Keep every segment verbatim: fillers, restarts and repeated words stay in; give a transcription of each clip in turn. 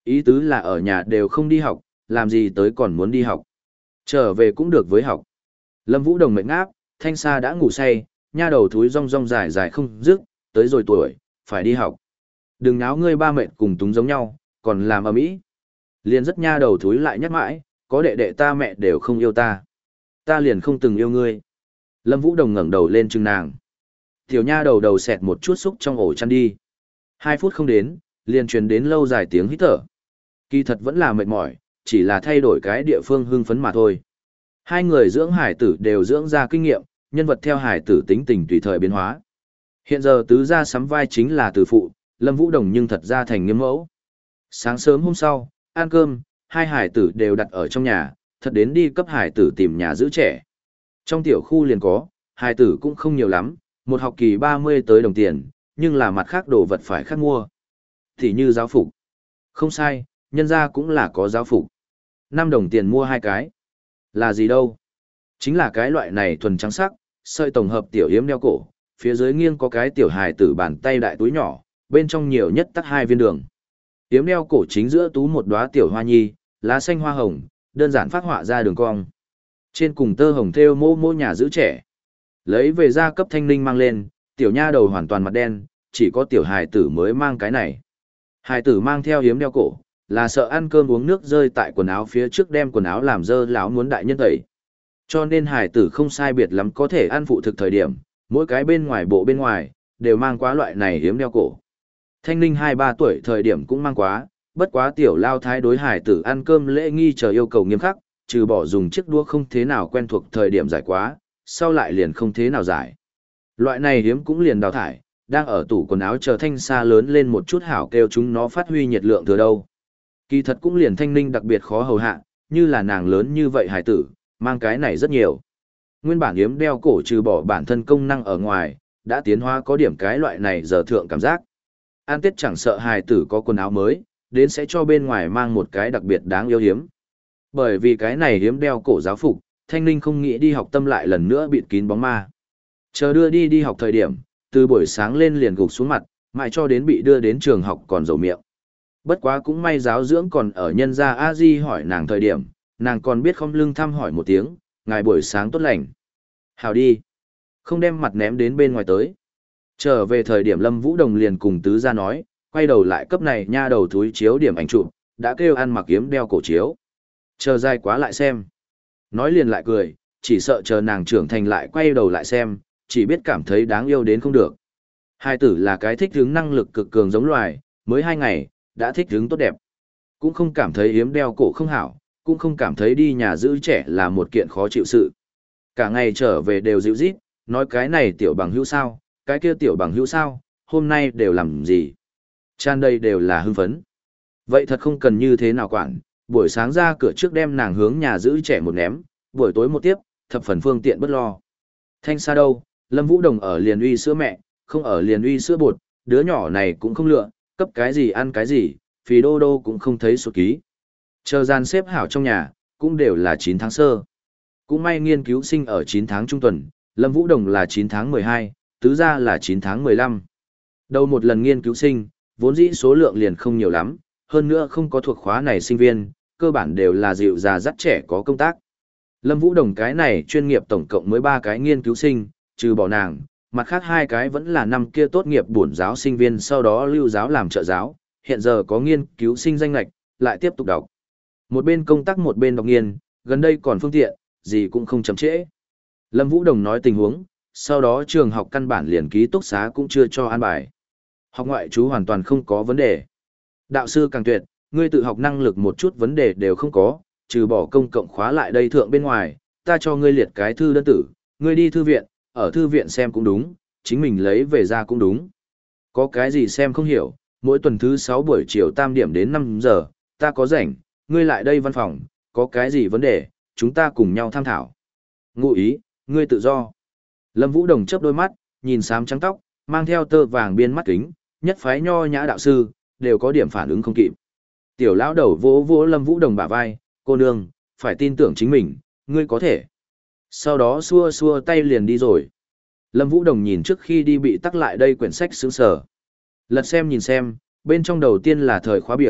Ý tứ là ở nhà đều không đi học, làm gì tới còn muốn đi học. Trở về cũng được với học. Lâm Vũ Đồng mệt ngáp, Thanh Sa đã ngủ say, nha đầu thúi rong rong dài dài không dứt, tới rồi tuổi, phải đi học. Đừng náo ngươi ba mệt cùng túng giống nhau, còn làm ầm ĩ. Liền rất nha đầu thúi lại nhắc mãi, có đệ đệ ta mẹ đều không yêu ta. Ta liền không từng yêu ngươi. Lâm Vũ Đồng ngẩng đầu lên chừng nàng. Tiểu nha đầu đầu xẹt một chút xúc trong ổ chăn đi. Hai phút không đến, liền truyền đến lâu dài tiếng hít thở. Kỳ thật vẫn là mệt mỏi, chỉ là thay đổi cái địa phương hưng phấn mà thôi. Hai người dưỡng hải tử đều dưỡng ra kinh nghiệm, nhân vật theo hải tử tính tình tùy thời biến hóa. Hiện giờ tứ gia sắm vai chính là từ phụ, Lâm Vũ Đồng nhưng thật ra thành nghiêm mẫu. Sáng sớm hôm sau, ăn cơm, hai hải tử đều đặt ở trong nhà, thật đến đi cấp hải tử tìm nhà giữ trẻ. Trong tiểu khu liền có, hải tử cũng không nhiều lắm, một học kỳ ba mươi tới đồng tiền, nhưng là mặt khác đồ vật phải khác mua. Thì như giáo phục. Không sai, nhân ra cũng là có giáo phục. năm đồng tiền mua hai cái. Là gì đâu? Chính là cái loại này thuần trắng sắc, sợi tổng hợp tiểu yếm đeo cổ, phía dưới nghiêng có cái tiểu hài tử bàn tay đại túi nhỏ, bên trong nhiều nhất tắc hai viên đường. Yếm đeo cổ chính giữa tú một đóa tiểu hoa nhi, lá xanh hoa hồng, đơn giản phát họa ra đường cong. Trên cùng tơ hồng thêu mô mô nhà giữ trẻ. Lấy về gia cấp Thanh Ninh mang lên, tiểu nha đầu hoàn toàn mặt đen, chỉ có tiểu hài tử mới mang cái này. Hài tử mang theo yếm đeo cổ, là sợ ăn cơm uống nước rơi tại quần áo phía trước đem quần áo làm dơ láo muốn đại nhân tẩy. Cho nên hài tử không sai biệt lắm có thể ăn phụ thực thời điểm, mỗi cái bên ngoài bộ bên ngoài, đều mang quá loại này yếm đeo cổ. Thanh Ninh hai ba tuổi thời điểm cũng mang quá, bất quá tiểu lao thái đối hài tử ăn cơm lễ nghi chờ yêu cầu nghiêm khắc, trừ bỏ dùng chiếc đũa không thế nào quen thuộc thời điểm giải quá, sau lại liền không thế nào giải. Loại này hiếm cũng liền đào thải, đang ở tủ quần áo chờ Thanh Sa lớn lên một chút hảo kêu chúng nó phát huy nhiệt lượng từ đâu. Kỳ thật cũng liền Thanh Ninh đặc biệt khó hầu hạ, như là nàng lớn như vậy hài tử, mang cái này rất nhiều. Nguyên bản yếm đeo cổ trừ bỏ bản thân công năng ở ngoài, đã tiến hóa có điểm cái loại này giờ thượng cảm giác. An Tết chẳng sợ hài tử có quần áo mới, đến sẽ cho bên ngoài mang một cái đặc biệt đáng yêu hiếm. Bởi vì cái này hiếm đeo cổ giáo phục, Thanh Ninh không nghĩ đi học tâm lại lần nữa bịt kín bóng ma. Chờ đưa đi đi học thời điểm, từ buổi sáng lên liền gục xuống mặt, mãi cho đến bị đưa đến trường học còn dầu miệng. Bất quá cũng may giáo dưỡng còn ở nhân gia a di hỏi nàng thời điểm, nàng còn biết không lưng thăm hỏi một tiếng, ngài buổi sáng tốt lành. Hào đi. Không đem mặt ném đến bên ngoài tới. Trở về thời điểm Lâm Vũ Đồng liền cùng tứ gia nói, quay đầu lại cấp này nha đầu túi chiếu điểm ảnh chụp, đã kêu ăn mặc yếm đeo cổ chiếu. Chờ dài quá lại xem. Nói liền lại cười, chỉ sợ chờ nàng trưởng thành lại quay đầu lại xem, chỉ biết cảm thấy đáng yêu đến không được. Hai tử là cái thích hứng năng lực cực cường giống loài, mới hai ngày, đã thích hứng tốt đẹp. Cũng không cảm thấy yếm đeo cổ không hảo, cũng không cảm thấy đi nhà giữ trẻ là một kiện khó chịu sự. Cả ngày trở về đều dịu rít, nói cái này tiểu bằng hữu sao, cái kia tiểu bằng hữu sao, hôm nay đều làm gì. Tràn đây đều là hưng phấn. Vậy thật không cần như thế nào quản, buổi sáng ra cửa trước đem nàng hướng nhà giữ trẻ một ném, buổi tối một tiếp, thập phần phương tiện bất lo. Thanh Sa đâu, Lâm Vũ Đồng ở liền uy sữa mẹ, không ở liền uy sữa bột, đứa nhỏ này cũng không lựa, cấp cái gì ăn cái gì, phì đô đô cũng không thấy sụt ký. Chờ gian xếp hảo trong nhà, cũng đều là chín tháng sơ. Cũng may nghiên cứu sinh ở chín tháng trung tuần, Lâm Vũ Đồng là chín tháng mười hai, tứ gia là chín tháng mười lăm. Đầu một lần nghiên cứu sinh, vốn dĩ số lượng liền không nhiều lắm, hơn nữa không có thuộc khóa này sinh viên, cơ bản đều là dịu già dắt trẻ có công tác. Lâm Vũ Đồng cái này chuyên nghiệp tổng cộng mới ba cái nghiên cứu sinh, trừ bỏ nàng, mặt khác hai cái vẫn là năm kia tốt nghiệp bổn giáo sinh viên sau đó lưu giáo làm trợ giáo, hiện giờ có nghiên cứu sinh danh lệch, lại tiếp tục đọc. Một bên công tác một bên đọc nghiên, gần đây còn phương tiện, gì cũng không chậm trễ. Lâm Vũ Đồng nói tình huống, sau đó trường học căn bản liền ký túc xá cũng chưa cho an bài. Học ngoại trú hoàn toàn không có vấn đề. Đạo sư càng tuyệt, ngươi tự học năng lực một chút vấn đề đều không có, trừ bỏ công cộng khóa lại đây thượng bên ngoài, ta cho ngươi liệt cái thư đơn tử, ngươi đi thư viện, ở thư viện xem cũng đúng, chính mình lấy về ra cũng đúng. Có cái gì xem không hiểu, mỗi tuần thứ sáu buổi chiều tam điểm đến năm giờ, ta có rảnh, ngươi lại đây văn phòng, có cái gì vấn đề, chúng ta cùng nhau tham thảo. Ngụ ý, ngươi tự do. Lâm Vũ Đồng chớp đôi mắt, nhìn xám trắng tóc, mang theo tơ vàng biên mắt kính, nhất phái nho nhã đạo sư, đều có điểm phản ứng không kịp. Tiểu lão đầu vỗ vỗ Lâm Vũ Đồng bả vai, cô nương, phải tin tưởng chính mình, ngươi có thể. Sau đó xua xua tay liền đi rồi. Lâm Vũ Đồng nhìn trước khi đi bị tắc lại đây quyển sách sướng sở. Lật xem nhìn xem, bên trong đầu tiên là thời khóa biểu,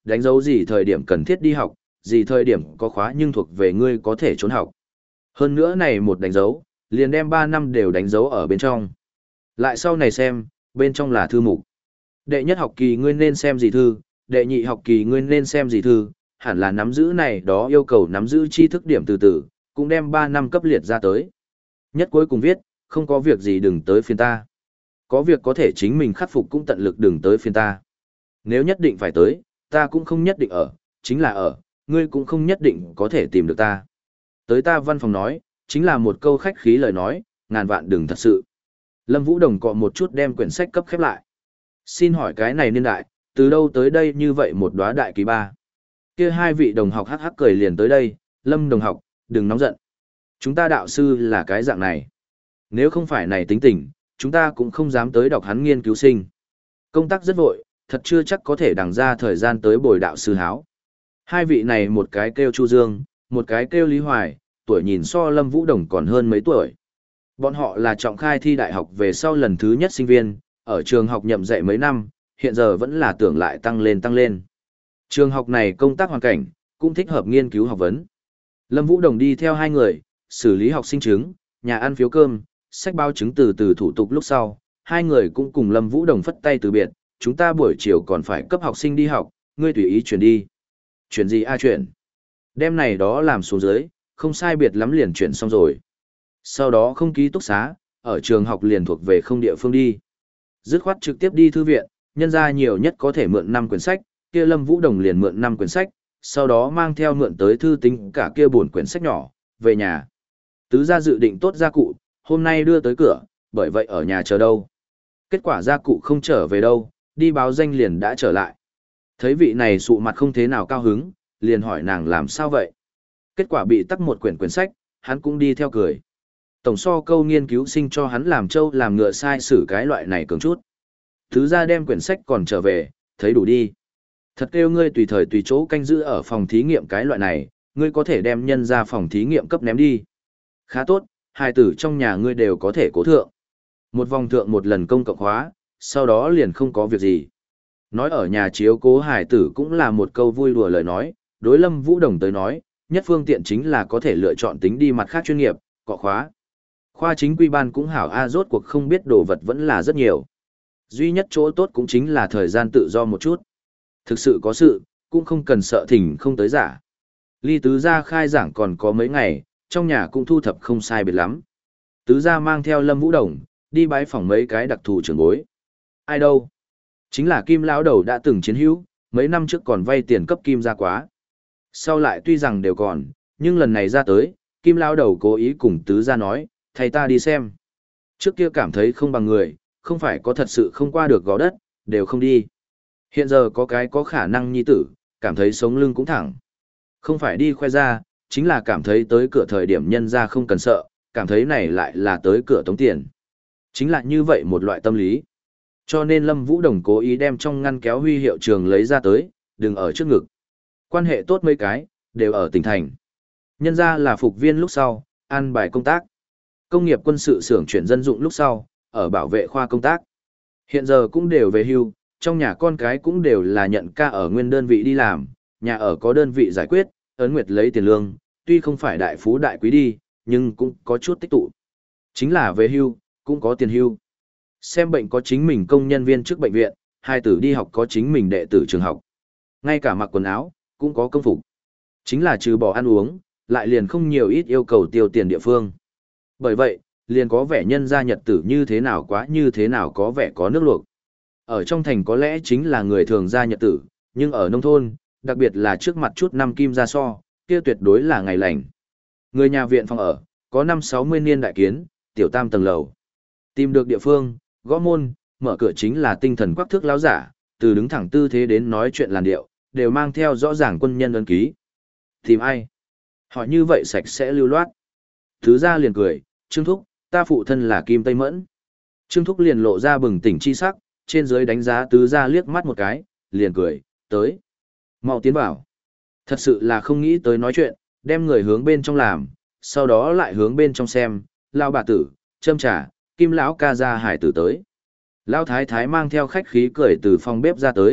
đánh dấu gì thời điểm cần thiết đi học, gì thời điểm có khóa nhưng thuộc về ngươi có thể trốn học. Hơn nữa này một đánh dấu, liền đem ba năm đều đánh dấu ở bên trong. Lại sau này xem, bên trong là thư mục. Đệ nhất học kỳ ngươi nên xem gì thư, đệ nhị học kỳ ngươi nên xem gì thư, hẳn là nắm giữ này đó yêu cầu nắm giữ tri thức điểm từ từ, cũng đem ba năm cấp liệt ra tới. Nhất cuối cùng viết, không có việc gì đừng tới phiền ta. Có việc có thể chính mình khắc phục cũng tận lực đừng tới phiền ta. Nếu nhất định phải tới, ta cũng không nhất định ở, chính là ở, ngươi cũng không nhất định có thể tìm được ta. Tới ta văn phòng nói, chính là một câu khách khí lời nói, ngàn vạn đừng thật sự. Lâm Vũ Đồng cọ một chút đem quyển sách cấp khép lại. Xin hỏi cái này niên đại, từ đâu tới đây như vậy một đóa đại kỳ ba. Kia hai vị đồng học hắc hắc cười liền tới đây, Lâm đồng học, đừng nóng giận. Chúng ta đạo sư là cái dạng này. Nếu không phải này tính tình, chúng ta cũng không dám tới đọc hắn nghiên cứu sinh. Công tác rất vội, thật chưa chắc có thể đằng ra thời gian tới bồi đạo sư háo. Hai vị này một cái kêu Chu Dương, một cái kêu Lý Hoài, tuổi nhìn so Lâm Vũ Đồng còn hơn mấy tuổi. Bọn họ là trọng khai thi đại học về sau lần thứ nhất sinh viên, ở trường học nhậm dạy mấy năm, hiện giờ vẫn là tưởng lại tăng lên tăng lên. Trường học này công tác hoàn cảnh, cũng thích hợp nghiên cứu học vấn. Lâm Vũ Đồng đi theo hai người, xử lý học sinh chứng, nhà ăn phiếu cơm, sách báo chứng từ từ thủ tục lúc sau, hai người cũng cùng Lâm Vũ Đồng phất tay từ biệt, chúng ta buổi chiều còn phải cấp học sinh đi học, ngươi tùy ý chuyển đi. Chuyển gì a chuyển? Đêm này đó làm xuống dưới, không sai biệt lắm liền chuyển xong rồi. Sau đó không ký túc xá, ở trường học liền thuộc về không địa phương đi. Dứt khoát trực tiếp đi thư viện, nhân ra nhiều nhất có thể mượn năm quyển sách, kia Lâm Vũ Đồng liền mượn năm quyển sách, sau đó mang theo mượn tới thư tính cả kia bốn quyển sách nhỏ, về nhà. Tứ gia dự định tốt gia cụ, hôm nay đưa tới cửa, bởi vậy ở nhà chờ đâu. Kết quả gia cụ không trở về đâu, đi báo danh liền đã trở lại. Thấy vị này sụ mặt không thế nào cao hứng, liền hỏi nàng làm sao vậy. Kết quả bị tắc một quyển quyển sách, hắn cũng đi theo cười. Tổng so câu nghiên cứu sinh cho hắn làm trâu làm ngựa sai xử cái loại này cường chút. Thứ ra đem quyển sách còn trở về, thấy đủ đi. Thật kêu ngươi tùy thời tùy chỗ canh giữ ở phòng thí nghiệm cái loại này, ngươi có thể đem nhân ra phòng thí nghiệm cấp ném đi. Khá tốt, hai tử trong nhà ngươi đều có thể cố thượng. Một vòng thượng một lần công cộng hóa, sau đó liền không có việc gì. Nói ở nhà chiếu cố hải tử cũng là một câu vui đùa lời nói, đối Lâm Vũ Đồng tới nói, nhất phương tiện chính là có thể lựa chọn tính đi mặt khác chuyên nghiệp, cọ khóa. Khoa chính quy ban cũng hảo a rốt cuộc không biết đồ vật vẫn là rất nhiều. Duy nhất chỗ tốt cũng chính là thời gian tự do một chút. Thực sự có sự, cũng không cần sợ thỉnh không tới giả. Ly tứ gia khai giảng còn có mấy ngày, trong nhà cũng thu thập không sai biệt lắm. Tứ gia mang theo Lâm Vũ Đồng, đi bái phỏng mấy cái đặc thù trưởng bối. Ai đâu? Chính là Kim lão đầu đã từng chiến hữu, mấy năm trước còn vay tiền cấp Kim gia quá. Sau lại tuy rằng đều còn, nhưng lần này ra tới, Kim lão đầu cố ý cùng tứ gia nói, thầy ta đi xem. Trước kia cảm thấy không bằng người, không phải có thật sự không qua được gò đất, đều không đi. Hiện giờ có cái có khả năng nhi tử, cảm thấy sống lưng cũng thẳng. Không phải đi khoe ra, chính là cảm thấy tới cửa thời điểm nhân ra không cần sợ, cảm thấy này lại là tới cửa tống tiền. Chính là như vậy một loại tâm lý. Cho nên Lâm Vũ Đồng cố ý đem trong ngăn kéo huy hiệu trường lấy ra tới, đừng ở trước ngực. Quan hệ tốt mấy cái, đều ở tỉnh thành. Nhân ra là phục viên lúc sau, an bài công tác. Công nghiệp quân sự xưởng chuyển dân dụng lúc sau, ở bảo vệ khoa công tác. Hiện giờ cũng đều về hưu, trong nhà con cái cũng đều là nhận ca ở nguyên đơn vị đi làm, nhà ở có đơn vị giải quyết, ấn nguyệt lấy tiền lương, tuy không phải đại phú đại quý đi, nhưng cũng có chút tích tụ. Chính là về hưu, cũng có tiền hưu. Xem bệnh có chính mình công nhân viên trước bệnh viện, hai tử đi học có chính mình đệ tử trường học. Ngay cả mặc quần áo, cũng có công phục. Chính là trừ bỏ ăn uống, lại liền không nhiều ít yêu cầu tiêu tiền địa phương. Bởi vậy, liền có vẻ nhân gia nhật tử như thế nào quá như thế nào có vẻ có nước luộc. Ở trong thành có lẽ chính là người thường gia nhật tử, nhưng ở nông thôn, đặc biệt là trước mặt chút năm kim gia so, kia tuyệt đối là ngày lành. Người nhà viện phòng ở, có năm sáu mươi niên đại kiến, tiểu tam tầng lầu. Tìm được địa phương, gõ môn, mở cửa chính là tinh thần quắc thước lão giả, từ đứng thẳng tư thế đến nói chuyện làn điệu, đều mang theo rõ ràng quân nhân ấn ký. Tìm ai? Hỏi như vậy sạch sẽ lưu loát. Thứ ra liền cười, Trương Thúc, ta phụ thân là Kim Tây Mẫn. Trương Thúc liền lộ ra bừng tỉnh chi sắc, trên dưới đánh giá tứ ra liếc mắt một cái, liền cười, tới. Mau tiến vào. Thật sự là không nghĩ tới nói chuyện, đem người hướng bên trong làm, sau đó lại hướng bên trong xem, lao bà tử, châm trà, Kim lão ca ra hải tử tới. Lão thái thái mang theo khách khí cười từ phòng bếp ra tới,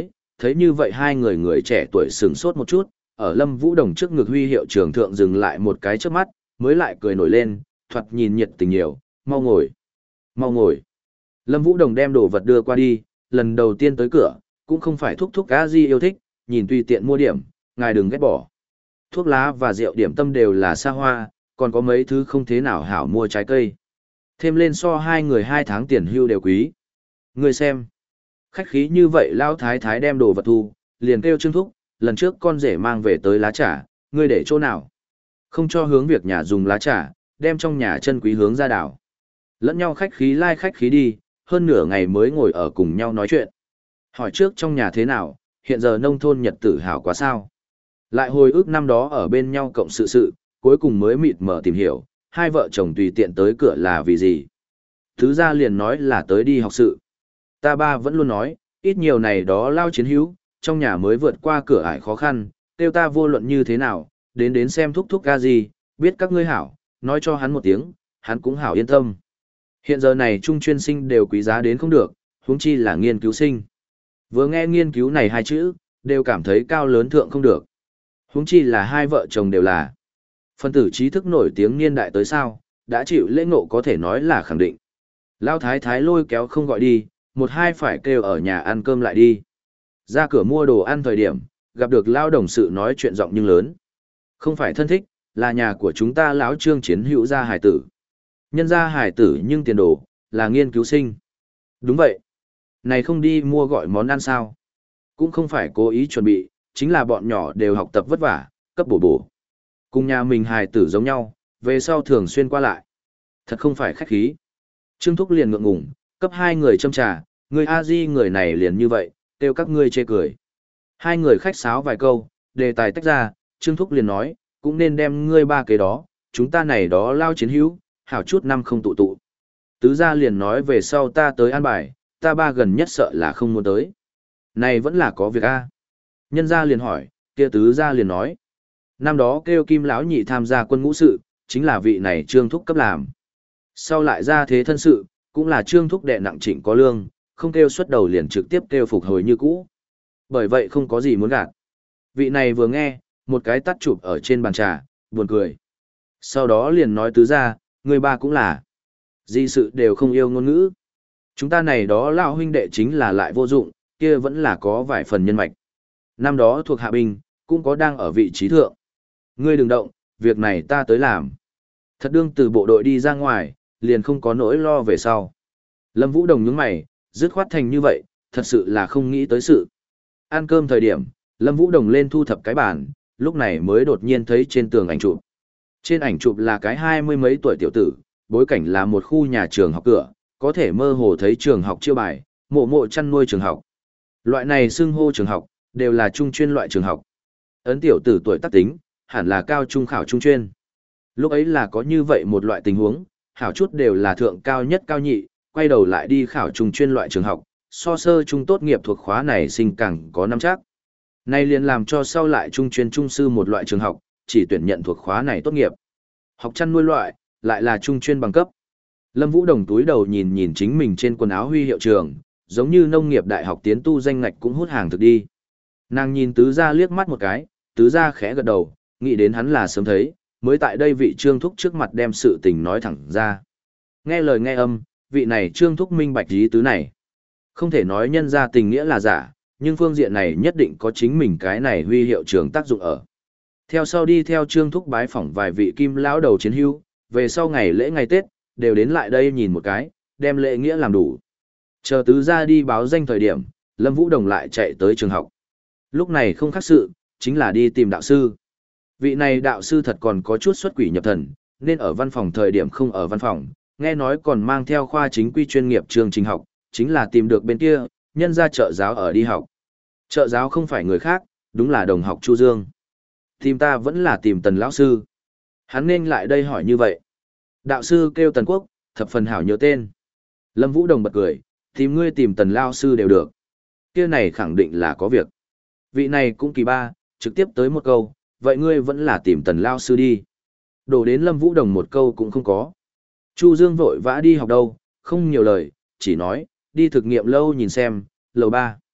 Thấy như vậy hai người người trẻ tuổi sửng sốt một chút, ở Lâm Vũ Đồng trước ngực huy hiệu trường thượng dừng lại một cái trước mắt, mới lại cười nổi lên, thoạt nhìn nhiệt tình nhiều, mau ngồi, mau ngồi. Lâm Vũ Đồng đem đồ vật đưa qua đi, lần đầu tiên tới cửa, cũng không phải thúc thúc cá gì yêu thích, nhìn tùy tiện mua điểm, ngài đừng ghét bỏ. Thuốc lá và rượu điểm tâm đều là xa hoa, còn có mấy thứ không thế nào hảo mua trái cây. Thêm lên so hai người hai tháng tiền hưu đều quý. Người xem. Khách khí như vậy lao thái thái đem đồ vật thu, liền kêu Trương Thúc, lần trước con rể mang về tới lá trà, ngươi để chỗ nào? Không cho hướng việc nhà dùng lá trà, đem trong nhà chân quý hướng ra đảo. Lẫn nhau khách khí lai like khách khí đi, hơn nửa ngày mới ngồi ở cùng nhau nói chuyện. Hỏi trước trong nhà thế nào, hiện giờ nông thôn nhật tử hảo quá sao? Lại hồi ức năm đó ở bên nhau cộng sự sự, cuối cùng mới mịt mở tìm hiểu, hai vợ chồng tùy tiện tới cửa là vì gì. Thứ ra liền nói là tới đi học sự. Ta ba vẫn luôn nói, ít nhiều này đó lao chiến hữu, trong nhà mới vượt qua cửa ải khó khăn, tiêu ta vô luận như thế nào, đến đến xem thúc thúc ca gì, biết các ngươi hảo, nói cho hắn một tiếng, hắn cũng hảo yên tâm. Hiện giờ này trung chuyên sinh đều quý giá đến không được, huống chi là nghiên cứu sinh. Vừa nghe nghiên cứu này hai chữ, đều cảm thấy cao lớn thượng không được. Huống chi là hai vợ chồng đều là phân tử trí thức nổi tiếng niên đại tới sao, đã chịu lễ ngộ có thể nói là khẳng định. Lao thái thái lôi kéo không gọi đi, một hai phải kêu ở nhà ăn cơm lại đi. Ra cửa mua đồ ăn thời điểm, gặp được lao đồng sự nói chuyện giọng nhưng lớn. Không phải thân thích, là nhà của chúng ta lão Trương chiến hữu gia hải tử. Nhân gia hải tử nhưng tiền đồ, là nghiên cứu sinh. Đúng vậy. Này không đi mua gọi món ăn sao? Cũng không phải cố ý chuẩn bị, chính là bọn nhỏ đều học tập vất vả, cấp bổ bổ. Cùng nhà mình hài tử giống nhau, về sau thường xuyên qua lại. Thật không phải khách khí. Trương Thúc liền ngượng ngùng, cấp hai người châm trà, người A-di người này liền như vậy, kêu các ngươi chê cười. Hai người khách sáo vài câu, đề tài tách ra, Trương Thúc liền nói, cũng nên đem ngươi ba cái đó, chúng ta này đó lao chiến hữu, hảo chút năm không tụ tụ. Tứ gia liền nói về sau ta tới an bài, ta ba gần nhất sợ là không muốn tới. Này vẫn là có việc a. Nhân gia liền hỏi, kia tứ gia liền nói. Năm đó kêu Kim lão nhị tham gia quân ngũ sự, chính là vị này Trương Thúc cấp làm. Sau lại ra thế thân sự, cũng là Trương Thúc đệ nặng trịnh có lương, không kêu xuất đầu liền trực tiếp kêu phục hồi như cũ. Bởi vậy không có gì muốn gạt. Vị này vừa nghe, một cái tắt chụp ở trên bàn trà, buồn cười. Sau đó liền nói tứ gia, người ba cũng là. Di sự đều không yêu ngôn ngữ. Chúng ta này đó lão huynh đệ chính là lại vô dụng, kia vẫn là có vài phần nhân mạch. Năm đó thuộc hạ binh, cũng có đang ở vị trí thượng. Ngươi đừng động, việc này ta tới làm. Thật đương từ bộ đội đi ra ngoài, liền không có nỗi lo về sau. Lâm Vũ Đồng nhướng mày, dứt khoát thành như vậy, thật sự là không nghĩ tới sự. Ăn cơm thời điểm, Lâm Vũ Đồng lên thu thập cái bàn, lúc này mới đột nhiên thấy trên tường ảnh chụp. Trên ảnh chụp là cái hai mươi mấy tuổi tiểu tử, bối cảnh là một khu nhà trường học cửa, có thể mơ hồ thấy trường học chiêu bài, mộ mộ chăn nuôi trường học. Loại này xưng hô trường học, đều là trung chuyên loại trường học. Ấn tiểu tử tuổi tác tính, hẳn là cao trung khảo trung chuyên. Lúc ấy là có như vậy một loại tình huống, khảo chút đều là thượng cao nhất cao nhị, quay đầu lại đi khảo trung chuyên loại trường học, so sơ trung tốt nghiệp thuộc khóa này sinh càng có năm chắc. Nay liền làm cho sau lại trung chuyên trung sư một loại trường học, chỉ tuyển nhận thuộc khóa này tốt nghiệp. Học chăn nuôi loại, lại là trung chuyên bằng cấp. Lâm Vũ Đồng túi đầu nhìn nhìn chính mình trên quần áo huy hiệu trường, giống như nông nghiệp đại học tiến tu danh ngạch cũng hút hàng thực đi. Nàng nhìn tứ gia liếc mắt một cái, tứ gia khẽ gật đầu, nghĩ đến hắn là sớm thấy, mới tại đây vị Trương Thúc trước mặt đem sự tình nói thẳng ra. Nghe lời nghe âm, vị này Trương Thúc minh bạch ý tứ này. Không thể nói nhân ra tình nghĩa là giả, nhưng phương diện này nhất định có chính mình cái này huy hiệu trường tác dụng ở. Theo sau đi theo Trương Thúc bái phỏng vài vị kim lão đầu chiến hưu, về sau ngày lễ ngày Tết, đều đến lại đây nhìn một cái, đem lễ nghĩa làm đủ. Chờ tứ gia đi báo danh thời điểm, Lâm Vũ Đồng lại chạy tới trường học. Lúc này không khác sự, chính là đi tìm đạo sư. Vị này đạo sư thật còn có chút xuất quỷ nhập thần, nên ở văn phòng thời điểm không ở văn phòng, nghe nói còn mang theo khoa chính quy chuyên nghiệp trường trình học, chính là tìm được bên kia, nhân ra trợ giáo ở đi học. Trợ giáo không phải người khác, đúng là đồng học Chu Dương. Tìm ta vẫn là tìm Tần lão sư. Hắn nên lại đây hỏi như vậy. Đạo sư kêu Tần Quốc, thập phần hảo nhớ tên. Lâm Vũ Đồng bật cười, tìm ngươi tìm Tần lão sư đều được. Kia này khẳng định là có việc. Vị này cũng kỳ ba, trực tiếp tới một câu, vậy ngươi vẫn là tìm Tần lão sư đi. Đổ đến Lâm Vũ Đồng một câu cũng không có. Chu Dương vội vã đi học đâu, không nhiều lời, chỉ nói, đi thực nghiệm lâu nhìn xem, lầu ba.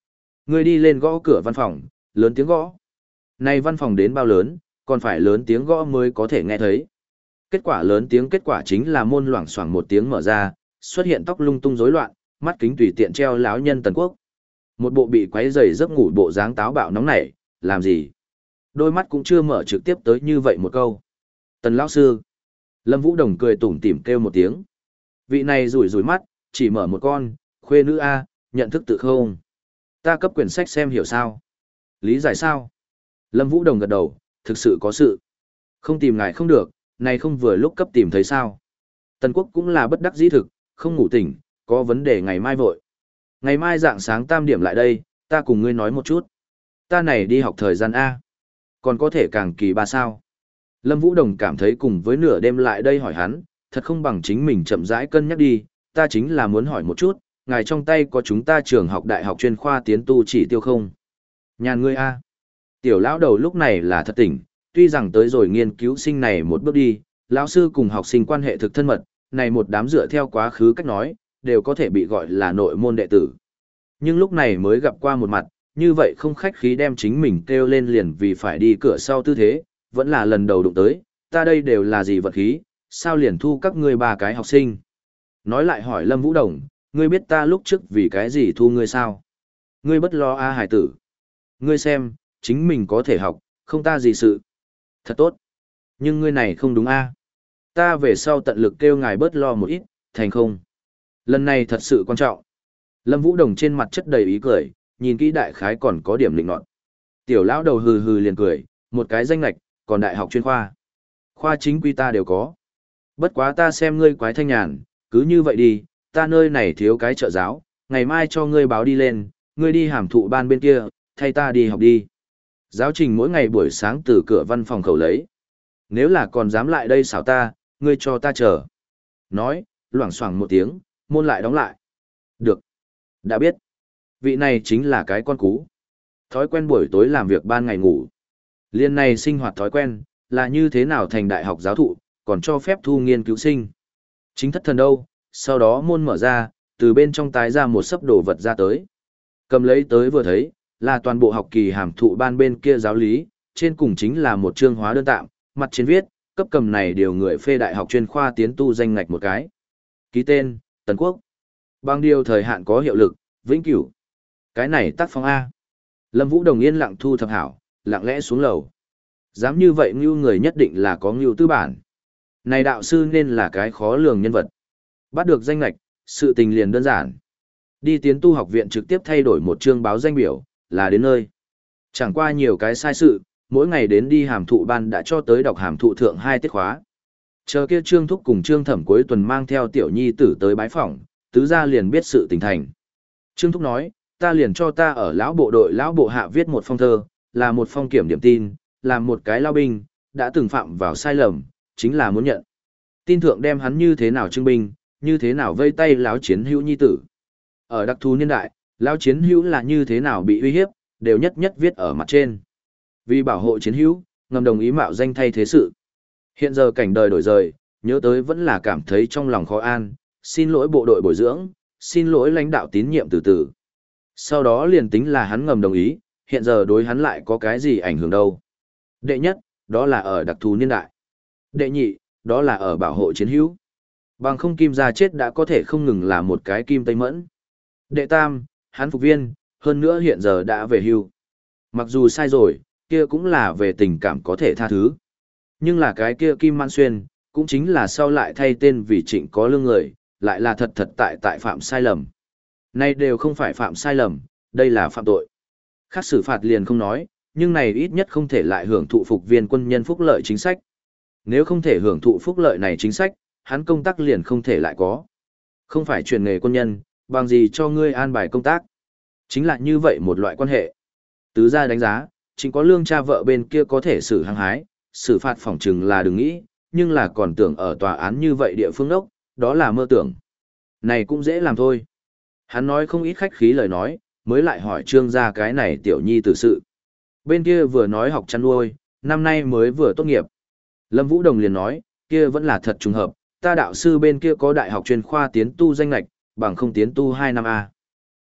Ngươi đi lên gõ cửa văn phòng, lớn tiếng gõ. Này văn phòng đến bao lớn, còn phải lớn tiếng gõ mới có thể nghe thấy. Kết quả lớn tiếng kết quả chính là môn loảng xoảng một tiếng mở ra, xuất hiện tóc lung tung rối loạn, mắt kính tùy tiện treo lão nhân Tần Quốc. Một bộ bị quấy rầy giấc ngủ bộ dáng táo bạo nóng nảy, làm gì? Đôi mắt cũng chưa mở trực tiếp tới như vậy một câu. Tần lão sư. Lâm Vũ Đồng cười tủm tỉm kêu một tiếng. Vị này rủi rủi mắt, chỉ mở một con, khuê nữ A, nhận thức tự không? Ta cấp quyển sách xem hiểu sao? Lý giải sao? Lâm Vũ Đồng gật đầu, thực sự có sự. Không tìm ngài không được, này không vừa lúc cấp tìm thấy sao? Tần Quốc cũng là bất đắc dĩ thực, không ngủ tỉnh, có vấn đề ngày mai vội. Ngày mai dạng sáng tam điểm lại đây, ta cùng ngươi nói một chút. Ta này đi học thời gian A. Còn có thể càng kỳ ba sao? Lâm Vũ Đồng cảm thấy cùng với nửa đêm lại đây hỏi hắn, thật không bằng chính mình chậm rãi cân nhắc đi, ta chính là muốn hỏi một chút, ngài trong tay có chúng ta trường học đại học chuyên khoa tiến tu chỉ tiêu không? Nhàn ngươi A. Tiểu lão đầu lúc này là thật tỉnh, tuy rằng tới rồi nghiên cứu sinh này một bước đi, lão sư cùng học sinh quan hệ thực thân mật, này một đám dựa theo quá khứ cách nói, đều có thể bị gọi là nội môn đệ tử. Nhưng lúc này mới gặp qua một mặt, như vậy không khách khí đem chính mình kêu lên liền vì phải đi cửa sau tư thế, vẫn là lần đầu đụng tới, ta đây đều là gì vật khí, sao liền thu các ngươi ba cái học sinh. Nói lại hỏi Lâm Vũ Đồng, ngươi biết ta lúc trước vì cái gì thu ngươi sao? Ngươi bất lo a hải tử. Ngươi xem, chính mình có thể học, không ta gì sự. Thật tốt. Nhưng ngươi này không đúng a. Ta về sau tận lực kêu ngài bớt lo một ít, thành không? Lần này thật sự quan trọng. Lâm Vũ Đồng trên mặt chất đầy ý cười, nhìn kỹ đại khái còn có điểm lịnh nọt. Tiểu lão đầu hừ hừ liền cười, một cái danh lạch, còn đại học chuyên khoa. Khoa chính quy ta đều có. Bất quá ta xem ngươi quái thanh nhàn, cứ như vậy đi, ta nơi này thiếu cái trợ giáo, ngày mai cho ngươi báo đi lên, ngươi đi hàm thụ ban bên kia, thay ta đi học đi. Giáo trình mỗi ngày buổi sáng từ cửa văn phòng khẩu lấy. Nếu là còn dám lại đây xảo ta, ngươi cho ta chờ. Nói, loảng xoảng một tiếng, môn lại đóng lại. Được. Đã biết. Vị này chính là cái con cú. Thói quen buổi tối làm việc ban ngày ngủ. Liên này sinh hoạt thói quen, là như thế nào thành đại học giáo thụ, còn cho phép thu nghiên cứu sinh. Chính thất thần đâu, sau đó môn mở ra, từ bên trong tái ra một sấp đồ vật ra tới. Cầm lấy tới vừa thấy, là toàn bộ học kỳ hàm thụ ban bên kia giáo lý, trên cùng chính là một chương hóa đơn tạm, mặt trên viết, cấp cầm này điều người phê đại học chuyên khoa tiến tu danh ngạch một cái. Ký tên, Tần Quốc. Bằng điều thời hạn có hiệu lực, vĩnh cửu. Cái này tác phong A. Lâm Vũ Đồng yên lặng thu thập hảo, lặng lẽ xuống lầu. Dám như vậy ngưu người nhất định là có ngưu tư bản. Này đạo sư nên là cái khó lường nhân vật. Bắt được danh lạch, sự tình liền đơn giản. Đi tiến tu học viện trực tiếp thay đổi một chương báo danh biểu, là đến nơi. Chẳng qua nhiều cái sai sự, mỗi ngày đến đi hàm thụ ban đã cho tới đọc hàm thụ thượng hai tiết khóa. Chờ kia trương thúc cùng trương thẩm cuối tuần mang theo tiểu nhi tử tới bái phỏng, tứ gia liền biết sự tình thành. Trương thúc nói, ta liền cho ta ở lão bộ đội lão bộ hạ viết một phong thơ, là một phong kiểm điểm tin, là một cái lao binh, đã từng phạm vào sai lầm, chính là muốn nhận. Tin thượng đem hắn như thế nào trưng binh, như thế nào vây tay lão chiến hữu nhi tử. Ở đặc thù niên đại, lão chiến hữu là như thế nào bị uy hiếp, đều nhất nhất viết ở mặt trên. Vì bảo hộ chiến hữu, ngầm đồng ý mạo danh thay thế sự. Hiện giờ cảnh đời đổi rời, nhớ tới vẫn là cảm thấy trong lòng khó an, xin lỗi bộ đội bồi dưỡng, xin lỗi lãnh đạo tín nhiệm từ từ. Sau đó liền tính là hắn ngầm đồng ý, hiện giờ đối hắn lại có cái gì ảnh hưởng đâu. Đệ nhất, đó là ở đặc thù niên đại. Đệ nhị, đó là ở bảo hộ chiến hữu. Bằng không kim gia chết đã có thể không ngừng là một cái kim tây mẫn. Đệ tam, hắn phục viên, hơn nữa hiện giờ đã về hưu. Mặc dù sai rồi, kia cũng là về tình cảm có thể tha thứ. Nhưng là cái kia Kim Man Xuyên, cũng chính là sau lại thay tên vì Trịnh có lương người, lại là thật thật tại tại phạm sai lầm. Nay đều không phải phạm sai lầm, đây là phạm tội. Khác xử phạt liền không nói, nhưng này ít nhất không thể lại hưởng thụ phục viên quân nhân phúc lợi chính sách. Nếu không thể hưởng thụ phúc lợi này chính sách, hắn công tác liền không thể lại có. Không phải chuyển nghề quân nhân, bằng gì cho ngươi an bài công tác. Chính là như vậy một loại quan hệ. Tứ gia đánh giá, chính có lương cha vợ bên kia có thể xử hăng hái, xử phạt phỏng chừng là đừng nghĩ, nhưng là còn tưởng ở tòa án như vậy địa phương ốc, đó là mơ tưởng. Này cũng dễ làm thôi. Hắn nói không ít khách khí lời nói, mới lại hỏi trương gia cái này tiểu nhi tử sự. Bên kia vừa nói học chăn nuôi, năm nay mới vừa tốt nghiệp. Lâm Vũ Đồng liền nói, kia vẫn là thật trùng hợp, ta đạo sư bên kia có đại học chuyên khoa tiến tu danh lạch, bằng không tiến tu hai năm A.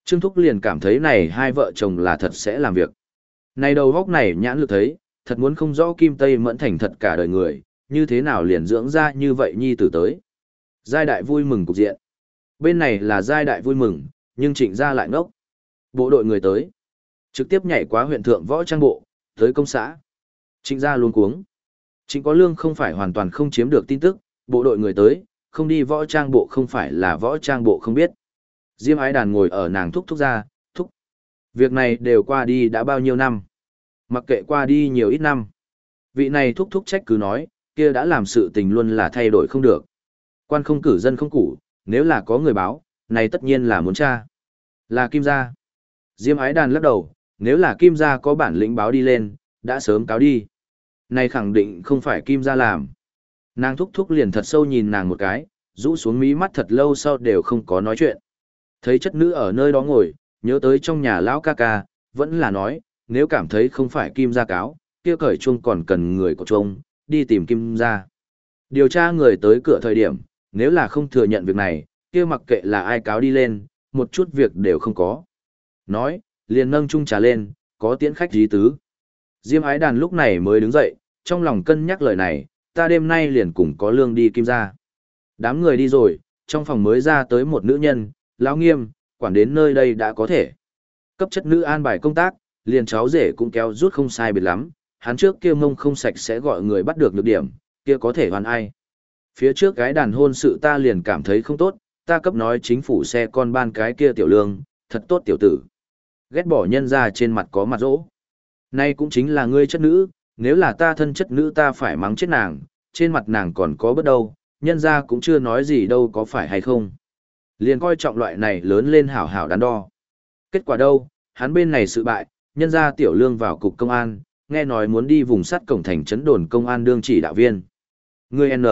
Trương Thúc liền cảm thấy này hai vợ chồng là thật sẽ làm việc. Này đầu góc này nhãn lực thấy, thật muốn không rõ Kim Tây Mẫn thành thật cả đời người, như thế nào liền dưỡng ra như vậy nhi tử tới. Giai đại vui mừng cục diện. Bên này là giai đại vui mừng, nhưng Trịnh gia lại ngốc. Bộ đội người tới. Trực tiếp nhảy qua huyện thượng võ trang bộ, tới công xã. Trịnh gia luống cuống. Trịnh có lương không phải hoàn toàn không chiếm được tin tức, bộ đội người tới, không đi võ trang bộ không phải là võ trang bộ không biết. Diêm ái đàn ngồi ở nàng thúc thúc ra, thúc. Việc này đều qua đi đã bao nhiêu năm. Mặc kệ qua đi nhiều ít năm. Vị này thúc thúc trách cứ nói, kia đã làm sự tình luôn là thay đổi không được. Quan không cử dân không củ, nếu là có người báo, này tất nhiên là muốn tra. Là Kim gia. Diêm ái đàn lắc đầu, nếu là Kim gia có bản lĩnh báo đi lên, đã sớm cáo đi. Này khẳng định không phải Kim gia làm. Nàng thúc thúc liền thật sâu nhìn nàng một cái, rũ xuống mí mắt thật lâu sau đều không có nói chuyện. Thấy chất nữ ở nơi đó ngồi, nhớ tới trong nhà lão ca ca, vẫn là nói, nếu cảm thấy không phải Kim gia cáo, kia cởi chuông còn cần người của chuông, đi tìm Kim gia. Điều tra người tới cửa thời điểm, nếu là không thừa nhận việc này, kia mặc kệ là ai cáo đi lên, một chút việc đều không có. Nói, liền nâng chung trà lên, có tiễn khách dí tứ. Diêm ái đàn lúc này mới đứng dậy, trong lòng cân nhắc lời này, ta đêm nay liền cùng có lương đi Kim gia. Đám người đi rồi, trong phòng mới ra tới một nữ nhân, lão nghiêm, quản đến nơi đây đã có thể. Cấp chất nữ an bài công tác, liền cháu rể cũng kéo rút không sai biệt lắm, hắn trước kia mông không sạch sẽ gọi người bắt được nhược điểm, kia có thể hoàn ai. Phía trước cái đàn hôn sự ta liền cảm thấy không tốt, ta cấp nói chính phủ xe con ban cái kia tiểu lương, thật tốt tiểu tử. Ghét bỏ nhân ra trên mặt có mặt rỗ. Nay cũng chính là ngươi chất nữ, nếu là ta thân chất nữ ta phải mắng chết nàng, trên mặt nàng còn có bất đâu, nhân ra cũng chưa nói gì đâu có phải hay không. Liền coi trọng loại này lớn lên hảo hảo đắn đo. Kết quả đâu, hắn bên này sự bại, nhân ra tiểu lương vào cục công an, nghe nói muốn đi vùng sắt cổng thành trấn đồn công an đương chỉ đạo viên. Ngươi N.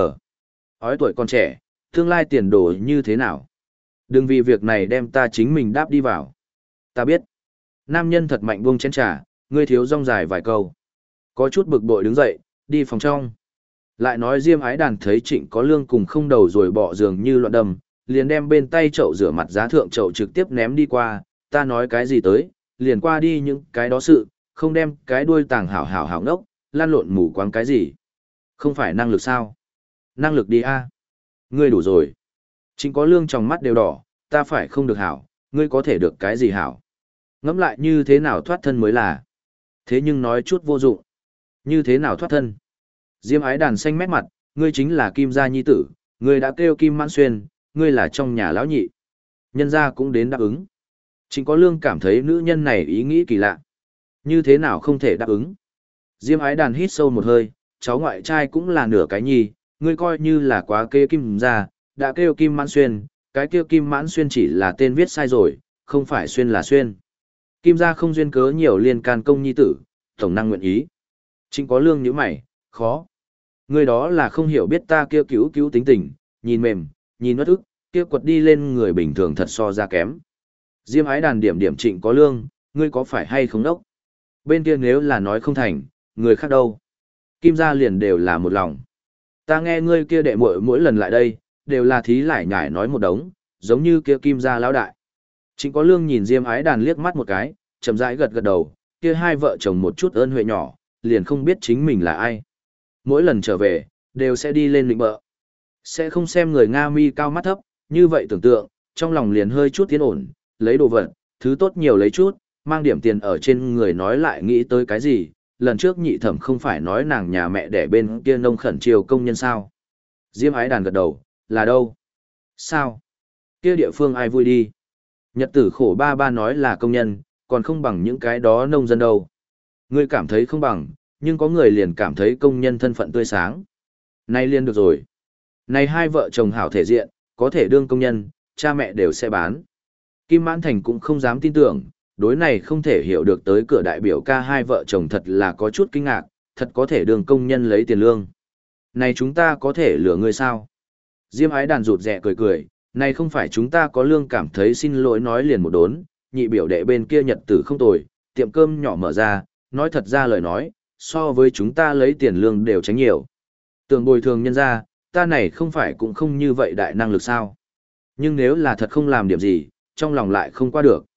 Ói tuổi còn trẻ, tương lai tiền đồ như thế nào? Đừng vì việc này đem ta chính mình đáp đi vào. Ta biết. Nam nhân thật mạnh buông chén trà, ngươi thiếu rong dài vài câu. Có chút bực bội đứng dậy, đi phòng trong. Lại nói Diêm ái đàn thấy Trịnh có lương cùng không đầu rồi bỏ giường như loạn đầm, liền đem bên tay chậu rửa mặt giá thượng chậu trực tiếp ném đi qua, ta nói cái gì tới, liền qua đi những cái đó sự, không đem cái đuôi tàng hảo hảo hảo ngốc, lan lộn mù quáng cái gì. Không phải năng lực sao? Năng lực đi a. Ngươi đủ rồi. Trịnh có lương trong mắt đều đỏ, ta phải không được hảo, ngươi có thể được cái gì hảo. Ngẫm lại như thế nào thoát thân mới là. Thế nhưng nói chút vô dụng. Như thế nào thoát thân? Diêm ái đàn xanh mét mặt, ngươi chính là Kim gia nhi tử, ngươi đã kêu Kim Mãn Xuyên, ngươi là trong nhà lão nhị. Nhân gia cũng đến đáp ứng. Trịnh có lương cảm thấy nữ nhân này ý nghĩ kỳ lạ. Như thế nào không thể đáp ứng? Diêm ái đàn hít sâu một hơi, cháu ngoại trai cũng là nửa cái nhi, ngươi coi như là quá kê Kim gia, đã kêu Kim Mãn Xuyên, cái kêu Kim Mãn Xuyên chỉ là tên viết sai rồi, không phải Xuyên là Xuyên. Kim gia không duyên cớ nhiều liên can công nhi tử, tổng năng nguyện ý. Trịnh có lương nhíu mày, khó. Người đó là không hiểu biết ta kia cứu cứu tính tình, nhìn mềm, nhìn uất ức, kia quật đi lên người bình thường thật so ra kém. Diêm ái đàn điểm điểm Trịnh có lương, ngươi có phải hay không đốc? Bên kia nếu là nói không thành, người khác đâu? Kim gia liền đều là một lòng. Ta nghe ngươi kia đệ muội mỗi lần lại đây, đều là thí lại nhải nói một đống, giống như kia Kim gia lão đại. Trịnh có lương nhìn Diêm ái đàn liếc mắt một cái, chậm rãi gật gật đầu, kia hai vợ chồng một chút ơn huệ nhỏ, liền không biết chính mình là ai. Mỗi lần trở về, đều sẽ đi lên lĩnh bợ. Sẽ không xem người Nga mi cao mắt thấp, như vậy tưởng tượng, trong lòng liền hơi chút tiến ổn, lấy đồ vật, thứ tốt nhiều lấy chút, mang điểm tiền ở trên người nói lại nghĩ tới cái gì, lần trước nhị thẩm không phải nói nàng nhà mẹ đẻ bên kia nông khẩn chiều công nhân sao. Diêm ái đàn gật đầu, là đâu? Sao? Kia địa phương ai vui đi? Nhật tử khổ ba ba nói là công nhân, còn không bằng những cái đó nông dân đâu. Ngươi cảm thấy không bằng, nhưng có người liền cảm thấy công nhân thân phận tươi sáng. Nay liền được rồi. Này hai vợ chồng hảo thể diện, có thể đương công nhân, cha mẹ đều sẽ bán. Kim Mãn Thành cũng không dám tin tưởng, đối này không thể hiểu được tới cửa đại biểu ca hai vợ chồng thật là có chút kinh ngạc, thật có thể đương công nhân lấy tiền lương. Này chúng ta có thể lừa ngươi sao? Diêm ái đàn rụt rẹ cười cười, này không phải chúng ta có lương cảm thấy xin lỗi nói liền một đốn, nhị biểu đệ bên kia nhật tử không tồi, tiệm cơm nhỏ mở ra, nói thật ra lời nói, so với chúng ta lấy tiền lương đều tránh nhiều. Tưởng bồi thường nhân ra, ta này không phải cũng không như vậy đại năng lực sao. Nhưng nếu là thật không làm điểm gì, trong lòng lại không qua được.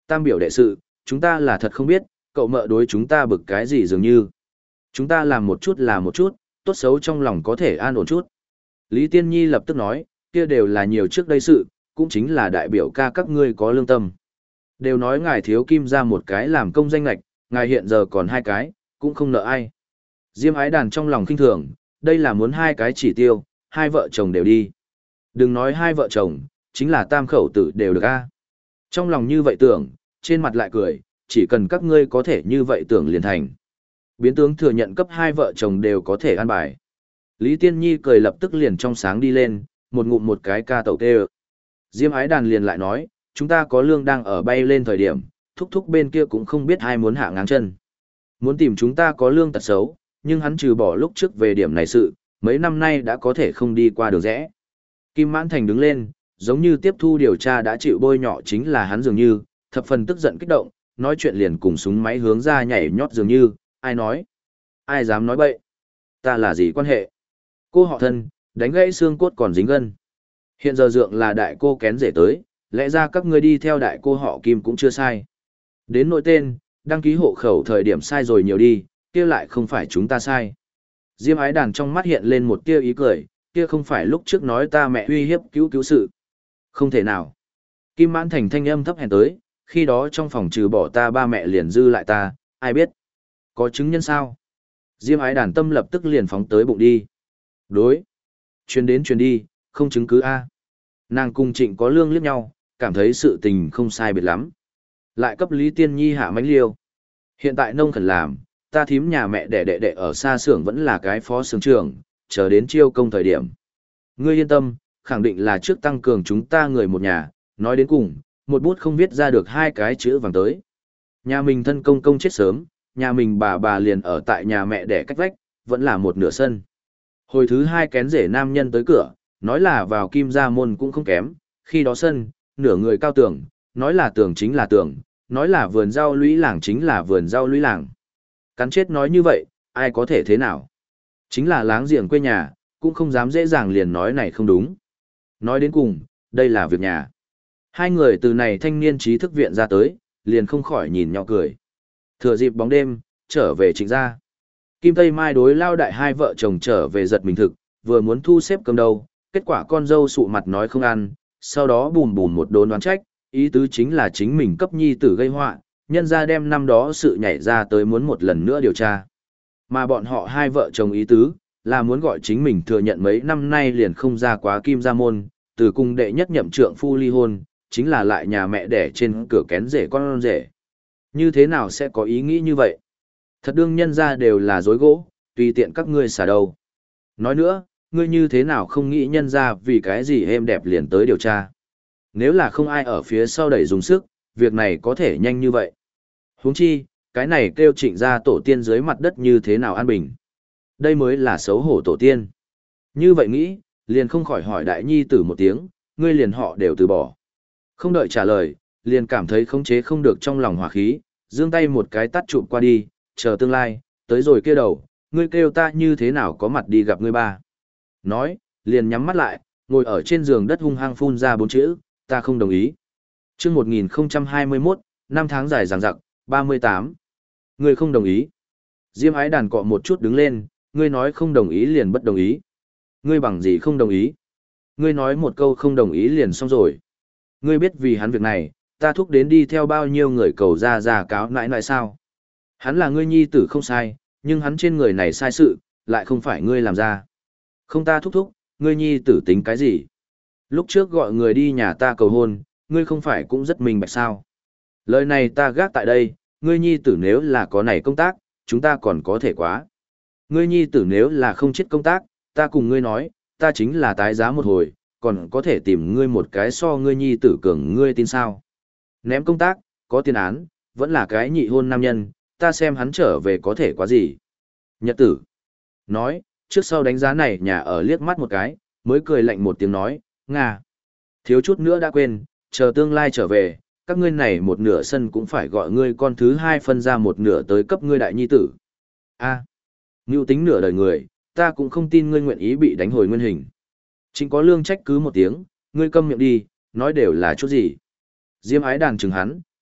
Tam biểu đệ sự, chúng ta là thật không biết, cậu mợ đối chúng ta bực cái gì dường như. Chúng ta làm một chút là một chút, tốt xấu trong lòng có thể an ổn chút. Lý Tiên Nhi lập tức nói, kia đều là nhiều trước đây sự, cũng chính là đại biểu ca các ngươi có lương tâm. Đều nói ngài thiếu kim ra một cái làm công danh lạch, ngài hiện giờ còn hai cái, cũng không nợ ai. Diêm ái đàn trong lòng kinh thường, đây là muốn hai cái chỉ tiêu, hai vợ chồng đều đi. Đừng nói hai vợ chồng, chính là tam khẩu tử đều được a. Trong lòng như vậy tưởng, trên mặt lại cười, chỉ cần các ngươi có thể như vậy tưởng liền thành. Biến tướng thừa nhận cấp hai vợ chồng đều có thể an bài. Lý Tiên Nhi cười lập tức liền trong sáng đi lên, một ngụm một cái ca tẩu tê. Diêm ái đàn liền lại nói, chúng ta có lương đang ở bay lên thời điểm, thúc thúc bên kia cũng không biết ai muốn hạ ngáng chân. Muốn tìm chúng ta có lương tật xấu, nhưng hắn trừ bỏ lúc trước về điểm này sự, mấy năm nay đã có thể không đi qua đường rẽ. Kim Mãn Thành đứng lên, giống như tiếp thu điều tra đã chịu bôi nhọ chính là hắn dường như, thập phần tức giận kích động, nói chuyện liền cùng súng máy hướng ra nhảy nhót dường như, ai nói? Ai dám nói bậy? Ta là gì quan hệ? Cô họ thân, đánh gãy xương cốt còn dính gân. Hiện giờ dượng là đại cô kén rể tới, lẽ ra các ngươi đi theo đại cô họ Kim cũng chưa sai. Đến nội tên, đăng ký hộ khẩu thời điểm sai rồi nhiều đi, kia lại không phải chúng ta sai. Diêm ái đàn trong mắt hiện lên một tia ý cười, kia không phải lúc trước nói ta mẹ uy hiếp cứu cứu sự. Không thể nào. Kim Mãn Thành thanh âm thấp hèn tới, khi đó trong phòng trừ bỏ ta ba mẹ liền dư lại ta, ai biết. Có chứng nhân sao? Diêm ái đàn tâm lập tức liền phóng tới bụng đi. Đối. Chuyến đến chuyến đi, không chứng cứ A. Nàng cùng Trịnh có lương liếc nhau, cảm thấy sự tình không sai biệt lắm. Lại cấp Lý Tiên Nhi hạ mánh liêu. Hiện tại nông khẩn làm, ta thím nhà mẹ đẻ đệ đệ ở xa xưởng vẫn là cái phó xưởng trưởng, chờ đến chiêu công thời điểm. Ngươi yên tâm, khẳng định là trước tăng cường chúng ta người một nhà, nói đến cùng, một bút không viết ra được hai cái chữ vàng tới. Nhà mình thân công công chết sớm, nhà mình bà bà liền ở tại nhà mẹ đẻ cách vách, vẫn là một nửa sân. Hồi thứ hai kén rể nam nhân tới cửa, nói là vào kim gia môn cũng không kém, khi đó sân, nửa người cao tường, nói là tường chính là tường, nói là vườn rau lũy làng chính là vườn rau lũy làng. Cắn chết nói như vậy, ai có thể thế nào? Chính là láng giềng quê nhà, cũng không dám dễ dàng liền nói này không đúng. Nói đến cùng, đây là việc nhà. Hai người từ này thanh niên trí thức viện ra tới, liền không khỏi nhìn nhau cười. Thừa dịp bóng đêm, trở về Trịnh gia. Kim Tây Mai đối lao đại hai vợ chồng trở về giật mình thực, vừa muốn thu xếp cơm đâu, kết quả con dâu sụ mặt nói không ăn, sau đó bùm bùm một đốn đoán trách, ý tứ chính là chính mình cấp nhi tử gây họa, nhân ra đem năm đó sự nhảy ra tới muốn một lần nữa điều tra. Mà bọn họ hai vợ chồng ý tứ, là muốn gọi chính mình thừa nhận mấy năm nay liền không ra quá kim gia môn, từ cung đệ nhất nhậm trượng phu ly hôn, chính là lại nhà mẹ đẻ trên cửa kén rể con rể. Như thế nào sẽ có ý nghĩ như vậy? Thật đương nhân ra đều là dối gỗ, tùy tiện các ngươi xả đầu. Nói nữa, ngươi như thế nào không nghĩ nhân ra vì cái gì êm đẹp liền tới điều tra. Nếu là không ai ở phía sau đẩy dùng sức, việc này có thể nhanh như vậy. Huống chi, cái này kêu Trịnh ra tổ tiên dưới mặt đất như thế nào an bình. Đây mới là xấu hổ tổ tiên. Như vậy nghĩ, liền không khỏi hỏi đại nhi tử một tiếng, ngươi liền họ đều từ bỏ. Không đợi trả lời, liền cảm thấy khống chế không được trong lòng hỏa khí, giương tay một cái tắt chụp qua đi, chờ tương lai, tới rồi kia đầu, ngươi kêu ta như thế nào có mặt đi gặp ngươi ba. Nói, liền nhắm mắt lại, ngồi ở trên giường đất hung hăng phun ra bốn chữ, ta không đồng ý. Trước một nghìn không trăm hai mươi mốt, năm tháng dài dằng dặc, ba mươi tám. Ngươi không đồng ý. Diêm ái đàn cọ một chút đứng lên, ngươi nói không đồng ý liền bất đồng ý. Ngươi bằng gì không đồng ý? Ngươi nói một câu không đồng ý liền xong rồi. Ngươi biết vì hắn việc này, ta thúc đến đi theo bao nhiêu người cầu ra ra cáo nãi nãi sao? Hắn là ngươi nhi tử không sai, nhưng hắn trên người này sai sự, lại không phải ngươi làm ra. Không ta thúc thúc, ngươi nhi tử tính cái gì? Lúc trước gọi người đi nhà ta cầu hôn, ngươi không phải cũng rất minh bạch sao? Lời này ta gác tại đây, ngươi nhi tử nếu là có này công tác, chúng ta còn có thể quá. Ngươi nhi tử nếu là không chết công tác, ta cùng ngươi nói, ta chính là tái giá một hồi, còn có thể tìm ngươi một cái so ngươi nhi tử cường ngươi tin sao. Ném công tác, có tiền án, vẫn là cái nhị hôn nam nhân, ta xem hắn trở về có thể quá gì. Nhật tử. Nói, trước sau đánh giá này nhà ở liếc mắt một cái, mới cười lạnh một tiếng nói, Nga. Thiếu chút nữa đã quên, chờ tương lai trở về, các ngươi này một nửa sân cũng phải gọi ngươi con thứ hai phân ra một nửa tới cấp ngươi đại nhi tử. A. Ngưu tính nửa đời người, ta cũng không tin ngươi nguyện ý bị đánh hồi nguyên hình. Chính có lương trách cứ một tiếng, ngươi câm miệng đi, nói đều là chút gì. Diêm ái đàn chừng hắn,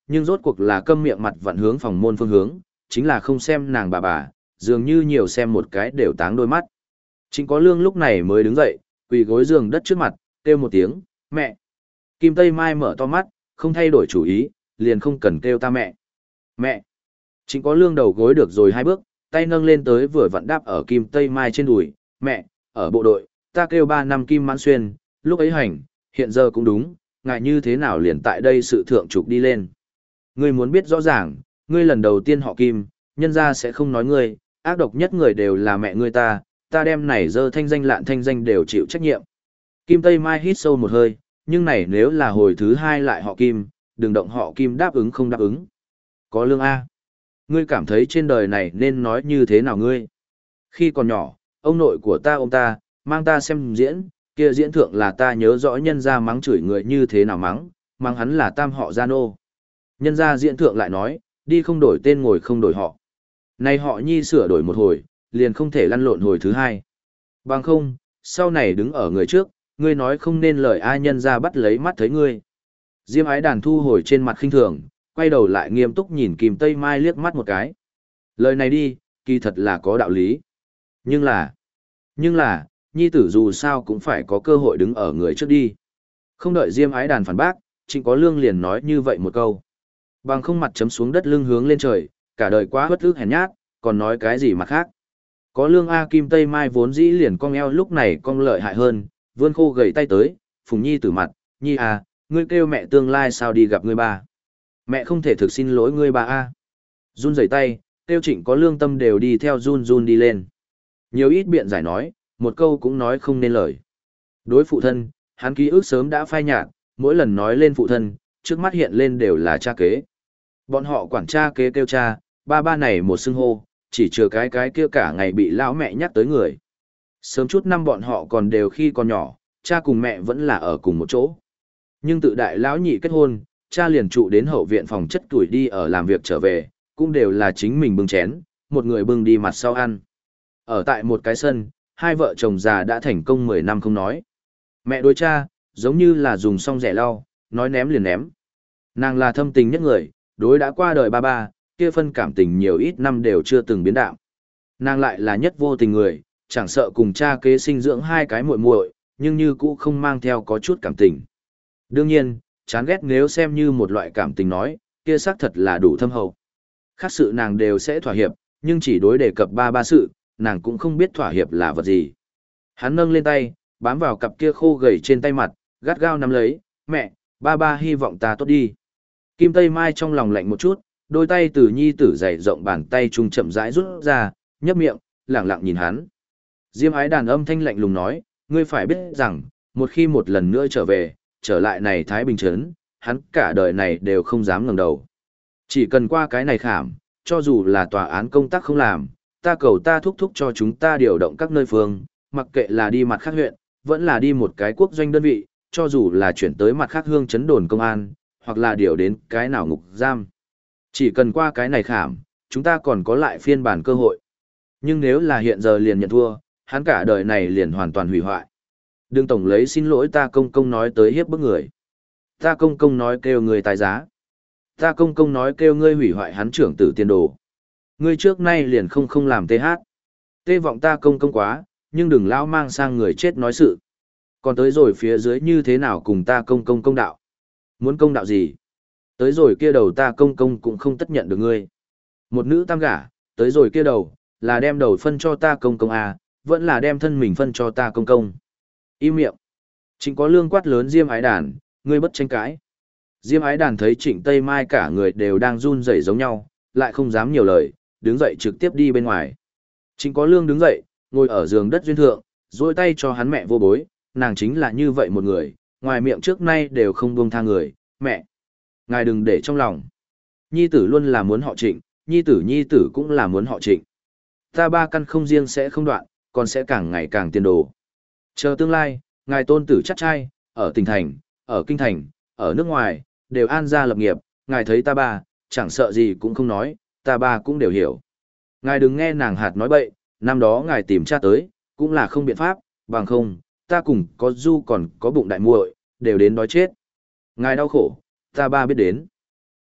nhưng rốt cuộc là câm miệng mặt vặn hướng phòng môn phương hướng, chính là không xem nàng bà bà, dường như nhiều xem một cái đều táng đôi mắt. Trịnh Có Lương lúc này mới đứng dậy, quỳ gối giường đất trước mặt, kêu một tiếng, mẹ. Kim Tây Mai mở to mắt, không thay đổi chủ ý, liền không cần kêu ta mẹ. Mẹ. Trịnh Có Lương đầu gối được rồi hai bước, tay nâng lên tới vừa vặn đáp ở Kim Tây Mai trên đùi, mẹ, ở bộ đội, ta kêu ba năm Kim Mãn Xuyên, lúc ấy hành, hiện giờ cũng đúng, ngại như thế nào liền tại đây sự thượng trục đi lên. Ngươi muốn biết rõ ràng, ngươi lần đầu tiên họ Kim, nhân ra sẽ không nói ngươi, ác độc nhất người đều là mẹ ngươi ta, ta đem này dơ thanh danh lạn thanh danh đều chịu trách nhiệm. Kim Tây Mai hít sâu một hơi, nhưng này nếu là hồi thứ hai lại họ Kim, đừng động họ Kim đáp ứng không đáp ứng. Có Lương A. Ngươi cảm thấy trên đời này nên nói như thế nào ngươi? Khi còn nhỏ, ông nội của ta ôm ta, mang ta xem diễn, kia diễn thượng là ta nhớ rõ nhân ra mắng chửi người như thế nào mắng, mắng hắn là tam họ Gia Nô. Nhân ra diễn thượng lại nói, đi không đổi tên ngồi không đổi họ. Này họ Nhi sửa đổi một hồi, liền không thể lăn lộn hồi thứ hai. Bằng không, sau này đứng ở người trước, ngươi nói không nên lời ai nhân ra bắt lấy mắt thấy ngươi. Diêm Ái Đàn thu hồi trên mặt khinh thường, quay đầu lại nghiêm túc nhìn Kim Tây Mai liếc mắt một cái. Lời này đi, kỳ thật là có đạo lý. Nhưng là, nhưng là, Nhi tử dù sao cũng phải có cơ hội đứng ở người trước đi. Không đợi Diêm Ái Đàn phản bác, Trịnh Có Lương liền nói như vậy một câu. Bằng không mặt chấm xuống đất lưng hướng lên trời, cả đời quá bất ức hèn nhát, còn nói cái gì mà khác. Có Lương A Kim Tây Mai vốn dĩ liền cong eo lúc này cong lợi hại hơn, vươn khô gầy tay tới, Phùng Nhi tử mặt, Nhi à, ngươi kêu mẹ tương lai sao đi gặp ngươi ba. Mẹ không thể thực xin lỗi ngươi ba A. Run rẩy tay, tiêu Trịnh Có Lương tâm đều đi theo run run đi lên. Nhiều ít biện giải nói, một câu cũng nói không nên lời. Đối phụ thân, hắn ký ức sớm đã phai nhạt, mỗi lần nói lên phụ thân, trước mắt hiện lên đều là cha kế. Bọn họ quản cha kế kêu cha, ba ba này một xưng hô, chỉ chừa cái cái kia cả ngày bị lão mẹ nhắc tới người. Sớm chút năm bọn họ còn đều khi còn nhỏ, cha cùng mẹ vẫn là ở cùng một chỗ. Nhưng tự đại lão nhị kết hôn, cha liền trụ đến hậu viện phòng chất tuổi đi ở làm việc trở về, cũng đều là chính mình bưng chén, một người bưng đi mặt sau ăn. Ở tại một cái sân, hai vợ chồng già đã thành công mười năm không nói. Mẹ đối cha, giống như là dùng xong rẻ lau, nói ném liền ném. Nàng là thâm tình nhất người, đối đã qua đời ba ba, kia phân cảm tình nhiều ít năm đều chưa từng biến đạo. Nàng lại là nhất vô tình người, chẳng sợ cùng cha kế sinh dưỡng hai cái muội muội, nhưng như cũ không mang theo có chút cảm tình. Đương nhiên, chán ghét nếu xem như một loại cảm tình nói, kia xác thật là đủ thâm hậu. Khác sự nàng đều sẽ thỏa hiệp, nhưng chỉ đối đề cập ba ba sự, nàng cũng không biết thỏa hiệp là vật gì. Hắn nâng lên tay, bám vào cặp kia khô gầy trên tay mặt, gắt gao nắm lấy, mẹ, ba ba hy vọng ta tốt đi. Kim Tây Mai trong lòng lạnh một chút, đôi tay từ nhi tử dày rộng bàn tay trung chậm rãi rút ra, nhấp miệng, lẳng lặng nhìn hắn. Diêm Ái Đàn âm thanh lạnh lùng nói, ngươi phải biết rằng, một khi một lần nữa trở về, trở lại này Thái Bình Trấn, hắn cả đời này đều không dám ngẩng đầu. Chỉ cần qua cái này khảm, cho dù là tòa án công tác không làm, ta cầu ta thúc thúc cho chúng ta điều động các nơi phương, mặc kệ là đi mặt khác huyện, vẫn là đi một cái quốc doanh đơn vị, cho dù là chuyển tới mặt khác hương chấn đồn công an, hoặc là điều đến cái nào ngục giam. Chỉ cần qua cái này khảm, chúng ta còn có lại phiên bản cơ hội. Nhưng nếu là hiện giờ liền nhận thua, hắn cả đời này liền hoàn toàn hủy hoại. Đừng tổng lấy xin lỗi ta công công nói tới hiếp bức người. Ta công công nói kêu người tài giá. Ta công công nói kêu ngươi hủy hoại hắn trưởng tử tiên đồ. Ngươi trước nay liền không không làm tê hát. Tê vọng ta công công quá, nhưng đừng lão mang sang người chết nói sự. Còn tới rồi phía dưới như thế nào cùng ta công công công đạo. Muốn công đạo gì? Tới rồi kia đầu ta công công cũng không tất nhận được ngươi. Một nữ tam gả, tới rồi kia đầu, là đem đầu phân cho ta công công à, vẫn là đem thân mình phân cho ta công công. Im miệng. Trịnh Có Lương quát lớn Diêm Ái Đàn, ngươi bất tranh cãi. Diêm Ái Đàn thấy Trịnh Tây Mai cả người đều đang run rẩy giống nhau, lại không dám nhiều lời, đứng dậy trực tiếp đi bên ngoài. Trịnh Có Lương đứng dậy, ngồi ở giường đất duyên thượng, duỗi tay cho hắn mẹ vô bối, nàng chính là như vậy một người, ngoài miệng trước nay đều không buông tha người, mẹ. Ngài đừng để trong lòng. Nhi tử luôn là muốn họ Trịnh, nhi tử nhi tử cũng là muốn họ Trịnh. Ta ba căn không riêng sẽ không đoạn, còn sẽ càng ngày càng tiền đồ. Chờ tương lai, ngài tôn tử chắc trai, ở tỉnh thành, ở kinh thành, ở nước ngoài, đều an gia lập nghiệp, ngài thấy ta ba, chẳng sợ gì cũng không nói, ta ba cũng đều hiểu. Ngài đừng nghe nàng hạt nói bậy, năm đó ngài tìm cha tới, cũng là không biện pháp, bằng không, ta cùng có du còn có bụng đại muội, đều đến đói chết. Ngài đau khổ, ta ba biết đến.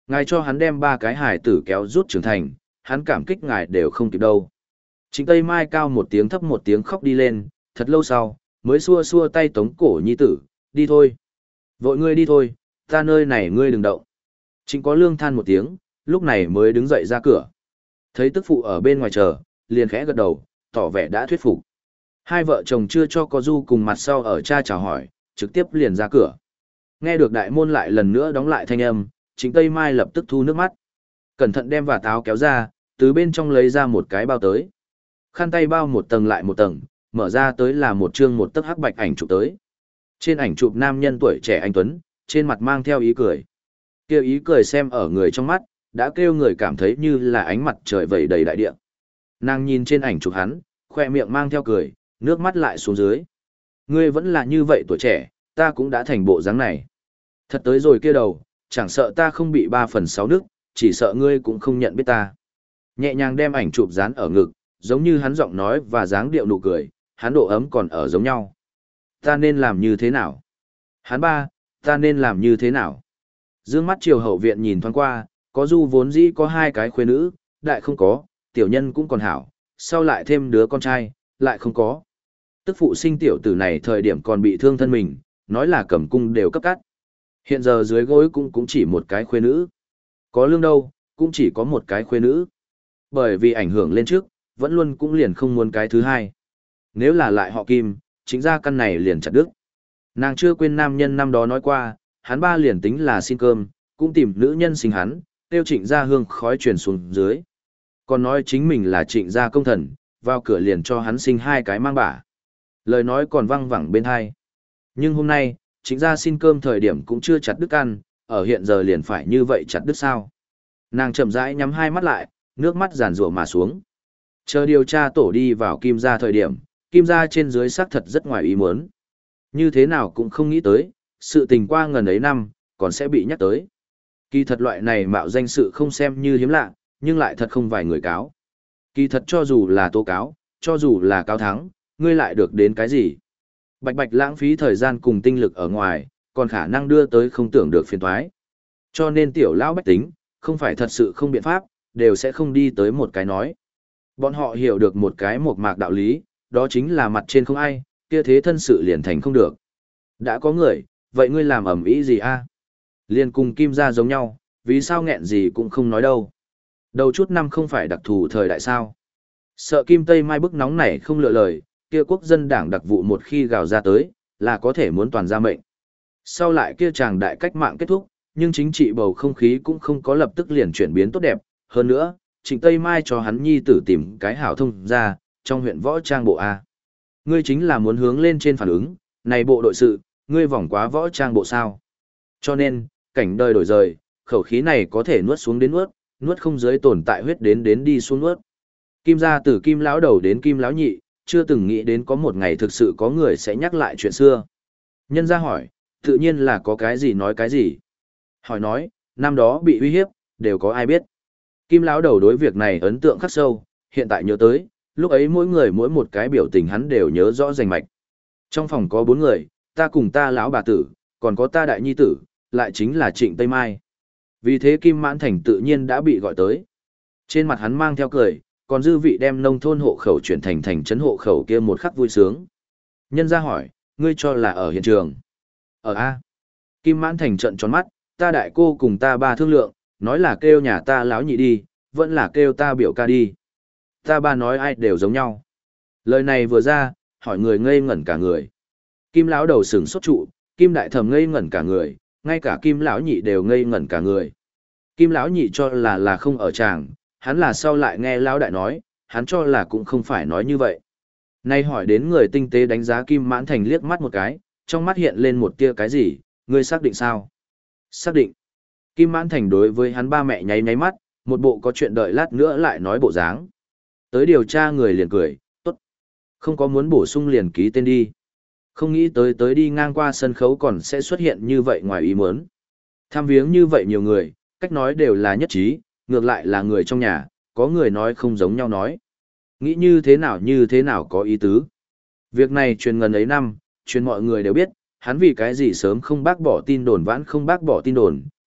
Ngài cho hắn đem ba cái hải tử kéo rút trưởng thành, hắn cảm kích ngài đều không kịp đâu. Trịnh Tây Mai cao một tiếng thấp một tiếng khóc đi lên, thật lâu sau, mới xua xua tay tống cổ nhi tử, đi thôi. Vội ngươi đi thôi, ta nơi này ngươi đừng động. Trịnh có lương than một tiếng, lúc này mới đứng dậy ra cửa. Thấy tức phụ ở bên ngoài chờ, liền khẽ gật đầu, tỏ vẻ đã thuyết phục. Hai vợ chồng chưa cho có du cùng mặt sau ở cha chào hỏi, trực tiếp liền ra cửa. Nghe được đại môn lại lần nữa đóng lại thanh âm, Trịnh Tây Mai lập tức thu nước mắt. Cẩn thận đem vạt áo kéo ra, từ bên trong lấy ra một cái bao tới. Khăn tay bao một tầng lại một tầng, mở ra tới là một chương một tấc hắc bạch ảnh chụp tới. Trên ảnh chụp nam nhân tuổi trẻ anh tuấn, trên mặt mang theo ý cười. Kêu ý cười xem ở người trong mắt, đã kêu người cảm thấy như là ánh mặt trời vẩy đầy đại địa. Nàng nhìn trên ảnh chụp hắn, khoe miệng mang theo cười, nước mắt lại xuống dưới. Ngươi vẫn là như vậy tuổi trẻ, ta cũng đã thành bộ dáng này. Thật tới rồi kia đầu, chẳng sợ ta không bị ba phần sáu nước, chỉ sợ ngươi cũng không nhận biết ta. Nhẹ nhàng đem ảnh chụp dán ở ngực, giống như hắn giọng nói và dáng điệu nụ cười, hắn độ ấm còn ở giống nhau. Ta nên làm như thế nào? Hắn ba, ta nên làm như thế nào? Dương mắt chiều hậu viện nhìn thoáng qua, có du vốn dĩ có hai cái khuê nữ, đại không có, tiểu nhân cũng còn hảo, sau lại thêm đứa con trai, lại không có. Tức phụ sinh tiểu tử này thời điểm còn bị thương thân mình, nói là cầm cung đều cấp cắt. Hiện giờ dưới gối cũng cũng chỉ một cái khuê nữ. Có lương đâu, cũng chỉ có một cái khuê nữ. Bởi vì ảnh hưởng lên trước, vẫn luôn cũng liền không muốn cái thứ hai. Nếu là lại họ Kim, chính ra căn này liền chặt đứt. Nàng chưa quên nam nhân năm đó nói qua, hắn ba liền tính là xin cơm, cũng tìm nữ nhân sinh hắn, tiêu trịnh ra hương khói truyền xuống dưới. Còn nói chính mình là trịnh gia công thần, vào cửa liền cho hắn sinh hai cái mang bả. Lời nói còn văng vẳng bên hai. Nhưng hôm nay, trịnh gia xin cơm thời điểm cũng chưa chặt đứt ăn, ở hiện giờ liền phải như vậy chặt đứt sao. Nàng chậm rãi nhắm hai mắt lại, nước mắt giàn rủa mà xuống. Chờ điều tra tổ đi vào Kim gia thời điểm, Kim gia trên dưới xác thật rất ngoài ý muốn. Như thế nào cũng không nghĩ tới, sự tình qua ngần ấy năm, còn sẽ bị nhắc tới. Kỳ thật loại này mạo danh sự không xem như hiếm lạ, nhưng lại thật không vài người cáo. Kỳ thật cho dù là tố cáo, cho dù là cáo thắng, ngươi lại được đến cái gì? Bạch bạch lãng phí thời gian cùng tinh lực ở ngoài, còn khả năng đưa tới không tưởng được phiền toái. Cho nên tiểu lão bách tính, không phải thật sự không biện pháp, đều sẽ không đi tới một cái nói. Bọn họ hiểu được một cái một mạc đạo lý, đó chính là mặt trên không ai, kia thế thân sự liền thành không được. Đã có người, vậy ngươi làm ẩm ý gì a? Liền cùng Kim gia giống nhau, vì sao nghẹn gì cũng không nói đâu. Đầu chút năm không phải đặc thù thời đại sao. Sợ Kim Tây Mai bức nóng này không lựa lời, kia quốc dân đảng đặc vụ một khi gào ra tới, là có thể muốn toàn ra mệnh. Sau lại kia chàng đại cách mạng kết thúc, nhưng chính trị bầu không khí cũng không có lập tức liền chuyển biến tốt đẹp. Hơn nữa, Trịnh Tây Mai cho hắn nhi tử tìm cái hảo thông ra, trong huyện võ trang bộ A. Ngươi chính là muốn hướng lên trên phản ứng, này bộ đội sự, ngươi vòng quá võ trang bộ sao. Cho nên, cảnh đời đổi rời, khẩu khí này có thể nuốt xuống đến nuốt, nuốt không giới tồn tại huyết đến đến đi xuống nuốt. Kim gia từ Kim lão đầu đến Kim lão nhị, chưa từng nghĩ đến có một ngày thực sự có người sẽ nhắc lại chuyện xưa. Nhân gia hỏi, tự nhiên là có cái gì nói cái gì. Hỏi nói, năm đó bị uy hiếp, đều có ai biết. Kim lão đầu đối việc này ấn tượng khắc sâu, hiện tại nhớ tới, lúc ấy mỗi người mỗi một cái biểu tình hắn đều nhớ rõ rành mạch. Trong phòng có bốn người, ta cùng ta lão bà tử, còn có ta đại nhi tử, lại chính là Trịnh Tây Mai. Vì thế Kim Mãn Thành tự nhiên đã bị gọi tới. Trên mặt hắn mang theo cười, còn dư vị đem nông thôn hộ khẩu chuyển thành thành trấn hộ khẩu kia một khắc vui sướng. Nhân ra hỏi, ngươi cho là ở hiện trường. Ở A. Kim Mãn Thành trận tròn mắt, ta đại cô cùng ta ba thương lượng, nói là kêu nhà ta lão nhị đi, vẫn là kêu ta biểu ca đi. Ta ba nói ai đều giống nhau. Lời này vừa ra, hỏi người ngây ngẩn cả người. Kim lão đầu sừng sốt trụ, Kim đại thẩm ngây ngẩn cả người, ngay cả Kim lão nhị đều ngây ngẩn cả người. Kim lão nhị cho là là không ở tràng, hắn là sau lại nghe lão đại nói, hắn cho là cũng không phải nói như vậy. Nay hỏi đến người tinh tế đánh giá Kim Mãn Thành liếc mắt một cái, trong mắt hiện lên một tia cái gì, ngươi xác định sao? Xác định. Kim Mãn Thành đối với hắn ba mẹ nháy nháy mắt, một bộ có chuyện đợi lát nữa lại nói bộ dáng. Tới điều tra người liền cười, tốt. Không có muốn bổ sung liền ký tên đi. Không nghĩ tới tới đi ngang qua sân khấu còn sẽ xuất hiện như vậy ngoài ý muốn. Tham viếng như vậy nhiều người, cách nói đều là nhất trí, ngược lại là người trong nhà, có người nói không giống nhau nói. Nghĩ như thế nào như thế nào có ý tứ. Việc này truyền ngần ấy năm, truyền mọi người đều biết, hắn vì cái gì sớm không bác bỏ tin đồn vãn không bác bỏ tin đồn,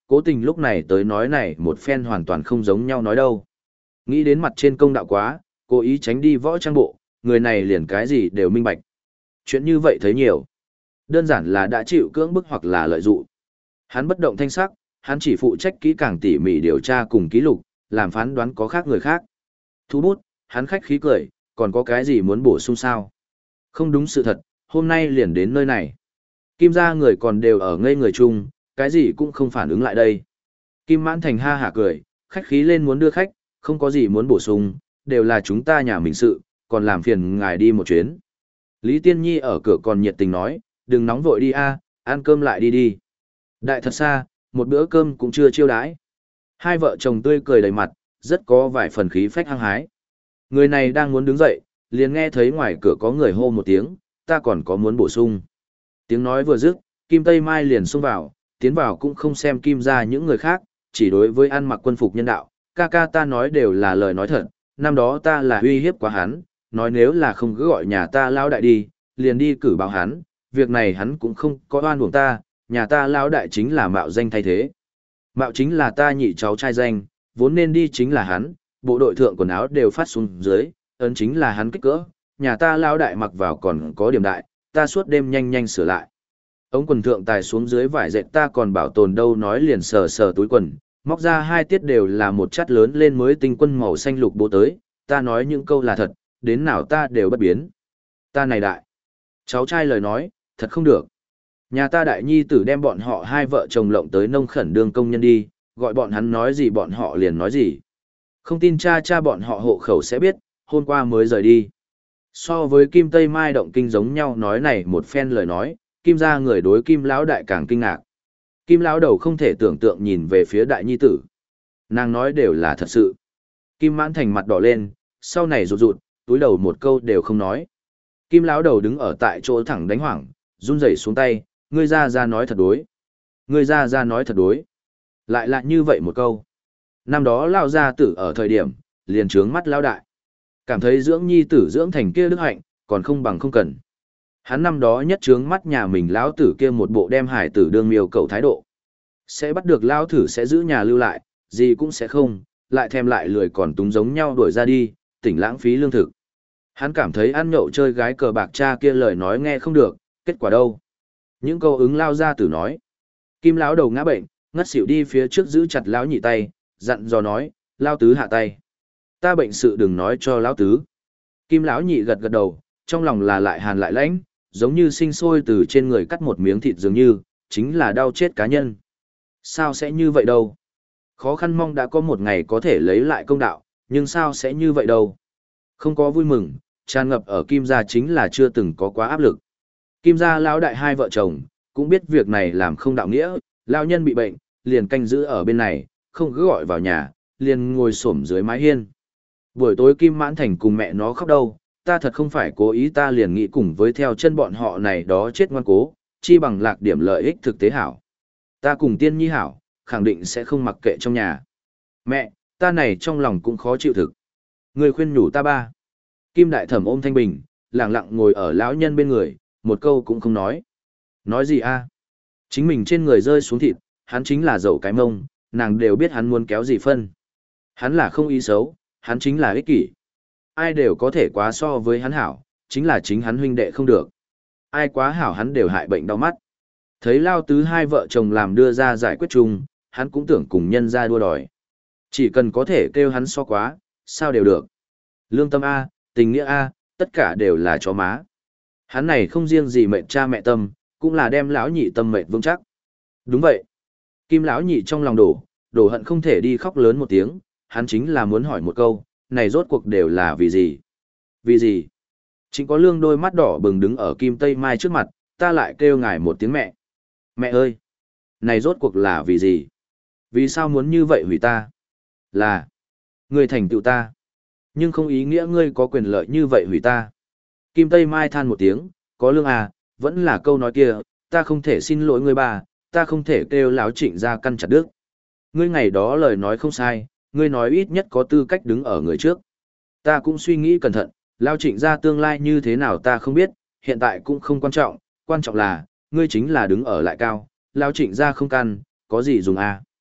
cố tình lúc này tới nói này một phen hoàn toàn không giống nhau nói đâu. Nghĩ đến mặt trên công đạo quá, cố ý tránh đi võ trang bộ, người này liền cái gì đều minh bạch. Chuyện như vậy thấy nhiều. Đơn giản là đã chịu cưỡng bức hoặc là lợi dụng. Hắn bất động thanh sắc, hắn chỉ phụ trách kỹ càng tỉ mỉ điều tra cùng ký lục, làm phán đoán có khác người khác. Thu bút, hắn khách khí cười, còn có cái gì muốn bổ sung sao? Không đúng sự thật, hôm nay liền đến nơi này. Kim gia người còn đều ở ngây người chung, cái gì cũng không phản ứng lại đây. Kim Mãn Thành ha hả cười, khách khí lên muốn đưa khách, không có gì muốn bổ sung, đều là chúng ta nhà mình sự, còn làm phiền ngài đi một chuyến. Lý Tiên Nhi ở cửa còn nhiệt tình nói, đừng nóng vội đi a, ăn cơm lại đi đi. Đại thật xa, một bữa cơm cũng chưa chiêu đãi. Hai vợ chồng tươi cười đầy mặt, rất có vài phần khí phách hăng hái. Người này đang muốn đứng dậy, liền nghe thấy ngoài cửa có người hô một tiếng, ta còn có muốn bổ sung. Tiếng nói vừa dứt, Kim Tây Mai liền xông vào, tiến vào cũng không xem Kim ra những người khác, chỉ đối với ăn mặc quân phục nhân đạo, ca ca ta nói đều là lời nói thật, năm đó ta là uy hiếp quá hắn, nói nếu là không cứ gọi nhà ta lao đại đi, liền đi cử báo hắn, việc này hắn cũng không có oan uổng ta, nhà ta lao đại chính là mạo danh thay thế. Mạo chính là ta nhị cháu trai danh, vốn nên đi chính là hắn, bộ đội thượng quần áo đều phát xuống dưới, ấn chính là hắn kích cỡ, nhà ta lao đại mặc vào còn có điểm đại, ta suốt đêm nhanh nhanh sửa lại. Ống quần thượng tài xuống dưới vải dệt ta còn bảo tồn đâu nói liền sờ sờ túi quần, móc ra hai tiết đều là một chát lớn lên mới tinh quân màu xanh lục bố tới, ta nói những câu là thật, đến nào ta đều bất biến. Ta này đại. Cháu trai lời nói, thật không được. Nhà ta đại nhi tử đem bọn họ hai vợ chồng lộng tới nông khẩn đương công nhân đi, gọi bọn hắn nói gì bọn họ liền nói gì. Không tin cha cha bọn họ hộ khẩu sẽ biết, hôm qua mới rời đi. So với Kim Tây Mai động kinh giống nhau nói này một phen lời nói, Kim gia người đối Kim lão đại càng kinh ngạc. Kim lão đầu không thể tưởng tượng nhìn về phía đại nhi tử. Nàng nói đều là thật sự. Kim Mãn Thành mặt đỏ lên, sau này rụt rụt, túi đầu một câu đều không nói. Kim lão đầu đứng ở tại chỗ thẳng đánh hoảng, run rẩy xuống tay, ngươi ra ra nói thật đối. Ngươi ra ra nói thật đối. Lại lại như vậy một câu. Năm đó lao gia tử ở thời điểm, liền trướng mắt lao đại. Cảm thấy dưỡng nhi tử dưỡng thành kia đức hạnh, còn không bằng không cần. Hắn năm đó nhất trướng mắt nhà mình lão tử kia một bộ đem hải tử đương miêu cầu thái độ. Sẽ bắt được lao thử sẽ giữ nhà lưu lại, gì cũng sẽ không, lại thèm lại lười còn túng giống nhau đuổi ra đi, tỉnh lãng phí lương thực. Hắn cảm thấy ăn nhậu chơi gái cờ bạc cha kia lời nói nghe không được, kết quả đâu? Những câu ứng lao ra tử nói. Kim lão đầu ngã bệnh, ngất xỉu đi phía trước giữ chặt lão nhị tay, dặn dò nói, lao tứ hạ tay. Ta bệnh sự đừng nói cho lão tứ. Kim lão nhị gật gật đầu, trong lòng là lại hàn lại lãnh, giống như sinh sôi từ trên người cắt một miếng thịt dường như, chính là đau chết cá nhân. Sao sẽ như vậy đâu? Khó khăn mong đã có một ngày có thể lấy lại công đạo, nhưng sao sẽ như vậy đâu? Không có vui mừng, tràn ngập ở Kim gia chính là chưa từng có quá áp lực. Kim gia lão đại hai vợ chồng, cũng biết việc này làm không đạo nghĩa, lão nhân bị bệnh, liền canh giữ ở bên này, không cứ gọi vào nhà, liền ngồi xổm dưới mái hiên. Buổi tối Kim Mãn Thành cùng mẹ nó khóc đâu, ta thật không phải cố ý ta liền nghĩ cùng với theo chân bọn họ này đó chết ngoan cố, chi bằng lạc điểm lợi ích thực tế hảo. Ta cùng tiên nhi hảo, khẳng định sẽ không mặc kệ trong nhà. Mẹ, ta này trong lòng cũng khó chịu thực. Người khuyên nhủ ta ba. Kim đại thẩm ôm Thanh Bình, lặng lặng ngồi ở lão nhân bên người, một câu cũng không nói. Nói gì a? Chính mình trên người rơi xuống thịt, hắn chính là dậu cái mông, nàng đều biết hắn muốn kéo gì phân. Hắn là không ý xấu, hắn chính là ích kỷ. Ai đều có thể quá so với hắn hảo, chính là chính hắn huynh đệ không được. Ai quá hảo hắn đều hại bệnh đau mắt. Thấy lao tứ hai vợ chồng làm đưa ra giải quyết chung, hắn cũng tưởng cùng nhân ra đua đòi. Chỉ cần có thể kêu hắn so quá, sao đều được. Lương tâm A, tình nghĩa A, tất cả đều là chó má. Hắn này không riêng gì mệnh cha mẹ tâm, cũng là đem lão nhị tâm mệnh vững chắc. Đúng vậy. Kim lão nhị trong lòng đổ, đổ hận không thể đi khóc lớn một tiếng, hắn chính là muốn hỏi một câu, này rốt cuộc đều là vì gì? Vì gì? Chính có lương đôi mắt đỏ bừng đứng ở Kim Tây Mai trước mặt, ta lại kêu ngài một tiếng mẹ. Mẹ ơi! Này rốt cuộc là vì gì? Vì sao muốn như vậy hủy ta? Là, ngươi thành tựu ta. Nhưng không ý nghĩa ngươi có quyền lợi như vậy hủy ta. Kim Tây Mai than một tiếng, có lương à, vẫn là câu nói kia, ta không thể xin lỗi ngươi bà, ta không thể kêu láo Trịnh ra căn chặt đứt. Ngươi ngày đó lời nói không sai, ngươi nói ít nhất có tư cách đứng ở người trước. Ta cũng suy nghĩ cẩn thận, lao Trịnh ra tương lai như thế nào ta không biết, hiện tại cũng không quan trọng, quan trọng là, ngươi chính là đứng ở lại cao, lao Trịnh ra không căn, có gì dùng à.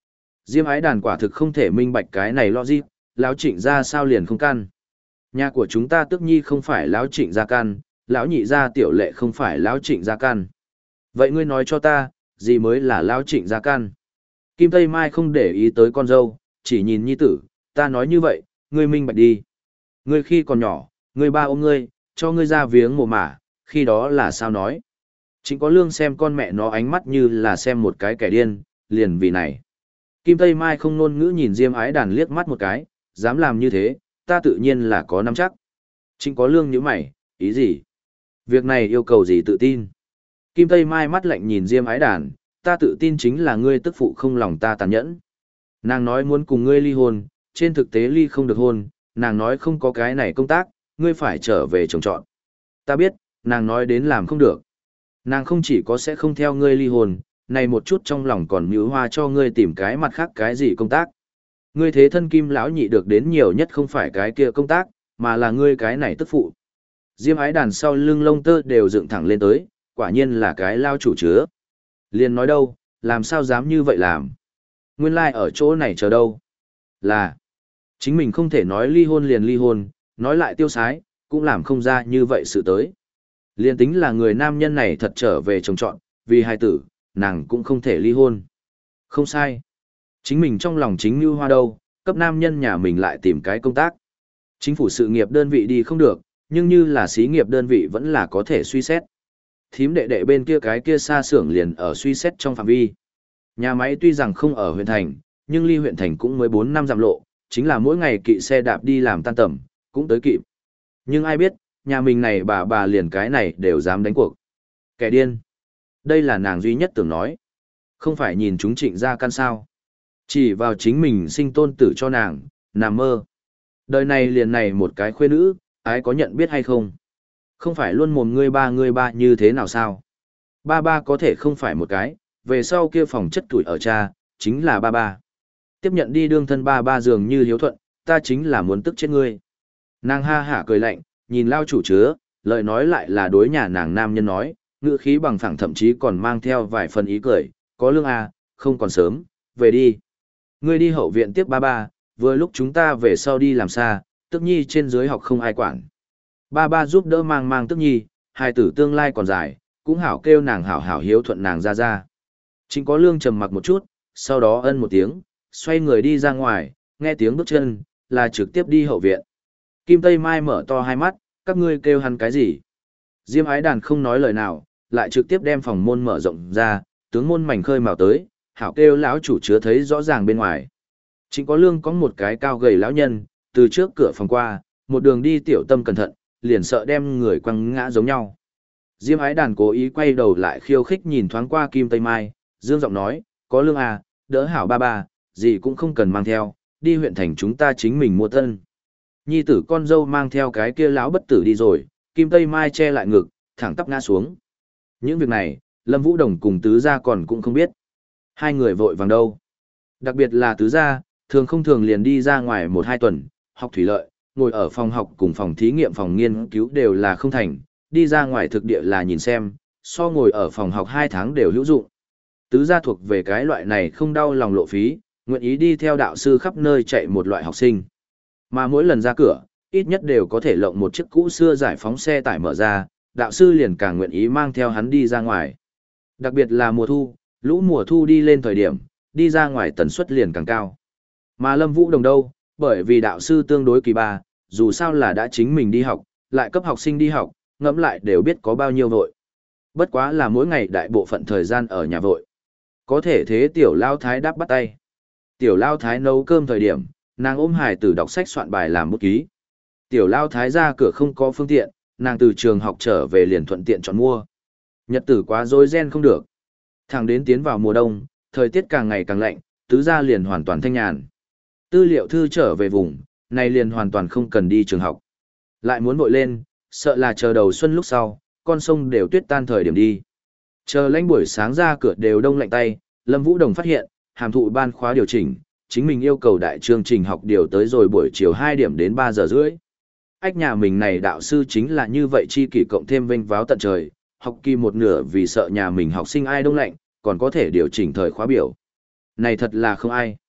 Diêm ái đàn quả thực không thể minh bạch cái này logic, lão trịnh ra sao liền không căn. Nhà của chúng ta tức nhi không phải lão trịnh gia căn, lão nhị gia tiểu lệ không phải lão trịnh gia căn. Vậy ngươi nói cho ta, gì mới là lão trịnh gia căn? Kim Tây Mai không để ý tới con dâu, chỉ nhìn nhi tử, ta nói như vậy, ngươi minh bạch đi. Ngươi khi còn nhỏ, ngươi ba ôm ngươi, cho ngươi ra viếng mồ mả, khi đó là sao nói. Chính có lương xem con mẹ nó ánh mắt như là xem một cái kẻ điên, liền vì này. Kim Tây Mai không ngôn ngữ nhìn Diêm ái đàn liếc mắt một cái, dám làm như thế, ta tự nhiên là có nắm chắc. Chính có lương như mày, ý gì? Việc này yêu cầu gì tự tin? Kim Tây Mai mắt lạnh nhìn Diêm ái đàn, ta tự tin chính là ngươi tức phụ không lòng ta tàn nhẫn. Nàng nói muốn cùng ngươi ly hôn, trên thực tế ly không được hôn, nàng nói không có cái này công tác, ngươi phải trở về trồng trọt. Ta biết, nàng nói đến làm không được. Nàng không chỉ có sẽ không theo ngươi ly hôn, này một chút trong lòng còn nhíu hoa cho ngươi tìm cái mặt khác cái gì công tác. Ngươi thế thân Kim lão nhị được đến nhiều nhất không phải cái kia công tác, mà là ngươi cái này tức phụ. Diêm ái đàn sau lưng lông tơ đều dựng thẳng lên tới, quả nhiên là cái lao chủ chứa. Liền nói đâu, làm sao dám như vậy làm. Nguyên lai like ở chỗ này chờ đâu. Là, chính mình không thể nói ly hôn liền ly hôn, nói lại tiêu sái, cũng làm không ra như vậy sự tới. Liên tính là người nam nhân này thật trở về trồng trọn, vì hai tử, nàng cũng không thể ly hôn. Không sai. Chính mình trong lòng chính như hoa đâu, cấp nam nhân nhà mình lại tìm cái công tác. Chính phủ sự nghiệp đơn vị đi không được, nhưng như là xí nghiệp đơn vị vẫn là có thể suy xét. Thím đệ đệ bên kia cái kia xa xưởng liền ở suy xét trong phạm vi. Nhà máy tuy rằng không ở huyện thành, nhưng ly huyện thành cũng mới bốn năm dặm lộ, chính là mỗi ngày kỵ xe đạp đi làm tan tầm, cũng tới kịp. Nhưng ai biết, nhà mình này bà bà liền cái này đều dám đánh cuộc. Kẻ điên. Đây là nàng duy nhất tưởng nói. Không phải nhìn chúng trịnh ra căn sao. Chỉ vào chính mình sinh tôn tử cho nàng, nằm mơ. Đời này liền này một cái khuê nữ, ai có nhận biết hay không? Không phải luôn mồm ngươi ba ngươi ba như thế nào sao? Ba ba có thể không phải một cái, về sau kia phòng chất tuổi ở cha, chính là ba ba. Tiếp nhận đi đương thân ba ba dường như hiếu thuận, ta chính là muốn tức chết ngươi. Nàng ha hả cười lạnh, nhìn lao chủ chứa, lời nói lại là đối nhà nàng nam nhân nói, ngữ khí bằng phẳng thậm chí còn mang theo vài phần ý cười, có lương à, không còn sớm, về đi. Ngươi đi hậu viện tiếp ba ba, vừa lúc chúng ta về sau đi làm xa, tức nhi trên dưới học không ai quản. Ba ba giúp đỡ mang mang tức nhi, hai tử tương lai còn dài, cũng hảo kêu nàng hảo hảo hiếu thuận nàng ra ra. Chính có lương trầm mặc một chút, sau đó ân một tiếng, xoay người đi ra ngoài, nghe tiếng bước chân, là trực tiếp đi hậu viện. Kim Tây Mai mở to hai mắt, các ngươi kêu hắn cái gì? Diêm ái đàn không nói lời nào, lại trực tiếp đem phòng môn mở rộng ra, tướng môn mảnh khơi mào tới, hảo kêu lão chủ chứa thấy rõ ràng bên ngoài. Chính có lương có một cái cao gầy lão nhân, từ trước cửa phòng qua, một đường đi tiểu tâm cẩn thận, liền sợ đem người quăng ngã giống nhau. Diêm ái đàn cố ý quay đầu lại khiêu khích nhìn thoáng qua Kim Tây Mai, dương giọng nói, có lương à, đỡ hảo ba ba, gì cũng không cần mang theo, đi huyện thành chúng ta chính mình mua tân. Nhi tử con dâu mang theo cái kia lão bất tử đi rồi, Kim Tây Mai che lại ngực, thẳng tắp ngã xuống. Những việc này, Lâm Vũ Đồng cùng Tứ Gia còn cũng không biết. Hai người vội vàng đâu. Đặc biệt là Tứ Gia, thường không thường liền đi ra ngoài một hai tuần, học thủy lợi, ngồi ở phòng học cùng phòng thí nghiệm phòng nghiên cứu đều là không thành, đi ra ngoài thực địa là nhìn xem, so ngồi ở phòng học hai tháng đều hữu dụng. Tứ Gia thuộc về cái loại này không đau lòng lộ phí, nguyện ý đi theo đạo sư khắp nơi chạy một loại học sinh. Mà mỗi lần ra cửa, ít nhất đều có thể lộng một chiếc cũ xưa giải phóng xe tải mở ra, đạo sư liền càng nguyện ý mang theo hắn đi ra ngoài. Đặc biệt là mùa thu, lũ mùa thu đi lên thời điểm, đi ra ngoài tần suất liền càng cao. Mà Lâm Vũ Đồng đâu, bởi vì đạo sư tương đối kỳ ba, dù sao là đã chính mình đi học, lại cấp học sinh đi học, ngẫm lại đều biết có bao nhiêu vội. Bất quá là mỗi ngày đại bộ phận thời gian ở nhà vội. Có thể thế tiểu lao thái đáp bắt tay. Tiểu lao thái nấu cơm thời điểm, nàng ôm hải tử đọc sách soạn bài làm bút ký. Tiểu lao thái ra cửa không có phương tiện, nàng từ trường học trở về liền thuận tiện chọn mua. Nhật tử quá rối ren không được. Thẳng đến tiến vào mùa đông, thời tiết càng ngày càng lạnh, tứ gia liền hoàn toàn thanh nhàn. Tư liệu thư trở về vùng, này liền hoàn toàn không cần đi trường học. Lại muốn vội lên, sợ là chờ đầu xuân lúc sau, con sông đều tuyết tan thời điểm đi. Chờ lãnh buổi sáng ra cửa đều đông lạnh tay, Lâm Vũ Đồng phát hiện, hàm thụ ban khóa điều chỉnh, chính mình yêu cầu đại chương trình học điều tới rồi buổi chiều hai điểm đến ba giờ rưỡi. Ách nhà mình này đạo sư chính là như vậy chi kỷ cộng thêm vênh váo tận trời, học kỳ một nửa vì sợ nhà mình học sinh ai đông lạnh, còn có thể điều chỉnh thời khóa biểu. Này thật là không ai.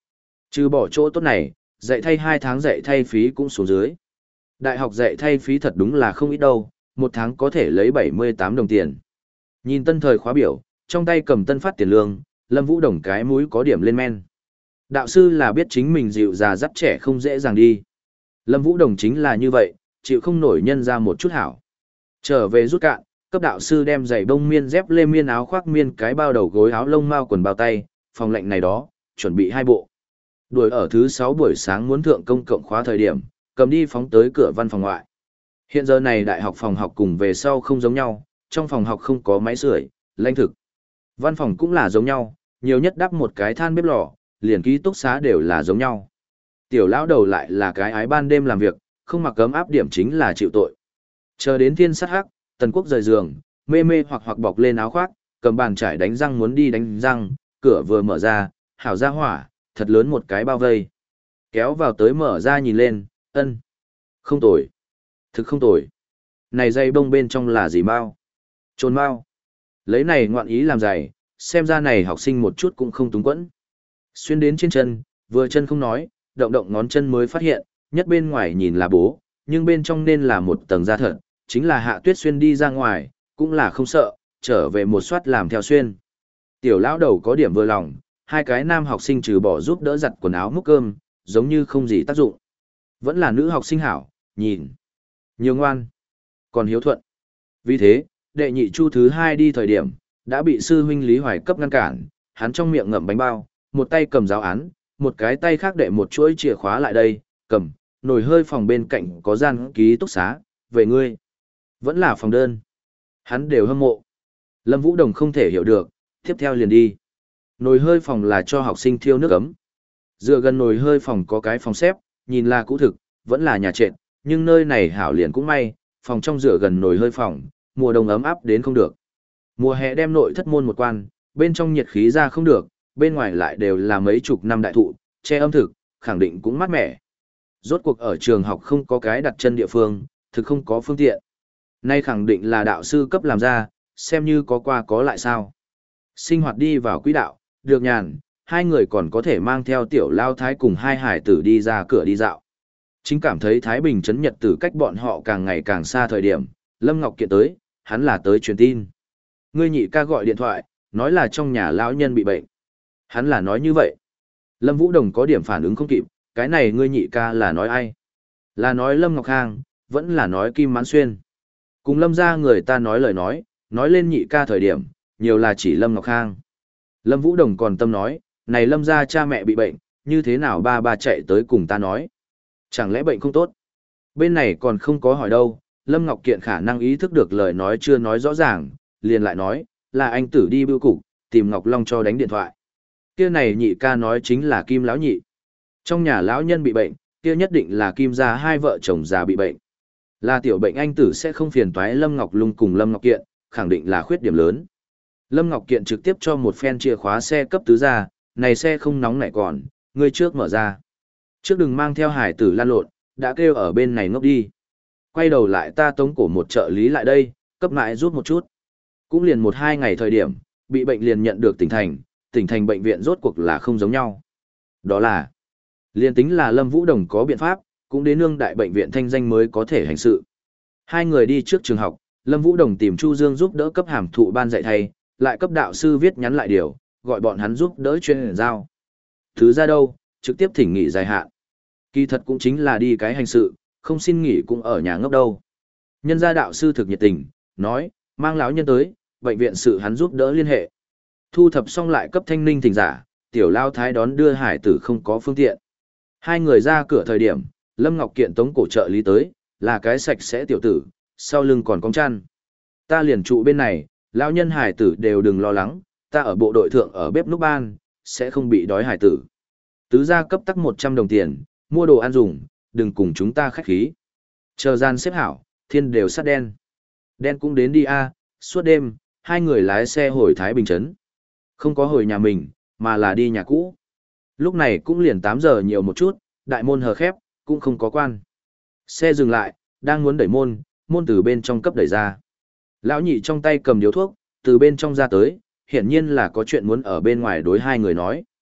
Trừ bỏ chỗ tốt này, dạy thay hai tháng dạy thay phí cũng xuống dưới. Đại học dạy thay phí thật đúng là không ít đâu, một tháng có thể lấy bảy mươi tám đồng tiền. Nhìn tân thời khóa biểu, trong tay cầm tân phát tiền lương, Lâm Vũ Đồng cái mũi có điểm lên men. Đạo sư là biết chính mình dịu già dắt trẻ không dễ dàng đi. Lâm Vũ Đồng chính là như vậy, chịu không nổi nhân ra một chút hảo. Trở về rút cạn, cấp đạo sư đem giày bông miên dép lê miên áo khoác miên cái bao đầu gối áo lông mao quần bao tay, phòng lạnh này đó, chuẩn bị hai bộ. Đuổi ở thứ sáu buổi sáng muốn thượng công cộng khóa thời điểm, cầm đi phóng tới cửa văn phòng ngoại. Hiện giờ này đại học phòng học cùng về sau không giống nhau, trong phòng học không có máy sưởi, lạnh thực. Văn phòng cũng là giống nhau, nhiều nhất đắp một cái than bếp lò, liền ký túc xá đều là giống nhau. Tiểu lão đầu lại là cái ái ban đêm làm việc, không mặc cấm áp điểm chính là chịu tội. Chờ đến thiên sát hắc, Tần Quốc rời giường, mê mê hoặc hoặc bọc lên áo khoác, cầm bàn chải đánh răng muốn đi đánh răng, cửa vừa mở ra, hảo ra hỏa, thật lớn một cái bao vây. Kéo vào tới mở ra nhìn lên, ân. Không tồi. Thực không tồi. Này dây bông bên trong là gì bao? Trồn bao. Lấy này ngoạn ý làm giày, xem ra này học sinh một chút cũng không túng quẫn. Xuyên đến trên chân, vừa chân không nói, động động ngón chân mới phát hiện, nhất bên ngoài nhìn là bố, nhưng bên trong nên là một tầng da thật, chính là Hạ Tuyết xuyên đi ra ngoài, cũng là không sợ, trở về một soát làm theo xuyên. Tiểu lão đầu có điểm vừa lòng, hai cái nam học sinh trừ bỏ giúp đỡ giặt quần áo múc cơm, giống như không gì tác dụng. Vẫn là nữ học sinh hảo, nhìn. Nhiều ngoan, còn hiếu thuận. Vì thế, đệ nhị chu thứ hai đi thời điểm, đã bị sư huynh Lý Hoài cấp ngăn cản, hắn trong miệng ngậm bánh bao, một tay cầm giáo án, một cái tay khác đệ một chuỗi chìa khóa lại đây, cầm, nồi hơi phòng bên cạnh có gian ký túc xá, về ngươi. Vẫn là phòng đơn. Hắn đều hâm mộ. Lâm Vũ Đồng không thể hiểu được, tiếp theo liền đi. Nồi hơi phòng là cho học sinh thiêu nước ấm. Dựa gần nồi hơi phòng có cái phòng xếp, nhìn là cũ thực, vẫn là nhà trệt, nhưng nơi này hảo liền cũng may, phòng trong dựa gần nồi hơi phòng, mùa đông ấm áp đến không được. Mùa hè đem nội thất môn một quan, bên trong nhiệt khí ra không được, bên ngoài lại đều là mấy chục năm đại thụ, che âm thực, khẳng định cũng mát mẻ. Rốt cuộc ở trường học không có cái đặt chân địa phương, thực không có phương tiện. Nay khẳng định là đạo sư cấp làm ra, xem như có qua có lại sao. Sinh hoạt đi vào quỹ đạo, được nhàn, hai người còn có thể mang theo tiểu lao thái cùng hai hải tử đi ra cửa đi dạo. Chính cảm thấy Thái Bình trấn nhật tử cách bọn họ càng ngày càng xa thời điểm, Lâm Ngọc Kiện tới, hắn là tới truyền tin. Ngươi nhị ca gọi điện thoại, nói là trong nhà lão nhân bị bệnh. Hắn là nói như vậy. Lâm Vũ Đồng có điểm phản ứng không kịp, cái này ngươi nhị ca là nói ai? Là nói Lâm Ngọc Khang, vẫn là nói Kim Mãn Xuyên. Cùng Lâm ra người ta nói lời nói, nói lên nhị ca thời điểm, nhiều là chỉ Lâm Ngọc Khang. Lâm Vũ Đồng còn tâm nói, này Lâm ra cha mẹ bị bệnh, như thế nào ba ba chạy tới cùng ta nói. Chẳng lẽ bệnh không tốt? Bên này còn không có hỏi đâu, Lâm Ngọc Kiện khả năng ý thức được lời nói chưa nói rõ ràng, liền lại nói, là anh tử đi bưu cục, tìm Ngọc Long cho đánh điện thoại. Kia này nhị ca nói chính là Kim lão nhị. Trong nhà lão nhân bị bệnh, kia nhất định là Kim gia hai vợ chồng già bị bệnh. Là tiểu bệnh anh tử sẽ không phiền toái Lâm Ngọc Lung cùng Lâm Ngọc Kiện, khẳng định là khuyết điểm lớn. Lâm Ngọc Kiện trực tiếp cho một phen chìa khóa xe cấp tứ ra, này xe không nóng nảy còn, ngươi trước mở ra. Trước đừng mang theo hải tử lan lộn, đã kêu ở bên này ngốc đi. Quay đầu lại ta tống cổ một trợ lý lại đây, cấp mãi rút một chút. Cũng liền một hai ngày thời điểm, bị bệnh liền nhận được tỉnh thành, tỉnh thành bệnh viện rốt cuộc là không giống nhau. Đó là, liền tính là Lâm Vũ Đồng có biện pháp, cũng đến nương đại bệnh viện thanh danh mới có thể hành sự. Hai người đi trước trường học, Lâm Vũ Đồng tìm Chu Dương giúp đỡ cấp hàm thụ ban dạy thầy, lại cấp đạo sư viết nhắn lại điều, gọi bọn hắn giúp đỡ chuyên giao. Thứ ra đâu, trực tiếp thỉnh nghỉ dài hạn. Kỳ thật cũng chính là đi cái hành sự, không xin nghỉ cũng ở nhà ngốc đâu. Nhân gia đạo sư thực nhiệt tình, nói, mang lão nhân tới, bệnh viện sự hắn giúp đỡ liên hệ. Thu thập xong lại cấp thanh ninh thỉnh giả, tiểu lao thái đón đưa hải tử không có phương tiện. Hai người ra cửa thời điểm, Lâm Ngọc Kiện tống cổ trợ lý tới, là cái sạch sẽ tiểu tử, sau lưng còn cong chăn. Ta liền trụ bên này, lão nhân hải tử đều đừng lo lắng, ta ở bộ đội thượng ở bếp núc ban, sẽ không bị đói hải tử. Tứ gia cấp tắc một trăm đồng tiền, mua đồ ăn dùng, đừng cùng chúng ta khách khí. Chờ gian xếp hảo, thiên đều sắt đen. Đen cũng đến đi a, suốt đêm, hai người lái xe hồi Thái Bình trấn. Không có hồi nhà mình, mà là đi nhà cũ. Lúc này cũng liền tám giờ nhiều một chút, đại môn hờ khép, cũng không có quan. Xe dừng lại, đang muốn đẩy môn, môn từ bên trong cấp đẩy ra. Lão nhị trong tay cầm điếu thuốc, từ bên trong ra tới, hiển nhiên là có chuyện muốn ở bên ngoài đối hai người nói.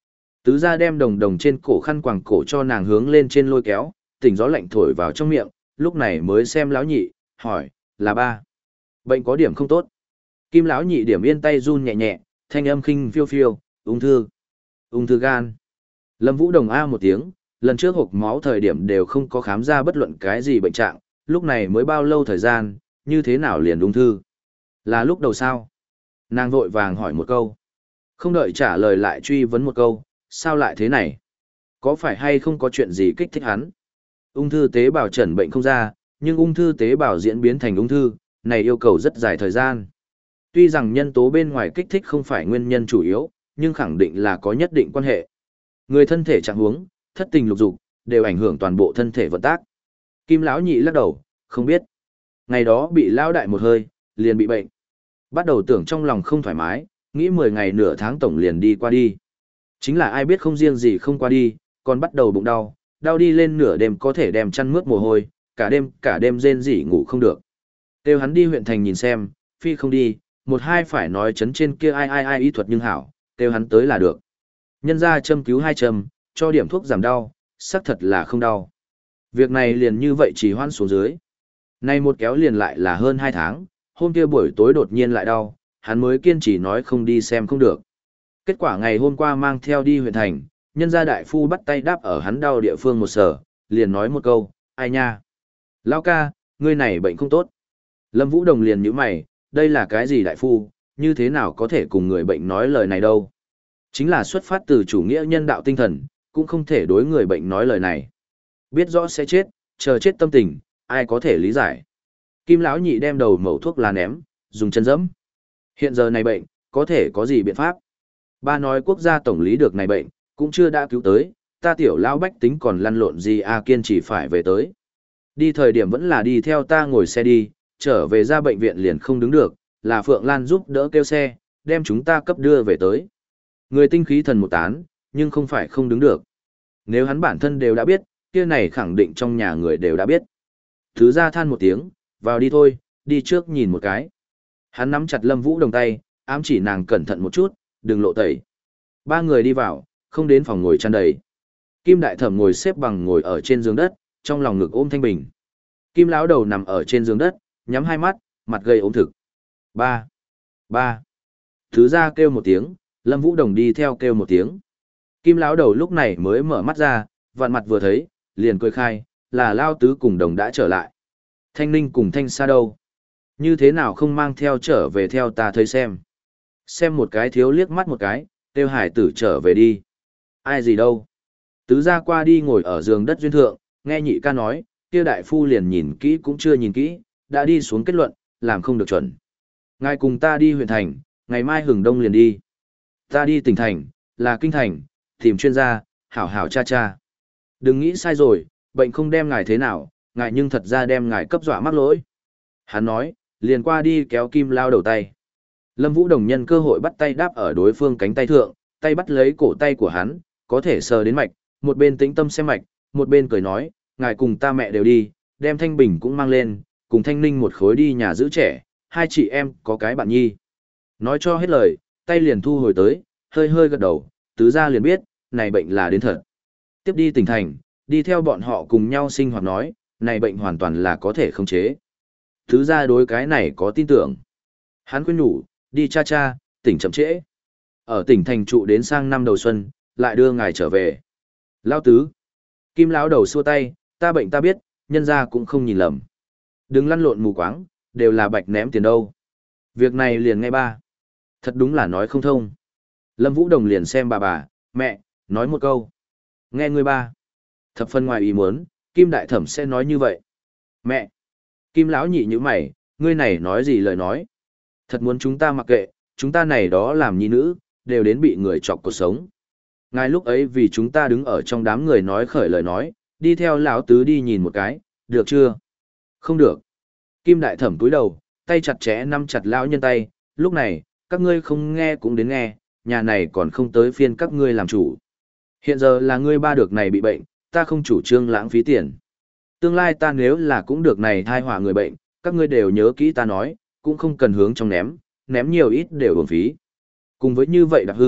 Tứ gia đem đồng đồng trên cổ khăn quàng cổ cho nàng hướng lên trên lôi kéo, tỉnh gió lạnh thổi vào trong miệng, lúc này mới xem lão nhị, hỏi, là ba. Bệnh có điểm không tốt. Kim lão nhị điểm yên tay run nhẹ nhẹ, thanh âm khinh phiêu phiêu, ung thư. Ung thư gan. Lâm Vũ Đồng a một tiếng, lần trước hộp máu thời điểm đều không có khám ra bất luận cái gì bệnh trạng, lúc này mới bao lâu thời gian, như thế nào liền ung thư. Là lúc đầu sao? Nàng vội vàng hỏi một câu. Không đợi trả lời lại truy vấn một câu, sao lại thế này? Có phải hay không có chuyện gì kích thích hắn? Ung thư tế bào chẩn bệnh không ra, nhưng ung thư tế bào diễn biến thành ung thư, này yêu cầu rất dài thời gian. Tuy rằng nhân tố bên ngoài kích thích không phải nguyên nhân chủ yếu, nhưng khẳng định là có nhất định quan hệ. Người thân thể trạng huống, thất tình lục dục, đều ảnh hưởng toàn bộ thân thể vận tác. Kim lão nhị lắc đầu, không biết. Ngày đó bị lão đại một hơi, liền bị bệnh. Bắt đầu tưởng trong lòng không thoải mái, nghĩ mười ngày nửa tháng tổng liền đi qua đi. Chính là ai biết không riêng gì không qua đi, còn bắt đầu bụng đau, đau đi lên nửa đêm có thể đem chăn mướt mồ hôi, cả đêm cả đêm rên rỉ ngủ không được. Kêu hắn đi huyện thành nhìn xem, phi không đi, một hai phải nói chấn trên kia ai ai ai y thuật nhưng hảo, kêu hắn tới là được. Nhân ra châm cứu hai châm, cho điểm thuốc giảm đau, xác thật là không đau. Việc này liền như vậy chỉ hoãn xuống dưới. Nay một kéo liền lại là hơn hai tháng, hôm kia buổi tối đột nhiên lại đau, hắn mới kiên trì nói không đi xem không được. Kết quả ngày hôm qua mang theo đi huyện thành, nhân gia đại phu bắt tay đáp ở hắn đau địa phương một sở, liền nói một câu, ai nha? Lão ca, ngươi này bệnh không tốt. Lâm Vũ Đồng liền nhíu mày, đây là cái gì đại phu, như thế nào có thể cùng người bệnh nói lời này đâu? Chính là xuất phát từ chủ nghĩa nhân đạo tinh thần, cũng không thể đối người bệnh nói lời này. Biết rõ sẽ chết, chờ chết tâm tình, ai có thể lý giải. Kim lão nhị đem đầu mẩu thuốc lá ném, dùng chân dẫm. Hiện giờ này bệnh, có thể có gì biện pháp? Ba nói quốc gia tổng lý được này bệnh, cũng chưa đã cứu tới, ta tiểu lão bách tính còn lăn lộn gì à kiên chỉ phải về tới. Đi thời điểm vẫn là đi theo ta ngồi xe đi, trở về ra bệnh viện liền không đứng được, là Phượng Lan giúp đỡ kêu xe, đem chúng ta cấp đưa về tới. Người tinh khí thần một tán, nhưng không phải không đứng được. Nếu hắn bản thân đều đã biết, kia này khẳng định trong nhà người đều đã biết. Thứ ra than một tiếng, vào đi thôi, đi trước nhìn một cái. Hắn nắm chặt Lâm Vũ Đồng tay, ám chỉ nàng cẩn thận một chút, đừng lộ tẩy. Ba người đi vào, không đến phòng ngồi tràn đầy. Kim đại thẩm ngồi xếp bằng ngồi ở trên giường đất, trong lòng ngực ôm Thanh Bình. Kim lão đầu nằm ở trên giường đất, nhắm hai mắt, mặt gây ốm thực. Ba, ba. Thứ ra kêu một tiếng, Lâm Vũ Đồng đi theo kêu một tiếng. Kim lão đầu lúc này mới mở mắt ra, vặn mặt vừa thấy, liền cười khai, là Lao Tứ cùng Đồng đã trở lại. Thanh Ninh cùng Thanh Sa đâu? Như thế nào không mang theo trở về theo ta thấy xem. Xem một cái thiếu liếc mắt một cái, kêu hải tử trở về đi. Ai gì đâu? Tứ ra qua đi ngồi ở giường đất duyên thượng, nghe nhị ca nói, kia đại phu liền nhìn kỹ cũng chưa nhìn kỹ, đã đi xuống kết luận, làm không được chuẩn. Ngài cùng ta đi huyện thành, ngày mai hừng đông liền đi. Ta đi tỉnh thành, là kinh thành, tìm chuyên gia, hảo hảo cha cha. Đừng nghĩ sai rồi, bệnh không đem ngài thế nào, ngài nhưng thật ra đem ngài cấp dọa mắc lỗi. Hắn nói, liền qua đi kéo Kim lao đầu tay. Lâm Vũ Đồng nhân cơ hội bắt tay đáp ở đối phương cánh tay thượng, tay bắt lấy cổ tay của hắn, có thể sờ đến mạch, một bên tĩnh tâm xem mạch, một bên cười nói, ngài cùng ta mẹ đều đi, đem Thanh Bình cũng mang lên, cùng Thanh Ninh một khối đi nhà giữ trẻ, hai chị em có cái bạn nhi. Nói cho hết lời, tay liền thu hồi tới, hơi hơi gật đầu, tứ gia liền biết, này bệnh là đến thật. Tiếp đi tỉnh thành, đi theo bọn họ cùng nhau sinh hoạt nói, này bệnh hoàn toàn là có thể khống chế. Tứ gia đối cái này có tin tưởng. Hắn khuyên nhủ, đi cha cha, tỉnh chậm trễ. Ở tỉnh thành trụ đến sang năm đầu xuân, lại đưa ngài trở về. Lão tứ. Kim lão đầu xua tay, ta bệnh ta biết, nhân gia cũng không nhìn lầm. Đừng lăn lộn mù quáng, đều là bạch ném tiền đâu. Việc này liền ngay ba. Thật đúng là nói không thông. Lâm Vũ Đồng liền xem bà bà, mẹ, nói một câu. Nghe người ba. Thập phân ngoài ý muốn, Kim đại thẩm sẽ nói như vậy. Mẹ. Kim lão nhị như mày, ngươi này nói gì lời nói. Thật muốn chúng ta mặc kệ, chúng ta này đó làm nhi nữ, đều đến bị người chọc cuộc sống. Ngài lúc ấy vì chúng ta đứng ở trong đám người nói khởi lời nói, đi theo lão tứ đi nhìn một cái, được chưa? Không được. Kim đại thẩm cúi đầu, tay chặt chẽ nắm chặt lão nhân tay, lúc này, các ngươi không nghe cũng đến nghe, nhà này còn không tới phiên các ngươi làm chủ. Hiện giờ là ngươi ba được này bị bệnh, ta không chủ trương lãng phí tiền. Tương lai ta nếu là cũng được này thai họa người bệnh, các ngươi đều nhớ kỹ ta nói, cũng không cần hướng trong ném, ném nhiều ít đều uổng phí. Cùng với như vậy đặc hư,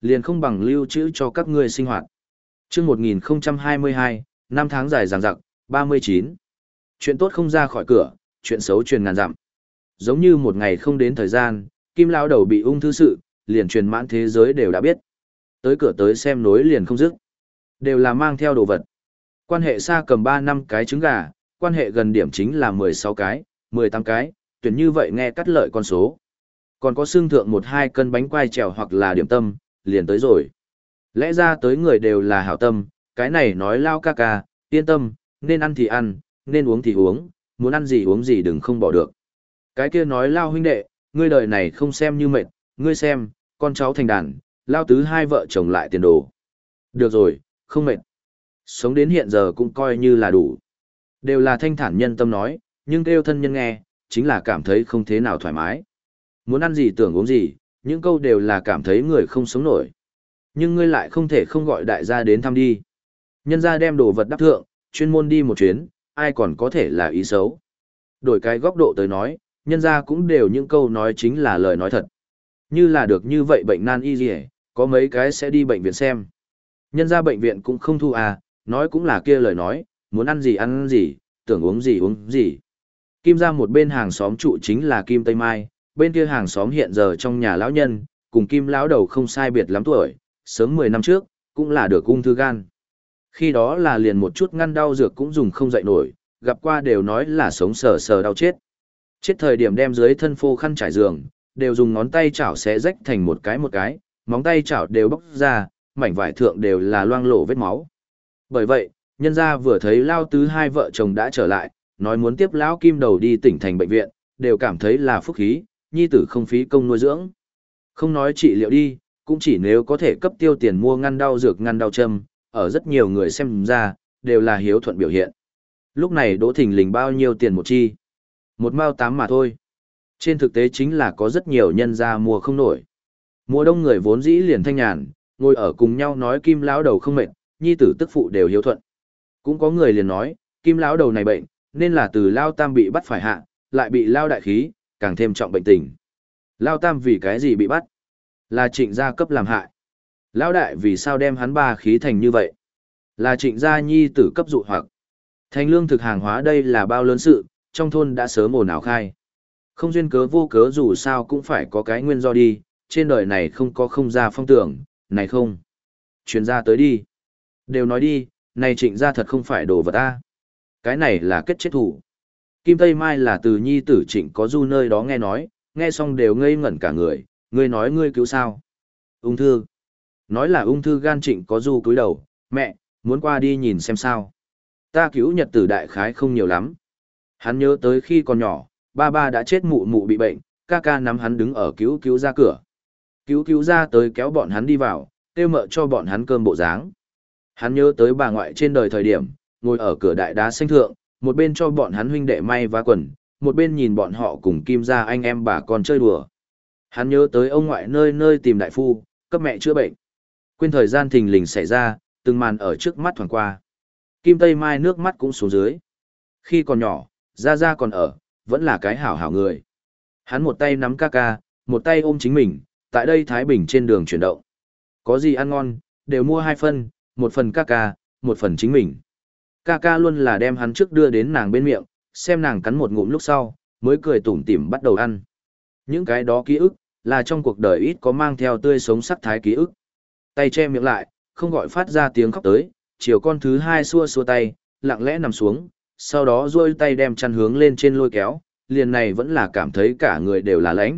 liền không bằng lưu trữ cho các ngươi sinh hoạt. Chương một nghìn không trăm hai mươi hai, năm tháng dài dằng dặc, ba mươi chín. Chuyện tốt không ra khỏi cửa, chuyện xấu truyền ngàn dặm. Giống như một ngày không đến thời gian, Kim lão đầu bị ung thư sự, liền truyền mãn thế giới đều đã biết. Tới cửa tới xem nối liền không dứt. Đều là mang theo đồ vật. Quan hệ xa cầm ba năm cái trứng gà, quan hệ gần điểm chính là mười sáu cái, mười tám cái, tuyển như vậy nghe cắt lợi con số. Còn có xương thượng một hai cân bánh quai trèo hoặc là điểm tâm, liền tới rồi. Lẽ ra tới người đều là hảo tâm, cái này nói lao ca ca, yên tâm, nên ăn thì ăn, nên uống thì uống, muốn ăn gì uống gì đừng không bỏ được. Cái kia nói lao huynh đệ, ngươi đời này không xem như mệt, ngươi xem, con cháu thành đàn, lao tứ hai vợ chồng lại tiền đồ. Được rồi, không mệt. Sống đến hiện giờ cũng coi như là đủ. Đều là thanh thản nhân tâm nói, nhưng kêu thân nhân nghe, chính là cảm thấy không thế nào thoải mái. Muốn ăn gì tưởng uống gì, những câu đều là cảm thấy người không sống nổi. Nhưng ngươi lại không thể không gọi đại gia đến thăm đi. Nhân gia đem đồ vật đắp thượng, chuyên môn đi một chuyến, ai còn có thể là ý xấu. Đổi cái góc độ tới nói, nhân gia cũng đều những câu nói chính là lời nói thật. Như là được như vậy bệnh nan y gì, có mấy cái sẽ đi bệnh viện xem. Nhân gia bệnh viện cũng không thu à, nói cũng là kia lời nói, muốn ăn gì ăn gì, tưởng uống gì uống gì. Kim ra một bên hàng xóm trụ chính là Kim Tây Mai, bên kia hàng xóm hiện giờ trong nhà lão nhân, cùng Kim lão đầu không sai biệt lắm tuổi, sớm mười năm trước, cũng là được ung thư gan. Khi đó là liền một chút ngăn đau dược cũng dùng không dậy nổi, gặp qua đều nói là sống sờ sờ đau chết. Chết thời điểm đem dưới thân phô khăn trải giường, đều dùng ngón tay chảo xé rách thành một cái một cái, móng tay chảo đều bóc ra, mảnh vải thượng đều là loang lổ vết máu. Bởi vậy, nhân gia vừa thấy lao tứ hai vợ chồng đã trở lại, nói muốn tiếp lão Kim đầu đi tỉnh thành bệnh viện, đều cảm thấy là phúc khí, nhi tử không phí công nuôi dưỡng. Không nói trị liệu đi, cũng chỉ nếu có thể cấp tiêu tiền mua ngăn đau dược ngăn đau châm, ở rất nhiều người xem ra, đều là hiếu thuận biểu hiện. Lúc này Đỗ Thình Lình bao nhiêu tiền một chi? Một mao tám mà thôi. Trên thực tế chính là có rất nhiều nhân gia mua không nổi. Mùa đông người vốn dĩ liền thanh nhàn, ngồi ở cùng nhau nói Kim lão đầu không mệt, nhi tử tức phụ đều hiếu thuận. Cũng có người liền nói, Kim lão đầu này bệnh, nên là từ Lao Tam bị bắt phải hạ, lại bị Lao đại khí, càng thêm trọng bệnh tình. Lao Tam vì cái gì bị bắt? Là Trịnh gia cấp làm hại. Lao đại vì sao đem hắn ba khí thành như vậy? Là Trịnh gia nhi tử cấp dụ hoặc. Thành lương thực hàng hóa đây là bao lớn sự, trong thôn đã sớm ồn ào khai. Không duyên cớ vô cớ dù sao cũng phải có cái nguyên do đi, trên đời này không có không ra phong tưởng, này không. Chuyên gia tới đi. Đều nói đi, này Trịnh gia thật không phải đồ vật ta. Cái này là kết chết thủ. Kim Tây Mai là từ nhi tử Trịnh có du nơi đó nghe nói, nghe xong đều ngây ngẩn cả người, ngươi nói ngươi cứu sao? Ung thư. Nói là ung thư gan Trịnh có du cúi đầu, mẹ, muốn qua đi nhìn xem sao. Ta cứu nhật tử đại khái không nhiều lắm. Hắn nhớ tới khi còn nhỏ, ba ba đã chết mụ mụ bị bệnh, ca ca nắm hắn đứng ở cứu cứu ra cửa. Cứu cứu ra tới kéo bọn hắn đi vào, kêu mợ cho bọn hắn cơm bộ dáng. Hắn nhớ tới bà ngoại trên đời thời điểm, ngồi ở cửa đại đá xanh thượng, một bên cho bọn hắn huynh đệ may vá quần, một bên nhìn bọn họ cùng Kim gia anh em bà con chơi đùa. Hắn nhớ tới ông ngoại nơi nơi tìm đại phu, cấp mẹ chữa bệnh. Quên thời gian thình lình xảy ra, từng màn ở trước mắt thoảng qua. Kim Tây Mai nước mắt cũng xuống dưới. Khi còn nhỏ, Gia Gia còn ở, vẫn là cái hảo hảo người. Hắn một tay nắm ca ca, một tay ôm chính mình, tại đây Thái Bình trên đường chuyển động. Có gì ăn ngon, đều mua hai phần, một phần ca ca, một phần chính mình. Ca ca luôn là đem hắn trước đưa đến nàng bên miệng, xem nàng cắn một ngụm lúc sau, mới cười tủm tỉm bắt đầu ăn. Những cái đó ký ức, là trong cuộc đời ít có mang theo tươi sống sắc thái ký ức. Tay che miệng lại, không gọi phát ra tiếng khóc tới, chiều con thứ hai xua xua tay, lặng lẽ nằm xuống, sau đó duỗi tay đem chăn hướng lên trên lôi kéo, liền này vẫn là cảm thấy cả người đều là lãnh.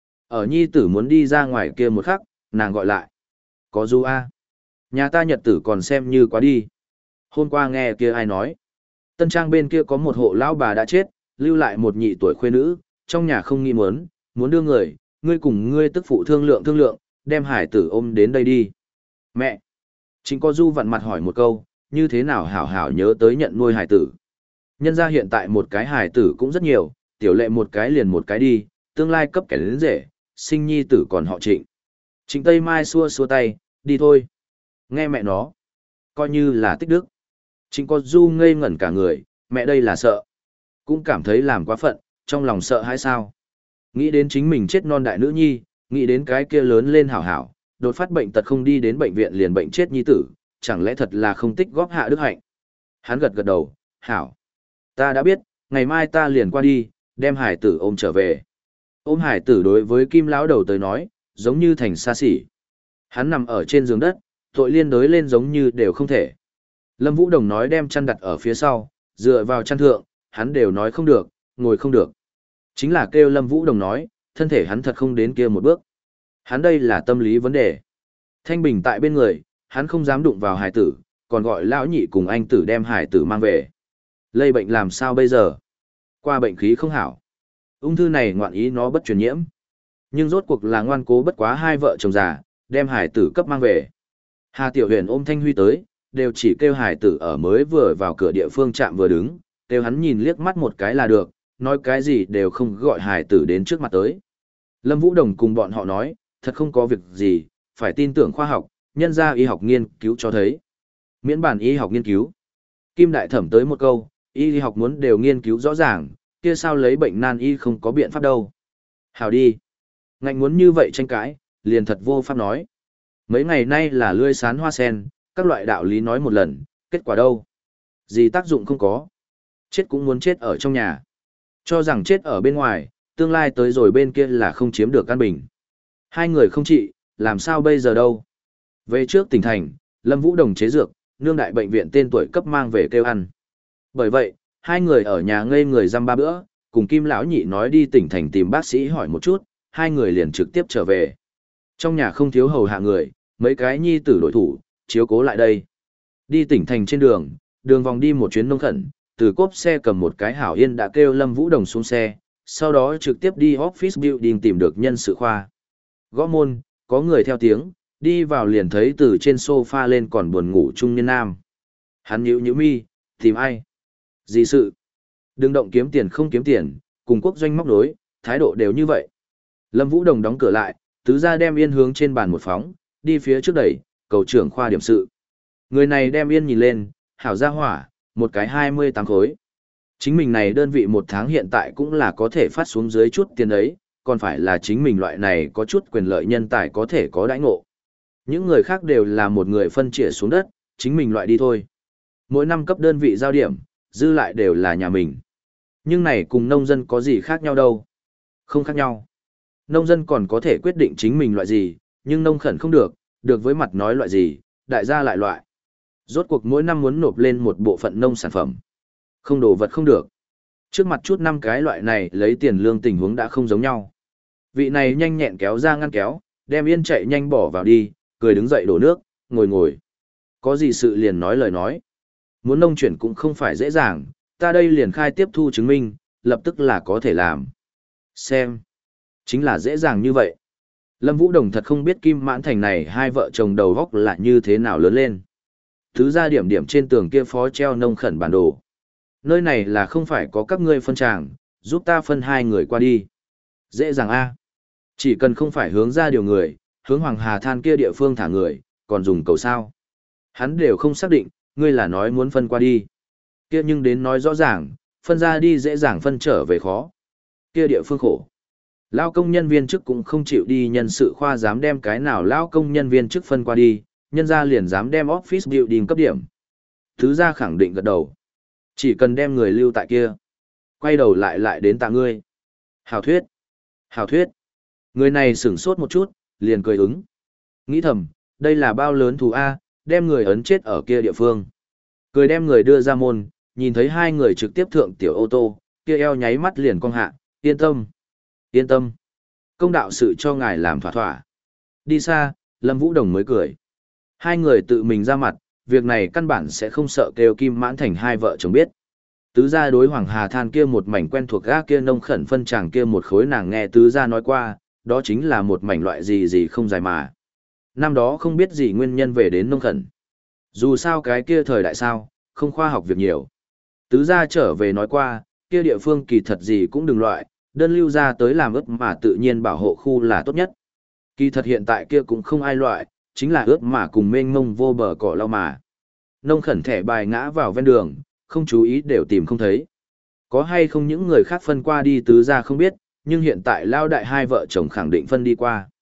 Ở nhi tử muốn đi ra ngoài kia một khắc, nàng gọi lại. Có Du A. Nhà ta nhật tử còn xem như quá đi. Hôm qua nghe kia ai nói. Tân Trang bên kia có một hộ lão bà đã chết, lưu lại một nhị tuổi khuê nữ, trong nhà không nghĩ muốn, muốn đưa người, ngươi cùng ngươi tức phụ thương lượng thương lượng, đem hải tử ôm đến đây đi. Mẹ! Chính có Du vặn mặt hỏi một câu, như thế nào hảo hảo nhớ tới nhận nuôi hải tử. Nhân ra hiện tại một cái hải tử cũng rất nhiều, tiểu lệ một cái liền một cái đi, tương lai cấp kẻ đến rể, sinh nhi tử còn họ Trịnh. Trịnh Tây Mai xua xua tay, đi thôi. Nghe mẹ nó. Coi như là tích đức. Trịnh có Du ngây ngẩn cả người, mẹ đây là sợ. Cũng cảm thấy làm quá phận, trong lòng sợ hay sao. Nghĩ đến chính mình chết non đại nữ nhi, nghĩ đến cái kia lớn lên hảo hảo, đột phát bệnh tật không đi đến bệnh viện liền bệnh chết nhi tử, chẳng lẽ thật là không tích góp hạ đức hạnh. Hắn gật gật đầu, hảo. Ta đã biết, ngày mai ta liền qua đi, đem hải tử ôm trở về. Ôm hải tử đối với Kim lão đầu tới nói, giống như thành xa xỉ. Hắn nằm ở trên giường đất, tội liên đối lên giống như đều không thể. Lâm Vũ Đồng nói đem chăn đặt ở phía sau, dựa vào chăn thượng, hắn đều nói không được, ngồi không được. Chính là kêu Lâm Vũ Đồng nói, thân thể hắn thật không đến kia một bước. Hắn đây là tâm lý vấn đề. Thanh Bình tại bên người, hắn không dám đụng vào hải tử, còn gọi lão nhị cùng anh tử đem hải tử mang về. Lây bệnh làm sao bây giờ? Qua bệnh khí không hảo. Ung thư này ngoạn ý nó bất truyền nhiễm. Nhưng rốt cuộc là ngoan cố bất quá hai vợ chồng già, đem hải tử cấp mang về. Hà Tiểu Huyền ôm Thanh Huy tới, đều chỉ kêu hải tử ở mới vừa vào cửa địa phương trạm vừa đứng, kêu hắn nhìn liếc mắt một cái là được, nói cái gì đều không gọi hải tử đến trước mặt tới. Lâm Vũ Đồng cùng bọn họ nói, thật không có việc gì, phải tin tưởng khoa học, nhân ra y học nghiên cứu cho thấy. Miễn bản y học nghiên cứu. Kim Đại Thẩm tới một câu, y học muốn đều nghiên cứu rõ ràng, kia sao lấy bệnh nan y không có biện pháp đâu. Hào đi. Ngạnh muốn như vậy tranh cãi, liền thật vô pháp nói. Mấy ngày nay là lươi sán hoa sen, các loại đạo lý nói một lần, kết quả đâu? Gì tác dụng không có. Chết cũng muốn chết ở trong nhà. Cho rằng chết ở bên ngoài, tương lai tới rồi bên kia là không chiếm được căn bình. Hai người không trị, làm sao bây giờ đâu? Về trước tỉnh thành, Lâm Vũ Đồng chế dược, nương đại bệnh viện tên tuổi cấp mang về kêu ăn. Bởi vậy, hai người ở nhà ngây người dăm ba bữa, cùng Kim lão nhị nói đi tỉnh thành tìm bác sĩ hỏi một chút, hai người liền trực tiếp trở về. Trong nhà không thiếu hầu hạ người, mấy cái nhi tử đội thủ, chiếu cố lại đây. Đi tỉnh thành trên đường, đường vòng đi một chuyến nông khẩn, từ cốp xe cầm một cái hảo yên đã kêu Lâm Vũ Đồng xuống xe, sau đó trực tiếp đi office building tìm được nhân sự khoa. Gõ môn, có người theo tiếng, đi vào liền thấy từ trên sofa lên còn buồn ngủ trung niên nam. Hắn nhíu nhíu mi, tìm ai? Gì sự? Đừng động kiếm tiền không kiếm tiền, cùng quốc doanh móc đối, thái độ đều như vậy. Lâm Vũ Đồng đóng cửa lại, tứ ra đem yên hướng trên bàn một phóng, đi phía trước đẩy, cầu trưởng khoa điểm sự. Người này đem yên nhìn lên, hảo ra hỏa, một cái hai mươi tám khối. Chính mình này đơn vị một tháng hiện tại cũng là có thể phát xuống dưới chút tiền ấy, còn phải là chính mình loại này có chút quyền lợi nhân tài có thể có đãi ngộ. Những người khác đều là một người phân chia xuống đất, chính mình loại đi thôi. Mỗi năm cấp đơn vị giao điểm, dư lại đều là nhà mình. Nhưng này cùng nông dân có gì khác nhau đâu? Không khác nhau. Nông dân còn có thể quyết định chính mình loại gì, nhưng nông khẩn không được, được với mặt nói loại gì, đại gia lại loại. Rốt cuộc mỗi năm muốn nộp lên một bộ phận nông sản phẩm. Không đồ vật không được. Trước mặt chút năm cái loại này lấy tiền lương tình huống đã không giống nhau. Vị này nhanh nhẹn kéo ra ngăn kéo, đem yên chạy nhanh bỏ vào đi, cười đứng dậy đổ nước, ngồi ngồi. Có gì sự liền nói lời nói. Muốn nông chuyển cũng không phải dễ dàng, ta đây liền khai tiếp thu chứng minh, lập tức là có thể làm. Xem. Chính là dễ dàng như vậy. Lâm Vũ Đồng thật không biết Kim Mãn Thành này hai vợ chồng đầu góc là như thế nào lớn lên. Thứ ra điểm điểm trên tường kia phó treo nông khẩn bản đồ. Nơi này là không phải có các ngươi phân tràng, giúp ta phân hai người qua đi. Dễ dàng a. Chỉ cần không phải hướng ra điều người, hướng Hoàng Hà Than kia địa phương thả người, còn dùng cầu sao. Hắn đều không xác định, ngươi là nói muốn phân qua đi. Kia nhưng đến nói rõ ràng, phân ra đi dễ dàng phân trở về khó. Kia địa phương khổ. Lao công nhân viên chức cũng không chịu đi nhân sự khoa dám đem cái nào lao công nhân viên chức phân qua đi, nhân ra liền dám đem office building cấp điểm. Thứ ra khẳng định gật đầu. Chỉ cần đem người lưu tại kia. Quay đầu lại lại đến tạ ngươi. Hào thuyết. Hào thuyết. Người này sửng sốt một chút, liền cười ứng. Nghĩ thầm, đây là bao lớn thù A, đem người ấn chết ở kia địa phương. Cười đem người đưa ra môn, nhìn thấy hai người trực tiếp thượng tiểu ô tô, kia eo nháy mắt liền cong hạ, yên tâm. Yên tâm. Công đạo sự cho ngài làm thỏa thỏa. Đi xa, Lâm Vũ Đồng mới cười. Hai người tự mình ra mặt, việc này căn bản sẽ không sợ kêu Kim Mãn Thành hai vợ chồng biết. Tứ gia đối Hoàng Hà Than kia một mảnh quen thuộc gác kia nông khẩn phân chàng kia một khối nàng nghe tứ gia nói qua, đó chính là một mảnh loại gì gì không dài mà. Năm đó không biết gì nguyên nhân về đến nông khẩn. Dù sao cái kia thời đại sao, không khoa học việc nhiều. Tứ gia trở về nói qua, kia địa phương kỳ thật gì cũng đừng loại, đơn lưu ra tới làm ướp mà tự nhiên bảo hộ khu là tốt nhất. Kỳ thật hiện tại kia cũng không ai loại, chính là ướp mà cùng mênh mông vô bờ cỏ lau mà. Nông khẩn thẻ bài ngã vào ven đường, không chú ý đều tìm không thấy. Có hay không những người khác phân qua đi tứ ra không biết, nhưng hiện tại lao đại hai vợ chồng khẳng định phân đi qua.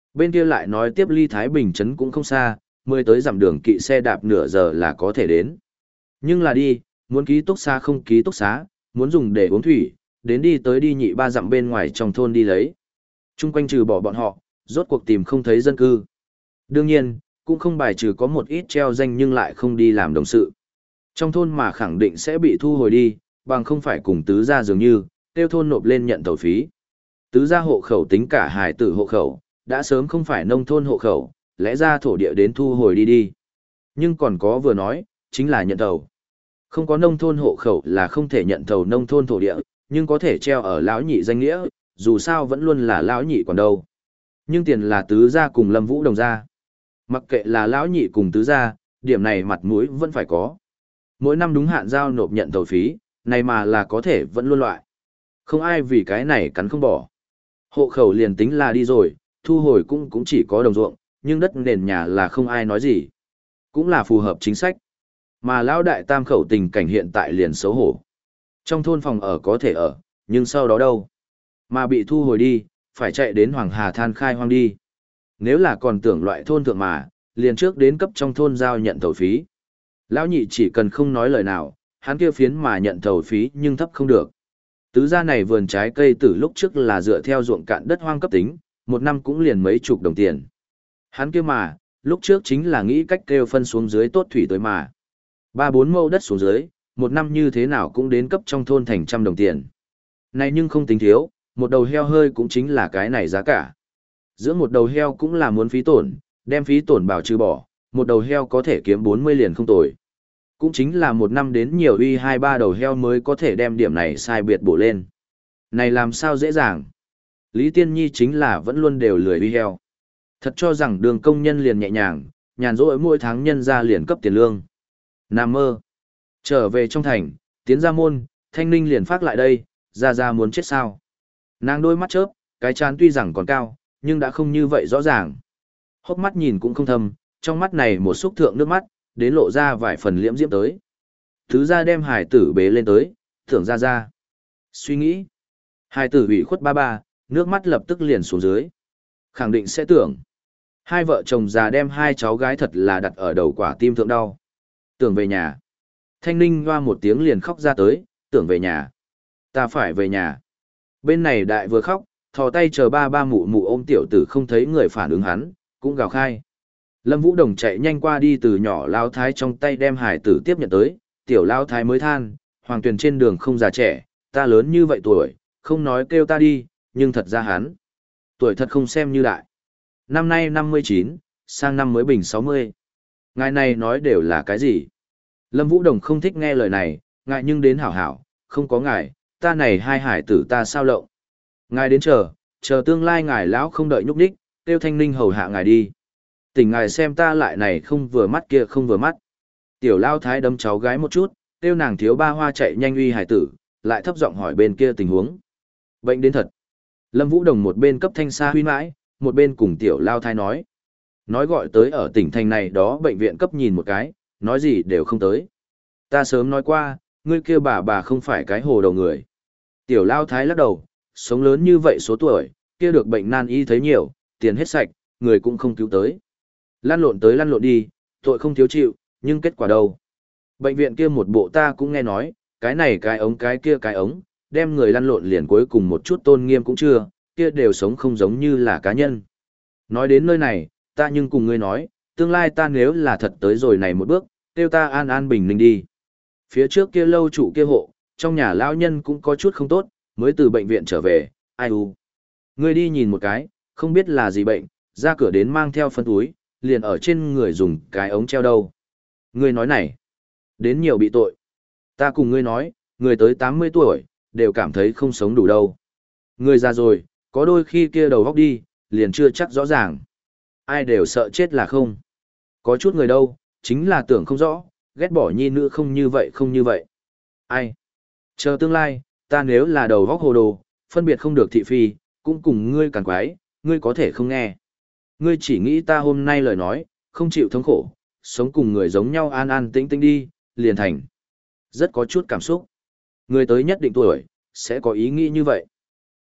Bên kia lại nói tiếp ly Thái Bình trấn cũng không xa, mới tới dặm đường kỵ xe đạp nửa giờ là có thể đến. Nhưng là đi, muốn ký túc xá không ký túc xá, muốn dùng để uống thủy, đến đi tới đi nhị ba dặm bên ngoài trong thôn đi lấy. Trung quanh trừ bỏ bọn họ, rốt cuộc tìm không thấy dân cư. Đương nhiên, cũng không bài trừ có một ít treo danh nhưng lại không đi làm đồng sự. Trong thôn mà khẳng định sẽ bị thu hồi đi, bằng không phải cùng tứ gia dường như, tiêu thôn nộp lên nhận tàu phí. Tứ gia hộ khẩu tính cả hải tử hộ khẩu, đã sớm không phải nông thôn hộ khẩu, lẽ ra thổ địa đến thu hồi đi đi. Nhưng còn có vừa nói, chính là nhận tàu. Không có nông thôn hộ khẩu là không thể nhận tàu nông thôn thổ địa, nhưng có thể treo ở lão nhị danh nghĩa, dù sao vẫn luôn là lão nhị còn đâu. Nhưng tiền là tứ gia cùng Lâm Vũ Đồng gia. Mặc kệ là lão nhị cùng tứ gia, điểm này mặt mũi vẫn phải có. Mỗi năm đúng hạn giao nộp nhận tàu phí, này mà là có thể vẫn luôn loại. Không ai vì cái này cắn không bỏ. Hộ khẩu liền tính là đi rồi, thu hồi cũng cũng chỉ có đồng ruộng, nhưng đất nền nhà là không ai nói gì. Cũng là phù hợp chính sách. Mà lão đại tam khẩu tình cảnh hiện tại liền xấu hổ. Trong thôn phòng ở có thể ở, nhưng sau đó đâu? Mà bị thu hồi đi, phải chạy đến Hoàng Hà than khai hoang đi. Nếu là còn tưởng loại thôn thượng mà, liền trước đến cấp trong thôn giao nhận tàu phí. Lão nhị chỉ cần không nói lời nào, hắn kia phiến mà nhận tàu phí nhưng thấp không được. Tứ gia này vườn trái cây từ lúc trước là dựa theo ruộng cạn đất hoang cấp tính, một năm cũng liền mấy chục đồng tiền. Hắn kia mà, lúc trước chính là nghĩ cách kêu phân xuống dưới tốt thủy tới mà. Ba bốn mẫu đất xuống dưới, một năm như thế nào cũng đến cấp trong thôn thành trăm đồng tiền. Này nhưng không tính thiếu, một đầu heo hơi cũng chính là cái này giá cả. Giữa một đầu heo cũng là muốn phí tổn, đem phí tổn bảo trừ bỏ, một đầu heo có thể kiếm bốn mươi liền không tồi. Cũng chính là một năm đến nhiều uy hai ba đầu heo mới có thể đem điểm này sai biệt bổ lên. Này làm sao dễ dàng. Lý Tiên Nhi chính là vẫn luôn đều lười uy heo. Thật cho rằng đường công nhân liền nhẹ nhàng, nhàn rỗi mỗi tháng nhân ra liền cấp tiền lương. Nam mơ. Trở về trong thành, tiến ra môn, Thanh Ninh liền phát lại đây, ra ra muốn chết sao. Nàng đôi mắt chớp, cái chán tuy rằng còn cao, nhưng đã không như vậy rõ ràng. Hốc mắt nhìn cũng không thâm, trong mắt này một xúc thượng nước mắt, đến lộ ra vài phần liễm diễm tới. Thứ ra đem hải tử bế lên tới, thưởng ra ra. Suy nghĩ. Hải tử ủy khuất ba ba, nước mắt lập tức liền xuống dưới. Khẳng định sẽ tưởng. Hai vợ chồng già đem hai cháu gái thật là đặt ở đầu quả tim thượng đau. Tưởng về nhà. Thanh Ninh hoa một tiếng liền khóc ra tới, tưởng về nhà. Ta phải về nhà. Bên này đại vừa khóc, thò tay chờ ba ba mụ mụ ôm tiểu tử không thấy người phản ứng hắn, cũng gào khai. Lâm Vũ Đồng chạy nhanh qua đi từ nhỏ lao thái trong tay đem hải tử tiếp nhận tới, tiểu lao thái mới than, hoàng tuyền trên đường không già trẻ, ta lớn như vậy tuổi, không nói kêu ta đi, nhưng thật ra hắn. Tuổi thật không xem như đại. Năm nay năm mươi chín, sang năm mới bình sáu mươi. Ngài này nói đều là cái gì? Lâm Vũ Đồng không thích nghe lời này, ngài nhưng đến hảo hảo, không có ngài, ta này hai hải tử ta sao lộng. Ngài đến chờ, chờ tương lai ngài lão không đợi nhúc đích, tiêu Thanh Ninh hầu hạ ngài đi. Tỉnh ngài xem ta lại này không vừa mắt kia không vừa mắt. Tiểu lao thái đấm cháu gái một chút, tiêu nàng thiếu ba hoa chạy nhanh uy hải tử, lại thấp giọng hỏi bên kia tình huống. Bệnh đến thật. Lâm Vũ Đồng một bên cấp thanh xa huy mãi, một bên cùng tiểu lao thái nói. Nói gọi tới ở tỉnh thành này đó bệnh viện cấp nhìn một cái, nói gì đều không tới. Ta sớm nói qua, ngươi kia bà bà không phải cái hồ đầu người. Tiểu lao thái lắc đầu, sống lớn như vậy số tuổi, kia được bệnh nan y thấy nhiều, tiền hết sạch, người cũng không cứu tới. Lăn lộn tới lăn lộn đi, tội không thiếu chịu, nhưng kết quả đâu? Bệnh viện kia một bộ ta cũng nghe nói, cái này cái ống cái kia cái ống, đem người lăn lộn liền cuối cùng một chút tôn nghiêm cũng chưa, kia đều sống không giống như là cá nhân. Nói đến nơi này, ta nhưng cùng ngươi nói, tương lai ta nếu là thật tới rồi này một bước, tiêu ta an an bình ninh đi. Phía trước kia lâu trụ kia hộ, trong nhà lão nhân cũng có chút không tốt, mới từ bệnh viện trở về, ai u. Ngươi đi nhìn một cái, không biết là gì bệnh, ra cửa đến mang theo phân túi, liền ở trên người dùng cái ống treo đâu. Ngươi nói này, đến nhiều bị tội. Ta cùng ngươi nói, người tới tám mươi tuổi, đều cảm thấy không sống đủ đâu. Người già rồi, có đôi khi kia đầu góc đi, liền chưa chắc rõ ràng. Ai đều sợ chết là không. Có chút người đâu, chính là tưởng không rõ, ghét bỏ nhi nữ không như vậy không như vậy. Ai? Chờ tương lai, ta nếu là đầu góc hồ đồ, phân biệt không được thị phi, cũng cùng ngươi càng quái, ngươi có thể không nghe. Ngươi chỉ nghĩ ta hôm nay lời nói, không chịu thống khổ, sống cùng người giống nhau an an tĩnh tĩnh đi, liền thành. Rất có chút cảm xúc. Người tới nhất định tuổi, sẽ có ý nghĩ như vậy.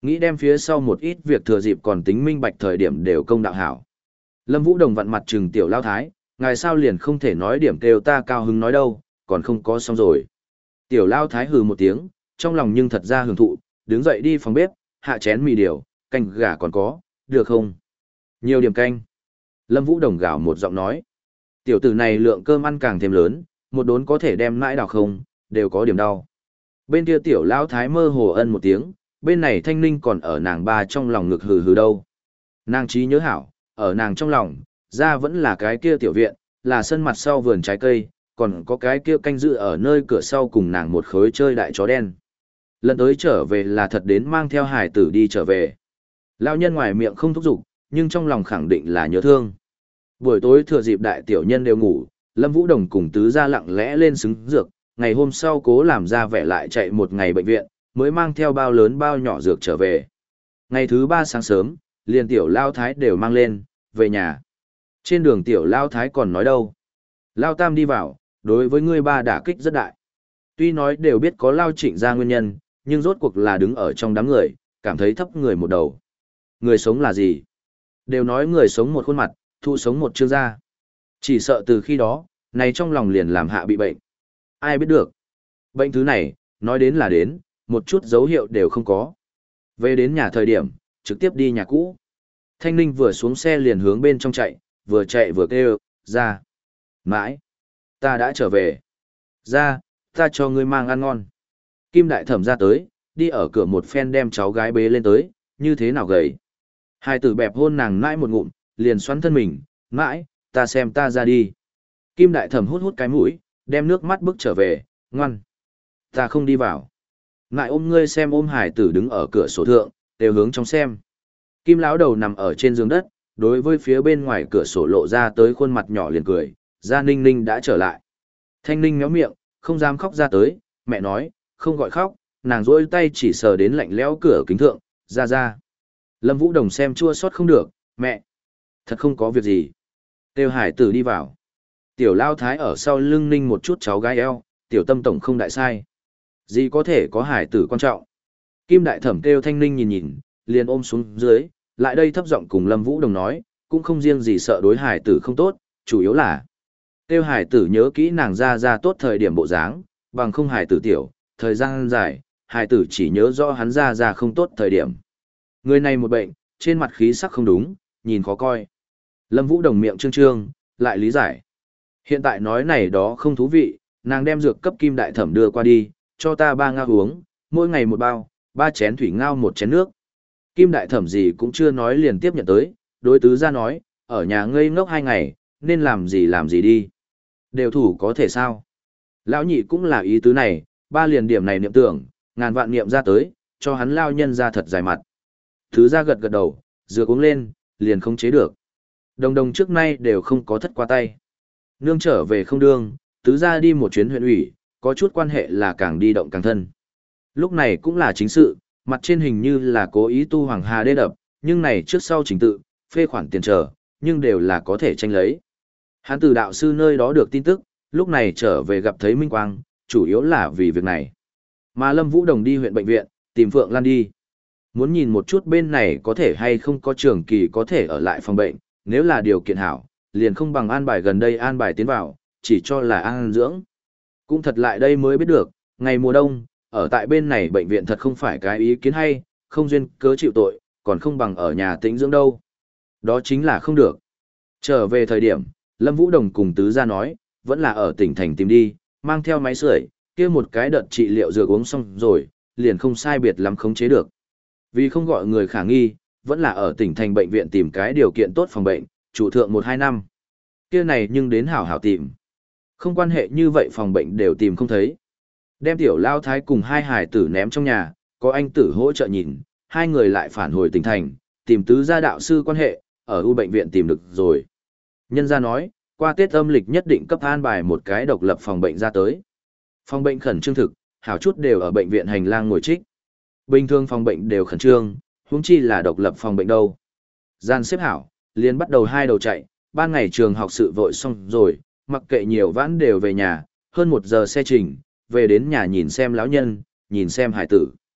Nghĩ đem phía sau một ít việc thừa dịp còn tính minh bạch thời điểm đều công đạo hảo. Lâm Vũ Đồng vặn mặt trừng tiểu lao thái, ngài sao liền không thể nói điểm kêu ta cao hứng nói đâu, còn không có xong rồi. Tiểu lao thái hừ một tiếng, trong lòng nhưng thật ra hưởng thụ, đứng dậy đi phòng bếp, hạ chén mì điều, canh gà còn có, được không? Nhiều điểm canh. Lâm Vũ Đồng gào một giọng nói. Tiểu tử này lượng cơm ăn càng thêm lớn, một đốn có thể đem mãi đào không, đều có điểm đau. Bên kia tiểu lao thái mơ hồ ân một tiếng, bên này thanh ninh còn ở nàng ba trong lòng ngực hừ hừ đâu. Nàng trí nhớ hảo, ở nàng trong lòng, ra vẫn là cái kia tiểu viện, là sân mặt sau vườn trái cây, còn có cái kia canh giữ ở nơi cửa sau cùng nàng một khối chơi đại chó đen. Lần tới trở về là thật đến mang theo hải tử đi trở về. Lão nhân ngoài miệng không thúc giục, nhưng trong lòng khẳng định là nhớ thương. Buổi tối thừa dịp đại tiểu nhân đều ngủ, Lâm Vũ Đồng cùng tứ gia lặng lẽ lên xứng dược, ngày hôm sau cố làm ra vẻ lại chạy một ngày bệnh viện, mới mang theo bao lớn bao nhỏ dược trở về. Ngày thứ ba sáng sớm, liền tiểu lao thái đều mang lên, về nhà. Trên đường tiểu lao thái còn nói đâu. Lao tam đi vào, đối với ngươi ba đả kích rất đại. Tuy nói đều biết có lao trịnh ra nguyên nhân, nhưng rốt cuộc là đứng ở trong đám người, cảm thấy thấp người một đầu. Người sống là gì? Đều nói người sống một khuôn mặt, thu sống một chương da. Chỉ sợ từ khi đó, này trong lòng liền làm hạ bị bệnh. Ai biết được. Bệnh thứ này, nói đến là đến, một chút dấu hiệu đều không có. Về đến nhà thời điểm, trực tiếp đi nhà cũ. Thanh Ninh vừa xuống xe liền hướng bên trong chạy, vừa chạy vừa kêu, ra. Mãi. Ta đã trở về. Ra, ta cho ngươi mang ăn ngon. Kim Đại Thẩm ra tới, đi ở cửa một phen đem cháu gái bế lên tới, như thế nào gầy. Hai tử bẹp hôn nàng mãi một ngụm, liền xoắn thân mình, mãi, ta xem ta ra đi. Kim Đại Thẩm hút hút cái mũi, đem nước mắt bước trở về, ngoan. Ta không đi vào. Ngại ôm ngươi xem ôm hải tử đứng ở cửa sổ thượng, đều hướng trong xem. Kim lão đầu nằm ở trên giường đất, đối với phía bên ngoài cửa sổ lộ ra tới khuôn mặt nhỏ liền cười, ra Ninh Ninh đã trở lại. Thanh Ninh méo miệng, không dám khóc ra tới, mẹ nói, không gọi khóc, nàng rỗi tay chỉ sờ đến lạnh lẽo cửa kính thượng, ra ra. Lâm Vũ Đồng xem chua xót không được, mẹ, thật không có việc gì. Tiêu hải tử đi vào. Tiểu lao thái ở sau lưng Ninh một chút cháu gái eo, tiểu tâm tổng không đại sai. Gì có thể có hải tử quan trọng. Kim Đại Thẩm kêu Thanh Ninh nhìn nhìn, liền ôm xuống dưới, lại đây thấp giọng cùng Lâm Vũ Đồng nói, cũng không riêng gì sợ đối hải tử không tốt, chủ yếu là kêu hải tử nhớ kỹ nàng ra ra tốt thời điểm bộ dáng, bằng không hải tử tiểu, thời gian dài, hải tử chỉ nhớ rõ hắn ra ra không tốt thời điểm. Người này một bệnh, trên mặt khí sắc không đúng, nhìn khó coi. Lâm Vũ Đồng miệng trương trương, lại lý giải. Hiện tại nói này đó không thú vị, nàng đem dược cấp Kim Đại Thẩm đưa qua đi, cho ta ba ngao uống, mỗi ngày một bao, ba chén thủy ngao một chén nước. Kim Đại Thẩm gì cũng chưa nói liền tiếp nhận tới, đối tứ ra nói, ở nhà ngây ngốc hai ngày, nên làm gì làm gì đi. Đều thủ có thể sao? Lão nhị cũng là ý tứ này, ba liền điểm này niệm tưởng, ngàn vạn niệm ra tới, cho hắn lao nhân ra thật dài mặt. Tứ ra gật gật đầu, dược uống lên, liền không chế được. Đồng đồng trước nay đều không có thất qua tay. Nương trở về không đương, tứ ra đi một chuyến huyện ủy, có chút quan hệ là càng đi động càng thân. Lúc này cũng là chính sự, mặt trên hình như là cố ý tu Hoàng Hà đê đập, nhưng này trước sau chính tự, phê khoản tiền trở, nhưng đều là có thể tranh lấy. Hắn từ đạo sư nơi đó được tin tức, lúc này trở về gặp thấy Minh Quang, chủ yếu là vì việc này. Mà Lâm Vũ Đồng đi huyện bệnh viện, tìm Phượng Lan đi. Muốn nhìn một chút bên này có thể hay không có trường kỳ có thể ở lại phòng bệnh, nếu là điều kiện hảo, liền không bằng an bài gần đây an bài tiến vào, chỉ cho là an dưỡng. Cũng thật lại đây mới biết được, ngày mùa đông, ở tại bên này bệnh viện thật không phải cái ý kiến hay, không duyên cớ chịu tội, còn không bằng ở nhà tĩnh dưỡng đâu. Đó chính là không được. Trở về thời điểm, Lâm Vũ Đồng cùng tứ gia nói, vẫn là ở tỉnh thành tìm đi, mang theo máy sưởi, kia một cái đợt trị liệu dược uống xong rồi, liền không sai biệt lắm khống chế được. Vì không gọi người khả nghi, vẫn là ở tỉnh thành bệnh viện tìm cái điều kiện tốt phòng bệnh, chủ thượng một hai năm. Kia này nhưng đến hảo hảo tìm. Không quan hệ như vậy phòng bệnh đều tìm không thấy. Đem tiểu lao thái cùng hai hải tử ném trong nhà, có anh tử hỗ trợ nhìn, hai người lại phản hồi tỉnh thành, tìm tứ gia đạo sư quan hệ, ở U bệnh viện tìm được rồi. Nhân gia nói, qua Tết âm lịch nhất định cấp an bài một cái độc lập phòng bệnh ra tới. Phòng bệnh khẩn trương thực, hảo chút đều ở bệnh viện hành lang ngồi trích. Bình thường phòng bệnh đều khẩn trương, huống chi là độc lập phòng bệnh đâu. Gian xếp hảo, liền bắt đầu hai đầu chạy, ban ngày trường học sự vội xong rồi, mặc kệ nhiều vãn đều về nhà, hơn một giờ xe trình, về đến nhà nhìn xem lão nhân, nhìn xem hải tử.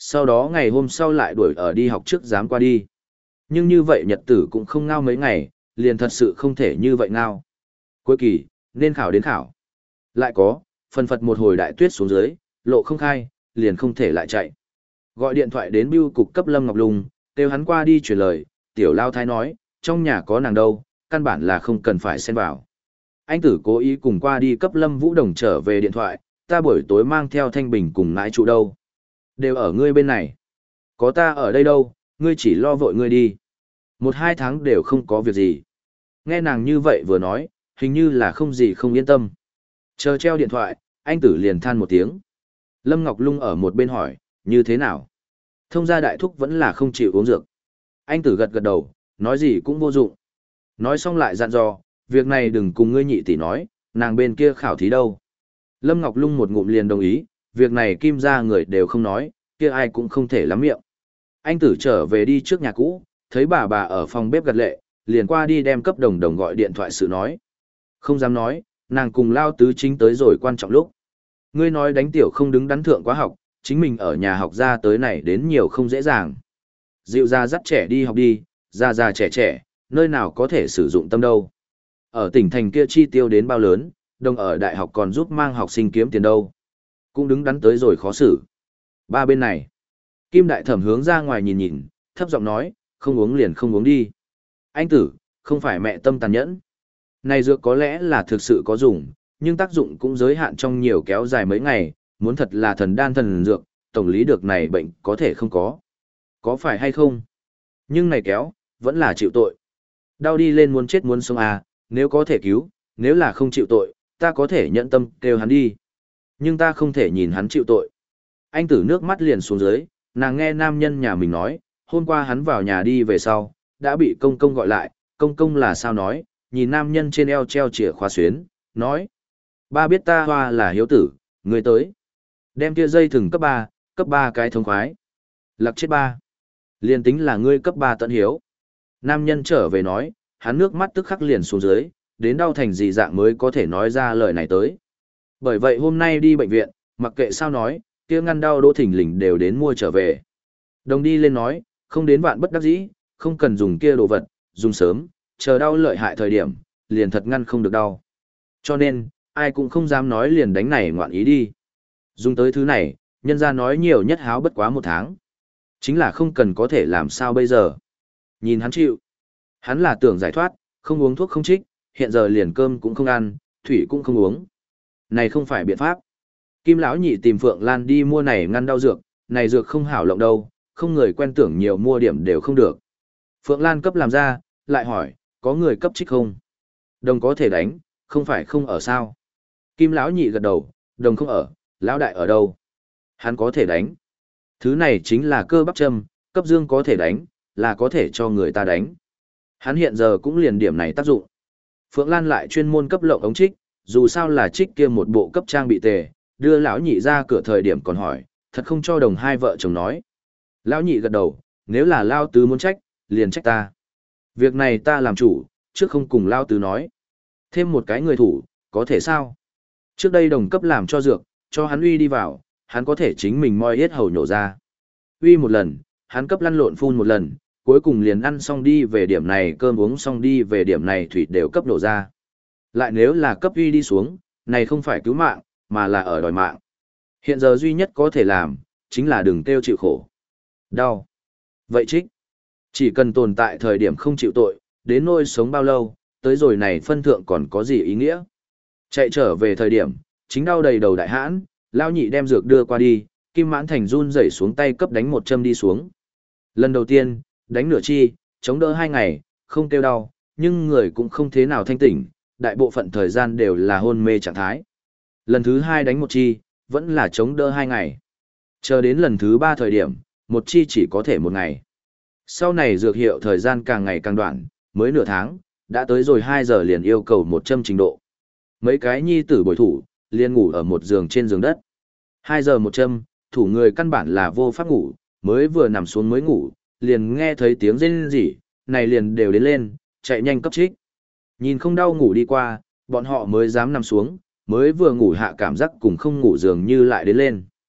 Sau đó ngày hôm sau lại đuổi ở đi học trước dám qua đi. Nhưng như vậy nhật tử cũng không ngao mấy ngày, liền thật sự không thể như vậy ngao. Cuối kỳ, nên khảo đến khảo. Lại có, phần phật một hồi đại tuyết xuống dưới, lộ không khai, liền không thể lại chạy. Gọi điện thoại đến bưu cục cấp Lâm Ngọc Lung, kêu hắn qua đi truyền lời, tiểu lao thái nói, trong nhà có nàng đâu, căn bản là không cần phải xen vào. Anh tử cố ý cùng qua đi cấp Lâm Vũ Đồng trở về điện thoại, ta buổi tối mang theo Thanh Bình cùng nãi trụ đâu. Đều ở ngươi bên này. Có ta ở đây đâu, ngươi chỉ lo vội ngươi đi. Một hai tháng đều không có việc gì. Nghe nàng như vậy vừa nói, hình như là không gì không yên tâm. Chờ treo điện thoại, anh tử liền than một tiếng. Lâm Ngọc Lung ở một bên hỏi, như thế nào? Thông gia đại thúc vẫn là không chịu uống dược. Anh tử gật gật đầu, nói gì cũng vô dụng. Nói xong lại dặn dò, việc này đừng cùng ngươi nhị tỷ nói, nàng bên kia khảo thí đâu. Lâm Ngọc Lung một ngụm liền đồng ý, việc này kim gia người đều không nói, kia ai cũng không thể lắm miệng. Anh tử trở về đi trước nhà cũ, thấy bà bà ở phòng bếp gật lệ, liền qua đi đem cấp đồng đồng gọi điện thoại sự nói. Không dám nói, nàng cùng lao tứ chính tới rồi quan trọng lúc. Ngươi nói đánh tiểu không đứng đắn thượng quá học, chính mình ở nhà học ra tới này đến nhiều không dễ dàng. Dịu ra dắt trẻ đi học đi, già già trẻ trẻ, nơi nào có thể sử dụng tâm đâu. Ở tỉnh thành kia chi tiêu đến bao lớn, đồng ở đại học còn giúp mang học sinh kiếm tiền đâu. Cũng đứng đắn tới rồi khó xử. Ba bên này. Kim đại thẩm hướng ra ngoài nhìn nhìn, thấp giọng nói, không uống liền không uống đi. Anh tử, không phải mẹ tâm tàn nhẫn. Này dược có lẽ là thực sự có dùng, nhưng tác dụng cũng giới hạn trong nhiều kéo dài mấy ngày, muốn thật là thần đan thần dược, tổng lý được này bệnh có thể không có. Có phải hay không? Nhưng này kéo, vẫn là chịu tội. Đau đi lên muốn chết muốn sống à, nếu có thể cứu, nếu là không chịu tội, ta có thể nhận tâm kêu hắn đi. Nhưng ta không thể nhìn hắn chịu tội. Anh tử nước mắt liền xuống dưới, nàng nghe nam nhân nhà mình nói, hôm qua hắn vào nhà đi về sau, đã bị công công gọi lại, công công là sao nói, nhìn nam nhân trên eo treo chìa khóa xuyến, nói. Ba biết ta hoa là hiếu tử, người tới. Đem kia dây thừng cấp ba, cấp ba cái thông khoái. Lặc chết ba. Liền tính là ngươi cấp ba tận hiếu. Nam nhân trở về nói, hắn nước mắt tức khắc liền xuống dưới, đến đau thành gì dạng mới có thể nói ra lời này tới. Bởi vậy hôm nay đi bệnh viện, mặc kệ sao nói, kia ngăn đau đỗ thỉnh lình đều đến mua trở về. Đồng đi lên nói, không đến vạn bất đắc dĩ, không cần dùng kia đồ vật, dùng sớm, chờ đau lợi hại thời điểm, liền thật ngăn không được đau. Cho nên, ai cũng không dám nói liền đánh này ngoạn ý đi. Dùng tới thứ này, nhân ra nói nhiều nhất háo bất quá một tháng. Chính là không cần có thể làm sao bây giờ. Nhìn hắn chịu. Hắn là tưởng giải thoát, không uống thuốc không trích, hiện giờ liền cơm cũng không ăn, thủy cũng không uống. Này không phải biện pháp. Kim lão nhị tìm Phượng Lan đi mua này ngăn đau dược, này dược không hảo lộng đâu, không người quen tưởng nhiều mua điểm đều không được. Phượng Lan cấp làm ra, lại hỏi, có người cấp trích không? Đồng có thể đánh, không phải không ở sao? Kim lão nhị gật đầu, đồng không ở, lão đại ở đâu? Hắn có thể đánh. Thứ này chính là cơ bắp châm, cấp dương có thể đánh, là có thể cho người ta đánh. Hắn hiện giờ cũng liền điểm này tác dụng. Phượng Lan lại chuyên môn cấp lộng ống trích, dù sao là trích kia một bộ cấp trang bị tề, đưa lão nhị ra cửa thời điểm còn hỏi, thật không cho đồng hai vợ chồng nói. Lão nhị gật đầu, nếu là lao tứ muốn trách, liền trách ta. Việc này ta làm chủ, trước không cùng lao tứ nói. Thêm một cái người thủ, có thể sao? Trước đây đồng cấp làm cho dược, cho hắn uy đi vào, hắn có thể chính mình moi hết hầu nhổ ra. Uy một lần, hắn cấp lăn lộn phun một lần, cuối cùng liền ăn xong đi về điểm này cơm uống xong đi về điểm này thủy đều cấp đổ ra. Lại nếu là cấp uy đi xuống, này không phải cứu mạng, mà là ở đòi mạng. Hiện giờ duy nhất có thể làm, chính là đừng kêu chịu khổ. Đau. Vậy trích. Chỉ cần tồn tại thời điểm không chịu tội, đến nôi sống bao lâu, tới rồi này phân thượng còn có gì ý nghĩa. Chạy trở về thời điểm, chính đau đầy đầu đại hãn, lao nhị đem dược đưa qua đi, Kim Mãn Thành run rẩy xuống tay cấp đánh một châm đi xuống. Lần đầu tiên, đánh nửa chi, chống đỡ hai ngày, không kêu đau, nhưng người cũng không thế nào thanh tỉnh, đại bộ phận thời gian đều là hôn mê trạng thái. Lần thứ hai đánh một chi, vẫn là chống đỡ hai ngày. Chờ đến lần thứ ba thời điểm, một chi chỉ có thể một ngày. Sau này dược hiệu thời gian càng ngày càng đoạn, mới nửa tháng, đã tới rồi hai giờ liền yêu cầu một châm trình độ. Mấy cái nhi tử bồi thủ, liền ngủ ở một giường trên giường đất. Hai giờ một châm, thủ người căn bản là vô pháp ngủ, mới vừa nằm xuống mới ngủ, liền nghe thấy tiếng rên rỉ, này liền đều đến lên, chạy nhanh cấp trích. Nhìn không đau ngủ đi qua, bọn họ mới dám nằm xuống, mới vừa ngủ hạ cảm giác cùng không ngủ dường như lại đến lên.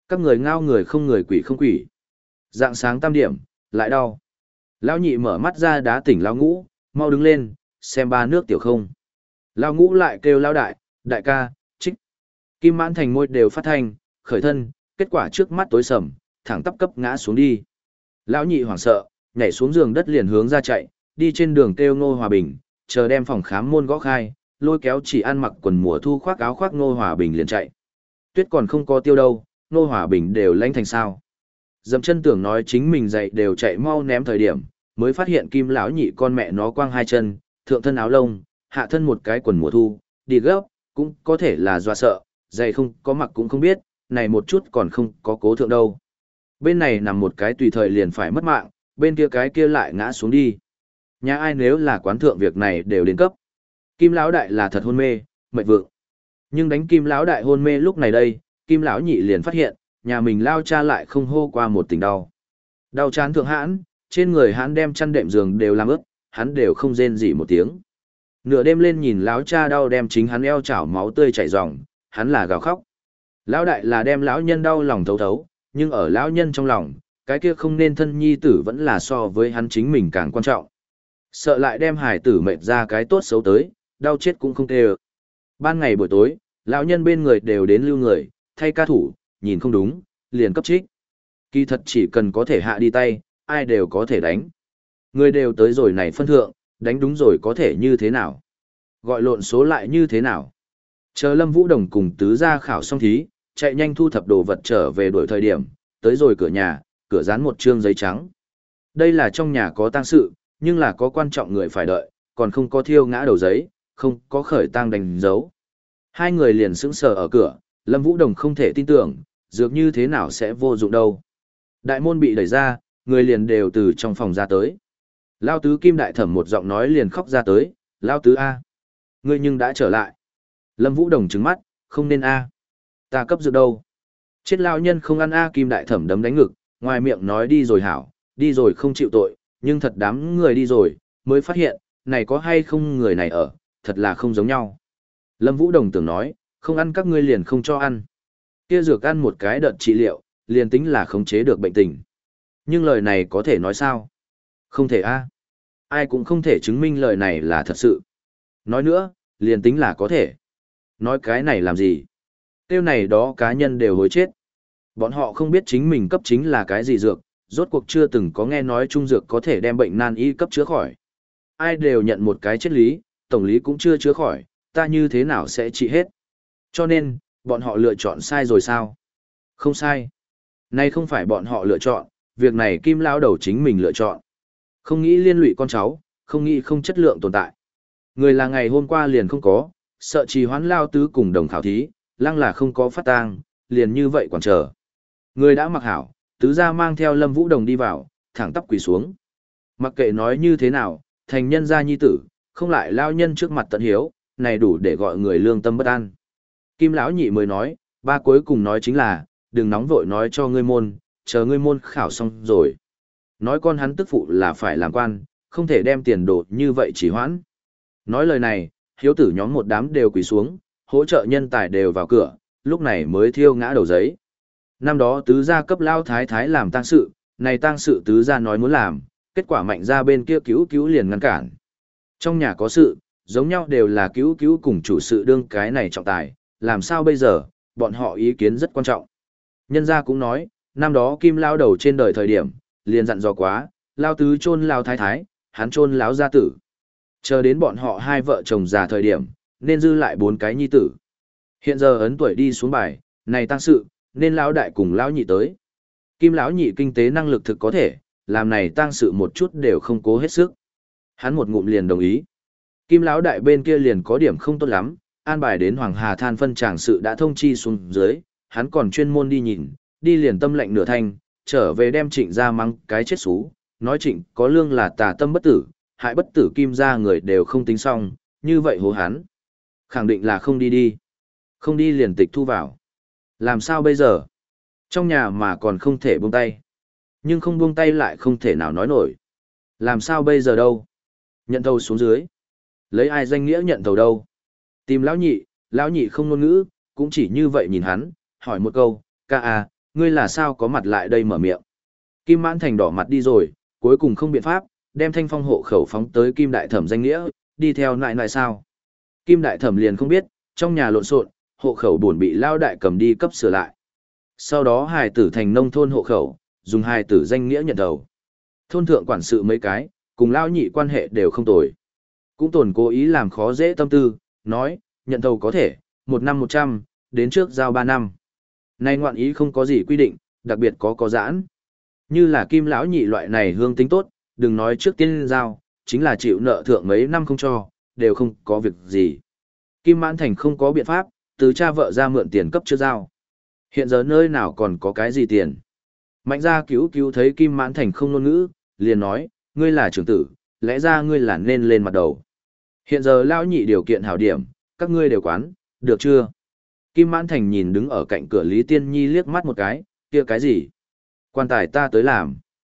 Các người ngao người không người quỷ không quỷ. Dạng sáng tam điểm, lại đau. Lão nhị mở mắt ra đá tỉnh lão ngũ, mau đứng lên, xem ba nước tiểu không. Lão ngũ lại kêu lão đại, đại ca, trích. Kim mãn thành môi đều phát thanh, khởi thân, kết quả trước mắt tối sầm, thẳng tắp cấp ngã xuống đi. Lão nhị hoảng sợ, nhảy xuống giường đất liền hướng ra chạy, đi trên đường kêu Ngô Hòa Bình, chờ đem phòng khám môn gõ khai, lôi kéo chỉ ăn mặc quần mùa thu khoác áo khoác Ngô Hòa Bình liền chạy. Tuyết còn không có tiêu đâu, Ngô Hòa Bình đều lanh thành sao. Dậm chân tưởng nói chính mình dậy đều chạy mau ném thời điểm, mới phát hiện Kim lão nhị con mẹ nó quang hai chân, thượng thân áo lông, hạ thân một cái quần mùa thu, đi gấp, cũng có thể là do sợ, giày không có mặc cũng không biết, này một chút còn không có cố thượng đâu. Bên này nằm một cái tùy thời liền phải mất mạng, bên kia cái kia lại ngã xuống đi. Nhà ai nếu là quán thượng việc này đều đến cấp. Kim lão đại là thật hôn mê, mệt vượng. Nhưng đánh Kim lão đại hôn mê lúc này đây, Kim lão nhị liền phát hiện, nhà mình lao cha lại không hô qua một tình đau. Đau chán thượng hãn, trên người hắn đem chăn đệm giường đều làm ướt, hắn đều không rên rỉ một tiếng. Nửa đêm lên nhìn lão cha đau đem chính hắn eo chảo máu tươi chảy ròng, hắn là gào khóc. Lão đại là đem lão nhân đau lòng thấu thấu, nhưng ở lão nhân trong lòng, cái kia không nên thân nhi tử vẫn là so với hắn chính mình càng quan trọng. Sợ lại đem hải tử mệt ra cái tốt xấu tới, đau chết cũng không tê ơ. Ban ngày buổi tối, lão nhân bên người đều đến lưu người, thay ca thủ, nhìn không đúng, liền cấp trích. Kỳ thật chỉ cần có thể hạ đi tay, ai đều có thể đánh. Người đều tới rồi này phân thượng, đánh đúng rồi có thể như thế nào? Gọi lộn số lại như thế nào? Chờ Lâm Vũ Đồng cùng tứ gia khảo xong thí, chạy nhanh thu thập đồ vật trở về đuổi thời điểm, tới rồi cửa nhà, cửa dán một trương giấy trắng. Đây là trong nhà có tang sự, nhưng là có quan trọng người phải đợi, còn không có thiêu ngã đầu giấy, không có khởi tang đánh dấu. Hai người liền sững sờ ở cửa, Lâm Vũ Đồng không thể tin tưởng, dược như thế nào sẽ vô dụng đâu. Đại môn bị đẩy ra, người liền đều từ trong phòng ra tới. Lao tứ Kim đại thẩm một giọng nói liền khóc ra tới, Lao tứ A. Ngươi nhưng đã trở lại. Lâm Vũ Đồng trừng mắt, không nên A. Ta cấp dược đâu. Chết lao nhân không ăn A. Kim đại thẩm đấm đánh ngực, ngoài miệng nói đi rồi hảo, đi rồi không chịu tội, nhưng thật đám người đi rồi, mới phát hiện, này có hay không người này ở, thật là không giống nhau. Lâm Vũ Đồng tưởng nói, không ăn các ngươi liền không cho ăn. Kia dược ăn một cái đợt trị liệu, liền tính là khống chế được bệnh tình. Nhưng lời này có thể nói sao? Không thể a. Ai cũng không thể chứng minh lời này là thật sự. Nói nữa, liền tính là có thể. Nói cái này làm gì? Tiêu này đó cá nhân đều hối chết. Bọn họ không biết chính mình cấp chính là cái gì dược, rốt cuộc chưa từng có nghe nói trung dược có thể đem bệnh nan y cấp chữa khỏi. Ai đều nhận một cái chết lý, tổng lý cũng chưa chữa khỏi, ta như thế nào sẽ trị hết. Cho nên, bọn họ lựa chọn sai rồi sao? Không sai. Nay không phải bọn họ lựa chọn, việc này Kim lão đầu chính mình lựa chọn. Không nghĩ liên lụy con cháu, không nghĩ không chất lượng tồn tại. Người là ngày hôm qua liền không có, sợ trì hoãn lao tứ cùng đồng khảo thí, lăng là không có phát tang, liền như vậy quản chờ. Người đã mặc hảo, tứ gia mang theo Lâm Vũ Đồng đi vào, thẳng tắp quỳ xuống. Mặc kệ nói như thế nào, thành nhân gia nhi tử, không lại lao nhân trước mặt tận hiếu, này đủ để gọi người lương tâm bất an. Kim lão nhị mới nói, ba cuối cùng nói chính là, đừng nóng vội nói cho ngươi môn, chờ ngươi môn khảo xong rồi. Nói con hắn tức phụ là phải làm quan, không thể đem tiền đồ như vậy chỉ hoãn. Nói lời này, hiếu tử nhóm một đám đều quỳ xuống, hỗ trợ nhân tài đều vào cửa, lúc này mới thiêu ngã đầu giấy. Năm đó tứ gia cấp lao thái thái làm tang sự, này tang sự tứ gia nói muốn làm, kết quả mạnh ra bên kia cứu cứu liền ngăn cản. Trong nhà có sự, giống nhau đều là cứu cứu cùng chủ sự đương cái này trọng tài, làm sao bây giờ, bọn họ ý kiến rất quan trọng. Nhân gia cũng nói, năm đó Kim lao đầu trên đời thời điểm, liền dặn dò quá, lao tứ chôn lao thái thái, hắn chôn láo gia tử. Chờ đến bọn họ hai vợ chồng già thời điểm, nên dư lại bốn cái nhi tử. Hiện giờ ấn tuổi đi xuống bài, này tăng sự, nên lão đại cùng lão nhị tới. Kim lão nhị kinh tế năng lực thực có thể, làm này tăng sự một chút đều không cố hết sức. Hắn một ngụm liền đồng ý. Kim lão đại bên kia liền có điểm không tốt lắm, an bài đến Hoàng Hà Than phân tràng sự đã thông chi xuống dưới, hắn còn chuyên môn đi nhìn, đi liền tâm lệnh nửa thanh, trở về đem Trịnh ra mắng cái chết xú, nói Trịnh có lương là tà tâm bất tử, hại bất tử Kim ra người đều không tính xong, như vậy hố hắn. Khẳng định là không đi đi. Không đi liền tịch thu vào. Làm sao bây giờ? Trong nhà mà còn không thể buông tay. Nhưng không buông tay lại không thể nào nói nổi. Làm sao bây giờ đâu? Nhận thầu xuống dưới. Lấy ai danh nghĩa nhận thầu đâu? Tìm lão nhị, lão nhị không ngôn ngữ, cũng chỉ như vậy nhìn hắn, hỏi một câu, ca à, Ngươi là sao có mặt lại đây mở miệng? Kim Mãn Thành đỏ mặt đi rồi, cuối cùng không biện pháp, đem thanh phong hộ khẩu phóng tới Kim Đại Thẩm danh nghĩa, đi theo nại nại sao. Kim Đại Thẩm liền không biết, trong nhà lộn xộn, hộ khẩu buồn bị lao đại cầm đi cấp sửa lại. Sau đó hài tử thành nông thôn hộ khẩu, dùng hài tử danh nghĩa nhận đầu. Thôn thượng quản sự mấy cái, cùng lao nhị quan hệ đều không tồi. Cũng tồn cố ý làm khó dễ tâm tư, nói, nhận thầu có thể, một năm một trăm, đến trước giao ba năm. Nay ngoạn ý không có gì quy định, đặc biệt có có giãn. Như là Kim lão nhị loại này hương tính tốt, đừng nói trước tiên giao, chính là chịu nợ thượng mấy năm không cho, đều không có việc gì. Kim Mãn Thành không có biện pháp, từ cha vợ ra mượn tiền cấp chưa giao. Hiện giờ nơi nào còn có cái gì tiền. Mạnh gia cứu cứu thấy Kim Mãn Thành không ngôn ngữ, liền nói, ngươi là trưởng tử, lẽ ra ngươi là nên lên mặt đầu. Hiện giờ lão nhị điều kiện hảo điểm, các ngươi đều quán, được chưa? Kim Mãn Thành nhìn đứng ở cạnh cửa Lý Tiên Nhi liếc mắt một cái, kia cái gì? Quan tài ta tới làm.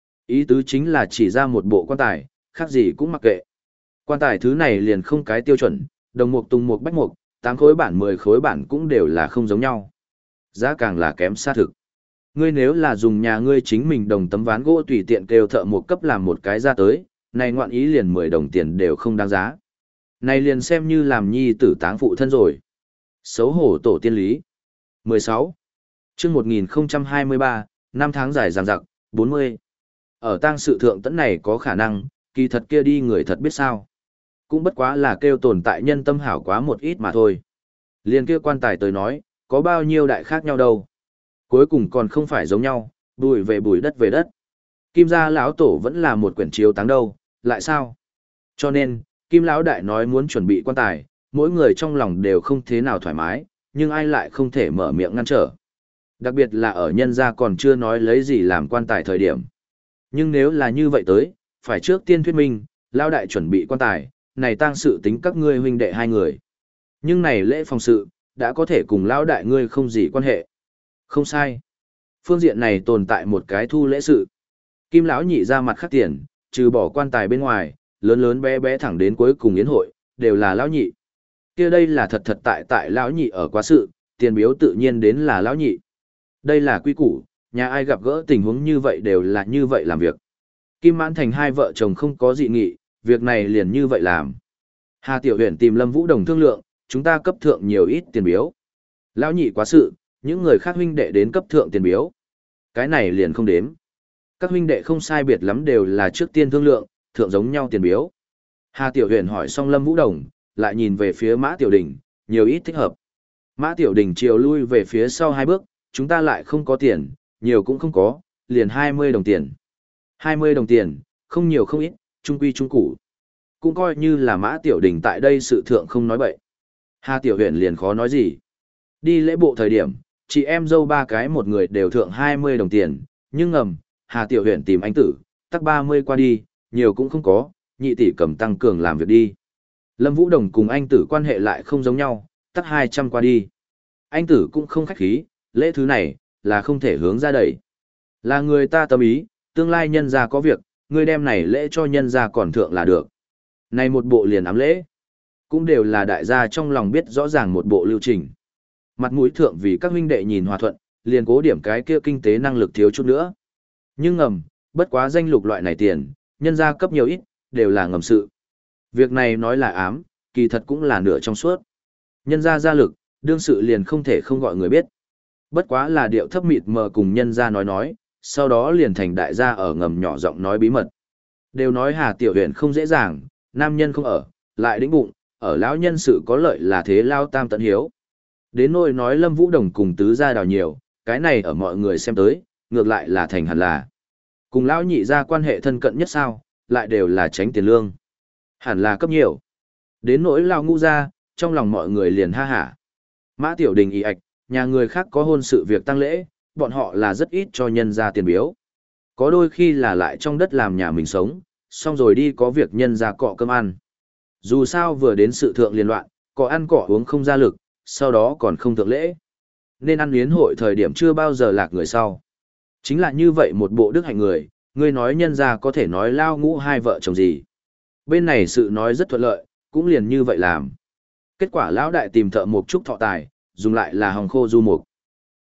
Ý tứ chính là chỉ ra một bộ quan tài, khác gì cũng mặc kệ. Quan tài thứ này liền không cái tiêu chuẩn, đồng mục tùng mục bách mục, tám khối bản mười khối bản cũng đều là không giống nhau. Giá càng là kém xa thực. Ngươi nếu là dùng nhà ngươi chính mình đồng tấm ván gỗ tùy tiện kêu thợ một cấp làm một cái ra tới, này ngoạn ý liền mười đồng tiền đều không đáng giá. Này liền xem như làm nhi tử táng phụ thân rồi. Xấu hổ tổ tiên lý. mười sáu. Chương một nghìn hai mươi ba, năm tháng dài dằng dặc, bốn mươi. Ở tang sự thượng tẫn này có khả năng, kỳ thật kia đi người thật biết sao. Cũng bất quá là kêu tồn tại nhân tâm hảo quá một ít mà thôi. Liên kia quan tài tới nói, có bao nhiêu đại khác nhau đâu. Cuối cùng còn không phải giống nhau, bùi về bùi đất về đất. Kim gia lão tổ vẫn là một quyển chiếu táng đâu, lại sao? Cho nên, Kim lão đại nói muốn chuẩn bị quan tài, mỗi người trong lòng đều không thế nào thoải mái, nhưng ai lại không thể mở miệng ngăn trở. Đặc biệt là ở nhân gia còn chưa nói lấy gì làm quan tài thời điểm. Nhưng nếu là như vậy tới, phải trước tiên thuyết minh, lão đại chuẩn bị quan tài, này tang sự tính các ngươi huynh đệ hai người. Nhưng này lễ phòng sự, đã có thể cùng lão đại ngươi không gì quan hệ. Không sai. Phương diện này tồn tại một cái thu lễ sự. Kim lão nhị ra mặt khắc tiền, trừ bỏ quan tài bên ngoài, lớn lớn bé bé thẳng đến cuối cùng yến hội, đều là lão nhị. Kia đây là thật thật tại tại lão nhị ở quá sự, tiền biếu tự nhiên đến là lão nhị. Đây là quy củ, nhà ai gặp gỡ tình huống như vậy đều là như vậy làm việc. Kim Mãn Thành hai vợ chồng không có dị nghị, việc này liền như vậy làm. Hà Tiểu Huyền tìm Lâm Vũ Đồng thương lượng, chúng ta cấp thượng nhiều ít tiền biếu. Lão nhị quá sự, những người khác huynh đệ đến cấp thượng tiền biếu. Cái này liền không đếm. Các huynh đệ không sai biệt lắm đều là trước tiên thương lượng, thượng giống nhau tiền biếu. Hà Tiểu Huyền hỏi xong Lâm Vũ Đồng, lại nhìn về phía Mã Tiểu Đình, nhiều ít thích hợp. Mã Tiểu Đình chiều lui về phía sau hai bước, chúng ta lại không có tiền, nhiều cũng không có, liền hai mươi đồng tiền. hai mươi đồng tiền, không nhiều không ít, trung quy trung củ. Cũng coi như là Mã Tiểu Đình tại đây sự thượng không nói bậy. Hà Tiểu Huyền liền khó nói gì. Đi lễ bộ thời điểm, chị em dâu ba cái một người đều thượng hai mươi đồng tiền, nhưng ngầm, Hà Tiểu Huyền tìm anh tử, tắc ba mươi qua đi, nhiều cũng không có, nhị tỷ cầm tăng cường làm việc đi. Lâm Vũ Đồng cùng anh tử quan hệ lại không giống nhau, tắc hai trăm qua đi. Anh tử cũng không khách khí, lễ thứ này, là không thể hướng ra đẩy. Là người ta tâm ý, tương lai nhân gia có việc, người đem này lễ cho nhân gia còn thượng là được. Này một bộ liền ám lễ, cũng đều là đại gia trong lòng biết rõ ràng một bộ lưu trình. Mặt mũi thượng vì các huynh đệ nhìn hòa thuận, liền cố điểm cái kia kinh tế năng lực thiếu chút nữa. Nhưng ngầm, bất quá danh lục loại này tiền, nhân gia cấp nhiều ít, đều là ngầm sự. Việc này nói là ám, kỳ thật cũng là nửa trong suốt. Nhân gia gia lực, đương sự liền không thể không gọi người biết. Bất quá là điệu thấp mịt mờ cùng nhân gia nói nói, sau đó liền thành đại gia ở ngầm nhỏ giọng nói bí mật. Đều nói Hà Tiểu Huyền không dễ dàng, nam nhân không ở, lại đĩnh bụng, ở lão nhân sự có lợi là thế lao tam tận hiếu. Đến nỗi nói Lâm Vũ Đồng cùng tứ gia đào nhiều, cái này ở mọi người xem tới, ngược lại là thành hẳn là. Cùng lão nhị gia quan hệ thân cận nhất sao, lại đều là tránh tiền lương. Hẳn là cấp nhiều. Đến nỗi lao ngũ gia, trong lòng mọi người liền ha hả. Mã Tiểu Đình y ạch, nhà người khác có hôn sự việc tăng lễ, bọn họ là rất ít cho nhân gia tiền biếu. Có đôi khi là lại trong đất làm nhà mình sống, xong rồi đi có việc nhân gia cọ cơm ăn. Dù sao vừa đến sự thượng liên loạn, cọ ăn cọ uống không ra lực, sau đó còn không thượng lễ. Nên ăn yến hội thời điểm chưa bao giờ lạc người sau. Chính là như vậy một bộ đức hạnh người, người nói nhân gia có thể nói lao ngũ hai vợ chồng gì. Bên này sự nói rất thuận lợi, cũng liền như vậy làm. Kết quả lão đại tìm thợ mộc trúc thọ tài, dùng lại là hồng khô du mục.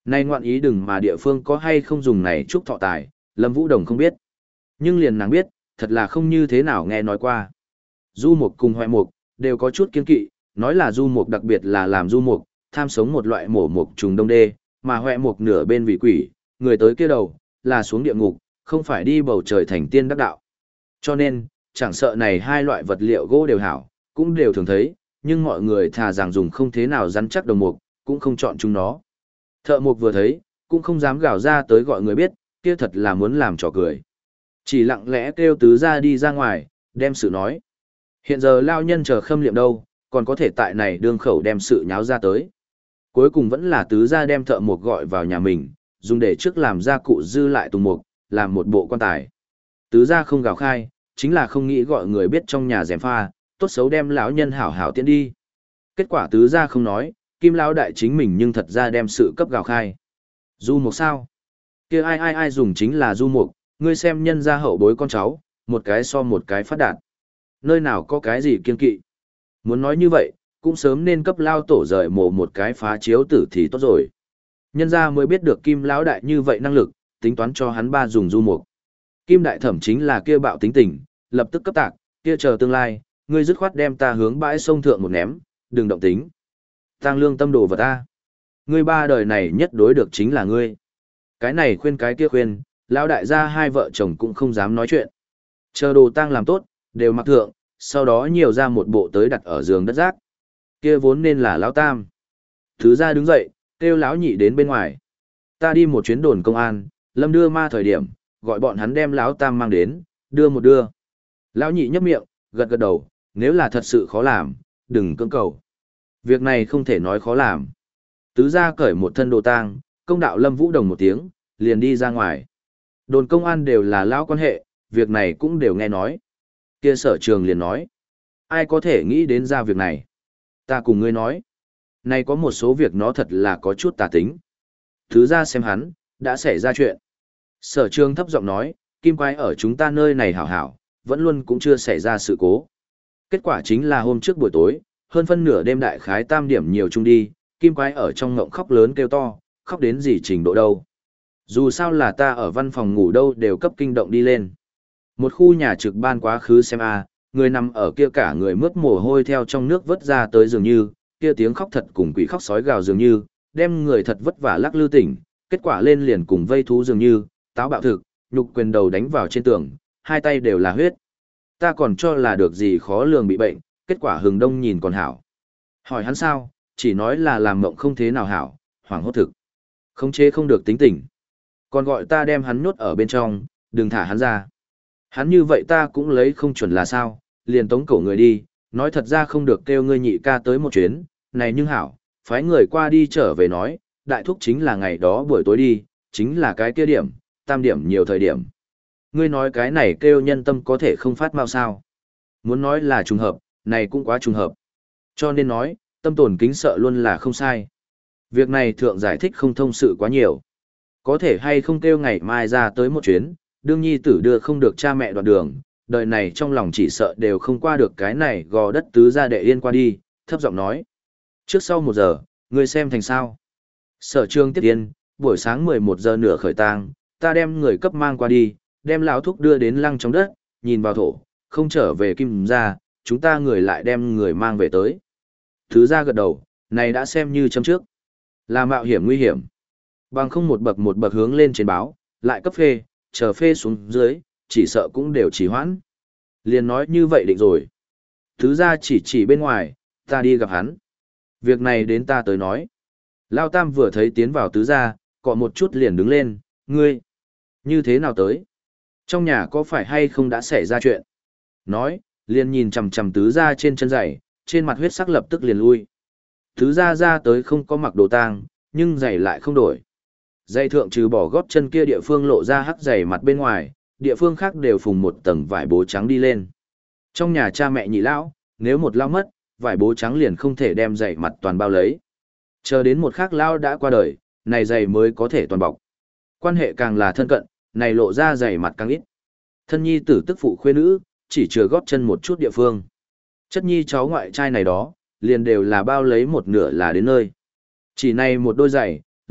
Nay ngoạn ý đừng mà địa phương có hay không dùng này chúc thọ tài, Lâm Vũ Đồng không biết. Nhưng liền nàng biết, thật là không như thế nào nghe nói qua. Du mục cùng hoại mục, đều có chút kiên kỵ, nói là du mục đặc biệt là làm du mục, tham sống một loại mổ mục trùng đông đê, mà hoại mục nửa bên vị quỷ, người tới kia đầu, là xuống địa ngục, không phải đi bầu trời thành tiên đắc đạo. Cho nên, chẳng sợ này hai loại vật liệu gỗ đều hảo, cũng đều thường thấy, nhưng mọi người thà rằng dùng không thế nào rắn chắc đồng mục, cũng không chọn chúng nó. Thợ mục vừa thấy, cũng không dám gào ra tới gọi người biết, kia thật là muốn làm trò cười. Chỉ lặng lẽ kêu tứ ra đi ra ngoài, đem sự nói. Hiện giờ lao nhân chờ khâm liệm đâu, còn có thể tại này đương khẩu đem sự nháo ra tới. Cuối cùng vẫn là tứ ra đem thợ mục gọi vào nhà mình, dùng để trước làm gia cụ dư lại tùng mục, làm một bộ quan tài. Tứ ra không gào khai, chính là không nghĩ gọi người biết trong nhà gièm pha, tốt xấu đem lão nhân hảo hảo tiễn đi. Kết quả tứ ra không nói, kim lão đại chính mình nhưng thật ra đem sự cấp gào khai. Du mục sao? Kia ai ai ai dùng chính là du mục, ngươi xem nhân gia hậu bối con cháu, một cái so một cái phát đạt. Nơi nào có cái gì kiên kỵ? Muốn nói như vậy, cũng sớm nên cấp lao tổ rời mồ một cái phá chiếu tử thì tốt rồi. Nhân gia mới biết được kim lão đại như vậy năng lực, tính toán cho hắn ba dùng du mục. Kim đại thẩm chính là kia bạo tính tình, lập tức cấp tạc, kia chờ tương lai, ngươi dứt khoát đem ta hướng bãi sông thượng một ném, đừng động tính. Tăng lương tâm đồ vật ta. Ngươi ba đời này nhất đối được chính là ngươi. Cái này khuyên cái kia khuyên, lão đại gia hai vợ chồng cũng không dám nói chuyện. Chờ đồ tang làm tốt, đều mặc thượng, sau đó nhiều ra một bộ tới đặt ở giường đất rác. Kia vốn nên là lão tam. Thứ ra đứng dậy, kêu lão nhị đến bên ngoài. Ta đi một chuyến đồn công an, Lâm đưa ma thời điểm, gọi bọn hắn đem lão tam mang đến, đưa một đưa. Lão nhị nhấp miệng, gật gật đầu, nếu là thật sự khó làm, đừng cưỡng cầu. Việc này không thể nói khó làm. Tứ gia cởi một thân đồ tang, công đạo Lâm Vũ Đồng một tiếng, liền đi ra ngoài. Đồn công an đều là lão quan hệ, việc này cũng đều nghe nói. Kia sở trường liền nói. Ai có thể nghĩ đến ra việc này? Ta cùng ngươi nói. Này có một số việc nó thật là có chút tà tính. Thứ ra xem hắn, đã xảy ra chuyện. Sở trường thấp giọng nói, kim quái ở chúng ta nơi này hảo hảo, vẫn luôn cũng chưa xảy ra sự cố. Kết quả chính là hôm trước buổi tối, hơn phân nửa đêm đại khái tam điểm nhiều chung đi, kim quái ở trong ngộng khóc lớn kêu to, khóc đến gì trình độ đâu. Dù sao là ta ở văn phòng ngủ đâu đều cấp kinh động đi lên. Một khu nhà trực ban quá khứ xem a, người nằm ở kia cả người mướt mồ hôi theo trong nước vớt ra tới dường như, kia tiếng khóc thật cùng quỷ khóc sói gào dường như, đem người thật vất vả lắc lư tỉnh, kết quả lên liền cùng vây thú dường như, táo bạo thực, nhục quyền đầu đánh vào trên tường, hai tay đều là huyết. Ta còn cho là được gì khó lường bị bệnh, kết quả hừng đông nhìn còn hảo. Hỏi hắn sao, chỉ nói là làm mộng không thế nào hảo, hoảng hốt thực. Không chế không được tính tình. Còn gọi ta đem hắn nhốt ở bên trong, đừng thả hắn ra. Hắn như vậy ta cũng lấy không chuẩn là sao, liền tống cổ người đi, nói thật ra không được kêu ngươi nhị ca tới một chuyến, này nhưng hảo, phái người qua đi trở về nói, đại thúc chính là ngày đó buổi tối đi, chính là cái kia điểm, tam điểm nhiều thời điểm. Ngươi nói cái này kêu nhân tâm có thể không phát mau sao. Muốn nói là trùng hợp, này cũng quá trùng hợp. Cho nên nói, tâm tồn kính sợ luôn là không sai. Việc này thượng giải thích không thông sự quá nhiều. Có thể hay không kêu ngày mai ra tới một chuyến, đương nhi tử đưa không được cha mẹ đoạn đường, đời này trong lòng chỉ sợ đều không qua được cái này gò đất tứ ra đệ yên qua đi, thấp giọng nói. Trước sau một giờ, ngươi xem thành sao. Sở trương tiếp yên, buổi sáng mười một giờ nửa khởi tang, ta đem người cấp mang qua đi, đem lão thúc đưa đến lăng trong đất, nhìn vào thổ, không trở về kim ra, chúng ta người lại đem người mang về tới. Thứ ra gật đầu, này đã xem như chấm trước. Là mạo hiểm nguy hiểm. Bằng không một bậc một bậc hướng lên trên báo, lại cấp phê, chờ phê xuống dưới, chỉ sợ cũng đều trì hoãn. Liền nói như vậy định rồi. Thứ ra chỉ chỉ bên ngoài, ta đi gặp hắn. Việc này đến ta tới nói. Lao Tam vừa thấy tiến vào tứ gia, cọ một chút liền đứng lên, ngươi. Như thế nào tới? Trong nhà có phải hay không đã xảy ra chuyện? Nói, liền nhìn chằm chằm tứ gia trên chân giày, trên mặt huyết sắc lập tức liền lui. Tứ gia ra tới không có mặc đồ tang, nhưng giày lại không đổi. Giày thượng trừ bỏ gót chân kia địa phương lộ ra hắc giày mặt bên ngoài, địa phương khác đều phùng một tầng vải bố trắng đi lên. Trong nhà cha mẹ nhị lão, nếu một lão mất, vải bố trắng liền không thể đem giày mặt toàn bao lấy. Chờ đến một khác lão đã qua đời, này giày mới có thể toàn bọc. Quan hệ càng là thân cận, này lộ ra giày mặt càng ít. Thân nhi tử tức phụ khuê nữ, chỉ chừa gót chân một chút địa phương. Chất nhi cháu ngoại trai này đó, liền đều là bao lấy một nửa là đến nơi. Chỉ này một đôi giày,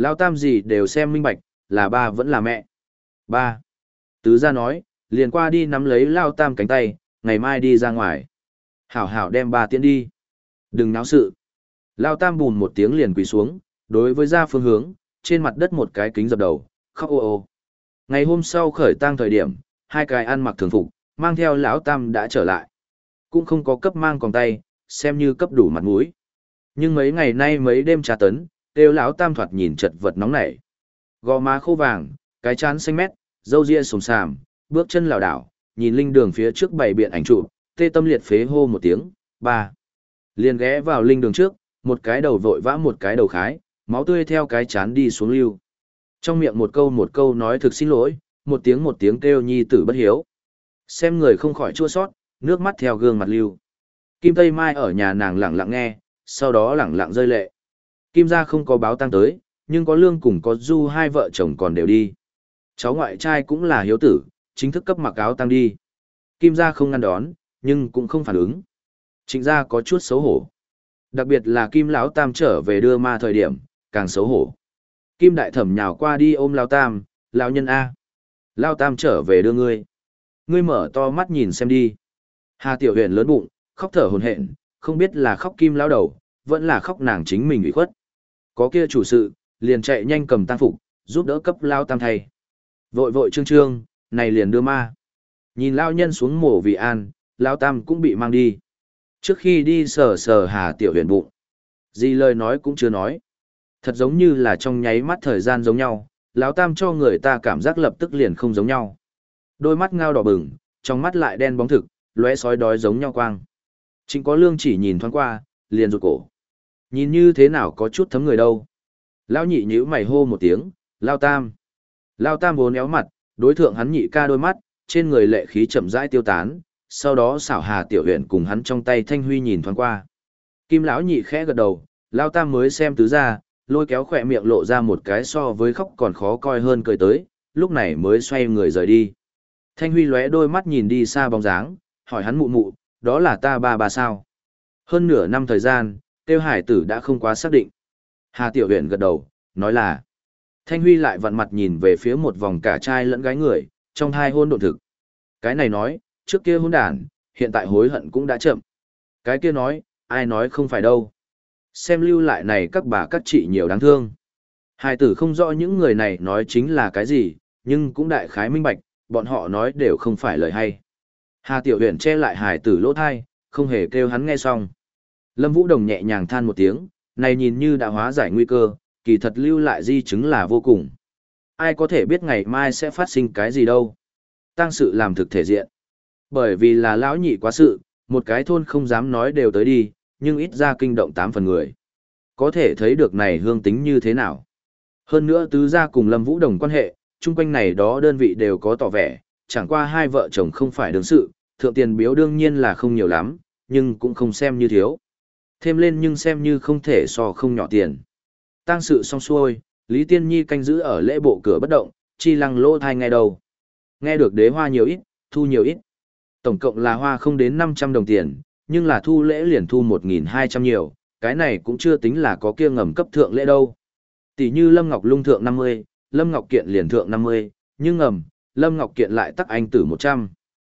Lão tam gì đều xem minh bạch, là ba vẫn là mẹ. Ba. Tứ gia nói, liền qua đi nắm lấy Lão tam cánh tay, ngày mai đi ra ngoài. Hảo hảo đem ba tiễn đi. Đừng náo sự. Lão tam bùn một tiếng liền quỳ xuống, đối với ra phương hướng, trên mặt đất một cái kính dập đầu, khóc ô ô. Ngày hôm sau khởi tang thời điểm, hai cái ăn mặc thường phục, mang theo lão tam đã trở lại. Cũng không có cấp mang còn tay, xem như cấp đủ mặt mũi. Nhưng mấy ngày nay mấy đêm trà tấn, đều lão tam thoạt nhìn chật vật nóng nảy. Gò má khô vàng, cái trán xanh mét, râu ria sồm sàm, bước chân lảo đảo, nhìn linh đường phía trước bày biện ảnh trụ, tê tâm liệt phế hô một tiếng, ba. Liền ghé vào linh đường trước, một cái đầu vội vã một cái đầu khái, máu tươi theo cái chán đi xuống lưu. Trong miệng một câu một câu nói thực xin lỗi, một tiếng một tiếng kêu nhi tử bất hiếu. Xem người không khỏi chua sót, nước mắt theo gương mặt lưu. Kim Tây Mai ở nhà nàng lặng lặng nghe, sau đó lặng lặng rơi lệ. Kim gia không có báo tang tới, nhưng có lương cùng có du hai vợ chồng còn đều đi. Cháu ngoại trai cũng là hiếu tử, chính thức cấp mặc áo tang đi. Kim gia không ngăn đón, nhưng cũng không phản ứng. Trịnh gia có chút xấu hổ. Đặc biệt là Kim lão tam trở về đưa ma thời điểm, càng xấu hổ. Kim đại thẩm nhào qua đi ôm lão tam, lão nhân A. Lão tam trở về đưa ngươi. Ngươi mở to mắt nhìn xem đi. Hà Tiểu Huyền lớn bụng, khóc thở hổn hển, không biết là khóc Kim lão đầu, vẫn là khóc nàng chính mình ủy khuất. Có kia chủ sự, liền chạy nhanh cầm tang phục, giúp đỡ cấp lão tam thay. Vội vội trương trương, này liền đưa ma. Nhìn lão nhân xuống mổ vì an, lão tam cũng bị mang đi. Trước khi đi sờ sờ Hà Tiểu Huyền bụng. Gì lời nói cũng chưa nói. Thật giống như là trong nháy mắt thời gian giống nhau, lão tam cho người ta cảm giác lập tức liền không giống nhau. Đôi mắt ngao đỏ bừng, trong mắt lại đen bóng thực, lóe sói đói giống nhau quang. Trịnh có lương chỉ nhìn thoáng qua, liền rụt cổ. Nhìn như thế nào có chút thấm người đâu. Lão nhị nhíu mày hô một tiếng, lao tam. Lao tam vốn éo mặt, đối thượng hắn nhị ca đôi mắt, trên người lệ khí chậm rãi tiêu tán, sau đó xảo Hà Tiểu Huyền cùng hắn trong tay Thanh Huy nhìn thoáng qua. Kim lão nhị khẽ gật đầu, lao tam mới xem tứ ra, lôi kéo khỏe miệng lộ ra một cái so với khóc còn khó coi hơn cười tới, lúc này mới xoay người rời đi. Thanh Huy lóe đôi mắt nhìn đi xa bóng dáng, hỏi hắn mụ mụ, đó là ta ba ba sao? Hơn nửa năm thời gian, Tiêu Hải tử đã không quá xác định. Hà Tiểu Huyền gật đầu, nói là. Thanh Huy lại vặn mặt nhìn về phía một vòng cả trai lẫn gái người, trong hai hôn độn thực. Cái này nói, trước kia hôn đàn, hiện tại hối hận cũng đã chậm. Cái kia nói, ai nói không phải đâu. Xem lưu lại này các bà các chị nhiều đáng thương. Hải tử không rõ những người này nói chính là cái gì, nhưng cũng đại khái minh bạch, bọn họ nói đều không phải lời hay. Hà Tiểu Huyền che lại hải tử lỗ thai, không hề kêu hắn nghe xong. Lâm Vũ Đồng nhẹ nhàng than một tiếng, này nhìn như đã hóa giải nguy cơ, kỳ thật lưu lại di chứng là vô cùng. Ai có thể biết ngày mai sẽ phát sinh cái gì đâu. Tang sự làm thực thể diện. Bởi vì là lão nhị quá sự, một cái thôn không dám nói đều tới đi, nhưng ít ra kinh động tám phần người. Có thể thấy được này hương tính như thế nào. Hơn nữa tứ gia cùng Lâm Vũ Đồng quan hệ, chung quanh này đó đơn vị đều có tỏ vẻ, chẳng qua hai vợ chồng không phải đương sự, thượng tiền biếu đương nhiên là không nhiều lắm, nhưng cũng không xem như thiếu. Thêm lên nhưng xem như không thể so không nhỏ tiền. Tang sự xong xuôi, Lý Tiên Nhi canh giữ ở lễ bộ cửa bất động, chi lăng lỗ thai ngay đầu. Nghe được đế hoa nhiều ít, thu nhiều ít. Tổng cộng là hoa không đến năm trăm đồng tiền, nhưng là thu lễ liền thu một nghìn hai trăm nhiều, cái này cũng chưa tính là có kia ngầm cấp thượng lễ đâu. Tỷ như Lâm Ngọc Lung thượng năm mươi, Lâm Ngọc Kiện liền thượng năm mươi, nhưng ngầm, Lâm Ngọc Kiện lại tắc anh tử một trăm.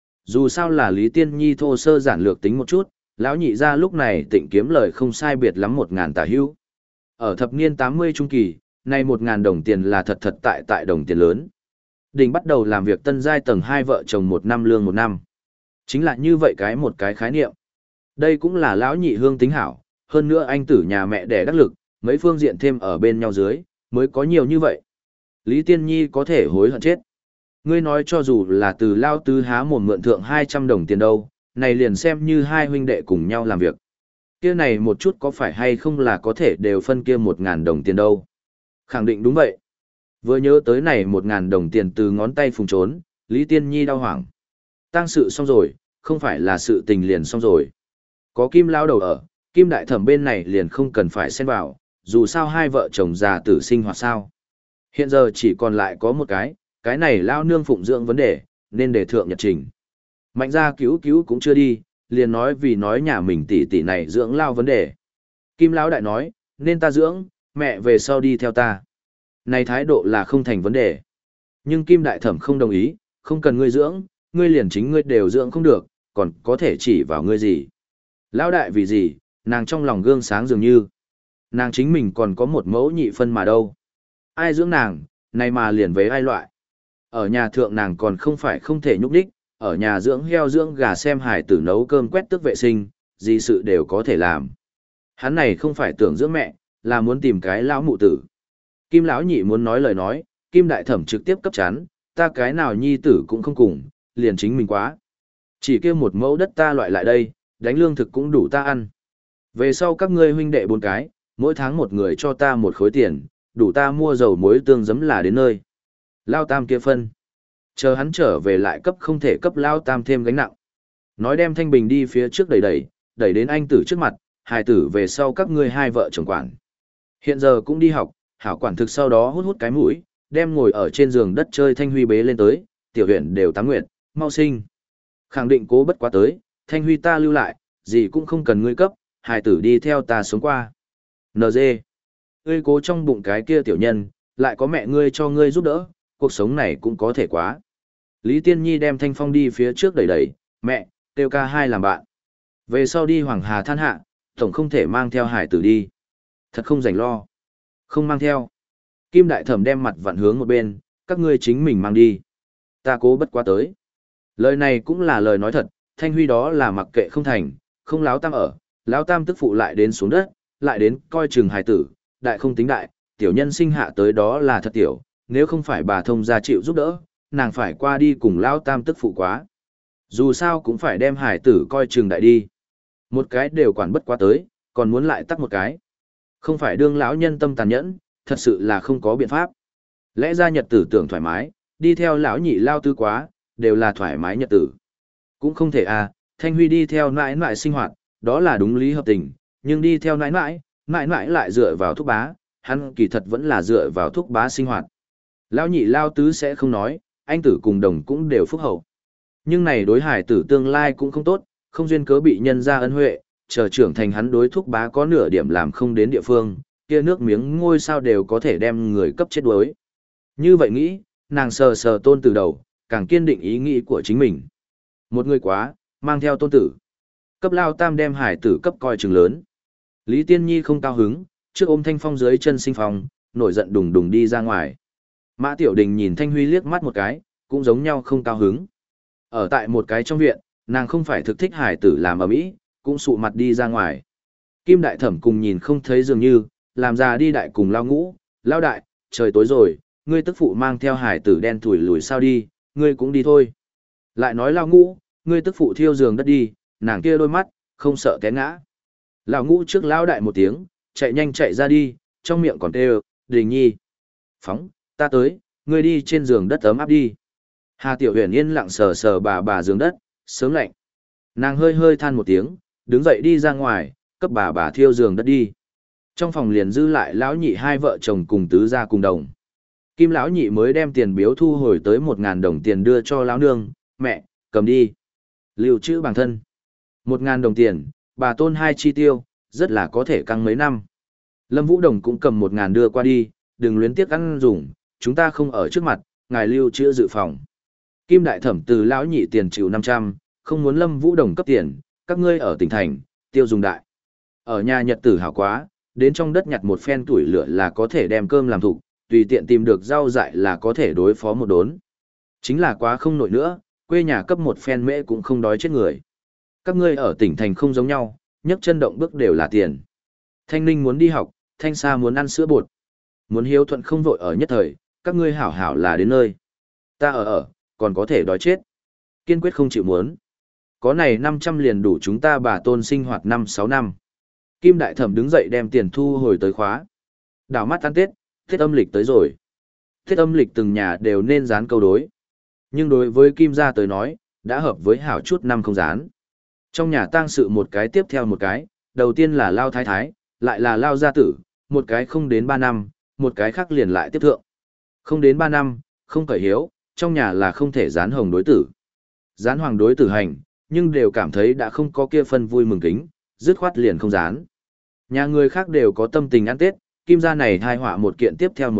Dù sao là Lý Tiên Nhi thô sơ giản lược tính một chút, lão nhị ra lúc này tịnh kiếm lời không sai biệt lắm một ngàn tả hữu. Ở thập niên tám mươi trung kỳ, nay một ngàn đồng tiền là thật thật tại tại đồng tiền lớn. Đình bắt đầu làm việc tân giai tầng hai vợ chồng một năm lương một năm. Chính là như vậy cái một cái khái niệm. Đây cũng là lão nhị hương tính hảo, hơn nữa anh tử nhà mẹ đẻ đắc lực, mấy phương diện thêm ở bên nhau dưới, mới có nhiều như vậy. Lý Tiên Nhi có thể hối hận chết. Ngươi nói cho dù là từ lao tứ há mồm mượn thượng hai trăm đồng tiền đâu, này liền xem như hai huynh đệ cùng nhau làm việc. Kia này một chút có phải hay không là có thể đều phân kia một ngàn đồng tiền đâu. Khẳng định đúng vậy. Vừa nhớ tới này một ngàn đồng tiền từ ngón tay phùng trốn, Lý Tiên Nhi đau hoảng. Tang sự xong rồi, không phải là sự tình liền xong rồi. Có Kim lao đầu ở, Kim đại thẩm bên này liền không cần phải xen vào, dù sao hai vợ chồng già tử sinh hoạt sao. Hiện giờ chỉ còn lại có một cái, cái này lao nương phụng dưỡng vấn đề, nên để thượng nhật trình. Mạnh gia cứu cứu cũng chưa đi, liền nói vì nói nhà mình tỷ tỷ này dưỡng lao vấn đề. Kim lão đại nói, nên ta dưỡng, mẹ về sau đi theo ta. Này thái độ là không thành vấn đề. Nhưng Kim Đại Thẩm không đồng ý, không cần ngươi dưỡng, ngươi liền chính ngươi đều dưỡng không được, còn có thể chỉ vào ngươi gì. Lão đại vì gì, nàng trong lòng gương sáng dường như. Nàng chính mình còn có một mẫu nhị phân mà đâu. Ai dưỡng nàng, này mà liền với ai loại. Ở nhà thượng nàng còn không phải không thể nhúc đích, ở nhà dưỡng heo dưỡng gà xem hải tử nấu cơm quét tước vệ sinh, gì sự đều có thể làm. Hắn này không phải tưởng dưỡng mẹ, là muốn tìm cái lão mụ tử. Kim lão nhị muốn nói lời nói, Kim Đại Thẩm trực tiếp cấp chán, ta cái nào nhi tử cũng không cùng, liền chính mình quá. Chỉ kêu một mẫu đất ta loại lại đây, đánh lương thực cũng đủ ta ăn. Về sau các ngươi huynh đệ bốn cái, mỗi tháng một người cho ta một khối tiền, đủ ta mua dầu muối tương giấm là đến nơi. Lao Tam kia phân. Chờ hắn trở về lại cấp không thể cấp Lao Tam thêm gánh nặng. Nói đem thanh bình đi phía trước đẩy đẩy, đẩy đến anh tử trước mặt, hài tử về sau các ngươi hai vợ chồng quản. Hiện giờ cũng đi học, hảo quản thực sau đó hút hút cái mũi, đem ngồi ở trên giường đất chơi Thanh Huy bế lên tới, tiểu huyện đều tám nguyện, mau sinh. Khẳng định cố bất quá tới, Thanh Huy ta lưu lại, gì cũng không cần ngươi cấp, hài tử đi theo ta sống qua. en giê. Ngươi cố trong bụng cái kia tiểu nhân, lại có mẹ ngươi cho ngươi giúp đỡ, cuộc sống này cũng có thể quá. Lý Tiên Nhi đem Thanh Phong đi phía trước đẩy đẩy, mẹ, tiêu ca hai làm bạn. Về sau đi Hoàng Hà than hạ, tổng không thể mang theo hải tử đi. Thật không rảnh lo. Không mang theo. Kim Đại Thẩm đem mặt vặn hướng một bên, các ngươi chính mình mang đi. Ta cố bất quá tới. Lời này cũng là lời nói thật, Thanh Huy đó là mặc kệ không thành, không láo tam ở, láo tam tức phụ lại đến xuống đất, lại đến coi chừng hài tử, đại không tính đại, tiểu nhân sinh hạ tới đó là thật tiểu, nếu không phải bà thông gia chịu giúp đỡ, nàng phải qua đi cùng lao tam tức phụ quá. Dù sao cũng phải đem hài tử coi chừng đại đi. Một cái đều quản bất quá tới, còn muốn lại tắt một cái. Không phải đương lão nhân tâm tàn nhẫn, thật sự là không có biện pháp. Lẽ ra nhật tử tưởng thoải mái, đi theo lão nhị lao tư quá, đều là thoải mái nhật tử. Cũng không thể à, Thanh Huy đi theo nãi nãi sinh hoạt, đó là đúng lý hợp tình, nhưng đi theo nãi nãi, nãi nãi lại dựa vào thúc bá, hắn kỳ thật vẫn là dựa vào thúc bá sinh hoạt. Lão nhị lao tứ sẽ không nói, anh tử cùng đồng cũng đều phúc hậu. Nhưng này đối hải tử tương lai cũng không tốt, không duyên cớ bị nhân ra ân huệ, chờ trưởng thành hắn đối thúc bá có nửa điểm làm không đến địa phương, kia nước miếng ngôi sao đều có thể đem người cấp chết đuối. Như vậy nghĩ, nàng sờ sờ tôn tử đầu, càng kiên định ý nghĩ của chính mình. Một người quá, mang theo tôn tử. Cấp lao tam đem hải tử cấp coi chừng lớn. Lý Tiên Nhi không cao hứng, trước ôm Thanh Phong dưới chân sinh phòng, nổi giận đùng đùng đi ra ngoài. Mã Tiểu Đình nhìn Thanh Huy liếc mắt một cái, cũng giống nhau không cao hứng. Ở tại một cái trong viện, nàng không phải thực thích hải tử làm ở mỹ, cũng sụ mặt đi ra ngoài. Kim Đại Thẩm cùng nhìn không thấy dường như, làm ra đi đại cùng lao ngũ, lao đại, trời tối rồi, ngươi tức phụ mang theo hải tử đen thủi lùi sao đi, ngươi cũng đi thôi. Lại nói lao ngũ, ngươi tức phụ thiêu giường đất đi, nàng kia đôi mắt, không sợ té ngã. Lão ngũ trước lao đại một tiếng, chạy nhanh chạy ra đi, trong miệng còn kêu, Đình Nhi. Phóng, ta tới, ngươi đi trên giường đất ấm áp đi. Hà Tiểu Huyền yên lặng sờ sờ bà bà giường đất, sớm lạnh. Nàng hơi hơi than một tiếng, đứng dậy đi ra ngoài, cấp bà bà thiêu giường đất đi. Trong phòng liền dư lại lão nhị hai vợ chồng cùng tứ gia cùng đồng. Kim lão nhị mới đem tiền biếu thu hồi tới một ngàn đồng tiền đưa cho lão nương, mẹ, cầm đi. Lưu trữ bản thân. Một ngàn đồng tiền, bà tôn hai chi tiêu, rất là có thể căng mấy năm. Lâm Vũ Đồng cũng cầm một ngàn đưa qua đi, đừng luyến tiếc ăn dùng, chúng ta không ở trước mặt, ngài lưu trữ dự phòng. Kim Đại Thẩm từ lão nhị tiền chịu năm trăm, không muốn Lâm Vũ Đồng cấp tiền, các ngươi ở tỉnh thành, tiêu dùng đại. Ở nhà nhật tử hảo quá, đến trong đất nhặt một phen tuổi lửa là có thể đem cơm làm thục, tùy tiện tìm được rau dại là có thể đối phó một đốn. Chính là quá không nổi nữa, quê nhà cấp một phen mễ cũng không đói chết người. Các ngươi ở tỉnh thành không giống nhau, nhấc chân động bước đều là tiền. Thanh Ninh muốn đi học, Thanh Sa muốn ăn sữa bột. Muốn hiếu thuận không vội ở nhất thời, các ngươi hảo hảo là đến nơi. Ta ở ở, còn có thể đói chết. Kiên quyết không chịu muốn. Có này năm trăm liền đủ chúng ta bà tôn sinh hoạt năm sáu năm. Kim Đại Thẩm đứng dậy đem tiền thu hồi tới khóa. Đảo mắt ăn Tết, Tết âm lịch tới rồi. Tết âm lịch từng nhà đều nên dán câu đối. Nhưng đối với Kim gia tới nói, đã hợp với hảo chút năm không dán. Trong nhà tang sự một cái tiếp theo một cái, đầu tiên là Lao Thái Thái, lại là Lao Gia Tử, một cái không đến ba năm, một cái khác liền lại tiếp thượng. Không đến ba năm, không cởi hiếu, trong nhà là không thể dán hồng đối tử. Dán hoàng đối tử hành, nhưng đều cảm thấy đã không có kia phân vui mừng kính, dứt khoát liền không dán. Nhà người khác đều có tâm tình ăn Tết, Kim gia này thai họa một kiện tiếp theo một kiện,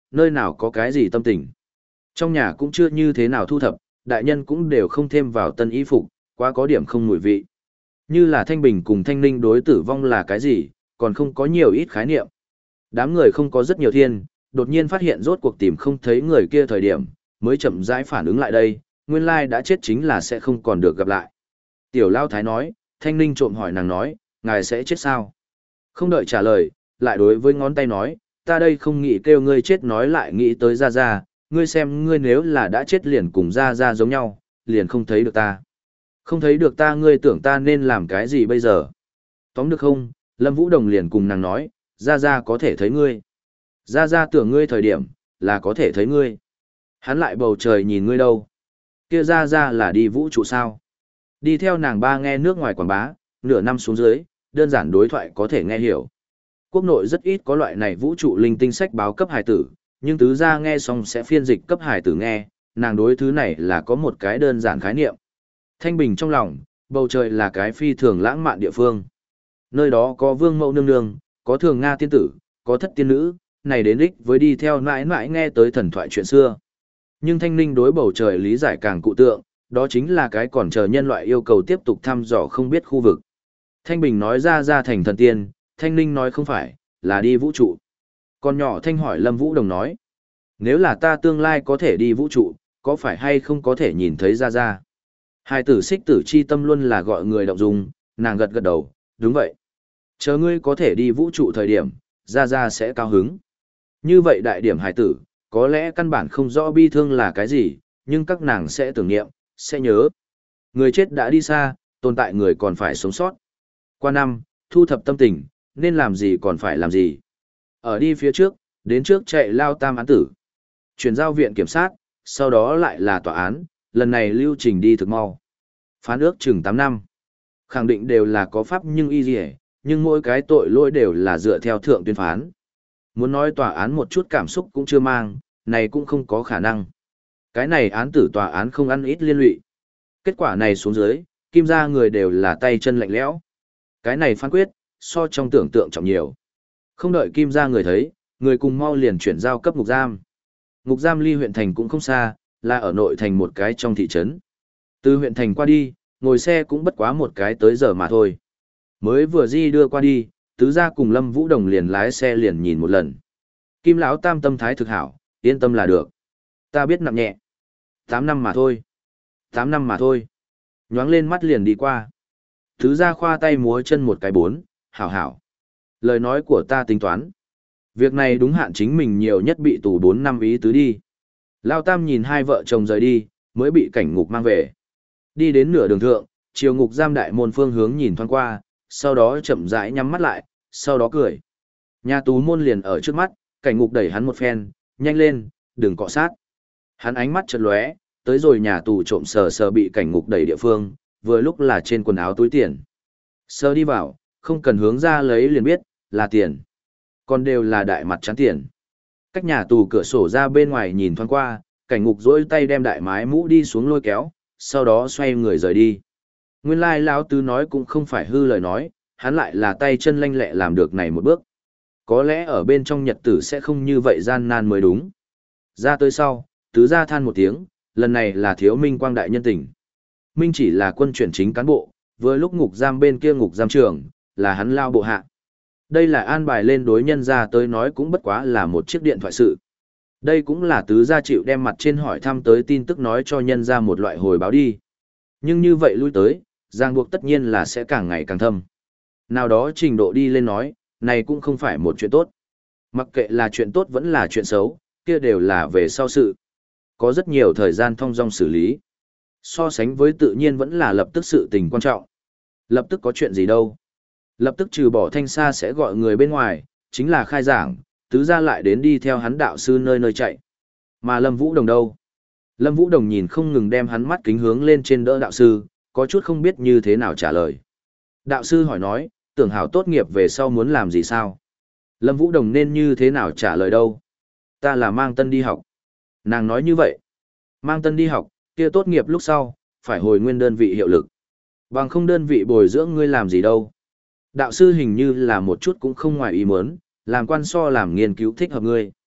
nơi nào có cái gì tâm tình. Trong nhà cũng chưa như thế nào thu thập, đại nhân cũng đều không thêm vào tân y phục, quá có điểm không mùi vị. Như là Thanh Bình cùng Thanh Ninh đối tử vong là cái gì, còn không có nhiều ít khái niệm. Đám người không có rất nhiều thiên, đột nhiên phát hiện rốt cuộc tìm không thấy người kia thời điểm, mới chậm rãi phản ứng lại đây, nguyên lai đã chết chính là sẽ không còn được gặp lại. Tiểu Lao Thái nói, Thanh Ninh trộm hỏi nàng nói, ngài sẽ chết sao? Không đợi trả lời, lại đối với ngón tay nói, ta đây không nghĩ kêu ngươi chết nói lại nghĩ tới Gia Gia, ngươi xem ngươi nếu là đã chết liền cùng Gia Gia giống nhau, liền không thấy được ta. Không thấy được ta ngươi tưởng ta nên làm cái gì bây giờ? Tóm được không? Lâm Vũ Đồng liền cùng nàng nói, Gia Gia có thể thấy ngươi. Gia Gia tưởng ngươi thời điểm, là có thể thấy ngươi. Hắn lại bầu trời nhìn ngươi đâu. Kia Gia Gia là đi vũ trụ sao? Đi theo nàng ba nghe nước ngoài quảng bá, nửa năm xuống dưới, đơn giản đối thoại có thể nghe hiểu. Quốc nội rất ít có loại này vũ trụ linh tinh sách báo cấp hài tử, nhưng tứ gia nghe xong sẽ phiên dịch cấp hài tử nghe, nàng đối thứ này là có một cái đơn giản khái niệm. Thanh bình trong lòng, bầu trời là cái phi thường lãng mạn địa phương. Nơi đó có vương mẫu nương nương, có thường Nga tiên tử, có thất tiên nữ, này đến đích với đi theo mãi mãi nghe tới thần thoại chuyện xưa. Nhưng Thanh Ninh đối bầu trời lý giải càng cụ tượng, đó chính là cái còn chờ nhân loại yêu cầu tiếp tục thăm dò không biết khu vực. Thanh Bình nói ra ra thành thần tiên, Thanh Ninh nói không phải, là đi vũ trụ. Con nhỏ Thanh hỏi Lâm Vũ Đồng nói, nếu là ta tương lai có thể đi vũ trụ, có phải hay không có thể nhìn thấy ra ra? Hai tử xích tử chi tâm luôn là gọi người động dung, nàng gật gật đầu, đúng vậy. Chờ ngươi có thể đi vũ trụ thời điểm, ra ra sẽ cao hứng. Như vậy đại điểm hải tử, có lẽ căn bản không rõ bi thương là cái gì, nhưng các nàng sẽ tưởng niệm, sẽ nhớ. Người chết đã đi xa, tồn tại người còn phải sống sót. Qua năm, thu thập tâm tình, nên làm gì còn phải làm gì. Ở đi phía trước, đến trước chạy lao tam án tử. Chuyển giao viện kiểm sát, sau đó lại là tòa án, lần này lưu trình đi thực mau. Phán ước chừng tám năm. Khẳng định đều là có pháp nhưng y dì nhưng mỗi cái tội lỗi đều là dựa theo thượng tuyên phán. Muốn nói tòa án một chút cảm xúc cũng chưa mang, này cũng không có khả năng. Cái này án tử tòa án không ăn ít liên lụy. Kết quả này xuống dưới, kim gia người đều là tay chân lạnh lẽo. Cái này phán quyết, so trong tưởng tượng trọng nhiều. Không đợi kim gia người thấy, người cùng mau liền chuyển giao cấp ngục giam. Ngục giam ly huyện thành cũng không xa, là ở nội thành một cái trong thị trấn. Từ huyện thành qua đi, ngồi xe cũng bất quá một cái tới giờ mà thôi. Mới vừa di đưa qua đi, tứ gia cùng Lâm Vũ Đồng liền lái xe liền nhìn một lần. Kim lão tam tâm thái thực hảo, yên tâm là được. Ta biết nặng nhẹ. Tám năm mà thôi. Tám năm mà thôi. Nhoáng lên mắt liền đi qua. Tứ gia khoa tay múa chân một cái bốn, hảo hảo. Lời nói của ta tính toán. Việc này đúng hạn chính mình nhiều nhất bị tù bốn năm ý tứ đi. Lao tam nhìn hai vợ chồng rời đi, mới bị cảnh ngục mang về. Đi đến nửa đường thượng, chiều ngục giam đại môn phương hướng nhìn thoáng qua, sau đó chậm rãi nhắm mắt lại, sau đó cười. Nhà tù môn liền ở trước mắt, cảnh ngục đẩy hắn một phen, nhanh lên, đừng cọ sát. Hắn ánh mắt chợt lóe, tới rồi nhà tù trộm sờ sờ bị cảnh ngục đẩy địa phương, vừa lúc là trên quần áo túi tiền. Sờ đi vào, không cần hướng ra lấy liền biết, là tiền. Còn đều là đại mặt trắng tiền. Cách nhà tù cửa sổ ra bên ngoài nhìn thoáng qua, cảnh ngục dỗi tay đem đại mái mũ đi xuống lôi kéo, sau đó xoay người rời đi. Nguyên lai lão tứ nói cũng không phải hư lời nói, hắn lại là tay chân lanh lẹ làm được này một bước. Có lẽ ở bên trong nhật tử sẽ không như vậy gian nan mới đúng. Ra tới sau, tứ gia than một tiếng, lần này là thiếu Minh quang đại nhân tình. Minh chỉ là quân chuyển chính cán bộ, vừa lúc ngục giam bên kia ngục giam trường, là hắn lao bộ hạ. Đây là an bài lên đối nhân ra tới nói cũng bất quá là một chiếc điện thoại sự. Đây cũng là tứ gia chịu đem mặt trên hỏi thăm tới tin tức nói cho nhân ra một loại hồi báo đi. Nhưng như vậy lui tới, ràng buộc tất nhiên là sẽ càng ngày càng thâm. Nào đó trình độ đi lên nói, này cũng không phải một chuyện tốt. Mặc kệ là chuyện tốt vẫn là chuyện xấu, kia đều là về sau sự. Có rất nhiều thời gian thong dong xử lý. So sánh với tự nhiên vẫn là lập tức sự tình quan trọng. Lập tức có chuyện gì đâu. Lập tức trừ bỏ thanh xa sẽ gọi người bên ngoài, chính là khai giảng, tứ gia lại đến đi theo hắn đạo sư nơi nơi chạy. Mà Lâm Vũ Đồng đâu? Lâm Vũ Đồng nhìn không ngừng đem hắn mắt kính hướng lên trên đỡ đạo sư, có chút không biết như thế nào trả lời. Đạo sư hỏi nói, tưởng hảo tốt nghiệp về sau muốn làm gì sao? Lâm Vũ Đồng nên như thế nào trả lời đâu? Ta là mang tân đi học. Nàng nói như vậy. Mang tân đi học, kia tốt nghiệp lúc sau, phải hồi nguyên đơn vị hiệu lực. Bằng không đơn vị bồi dưỡng ngươi làm gì đâu. Đạo sư hình như là một chút cũng không ngoài ý muốn, làm quan so làm nghiên cứu thích hợp ngươi.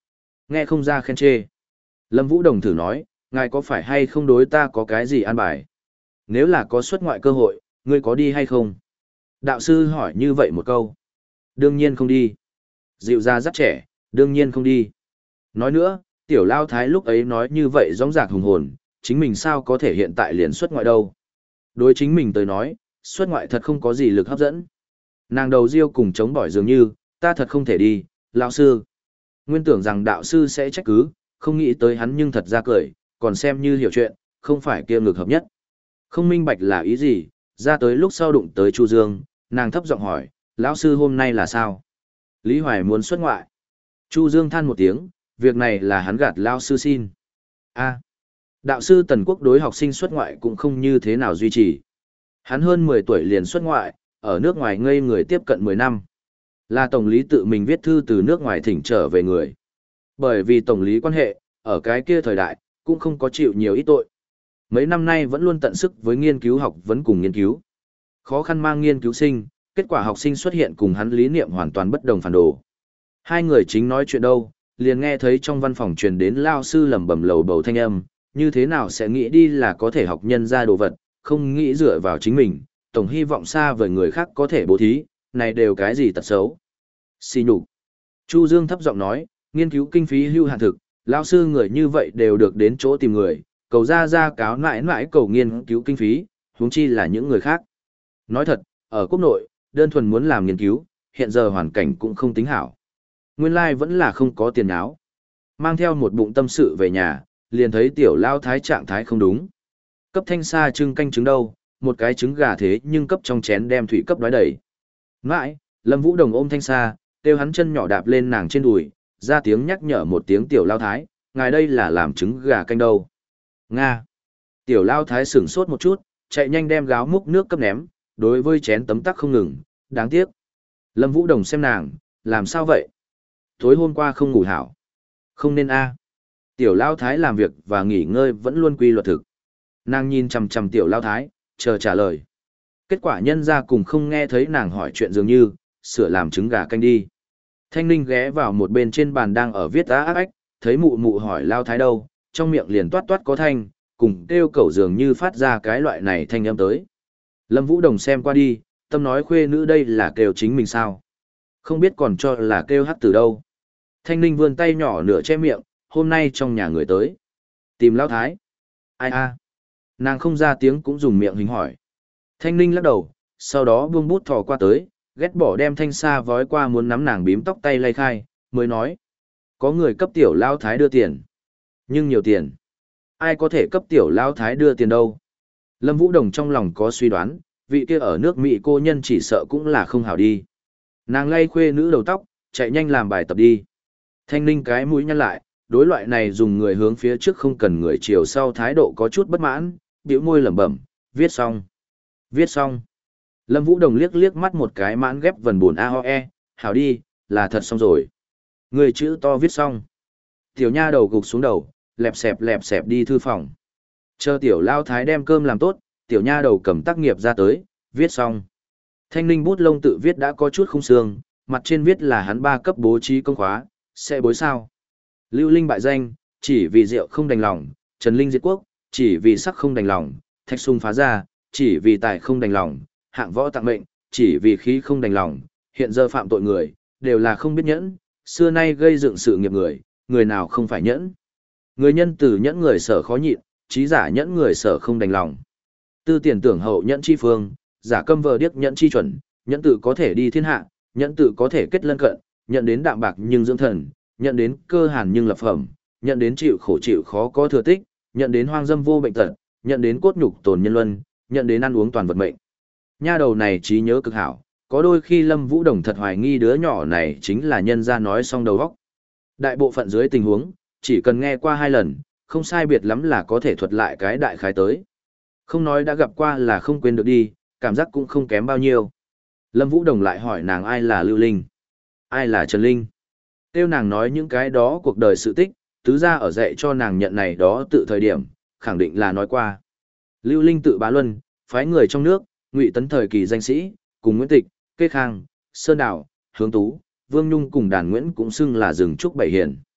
Nghe không ra khen chê. Lâm Vũ Đồng thử nói, ngài có phải hay không đối ta có cái gì an bài? Nếu là có xuất ngoại cơ hội, ngươi có đi hay không? Đạo sư hỏi như vậy một câu. Đương nhiên không đi. Dịu ra rất trẻ, đương nhiên không đi. Nói nữa, tiểu lao thái lúc ấy nói như vậy rõ rạc hùng hồn, chính mình sao có thể hiện tại liền xuất ngoại đâu. Đối chính mình tới nói, xuất ngoại thật không có gì lực hấp dẫn. Nàng đầu riêu cùng chống bỏi dường như, ta thật không thể đi, lão sư. Nguyên tưởng rằng đạo sư sẽ trách cứ, không nghĩ tới hắn nhưng thật ra cười, còn xem như hiểu chuyện, không phải kia ngược hợp nhất. Không minh bạch là ý gì, ra tới lúc sau đụng tới Chu Dương, nàng thấp giọng hỏi, lão sư hôm nay là sao? Lý Hoài muốn xuất ngoại. Chu Dương than một tiếng, việc này là hắn gạt lão sư xin. A. Đạo sư Tần Quốc đối học sinh xuất ngoại cũng không như thế nào duy trì. Hắn hơn mười tuổi liền xuất ngoại, ở nước ngoài ngây người tiếp cận mười năm. Là tổng lý tự mình viết thư từ nước ngoài thỉnh trở về người. Bởi vì tổng lý quan hệ, ở cái kia thời đại, cũng không có chịu nhiều ít tội. Mấy năm nay vẫn luôn tận sức với nghiên cứu học vấn cùng nghiên cứu. Khó khăn mang nghiên cứu sinh, kết quả học sinh xuất hiện cùng hắn lý niệm hoàn toàn bất đồng phản đồ. Hai người chính nói chuyện đâu, liền nghe thấy trong văn phòng truyền đến lao sư lẩm bẩm lầu bầu thanh âm, như thế nào sẽ nghĩ đi là có thể học nhân ra đồ vật, không nghĩ dựa vào chính mình, tổng hy vọng xa vời người khác có thể bố thí, này đều cái gì tật xấu. Xì nhục. Chu Dương thấp giọng nói, nghiên cứu kinh phí hưu hạn thực, lao sư người như vậy đều được đến chỗ tìm người, cầu ra ra cáo nãi nãi cầu nghiên cứu kinh phí, huống chi là những người khác. Nói thật, ở quốc nội, đơn thuần muốn làm nghiên cứu, hiện giờ hoàn cảnh cũng không tính hảo. Nguyên lai like vẫn là không có tiền áo. Mang theo một bụng tâm sự về nhà, liền thấy tiểu lao thái trạng thái không đúng. Cấp thanh sa trưng canh trứng đâu, một cái trứng gà thế nhưng cấp trong chén đem thủy cấp đói đầy. Ngãi, Lâm Vũ Đồng ôm thanh sa, kêu hắn chân nhỏ đạp lên nàng trên đùi, ra tiếng nhắc nhở một tiếng tiểu lao thái, ngài đây là làm trứng gà canh đâu. Nga. Tiểu lao thái sửng sốt một chút, chạy nhanh đem gáo múc nước cấp ném, đối với chén tấm tắc không ngừng, đáng tiếc. Lâm Vũ Đồng xem nàng, làm sao vậy? Tối hôm qua không ngủ hảo. Không nên a. Tiểu lao thái làm việc và nghỉ ngơi vẫn luôn quy luật thực. Nàng nhìn chằm chằm tiểu lao thái, chờ trả lời. Kết quả nhân ra cùng không nghe thấy nàng hỏi chuyện dường như, sửa làm trứng gà canh đi. Thanh Ninh ghé vào một bên trên bàn đang ở viết á ác ách, thấy mụ mụ hỏi lao thái đâu, trong miệng liền toát toát có thanh, cùng kêu cầu dường như phát ra cái loại này thanh âm tới. Lâm Vũ Đồng xem qua đi, tâm nói khuê nữ đây là kêu chính mình sao. Không biết còn cho là kêu hắc từ đâu. Thanh Ninh vươn tay nhỏ nửa che miệng, hôm nay trong nhà người tới. Tìm lao thái. Ai a? Nàng không ra tiếng cũng dùng miệng hình hỏi. Thanh Ninh lắc đầu, sau đó buông bút thò qua tới, ghét bỏ đem thanh sa vói qua muốn nắm nàng bím tóc tay lay khai, mới nói. Có người cấp tiểu lao thái đưa tiền. Nhưng nhiều tiền. Ai có thể cấp tiểu lao thái đưa tiền đâu? Lâm Vũ Đồng trong lòng có suy đoán, vị kia ở nước Mỹ cô nhân chỉ sợ cũng là không hảo đi. Nàng lay khuê nữ đầu tóc, chạy nhanh làm bài tập đi. Thanh Ninh cái mũi nhăn lại, đối loại này dùng người hướng phía trước không cần người chiều sau thái độ có chút bất mãn, bĩu môi lẩm bẩm, viết xong. Viết xong. Lâm Vũ Đồng liếc liếc mắt một cái mãn ghép vần buồn a ho e, hảo đi, là thật xong rồi. Người chữ to viết xong. Tiểu nha đầu gục xuống đầu, lẹp xẹp lẹp xẹp đi thư phòng. Chờ tiểu lao thái đem cơm làm tốt, tiểu nha đầu cầm tác nghiệp ra tới, viết xong. Thanh Ninh bút lông tự viết đã có chút không xương, mặt trên viết là hắn ba cấp bố trí công khóa, sẽ bối sao. Lưu Linh bại danh, chỉ vì rượu không đành lòng, Trần Linh diệt quốc, chỉ vì sắc không đành lòng, Thạch Sung phá ra, chỉ vì tài không đành lòng, Hạng Võ tặng mệnh, chỉ vì khí không đành lòng, hiện giờ phạm tội người, đều là không biết nhẫn, xưa nay gây dựng sự nghiệp người, người nào không phải nhẫn. Người nhân từ nhẫn người sở khó nhịn, trí giả nhẫn người sở không đành lòng. Tư tiền tưởng hậu nhẫn chi phương, giả câm vờ điếc nhẫn chi chuẩn, nhẫn tự có thể đi thiên hạ, nhẫn tự có thể kết lân cận, nhận đến đạm bạc nhưng dưỡng thần, nhận đến cơ hàn nhưng lập phẩm, nhận đến chịu khổ chịu khó có thừa tích, nhận đến hoang dâm vô bệnh tật, nhận đến cốt nhục tồn nhân luân, nhận đến ăn uống toàn vật mệnh. Nha đầu này trí nhớ cực hảo, có đôi khi Lâm Vũ Đồng thật hoài nghi đứa nhỏ này chính là nhân ra nói xong đầu óc. Đại bộ phận dưới tình huống, chỉ cần nghe qua hai lần, không sai biệt lắm là có thể thuật lại cái đại khái tới. Không nói đã gặp qua là không quên được đi, cảm giác cũng không kém bao nhiêu. Lâm Vũ Đồng lại hỏi nàng ai là Lưu Linh, ai là Trần Linh. Tiêu nàng nói những cái đó cuộc đời sự tích, tứ ra ở dạy cho nàng nhận này đó tự thời điểm, khẳng định là nói qua. Lưu Linh tự bá luân, phái người trong nước, Ngụy Tấn thời kỳ danh sĩ, cùng Nguyễn Tịch, Kê Khang, Sơn Đảo, Hướng Tú, Vương Nhung cùng Đàn Nguyễn cũng xưng là rừng trúc bảy hiển.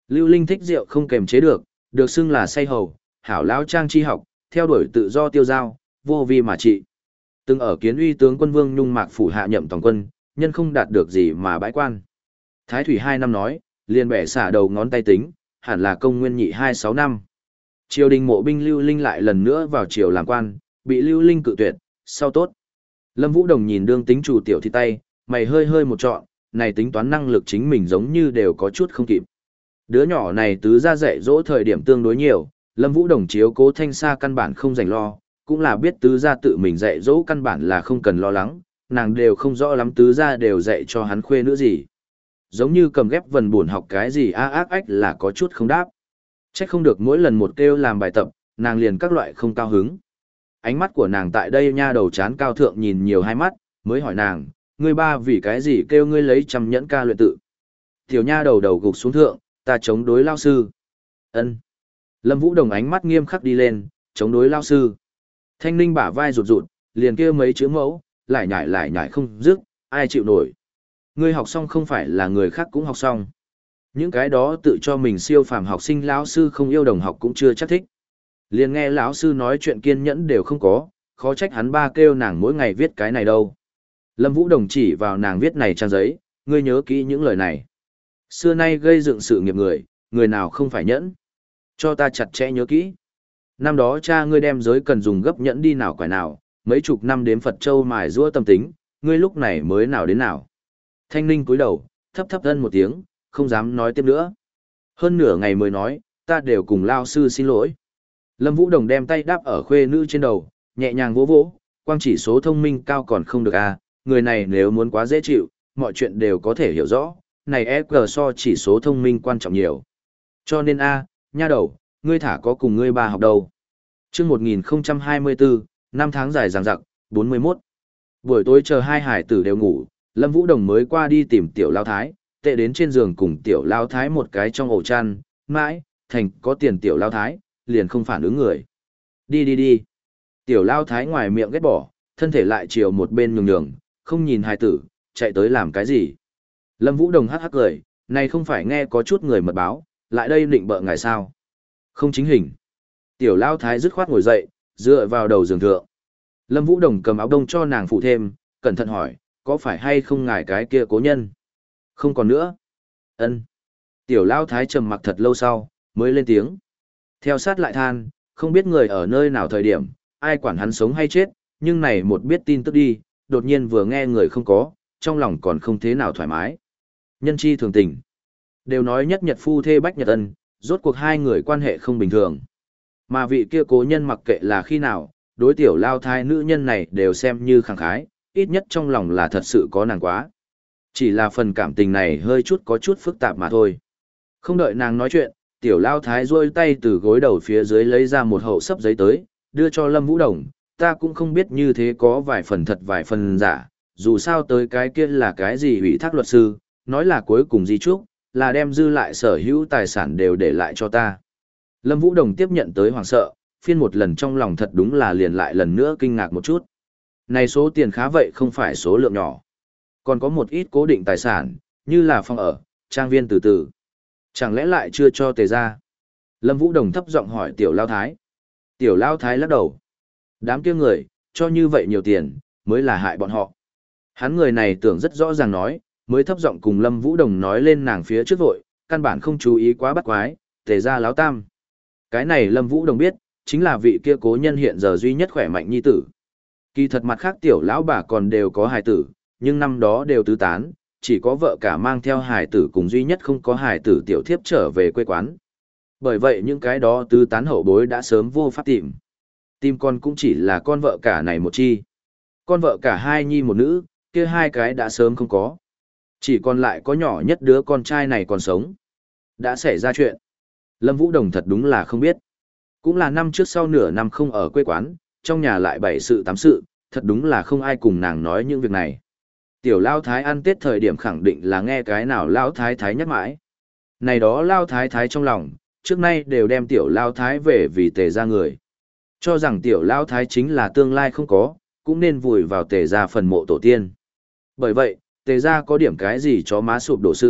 Lưu Linh thích rượu không kềm chế được, được xưng là say hầu, hảo lão trang chi học, theo đuổi tự do tiêu giao, vô vi mà trị. Từng ở kiến uy tướng quân Vương Nhung Mạc phủ hạ nhậm tổng quân, nhân không đạt được gì mà bãi quan. Thái Thủy hai năm nói, liền bẻ xả đầu ngón tay tính, hẳn là công nguyên nhị hai sáu năm. Triều đình mộ binh Lưu Linh lại lần nữa vào triều làm quan, bị Lưu Linh cự tuyệt, sau tốt. Lâm Vũ Đồng nhìn đương tính chủ tiểu thi tay, mày hơi hơi một trọn, này tính toán năng lực chính mình giống như đều có chút không kịp. Đứa nhỏ này tứ ra dạy dỗ thời điểm tương đối nhiều, Lâm Vũ Đồng chiếu cố Thanh Sa căn bản không dành lo, cũng là biết tứ ra tự mình dạy dỗ căn bản là không cần lo lắng, nàng đều không rõ lắm tứ ra đều dạy cho hắn khuê nữa gì. Giống như cầm ghép vần buồn học cái gì a ác ách là có chút không đáp. Trách không được mỗi lần một kêu làm bài tập, nàng liền các loại không cao hứng. Ánh mắt của nàng tại đây nha đầu chán cao thượng nhìn nhiều hai mắt, mới hỏi nàng, ngươi ba vì cái gì kêu ngươi lấy trăm nhẫn ca luyện tự. Tiểu nha đầu đầu gục xuống thượng, ta chống đối lao sư. Ân. Lâm Vũ Đồng ánh mắt nghiêm khắc đi lên, chống đối lao sư. Thanh Ninh bả vai rụt rụt, liền kêu mấy chữ mẫu, lại nhải lại nhải không dứt, ai chịu nổi. Ngươi học xong không phải là người khác cũng học xong. Những cái đó tự cho mình siêu phàm học sinh lão sư không yêu đồng học cũng chưa chắc thích. Liền nghe lão sư nói chuyện kiên nhẫn đều không có, khó trách hắn ba kêu nàng mỗi ngày viết cái này đâu. Lâm Vũ Đồng chỉ vào nàng viết này trang giấy, ngươi nhớ kỹ những lời này. Xưa nay gây dựng sự nghiệp người, người nào không phải nhẫn. Cho ta chặt chẽ nhớ kỹ. Năm đó cha ngươi đem giới cần dùng gấp nhẫn đi nào quải nào, mấy chục năm đến Phật Châu mài giũa tâm tính, ngươi lúc này mới nào đến nào. Thanh Ninh cúi đầu, thấp thấp thân một tiếng, không dám nói tiếp nữa. Hơn nửa ngày mới nói, ta đều cùng lao sư xin lỗi. Lâm Vũ Đồng đem tay đáp ở khuê nữ trên đầu, nhẹ nhàng vỗ vỗ, quang chỉ số thông minh cao còn không được à, người này nếu muốn quá dễ chịu, mọi chuyện đều có thể hiểu rõ, này e quy so chỉ số thông minh quan trọng nhiều. Cho nên a, nha đầu, ngươi thả có cùng ngươi ba học đâu. Chương một nghìn không trăm hai mươi bốn, năm tháng dài dằng dặc, bốn mươi mốt. Buổi tối chờ hai hải tử đều ngủ, Lâm Vũ Đồng mới qua đi tìm tiểu lao thái, tệ đến trên giường cùng tiểu lao thái một cái trong ổ chăn, mãi, thành có tiền tiểu lao thái, liền không phản ứng người. Đi đi đi. Tiểu lao thái ngoài miệng ghét bỏ, thân thể lại chiều một bên nhường nhường, không nhìn hài tử, chạy tới làm cái gì. Lâm Vũ Đồng hắc hắc cười, này không phải nghe có chút người mật báo, lại đây định bợ ngài sao. Không chính hình. Tiểu lao thái dứt khoát ngồi dậy, dựa vào đầu giường thượng. Lâm Vũ Đồng cầm áo đông cho nàng phụ thêm, cẩn thận hỏi, có phải hay không ngài cái kia cố nhân? Không còn nữa. Ân. Tiểu lao thái trầm mặc thật lâu sau, mới lên tiếng. Theo sát lại than, không biết người ở nơi nào thời điểm, ai quản hắn sống hay chết, nhưng này một biết tin tức đi, đột nhiên vừa nghe người không có, trong lòng còn không thế nào thoải mái. Nhân chi thường tình. Đều nói nhất nhật phu thê bách nhật ân, rốt cuộc hai người quan hệ không bình thường. Mà vị kia cố nhân mặc kệ là khi nào, đối tiểu lao thai nữ nhân này đều xem như khẳng khái, ít nhất trong lòng là thật sự có nàng quá. Chỉ là phần cảm tình này hơi chút có chút phức tạp mà thôi. Không đợi nàng nói chuyện, tiểu lao thái rôi tay từ gối đầu phía dưới lấy ra một hậu sấp giấy tới, đưa cho Lâm Vũ Đồng, ta cũng không biết như thế có vài phần thật vài phần giả, dù sao tới cái kia là cái gì ủy thác luật sư, nói là cuối cùng di chúc, là đem dư lại sở hữu tài sản đều để lại cho ta. Lâm Vũ Đồng tiếp nhận tới hoàng sợ, phiên một lần trong lòng thật đúng là liền lại lần nữa kinh ngạc một chút. Này số tiền khá vậy không phải số lượng nhỏ. Còn có một ít cố định tài sản, như là phòng ở, trang viên từ từ. Chẳng lẽ lại chưa cho tề ra? Lâm Vũ Đồng thấp giọng hỏi tiểu lao thái. Tiểu lao thái lắc đầu. Đám kia người, cho như vậy nhiều tiền, mới là hại bọn họ. Hắn người này tưởng rất rõ ràng nói, mới thấp giọng cùng Lâm Vũ Đồng nói lên nàng phía trước vội, căn bản không chú ý quá bắt quái, tề ra láo tam. Cái này Lâm Vũ Đồng biết, chính là vị kia cố nhân hiện giờ duy nhất khỏe mạnh nhi tử. Kỳ thật mặt khác tiểu lão bà còn đều có hài tử, nhưng năm đó đều tứ tán, chỉ có vợ cả mang theo hài tử cùng duy nhất không có hài tử tiểu thiếp trở về quê quán. Bởi vậy những cái đó tứ tán hậu bối đã sớm vô pháp tìm. Tìm con cũng chỉ là con vợ cả này một chi. Con vợ cả hai nhi một nữ, kia hai cái đã sớm không có. Chỉ còn lại có nhỏ nhất đứa con trai này còn sống. Đã xảy ra chuyện. Lâm Vũ Đồng thật đúng là không biết. Cũng là năm trước sau nửa năm không ở quê quán, trong nhà lại bảy sự tám sự, thật đúng là không ai cùng nàng nói những việc này. Tiểu Lao Thái ăn Tết thời điểm khẳng định là nghe cái nào Lao Thái Thái nhắc mãi. Này đó Lao Thái Thái trong lòng, trước nay đều đem Tiểu Lao Thái về vì tề ra người. Cho rằng Tiểu Lao Thái chính là tương lai không có, cũng nên vùi vào tề ra phần mộ tổ tiên. Bởi vậy, tề ra có điểm cái gì chó má sụp đổ sự,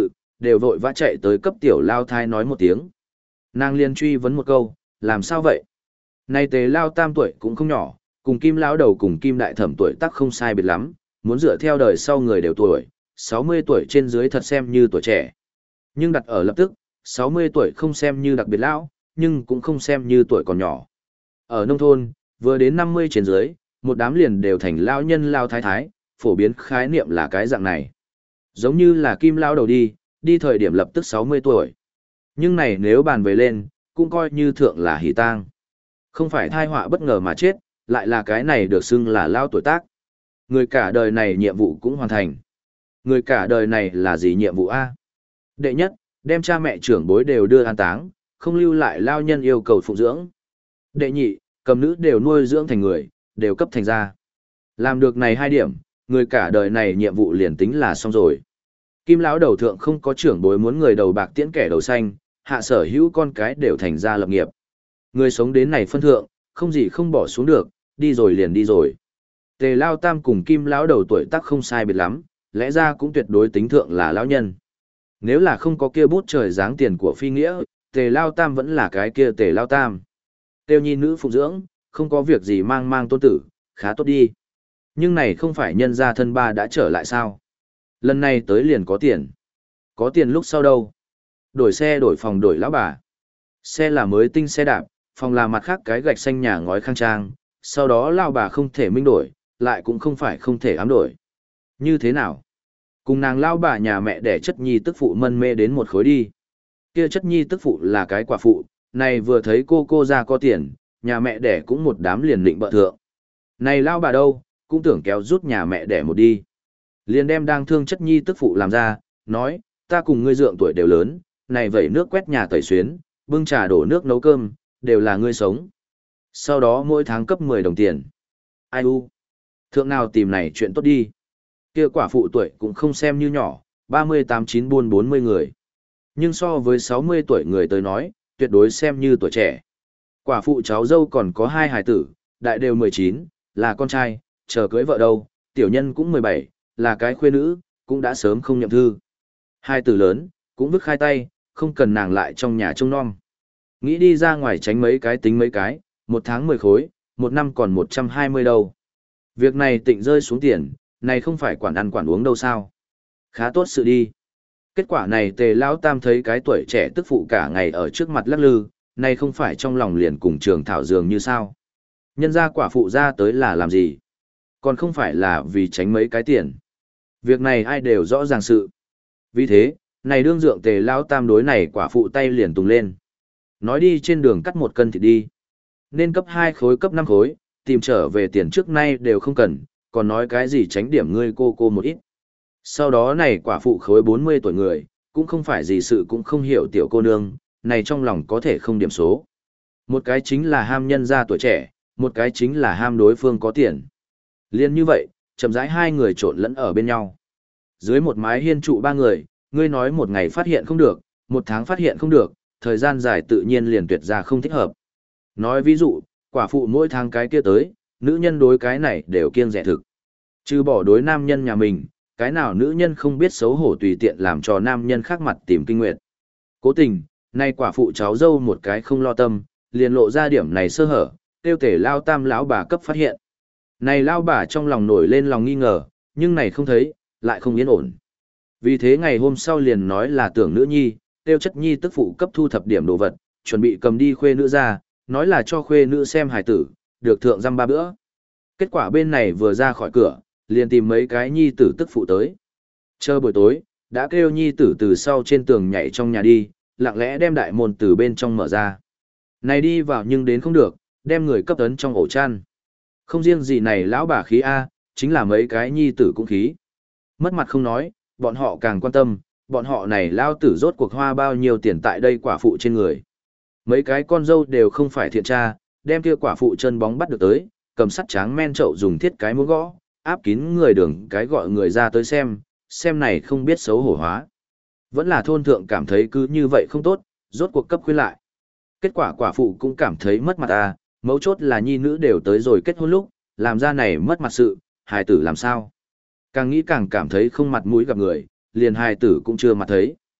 đều vội vã chạy tới cấp tiểu lao thái nói một tiếng. Nàng liền truy vấn một câu, làm sao vậy? Này tề lao tam tuổi cũng không nhỏ, cùng kim lão đầu cùng kim đại thẩm tuổi tác không sai biệt lắm, muốn dựa theo đời sau người đều tuổi, sáu mươi tuổi trên dưới thật xem như tuổi trẻ. Nhưng đặt ở lập tức, sáu mươi tuổi không xem như đặc biệt lão, nhưng cũng không xem như tuổi còn nhỏ. Ở nông thôn, vừa đến năm mươi trên dưới, một đám liền đều thành lao nhân lao thái thái, phổ biến khái niệm là cái dạng này. Giống như là kim lao đầu đi, đi thời điểm lập tức sáu mươi tuổi. Nhưng này nếu bàn về lên, cũng coi như thượng là hỷ tang. Không phải thai họa bất ngờ mà chết, lại là cái này được xưng là lao tuổi tác. Người cả đời này nhiệm vụ cũng hoàn thành. Người cả đời này là gì nhiệm vụ A? Đệ nhất, đem cha mẹ trưởng bối đều đưa an táng, không lưu lại lao nhân yêu cầu phụng dưỡng. Đệ nhị, cầm nữ đều nuôi dưỡng thành người, đều cấp thành ra. Làm được này hai điểm, người cả đời này nhiệm vụ liền tính là xong rồi. Kim lão đầu thượng không có trưởng bối muốn người đầu bạc tiễn kẻ đầu xanh, hạ sở hữu con cái đều thành ra lập nghiệp. Người sống đến này phân thượng, không gì không bỏ xuống được, đi rồi liền đi rồi. Tề Lao Tam cùng Kim lão đầu tuổi tác không sai biệt lắm, lẽ ra cũng tuyệt đối tính thượng là lão nhân. Nếu là không có kia bút trời dáng tiền của phi nghĩa, Tề Lao Tam vẫn là cái kia Tề Lao Tam. Tiêu nhi nữ phụ dưỡng, không có việc gì mang mang tôn tử, khá tốt đi. Nhưng này không phải nhân gia thân ba đã trở lại sao? Lần này tới liền có tiền. Có tiền lúc sau đâu? Đổi xe đổi phòng đổi lão bà. Xe là mới tinh xe đạp, phòng là mặt khác cái gạch xanh nhà ngói khang trang, sau đó lão bà không thể minh đổi, lại cũng không phải không thể ám đổi. Như thế nào? Cùng nàng lão bà nhà mẹ đẻ chất nhi tức phụ mân mê đến một khối đi. Kia chất nhi tức phụ là cái quả phụ, này vừa thấy cô cô ra có tiền, nhà mẹ đẻ cũng một đám liền định bợ thượng. Này lão bà đâu, cũng tưởng kéo rút nhà mẹ đẻ một đi. Liền đem đang thương chất nhi tức phụ làm ra, nói, ta cùng ngươi dượng tuổi đều lớn, này vẩy nước quét nhà tẩy xuyến, bưng trà đổ nước nấu cơm, đều là ngươi sống. Sau đó mỗi tháng cấp mười đồng tiền. Ai u? Thượng nào tìm này chuyện tốt đi. Kia quả phụ tuổi cũng không xem như nhỏ, ba mươi tám chín buôn bốn mươi người. Nhưng so với sáu mươi tuổi người tới nói, tuyệt đối xem như tuổi trẻ. Quả phụ cháu dâu còn có hai hài tử, đại đều mười chín, là con trai, chờ cưới vợ đâu, tiểu nhân cũng mười bảy, là cái khuê nữ, cũng đã sớm không nhậm thư. Hai tử lớn, cũng vứt khai tay, không cần nàng lại trong nhà trông nom. Nghĩ đi ra ngoài tránh mấy cái tính mấy cái, một tháng mười khối, một năm còn một trăm hai mươi đâu. Việc này tịnh rơi xuống tiền, này không phải quản ăn quản uống đâu sao. Khá tốt sự đi. Kết quả này tề lão tam thấy cái tuổi trẻ tức phụ cả ngày ở trước mặt lắc lư, này không phải trong lòng liền cùng trường thảo dường như sao. Nhân ra quả phụ ra tới là làm gì? Còn không phải là vì tránh mấy cái tiền. Việc này ai đều rõ ràng sự. Vì thế, này đương dượng tề lão tam đối này quả phụ tay liền tùng lên. Nói đi trên đường cắt một cân thịt đi. Nên cấp hai khối cấp năm khối, tìm trở về tiền trước nay đều không cần, còn nói cái gì tránh điểm ngươi cô cô một ít. Sau đó này quả phụ khối bốn mươi tuổi người, cũng không phải gì sự cũng không hiểu tiểu cô nương, này trong lòng có thể không điểm số. Một cái chính là ham nhân ra tuổi trẻ, một cái chính là ham đối phương có tiền. Liên như vậy, chậm rãi hai người trộn lẫn ở bên nhau. Dưới một mái hiên trụ ba người, ngươi nói một ngày phát hiện không được, một tháng phát hiện không được, thời gian dài tự nhiên liền tuyệt ra không thích hợp. Nói ví dụ, quả phụ mỗi tháng cái kia tới, nữ nhân đối cái này đều kiêng rẻ thực. Chứ bỏ đối nam nhân nhà mình, cái nào nữ nhân không biết xấu hổ tùy tiện làm cho nam nhân khác mặt tìm kinh nguyệt. Cố tình, nay quả phụ cháu dâu một cái không lo tâm, liền lộ ra điểm này sơ hở, tiêu tể lao tam lão bà cấp phát hiện. Này lao bà trong lòng nổi lên lòng nghi ngờ, nhưng này không thấy, lại không yên ổn. Vì thế ngày hôm sau liền nói là tưởng nữ nhi, tiêu chất nhi tức phụ cấp thu thập điểm đồ vật, chuẩn bị cầm đi khuê nữ ra, nói là cho khuê nữ xem hài tử, được thượng dăm ba bữa. Kết quả bên này vừa ra khỏi cửa, liền tìm mấy cái nhi tử tức phụ tới. Chờ buổi tối, đã kêu nhi tử từ sau trên tường nhảy trong nhà đi, lặng lẽ đem đại môn từ bên trong mở ra. Này đi vào nhưng đến không được, đem người cấp ấn trong ổ chăn. Không riêng gì này lão bà khí A, chính là mấy cái nhi tử cũng khí. Mất mặt không nói, bọn họ càng quan tâm, bọn họ này lao tử rốt cuộc hoa bao nhiêu tiền tại đây quả phụ trên người. Mấy cái con dâu đều không phải thiện tra, đem kia quả phụ chân bóng bắt được tới, cầm sắt tráng men chậu dùng thiết cái muốn gõ, áp kín người đường cái gọi người ra tới xem, xem này không biết xấu hổ hóa. Vẫn là thôn thượng cảm thấy cứ như vậy không tốt, rốt cuộc cấp khuyên lại. Kết quả quả phụ cũng cảm thấy mất mặt à, mấu chốt là nhi nữ đều tới rồi kết hôn lúc, làm ra này mất mặt sự, hài tử làm sao. Càng nghĩ càng cảm thấy không mặt mũi gặp người, liền hài tử cũng chưa mặt thấy.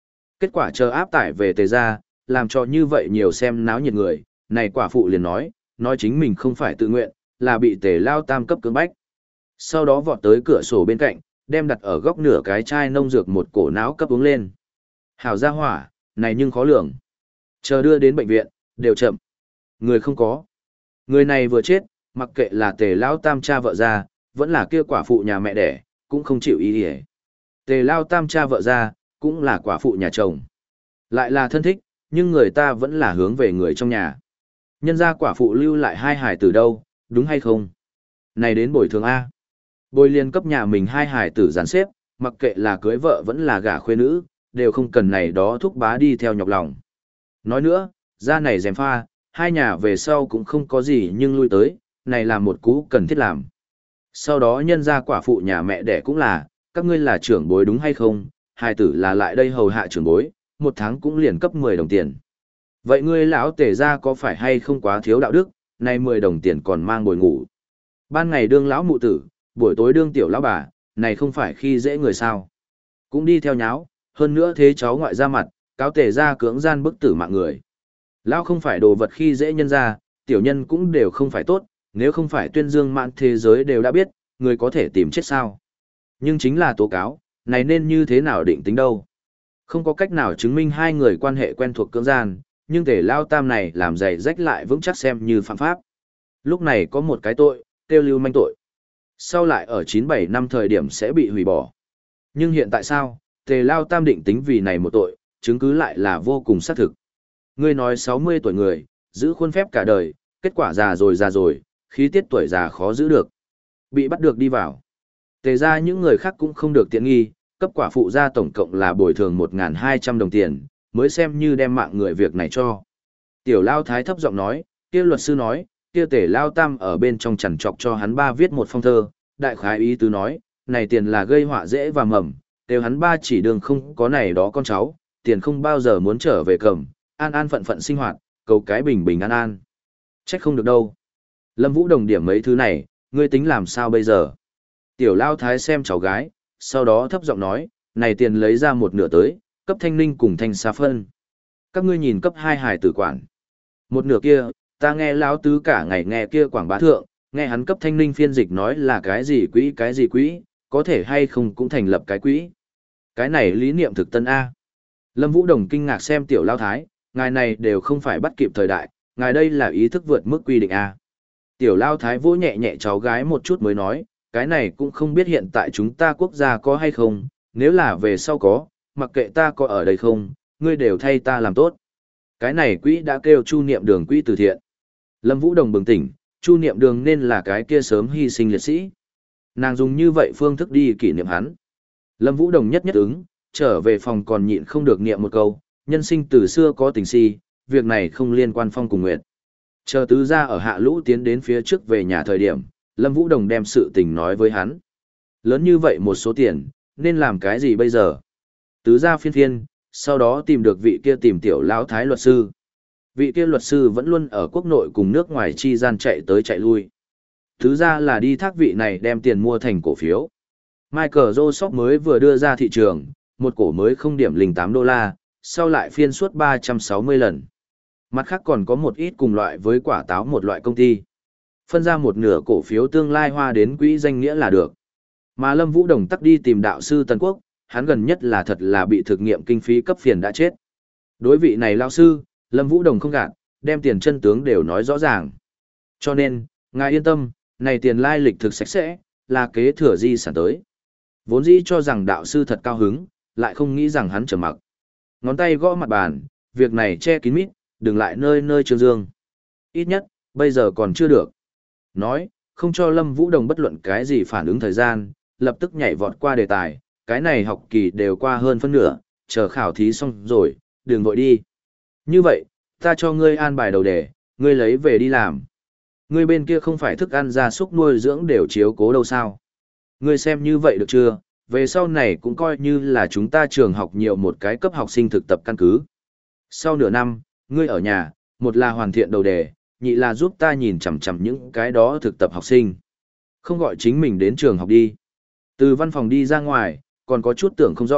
Kết quả chờ áp tải về Tề gia, làm cho như vậy nhiều xem náo nhiệt người, này quả phụ liền nói, nói chính mình không phải tự nguyện, là bị Tề Lao Tam cấp cưỡng bách. Sau đó vọt tới cửa sổ bên cạnh, đem đặt ở góc nửa cái chai nông dược một cổ não cấp uống lên. Hảo gia hỏa, này nhưng khó lường. Chờ đưa đến bệnh viện, đều chậm. Người không có. Người này vừa chết, mặc kệ là Tề Lao Tam cha vợ ra, vẫn là kia quả phụ nhà mẹ đẻ, cũng không chịu ý ý. Tề Lao Tam cha vợ ra, cũng là quả phụ nhà chồng. Lại là thân thích, nhưng người ta vẫn là hướng về người trong nhà. Nhân ra quả phụ lưu lại hai hải tử đâu, đúng hay không? Này đến bồi thường A. Bồi liên cấp nhà mình hai hải tử gián xếp, mặc kệ là cưới vợ vẫn là gả khuê nữ, đều không cần này đó thúc bá đi theo nhọc lòng. Nói nữa, ra này dèm pha, hai nhà về sau cũng không có gì nhưng lui tới, này là một cú cần thiết làm. Sau đó nhân ra quả phụ nhà mẹ đẻ cũng là, các ngươi là trưởng bối đúng hay không, hai tử là lại đây hầu hạ trưởng bối, một tháng cũng liền cấp mười đồng tiền. Vậy ngươi lão Tề gia có phải hay không quá thiếu đạo đức, này mười đồng tiền còn mang bồi ngủ. Ban ngày đương lão mụ tử, buổi tối đương tiểu lão bà, này không phải khi dễ người sao. Cũng đi theo nháo, hơn nữa thế cháu ngoại ra mặt, cáo Tề gia cưỡng gian bức tử mạng người. Lão không phải đồ vật khi dễ nhân ra, tiểu nhân cũng đều không phải tốt, nếu không phải tuyên dương mạn thế giới đều đã biết, người có thể tìm chết sao. Nhưng chính là tố cáo, này nên như thế nào định tính đâu. Không có cách nào chứng minh hai người quan hệ quen thuộc cưỡng gian, nhưng Tề Lao Tam này làm dày rách lại vững chắc xem như phạm pháp. Lúc này có một cái tội, tiêu lưu manh tội. Sau lại ở chín bảy năm thời điểm sẽ bị hủy bỏ. Nhưng hiện tại sao, Tề Lao Tam định tính vì này một tội, chứng cứ lại là vô cùng xác thực. Ngươi nói sáu mươi tuổi người, giữ khuôn phép cả đời, kết quả già rồi già rồi, khí tiết tuổi già khó giữ được. Bị bắt được đi vào. Tề ra những người khác cũng không được tiện nghi, cấp quả phụ ra tổng cộng là bồi thường một nghìn hai trăm đồng tiền, mới xem như đem mạng người việc này cho. Tiểu Lao Thái thấp giọng nói, kia luật sư nói, kia Tề Lao Tam ở bên trong chằn trọc cho hắn ba viết một phong thơ, đại khái ý tứ nói, này tiền là gây họa dễ và mầm, đều hắn ba chỉ đường không có này đó con cháu, tiền không bao giờ muốn trở về cầm, an an phận phận sinh hoạt, cầu cái bình bình an an. Trách không được đâu. Lâm Vũ đồng điểm mấy thứ này, ngươi tính làm sao bây giờ? Tiểu Lao Thái xem cháu gái, sau đó thấp giọng nói, này tiền lấy ra một nửa tới, cấp Thanh Ninh cùng Thanh Sa phân. Các ngươi nhìn cấp hai hài tử quản. Một nửa kia, ta nghe lão tứ cả ngày nghe kia quảng bá thượng, nghe hắn cấp Thanh Ninh phiên dịch nói là cái gì quỹ cái gì quỹ, có thể hay không cũng thành lập cái quỹ. Cái này lý niệm thực tân A. Lâm Vũ Đồng kinh ngạc xem Tiểu Lao Thái, ngài này đều không phải bắt kịp thời đại, ngài đây là ý thức vượt mức quy định A. Tiểu Lao Thái vỗ nhẹ nhẹ cháu gái một chút mới nói, cái này cũng không biết hiện tại chúng ta quốc gia có hay không, nếu là về sau có, mặc kệ ta có ở đây không, ngươi đều thay ta làm tốt. Cái này quỹ đã kêu Chu Niệm Đường quỹ từ thiện. Lâm Vũ Đồng bừng tỉnh, Chu Niệm Đường nên là cái kia sớm hy sinh liệt sĩ. Nàng dùng như vậy phương thức đi kỷ niệm hắn. Lâm Vũ Đồng nhất nhất ứng, trở về phòng còn nhịn không được niệm một câu, nhân sinh từ xưa có tình si, việc này không liên quan Phong cùng Nguyệt. Chờ tứ gia ở hạ lũ tiến đến phía trước về nhà thời điểm, Lâm Vũ Đồng đem sự tình nói với hắn. Lớn như vậy một số tiền, nên làm cái gì bây giờ? Tứ gia phiên phiên, sau đó tìm được vị kia tìm tiểu lão thái luật sư. Vị kia luật sư vẫn luôn ở quốc nội cùng nước ngoài chi gian chạy tới chạy lui. Tứ gia là đi thác vị này đem tiền mua thành cổ phiếu. Michael Joseph mới vừa đưa ra thị trường, một cổ mới không điểm lẻ tám đô la, sau lại phiên suốt ba trăm sáu mươi lần. Mặt khác còn có một ít cùng loại với quả táo một loại công ty. Phân ra một nửa cổ phiếu tương lai hoa đến quỹ danh nghĩa là được. Mà Lâm Vũ Đồng tắc đi tìm đạo sư Tân Quốc, hắn gần nhất là thật là bị thực nghiệm kinh phí cấp phiền đã chết. Đối vị này lão sư, Lâm Vũ Đồng không gạt, đem tiền chân tướng đều nói rõ ràng. Cho nên, ngài yên tâm, này tiền lai lịch thực sạch sẽ, là kế thừa di sản tới. Vốn dĩ cho rằng đạo sư thật cao hứng, lại không nghĩ rằng hắn trầm mặc. Ngón tay gõ mặt bàn, việc này che kín mít, đừng lại nơi nơi trương dương. Ít nhất, bây giờ còn chưa được. Nói, không cho Lâm Vũ Đồng bất luận cái gì phản ứng thời gian, lập tức nhảy vọt qua đề tài, cái này học kỳ đều qua hơn phân nửa, chờ khảo thí xong rồi, đừng vội đi. Như vậy, ta cho ngươi an bài đầu đề, ngươi lấy về đi làm. Ngươi bên kia không phải thức ăn gia súc nuôi dưỡng đều chiếu cố đâu sao. Ngươi xem như vậy được chưa, về sau này cũng coi như là chúng ta trường học nhiều một cái cấp học sinh thực tập căn cứ. Sau nửa năm, ngươi ở nhà, một là hoàn thiện đầu đề, nhị là giúp ta nhìn chằm chằm những cái đó thực tập học sinh. Không gọi chính mình đến trường học đi. Từ văn phòng đi ra ngoài, còn có chút tưởng không rõ,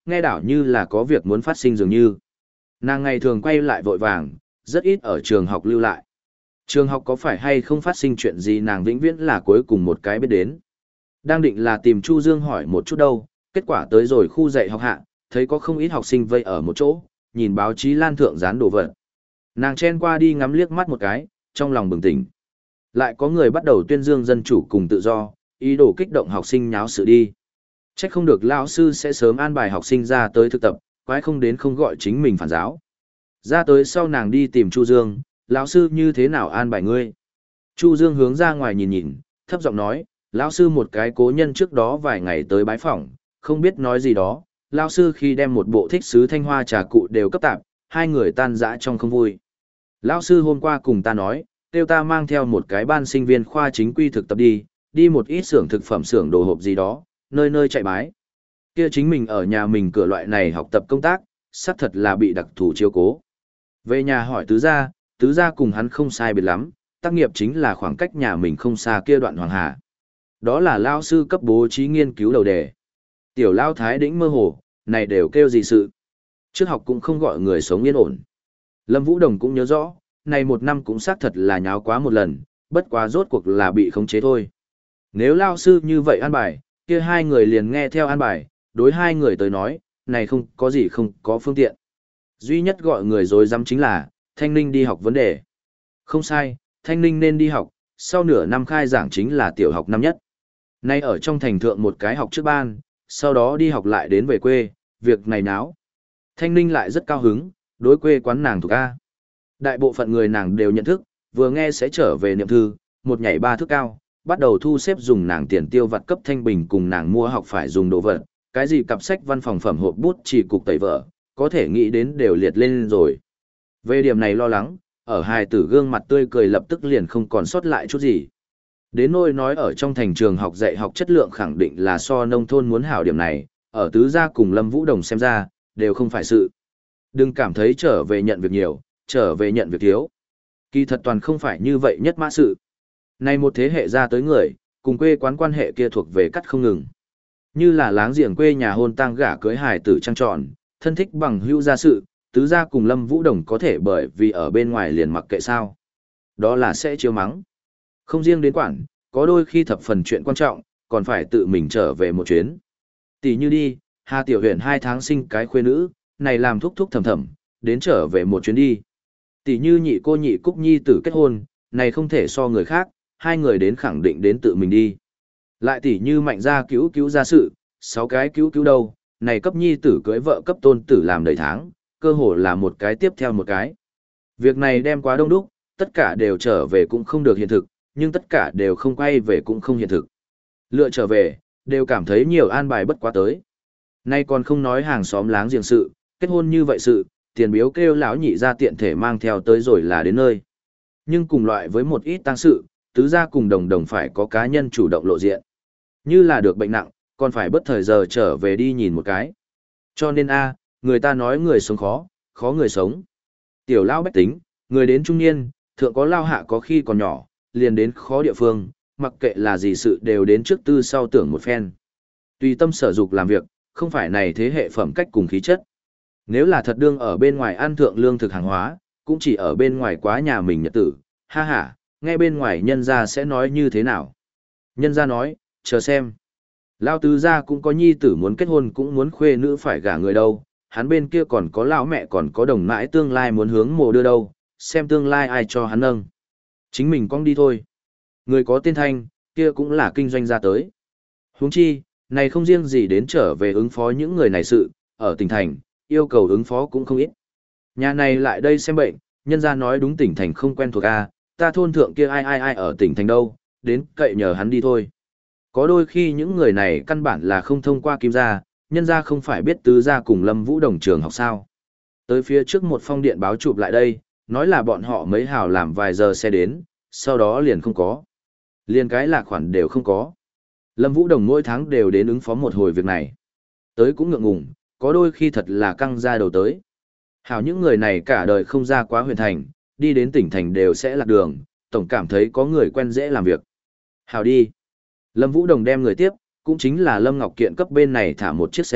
nghe đảo như là có việc muốn phát sinh dường như. Nàng ngày thường quay lại vội vàng, rất ít ở trường học lưu lại. Trường học có phải hay không phát sinh chuyện gì nàng vĩnh viễn là cuối cùng một cái biết đến. Đang định là tìm Chu Dương hỏi một chút đâu, kết quả tới rồi khu dạy học hạ, thấy có không ít học sinh vây ở một chỗ, nhìn báo chí lan thượng dán đồ vật. Nàng chen qua đi ngắm liếc mắt một cái, trong lòng bừng tỉnh. Lại có người bắt đầu tuyên dương dân chủ cùng tự do, ý đồ kích động học sinh nháo sự đi. Trách không được lão sư sẽ sớm an bài học sinh ra tới thực tập, quái không đến không gọi chính mình phản giáo. Ra tới sau nàng đi tìm Chu Dương, lão sư như thế nào an bài ngươi? Chu Dương hướng ra ngoài nhìn nhìn, thấp giọng nói, lão sư một cái cố nhân trước đó vài ngày tới bái phỏng, không biết nói gì đó, lão sư khi đem một bộ thích sứ thanh hoa trà cụ đều cấp tạp, hai người tan rã trong không vui. Lão sư hôm qua cùng ta nói, kêu ta mang theo một cái ban sinh viên khoa chính quy thực tập đi, đi một ít xưởng thực phẩm xưởng đồ hộp gì đó, nơi nơi chạy bái. Kia chính mình ở nhà mình cửa loại này học tập công tác, xác thật là bị đặc thù chiếu cố. Về nhà hỏi tứ gia, tứ gia cùng hắn không sai biệt lắm, tác nghiệp chính là khoảng cách nhà mình không xa kia đoạn Hoàng Hà. Đó là lao sư cấp bố trí nghiên cứu đầu đề. Tiểu lao thái đĩnh mơ hồ, này đều kêu gì sự. Trước học cũng không gọi người sống yên ổn. Lâm Vũ Đồng cũng nhớ rõ, này một năm cũng xác thật là nháo quá một lần, bất quá rốt cuộc là bị khống chế thôi. Nếu lao sư như vậy an bài, kia hai người liền nghe theo an bài, đối hai người tới nói, này không có gì không có phương tiện. Duy nhất gọi người dối dám chính là, Thanh Ninh đi học vấn đề. Không sai, Thanh Ninh nên đi học, sau nửa năm khai giảng chính là tiểu học năm nhất. Nay ở trong thành thượng một cái học trước ban, sau đó đi học lại đến về quê, việc này náo. Thanh Ninh lại rất cao hứng, đối quê quán nàng thuộc A. Đại bộ phận người nàng đều nhận thức, vừa nghe sẽ trở về niệm thư, một nhảy ba thước cao, bắt đầu thu xếp dùng nàng tiền tiêu vặt cấp Thanh Bình cùng nàng mua học phải dùng đồ vật, cái gì cặp sách văn phòng phẩm hộp bút chỉ cục tẩy vở, có thể nghĩ đến đều liệt lên rồi. Về điểm này lo lắng, ở hai tử gương mặt tươi cười lập tức liền không còn sót lại chút gì. Đến nỗi nói ở trong thành trường học dạy học chất lượng khẳng định là so nông thôn muốn hảo điểm này, ở tứ gia cùng Lâm Vũ Đồng xem ra, đều không phải sự. Đừng cảm thấy trở về nhận việc nhiều, trở về nhận việc thiếu. Kỳ thật toàn không phải như vậy nhất mã sự. Này một thế hệ ra tới người, cùng quê quán quan hệ kia thuộc về cắt không ngừng. Như là láng giềng quê nhà hôn tang gả cưới hài tử trang trọn, thân thích bằng hữu gia sự, tứ gia cùng Lâm Vũ Đồng có thể bởi vì ở bên ngoài liền mặc kệ sao. Đó là sẽ chiêu mắng. Không riêng đến quản, có đôi khi thập phần chuyện quan trọng, còn phải tự mình trở về một chuyến. Tỷ như đi, Hà Tiểu Huyền hai tháng sinh cái khuê nữ, này làm thúc thúc thầm thầm, đến trở về một chuyến đi. Tỷ như nhị cô nhị Cúc Nhi tử kết hôn, này không thể so người khác, hai người đến khẳng định đến tự mình đi. Lại tỷ như mạnh gia cứu cứu gia sự, sáu cái cứu cứu đâu, này cấp nhi tử cưới vợ cấp tôn tử làm đầy tháng, cơ hồ là một cái tiếp theo một cái. Việc này đem quá đông đúc, tất cả đều trở về cũng không được hiện thực, nhưng tất cả đều không quay về cũng không hiện thực. Lựa trở về, đều cảm thấy nhiều an bài bất quá tới. Nay còn không nói hàng xóm láng giềng sự, kết hôn như vậy sự, tiền biếu kêu lão nhị ra tiện thể mang theo tới rồi là đến nơi. Nhưng cùng loại với một ít tang sự, tứ gia cùng đồng đồng phải có cá nhân chủ động lộ diện. Như là được bệnh nặng, còn phải bất thời giờ trở về đi nhìn một cái. Cho nên a, người ta nói người sống khó, khó người sống. Tiểu lao bách tính, người đến trung niên, thượng có lao hạ có khi còn nhỏ, liền đến khó địa phương, mặc kệ là gì sự đều đến trước tư sau tưởng một phen. Tùy tâm sở dục làm việc, không phải này thế hệ phẩm cách cùng khí chất. Nếu là thật đương ở bên ngoài ăn thượng lương thực hàng hóa, cũng chỉ ở bên ngoài quá nhà mình nhật tử, ha ha, nghe bên ngoài nhân gia sẽ nói như thế nào. Nhân gia nói, chờ xem. Lao tứ gia cũng có nhi tử muốn kết hôn cũng muốn khuê nữ phải gả người đâu, hắn bên kia còn có lão mẹ còn có đồng mãi tương lai muốn hướng mồ đưa đâu, xem tương lai ai cho hắn nâng. Chính mình cong đi thôi. Người có tên thanh, kia cũng là kinh doanh ra tới. Huống chi, này không riêng gì đến trở về ứng phó những người này sự, ở tỉnh thành, yêu cầu ứng phó cũng không ít. Nhà này lại đây xem bệnh, nhân gia nói đúng tỉnh thành không quen thuộc a, ta thôn thượng kia ai ai ai ở tỉnh thành đâu, đến cậy nhờ hắn đi thôi. Có đôi khi những người này căn bản là không thông qua kim gia, nhân gia không phải biết tứ gia cùng Lâm Vũ Đồng trường học sao. Tới phía trước một phong điện báo chụp lại đây, nói là bọn họ mấy hào làm vài giờ xe đến, sau đó liền không có. Liền cái lạc khoản đều không có. Lâm Vũ Đồng mỗi tháng đều đến ứng phó một hồi việc này. Tới cũng ngượng ngùng, có đôi khi thật là căng ra đầu tới. Hảo những người này cả đời không ra quá huyện thành, đi đến tỉnh thành đều sẽ lạc đường, tổng cảm thấy có người quen dễ làm việc. Hảo đi. Lâm Vũ Đồng đem người tiếp, cũng chính là Lâm Ngọc Kiện cấp bên này thả một chiếc xe,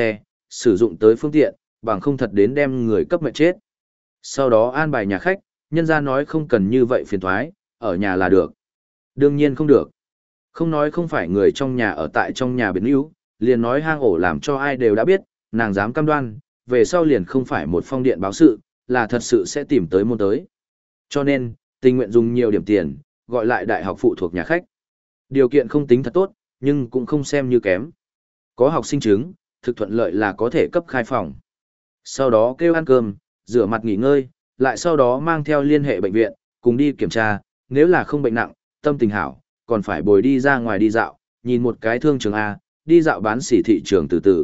sử dụng tới phương tiện, bằng không thật đến đem người cấp mệt chết. Sau đó an bài nhà khách, nhân ra nói không cần như vậy phiền thoái, ở nhà là được. Đương nhiên không được. Không nói không phải người trong nhà ở tại trong nhà biến yếu, liền nói hang ổ làm cho ai đều đã biết, nàng dám cam đoan, về sau liền không phải một phong điện báo sự, là thật sự sẽ tìm tới môn tới. Cho nên, tình nguyện dùng nhiều điểm tiền, gọi lại đại học phụ thuộc nhà khách. Điều kiện không tính thật tốt, nhưng cũng không xem như kém. Có học sinh chứng, thực thuận lợi là có thể cấp khai phòng. Sau đó kêu ăn cơm, rửa mặt nghỉ ngơi, lại sau đó mang theo liên hệ bệnh viện, cùng đi kiểm tra, nếu là không bệnh nặng, tâm tình hảo, còn phải bồi đi ra ngoài đi dạo, nhìn một cái thương trường A, đi dạo bán sỉ thị trường từ từ.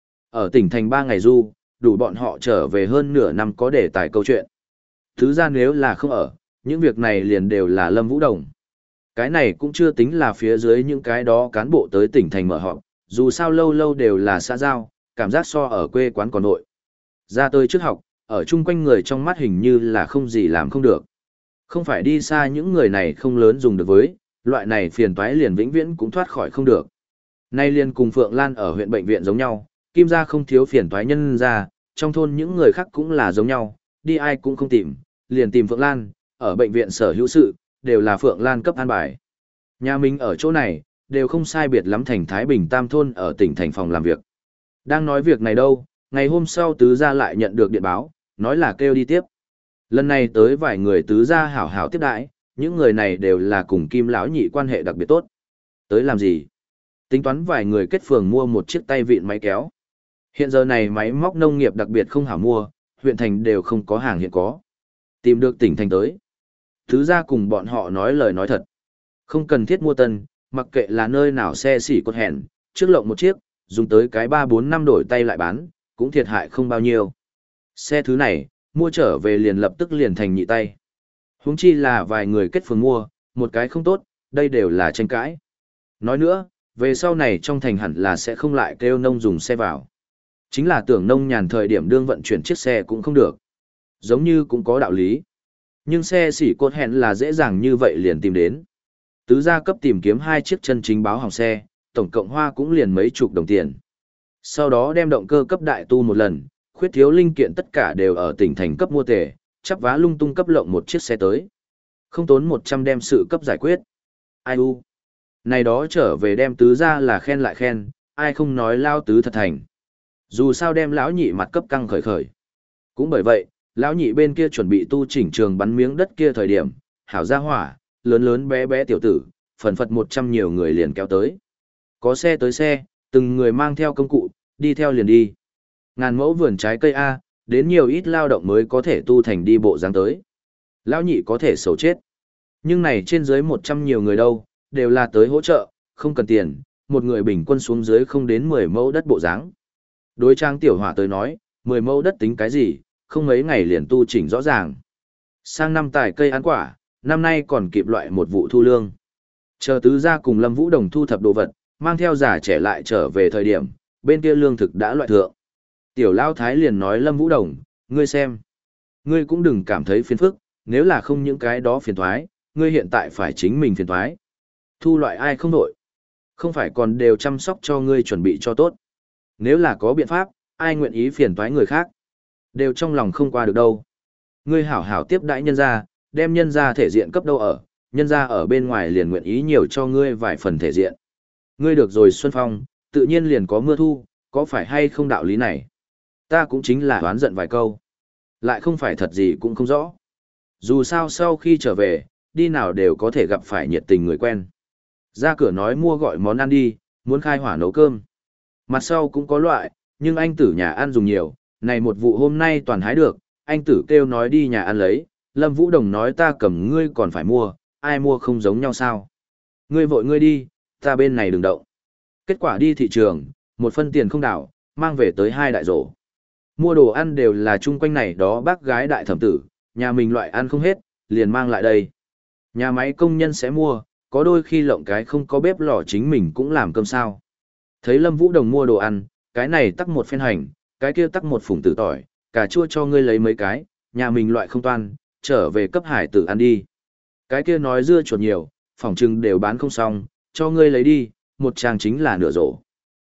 Ở tỉnh thành ba ngày du, đủ bọn họ trở về hơn nửa năm có đề tài câu chuyện. Thứ ra nếu là không ở, những việc này liền đều là Lâm Vũ Đồng. Cái này cũng chưa tính là phía dưới những cái đó cán bộ tới tỉnh thành mở họp, dù sao lâu lâu đều là xã giao, cảm giác so ở quê quán còn nội. Ra tới trước học, ở chung quanh người trong mắt hình như là không gì làm không được. Không phải đi xa những người này không lớn dùng được với, loại này phiền toái liền vĩnh viễn cũng thoát khỏi không được. Nay liền cùng Phượng Lan ở huyện bệnh viện giống nhau, Kim gia không thiếu phiền toái nhân ra, trong thôn những người khác cũng là giống nhau, đi ai cũng không tìm, liền tìm Phượng Lan, ở bệnh viện sở hữu sự, đều là Phượng Lan cấp an bài. Nhà mình ở chỗ này, đều không sai biệt lắm thành Thái Bình Tam thôn ở tỉnh thành phòng làm việc. Đang nói việc này đâu, ngày hôm sau tứ gia lại nhận được điện báo, nói là kêu đi tiếp. Lần này tới vài người tứ gia hảo hảo tiếp đãi, những người này đều là cùng Kim lão nhị quan hệ đặc biệt tốt. Tới làm gì? Tính toán vài người kết phường mua một chiếc tay vịn máy kéo. Hiện giờ này máy móc nông nghiệp đặc biệt không hảo mua, huyện thành đều không có hàng hiện có. Tìm được tỉnh thành tới. Tứ gia cùng bọn họ nói lời nói thật. Không cần thiết mua tân, mặc kệ là nơi nào xe xỉ cột hẹn, trước lộng một chiếc, dùng tới cái ba bốn năm đổi tay lại bán, cũng thiệt hại không bao nhiêu. Xe thứ này, mua trở về liền lập tức liền thành nhị tay. Huống chi là vài người kết phường mua, một cái không tốt, đây đều là tranh cãi. Nói nữa, về sau này trong thành hẳn là sẽ không lại kêu nông dùng xe vào. Chính là tưởng nông nhàn thời điểm đương vận chuyển chiếc xe cũng không được. Giống như cũng có đạo lý. Nhưng xe xỉ cột hẹn là dễ dàng như vậy liền tìm đến. Tứ gia cấp tìm kiếm hai chiếc chân chính báo hỏng xe, tổng cộng hoa cũng liền mấy chục đồng tiền. Sau đó đem động cơ cấp đại tu một lần, khuyết thiếu linh kiện tất cả đều ở tỉnh thành cấp mua tề, chắp vá lung tung cấp lộng một chiếc xe tới. Không tốn một trăm đem sự cấp giải quyết. Ai u? Này đó trở về đem tứ gia là khen lại khen, ai không nói lao tứ thật thành. Dù sao đem lão nhị mặt cấp căng khởi khởi. Cũng bởi vậy, lão nhị bên kia chuẩn bị tu chỉnh trường bắn miếng đất kia thời điểm, hảo gia hỏa, lớn lớn bé bé tiểu tử, phần phật một trăm nhiều người liền kéo tới. Có xe tới xe, từng người mang theo công cụ, đi theo liền đi. Ngàn mẫu vườn trái cây A, đến nhiều ít lao động mới có thể tu thành đi bộ dáng tới. Lão nhị có thể xấu chết. Nhưng này trên dưới một trăm nhiều người đâu, đều là tới hỗ trợ, không cần tiền, một người bình quân xuống dưới không đến mười mẫu đất bộ dáng. Đối trang tiểu hỏa tới nói, mười mẫu đất tính cái gì, không mấy ngày liền tu chỉnh rõ ràng. Sang năm tài cây ăn quả, năm nay còn kịp loại một vụ thu lương. Chờ tứ gia cùng Lâm Vũ Đồng thu thập đồ vật, mang theo giả trẻ lại trở về thời điểm, bên kia lương thực đã loại thượng. Tiểu Lao Thái liền nói Lâm Vũ Đồng, ngươi xem. Ngươi cũng đừng cảm thấy phiền phức, nếu là không những cái đó phiền thoái, ngươi hiện tại phải chính mình phiền thoái. Thu loại ai không đổi. Không phải còn đều chăm sóc cho ngươi chuẩn bị cho tốt. Nếu là có biện pháp, ai nguyện ý phiền toái người khác. Đều trong lòng không qua được đâu. Ngươi hảo hảo tiếp đãi nhân gia, đem nhân gia thể diện cấp đâu ở, nhân gia ở bên ngoài liền nguyện ý nhiều cho ngươi vài phần thể diện. Ngươi được rồi Xuân Phong, tự nhiên liền có mưa thu, có phải hay không đạo lý này? Ta cũng chính là đoán giận vài câu. Lại không phải thật gì cũng không rõ. Dù sao sau khi trở về, đi nào đều có thể gặp phải nhiệt tình người quen. Ra cửa nói mua gọi món ăn đi, muốn khai hỏa nấu cơm. Mặt sau cũng có loại, nhưng anh tử nhà ăn dùng nhiều, này một vụ hôm nay toàn hái được, anh tử kêu nói đi nhà ăn lấy, Lâm Vũ Đồng nói ta cầm ngươi còn phải mua, ai mua không giống nhau sao. Ngươi vội ngươi đi, ta bên này đừng động. Kết quả đi thị trường, một phân tiền không đảo, mang về tới hai đại rổ. Mua đồ ăn đều là chung quanh này đó bác gái đại thẩm tử, nhà mình loại ăn không hết, liền mang lại đây. Nhà máy công nhân sẽ mua, có đôi khi lộng cái không có bếp lò chính mình cũng làm cơm sao. Thấy Lâm Vũ Đồng mua đồ ăn, cái này tắc một phen hành, cái kia tắc một phủng tử tỏi, cà chua cho ngươi lấy mấy cái, nhà mình loại không toan, trở về cấp hải tử ăn đi. Cái kia nói dưa chuột nhiều, phỏng chừng đều bán không xong, cho ngươi lấy đi, một trang chính là nửa rổ.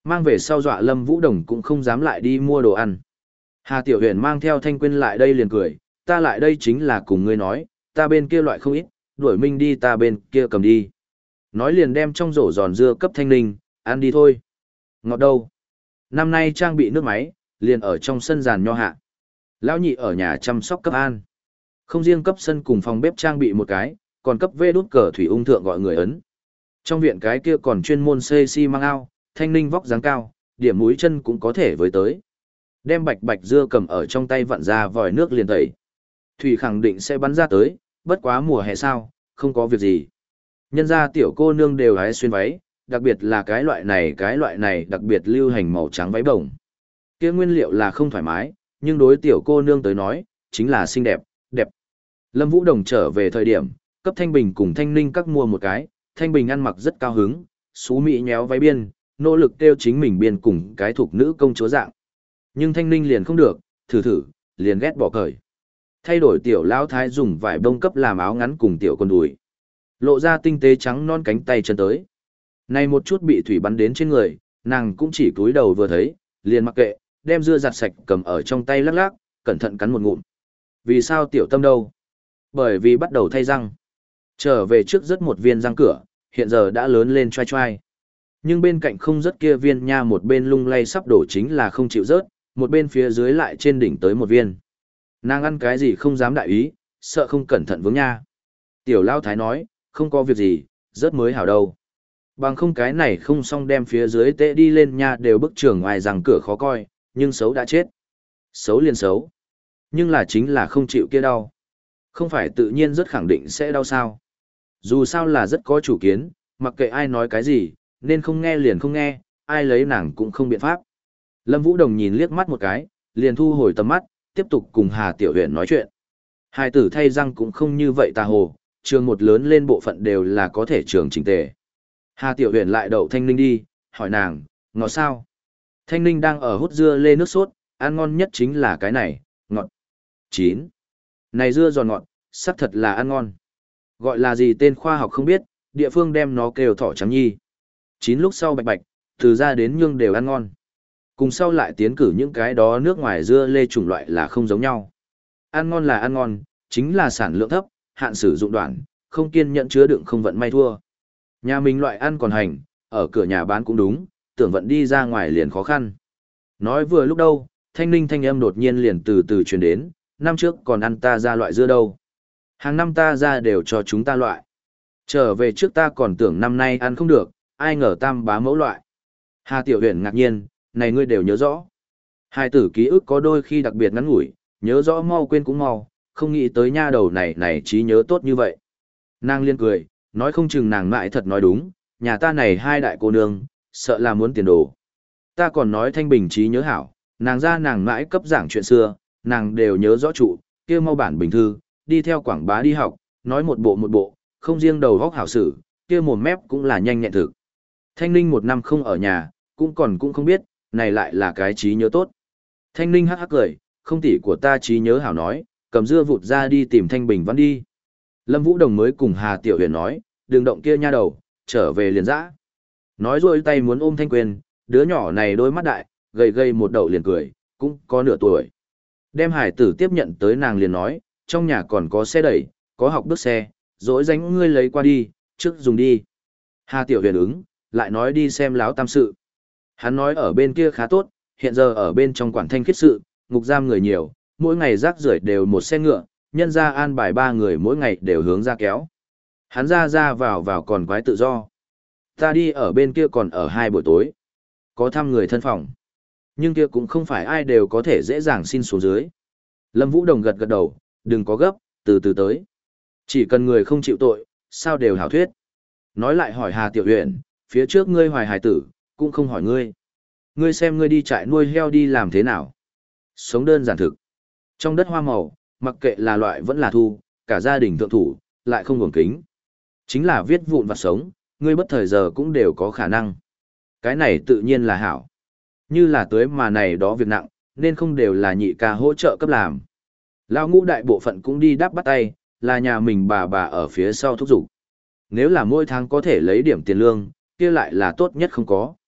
Mang về sau dọa Lâm Vũ Đồng cũng không dám lại đi mua đồ ăn. Hà Tiểu Huyền mang theo Thanh Quyên lại đây liền cười, ta lại đây chính là cùng ngươi nói, ta bên kia loại không ít, đuổi Minh đi ta bên kia cầm đi. Nói liền đem trong rổ giòn dưa cấp Thanh Ninh, ăn đi thôi. Ngọt đâu? Năm nay trang bị nước máy, liền ở trong sân giàn nho hạ. Lão nhị ở nhà chăm sóc cấp an. Không riêng cấp sân cùng phòng bếp trang bị một cái, còn cấp vê đút cờ thủy ung thượng gọi người ấn. Trong viện cái kia còn chuyên môn xây xi măng ao, Thanh Ninh vóc dáng cao, điểm mũi chân cũng có thể với tới. Đem bạch bạch dưa cầm ở trong tay vặn ra vòi nước liền tẩy. Thủy khẳng định sẽ bắn ra tới, bất quá mùa hè sao, không có việc gì. Nhân ra tiểu cô nương đều hái xuyên váy, đặc biệt là cái loại này cái loại này đặc biệt lưu hành màu trắng váy bồng. Kia nguyên liệu là không thoải mái, nhưng đối tiểu cô nương tới nói, chính là xinh đẹp, đẹp. Lâm Vũ Đồng trở về thời điểm, cấp Thanh Bình cùng Thanh Ninh các mua một cái, Thanh Bình ăn mặc rất cao hứng, xú mỹ nhéo váy biên, nỗ lực kêu chính mình biên cùng cái thuộc nữ công chúa dạng. Nhưng Thanh Ninh liền không được, thử thử, liền ghét bỏ cởi. Thay đổi tiểu lão thái dùng vải bông cấp làm áo ngắn cùng tiểu con đùi. Lộ ra tinh tế trắng non cánh tay chân tới. Này một chút bị thủy bắn đến trên người, nàng cũng chỉ cúi đầu vừa thấy, liền mặc kệ, đem dưa giặt sạch cầm ở trong tay lắc lắc, cẩn thận cắn một ngụm. Vì sao tiểu tâm đâu? Bởi vì bắt đầu thay răng. Trở về trước rất một viên răng cửa, hiện giờ đã lớn lên choai choai. Nhưng bên cạnh không rất kia viên nha, một bên lung lay sắp đổ chính là không chịu rớt, một bên phía dưới lại trên đỉnh tới một viên. Nàng ăn cái gì không dám đại ý, sợ không cẩn thận vướng nha. Tiểu Lao Thái nói, không có việc gì, rớt mới hảo đâu. Bằng không cái này không xong đem phía dưới tệ đi lên nha đều bức trường ngoài răng cửa khó coi, nhưng xấu đã chết. Xấu liền xấu. Nhưng là chính là không chịu kia đau. Không phải tự nhiên rất khẳng định sẽ đau sao. Dù sao là rất có chủ kiến, mặc kệ ai nói cái gì, nên không nghe liền không nghe, ai lấy nàng cũng không biện pháp. Lâm Vũ Đồng nhìn liếc mắt một cái, liền thu hồi tầm mắt, tiếp tục cùng Hà Tiểu Huyền nói chuyện. Hai tử thay răng cũng không như vậy tà hồ, trường một lớn lên bộ phận đều là có thể trường chỉnh tề. Hà Tiểu Huyền lại đậu Thanh Ninh đi, hỏi nàng, ngọt sao? Thanh Ninh đang ở hút dưa lê nước sốt, ăn ngon nhất chính là cái này, ngọt. Chín. Này dưa giòn ngọt, sắc thật là ăn ngon. Gọi là gì tên khoa học không biết, địa phương đem nó kêu thỏ trắng nhi. Chín lúc sau bạch bạch, từ ra đến nhương đều ăn ngon. Cùng sau lại tiến cử những cái đó nước ngoài dưa lê chủng loại là không giống nhau. Ăn ngon là ăn ngon, chính là sản lượng thấp, hạn sử dụng đoạn, không kiên nhẫn chứa đựng không vận may thua. Nhà mình loại ăn còn hành, ở cửa nhà bán cũng đúng, tưởng vận đi ra ngoài liền khó khăn. Nói vừa lúc đâu, Thanh Ninh thanh âm đột nhiên liền từ từ truyền đến, năm trước còn ăn ta ra loại dưa đâu. Hàng năm ta ra đều cho chúng ta loại. Trở về trước ta còn tưởng năm nay ăn không được, ai ngờ tam bá mẫu loại. Hà Tiểu Huyền ngạc nhiên, này ngươi đều nhớ rõ. Hai tử ký ức có đôi khi đặc biệt ngắn ngủi, nhớ rõ mau quên cũng mau, không nghĩ tới nha đầu này này trí nhớ tốt như vậy. Nàng liên cười, nói không chừng nàng mãi thật nói đúng, nhà ta này hai đại cô nương, sợ là muốn tiền đồ. Ta còn nói Thanh Bình trí nhớ hảo, nàng ra nàng mãi cấp giảng chuyện xưa, nàng đều nhớ rõ trụ, kia mau bản bình thư, đi theo quảng bá đi học, nói một bộ một bộ, không riêng đầu góc hảo sử, kia mồm mép cũng là nhanh nhẹn thực. Thanh Ninh một năm không ở nhà, cũng còn cũng không biết, này lại là cái trí nhớ tốt. Thanh Ninh hắc hắc cười, không tỷ của ta trí nhớ hảo nói, cầm dưa vụt ra đi tìm Thanh Bình văn đi. Lâm Vũ Đồng mới cùng Hà Tiểu Huyền nói, đừng động kia nha đầu, trở về liền dã. Nói rồi tay muốn ôm Thanh Quyên, đứa nhỏ này đôi mắt đại, gầy gầy một đầu liền cười, cũng có nửa tuổi. Đem hải tử tiếp nhận tới nàng liền nói, trong nhà còn có xe đẩy, có học bước xe, dỗi dánh ngươi lấy qua đi, trước dùng đi. Hà Tiểu Huyền ứng, lại nói đi xem láo tam sự. Hắn nói ở bên kia khá tốt, hiện giờ ở bên trong quản thanh khiết sự, ngục giam người nhiều, mỗi ngày rác rưởi đều một xe ngựa, nhân ra an bài ba người mỗi ngày đều hướng ra kéo. Hắn ra ra vào vào còn quái tự do. Ta đi ở bên kia còn ở hai buổi tối. Có thăm người thân phòng. Nhưng kia cũng không phải ai đều có thể dễ dàng xin xuống dưới. Lâm Vũ Đồng gật gật đầu, đừng có gấp, từ từ tới. Chỉ cần người không chịu tội, sao đều hảo thuyết. Nói lại hỏi Hà Tiểu Huyền, phía trước ngươi hoài hài tử, cũng không hỏi ngươi. Ngươi xem ngươi đi trại nuôi heo đi làm thế nào. Sống đơn giản thực. Trong đất hoa màu, mặc kệ là loại vẫn là thu, cả gia đình thượng thủ, lại không gồm kính. Chính là viết vụn vặt sống, ngươi bất thời giờ cũng đều có khả năng. Cái này tự nhiên là hảo. Như là tới mà này đó việc nặng, nên không đều là nhị ca hỗ trợ cấp làm. Lao ngũ đại bộ phận cũng đi đáp bắt tay, là nhà mình bà bà ở phía sau thúc giục. Nếu là mỗi tháng có thể lấy điểm tiền lương, kia lại là tốt nhất không có.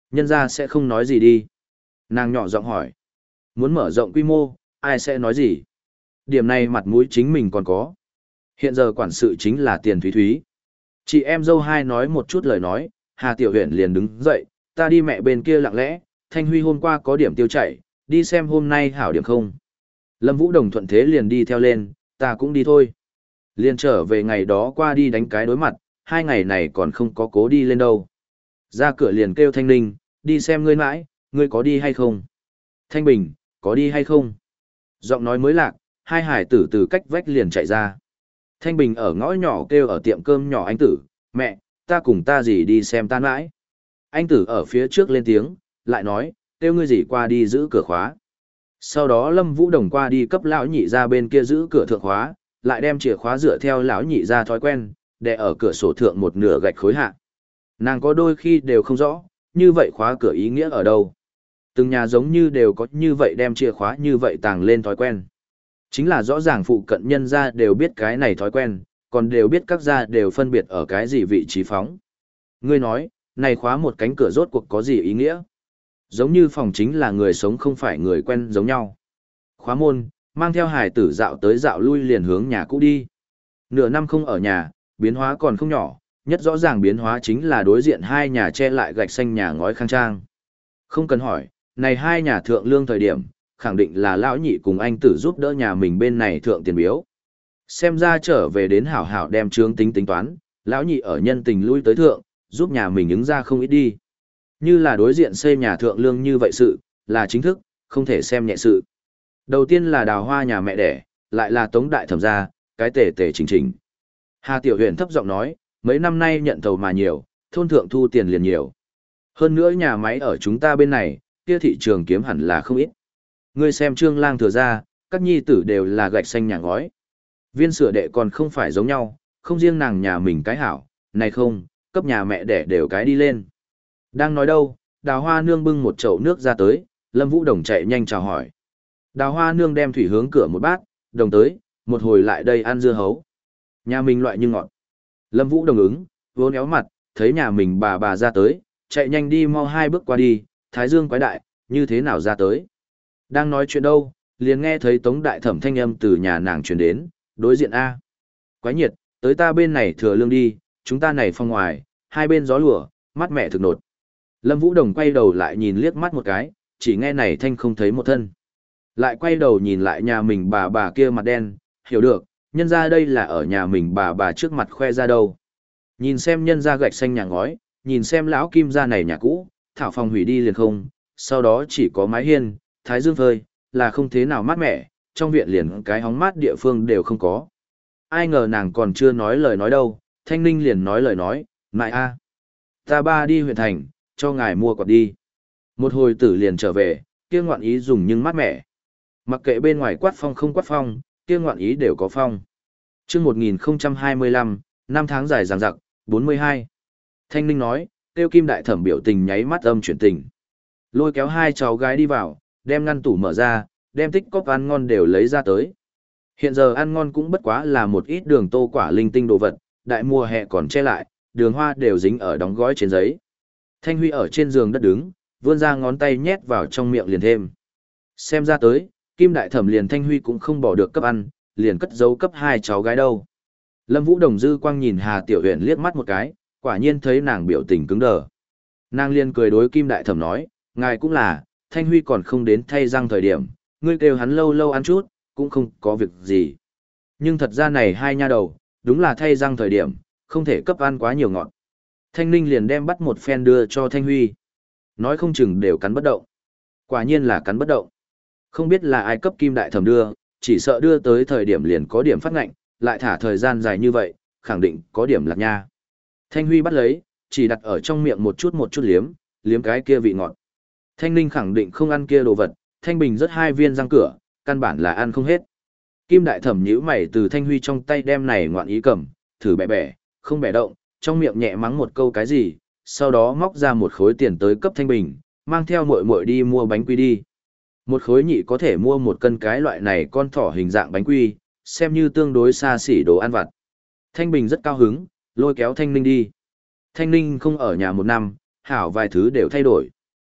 Nhân ra sẽ không nói gì đi. Nàng nhỏ giọng hỏi. Muốn mở rộng quy mô, ai sẽ nói gì? Điểm này mặt mũi chính mình còn có. Hiện giờ quản sự chính là Tiền Thúy Thúy. Chị em dâu hai nói một chút lời nói, Hà Tiểu Huyền liền đứng dậy, ta đi mẹ bên kia lặng lẽ, Thanh Huy hôm qua có điểm tiêu chảy, đi xem hôm nay hảo điểm không. Lâm Vũ Đồng thuận thế liền đi theo lên, ta cũng đi thôi. Liền trở về ngày đó qua đi đánh cái đối mặt, hai ngày này còn không có cố đi lên đâu. Ra cửa liền kêu Thanh Ninh, đi xem ngươi mãi, ngươi có đi hay không? Thanh Bình, có đi hay không? Giọng nói mới lạc, hai hải tử từ cách vách liền chạy ra. Thanh Bình ở ngõ nhỏ kêu ở tiệm cơm nhỏ anh tử, mẹ, ta cùng ta gì đi xem ta mãi. Anh tử ở phía trước lên tiếng, lại nói, kêu ngươi gì qua đi giữ cửa khóa. Sau đó Lâm Vũ Đồng qua đi cấp lão nhị ra bên kia giữ cửa thượng khóa, lại đem chìa khóa dựa theo lão nhị ra thói quen, để ở cửa sổ thượng một nửa gạch khối hạ. Nàng có đôi khi đều không rõ, như vậy khóa cửa ý nghĩa ở đâu. Từng nhà giống như đều có như vậy đem chìa khóa như vậy tàng lên thói quen. Chính là rõ ràng phụ cận nhân gia đều biết cái này thói quen, còn đều biết các gia đều phân biệt ở cái gì vị trí phóng. Ngươi nói, này khóa một cánh cửa rốt cuộc có gì ý nghĩa? Giống như phòng chính là người sống không phải người quen giống nhau. Khóa môn, mang theo hải tử dạo tới dạo lui liền hướng nhà cũ đi. Nửa năm không ở nhà, biến hóa còn không nhỏ, nhất rõ ràng biến hóa chính là đối diện hai nhà che lại gạch xanh nhà ngói khang trang. Không cần hỏi, này hai nhà thượng lương thời điểm, khẳng định là lão nhị cùng anh tử giúp đỡ nhà mình bên này thượng tiền biếu. Xem ra trở về đến hảo hảo đem trướng tính tính toán, lão nhị ở nhân tình lui tới thượng, giúp nhà mình ứng ra không ít đi. Như là đối diện xây nhà thượng lương như vậy sự, là chính thức, không thể xem nhẹ sự. Đầu tiên là đào hoa nhà mẹ đẻ, lại là tống đại thẩm gia, cái tề tề chỉnh chỉnh. Hà Tiểu Huyền thấp giọng nói, mấy năm nay nhận thầu mà nhiều, thôn thượng thu tiền liền nhiều. Hơn nữa nhà máy ở chúng ta bên này, kia thị trường kiếm hẳn là không ít. Ngươi xem Trương Lang thừa ra, các nhi tử đều là gạch xanh nhà ngói. Viên sửa đệ còn không phải giống nhau, không riêng nàng nhà mình cái hảo, này không, cấp nhà mẹ đẻ đều cái đi lên. Đang nói đâu, Đào Hoa Nương bưng một chậu nước ra tới, Lâm Vũ Đồng chạy nhanh chào hỏi. Đào Hoa Nương đem thủy hướng cửa một bát, đồng tới, một hồi lại đây ăn dưa hấu. Nhà mình loại như ngọt. Lâm Vũ Đồng ứng, vốn éo mặt, thấy nhà mình bà bà ra tới, chạy nhanh đi mau hai bước qua đi, thái dương quái đại, như thế nào ra tới. Đang nói chuyện đâu, liền nghe thấy Tống Đại Thẩm thanh âm từ nhà nàng truyền đến, đối diện A. Quái nhiệt, tới ta bên này thừa lương đi, chúng ta này phong ngoài, hai bên gió lùa, mắt mẹ thực nột. Lâm Vũ Đồng quay đầu lại nhìn liếc mắt một cái, chỉ nghe này thanh không thấy một thân. Lại quay đầu nhìn lại nhà mình bà bà kia mặt đen, hiểu được, nhân ra đây là ở nhà mình bà bà trước mặt khoe ra đâu. Nhìn xem nhân ra gạch xanh nhà ngói, nhìn xem lão kim gia này nhà cũ, thảo phòng hủy đi liền không, sau đó chỉ có mái hiên, thái dương phơi, là không thế nào mát mẻ, trong viện liền cái hóng mát địa phương đều không có. Ai ngờ nàng còn chưa nói lời nói đâu, Thanh Ninh liền nói lời nói, ngại a, ta ba đi huyện thành, cho ngài mua quạt đi. Một hồi tử liền trở về, kia ngoạn ý dùng nhưng mát mẻ. Mặc kệ bên ngoài quát phong không quát phong, kia ngoạn ý đều có phong. Trước một nghìn không trăm hai mươi lăm, năm tháng dài dằng dặc, bốn mươi hai. Thanh Ninh nói, tiêu Kim Đại Thẩm biểu tình nháy mắt âm chuyển tình. Lôi kéo hai cháu gái đi vào, đem ngăn tủ mở ra, đem tích cóp ăn ngon đều lấy ra tới. Hiện giờ ăn ngon cũng bất quá là một ít đường tô quả linh tinh đồ vật, đại mùa hè còn che lại, đường hoa đều dính ở đóng gói trên giấy. Thanh Huy ở trên giường đất đứng, vươn ra ngón tay nhét vào trong miệng liền thêm. Xem ra tới, Kim Đại Thẩm liền Thanh Huy cũng không bỏ được cấp ăn, liền cất giấu cấp hai cháu gái đâu. Lâm Vũ Đồng dư quang nhìn Hà Tiểu Huyền liếc mắt một cái, quả nhiên thấy nàng biểu tình cứng đờ. Nàng liền cười đối Kim Đại Thẩm nói, ngài cũng là, Thanh Huy còn không đến thay răng thời điểm, ngươi kêu hắn lâu lâu ăn chút, cũng không có việc gì. Nhưng thật ra này hai nha đầu, đúng là thay răng thời điểm, không thể cấp ăn quá nhiều ngọt. Thanh Ninh liền đem bắt một phen đưa cho Thanh Huy. Nói không chừng đều cắn bất động. Quả nhiên là cắn bất động. Không biết là ai cấp Kim Đại Thẩm đưa, chỉ sợ đưa tới thời điểm liền có điểm phát ngạnh, lại thả thời gian dài như vậy, khẳng định có điểm lạc nha. Thanh Huy bắt lấy, chỉ đặt ở trong miệng một chút một chút liếm, liếm cái kia vị ngọt. Thanh Ninh khẳng định không ăn kia đồ vật, Thanh Bình rất hai viên răng cửa, căn bản là ăn không hết. Kim Đại Thẩm nhíu mày từ Thanh Huy trong tay đem này ngoạn ý cầm, thử bẻ bẻ, không bẻ động, trong miệng nhẹ mắng một câu cái gì, sau đó móc ra một khối tiền tới cấp Thanh Bình, mang theo muội muội đi mua bánh quy đi. Một khối nhị có thể mua một cân cái loại này con thỏ hình dạng bánh quy, xem như tương đối xa xỉ đồ ăn vặt. Thanh Bình rất cao hứng, lôi kéo Thanh Ninh đi. Thanh Ninh không ở nhà một năm, hảo vài thứ đều thay đổi.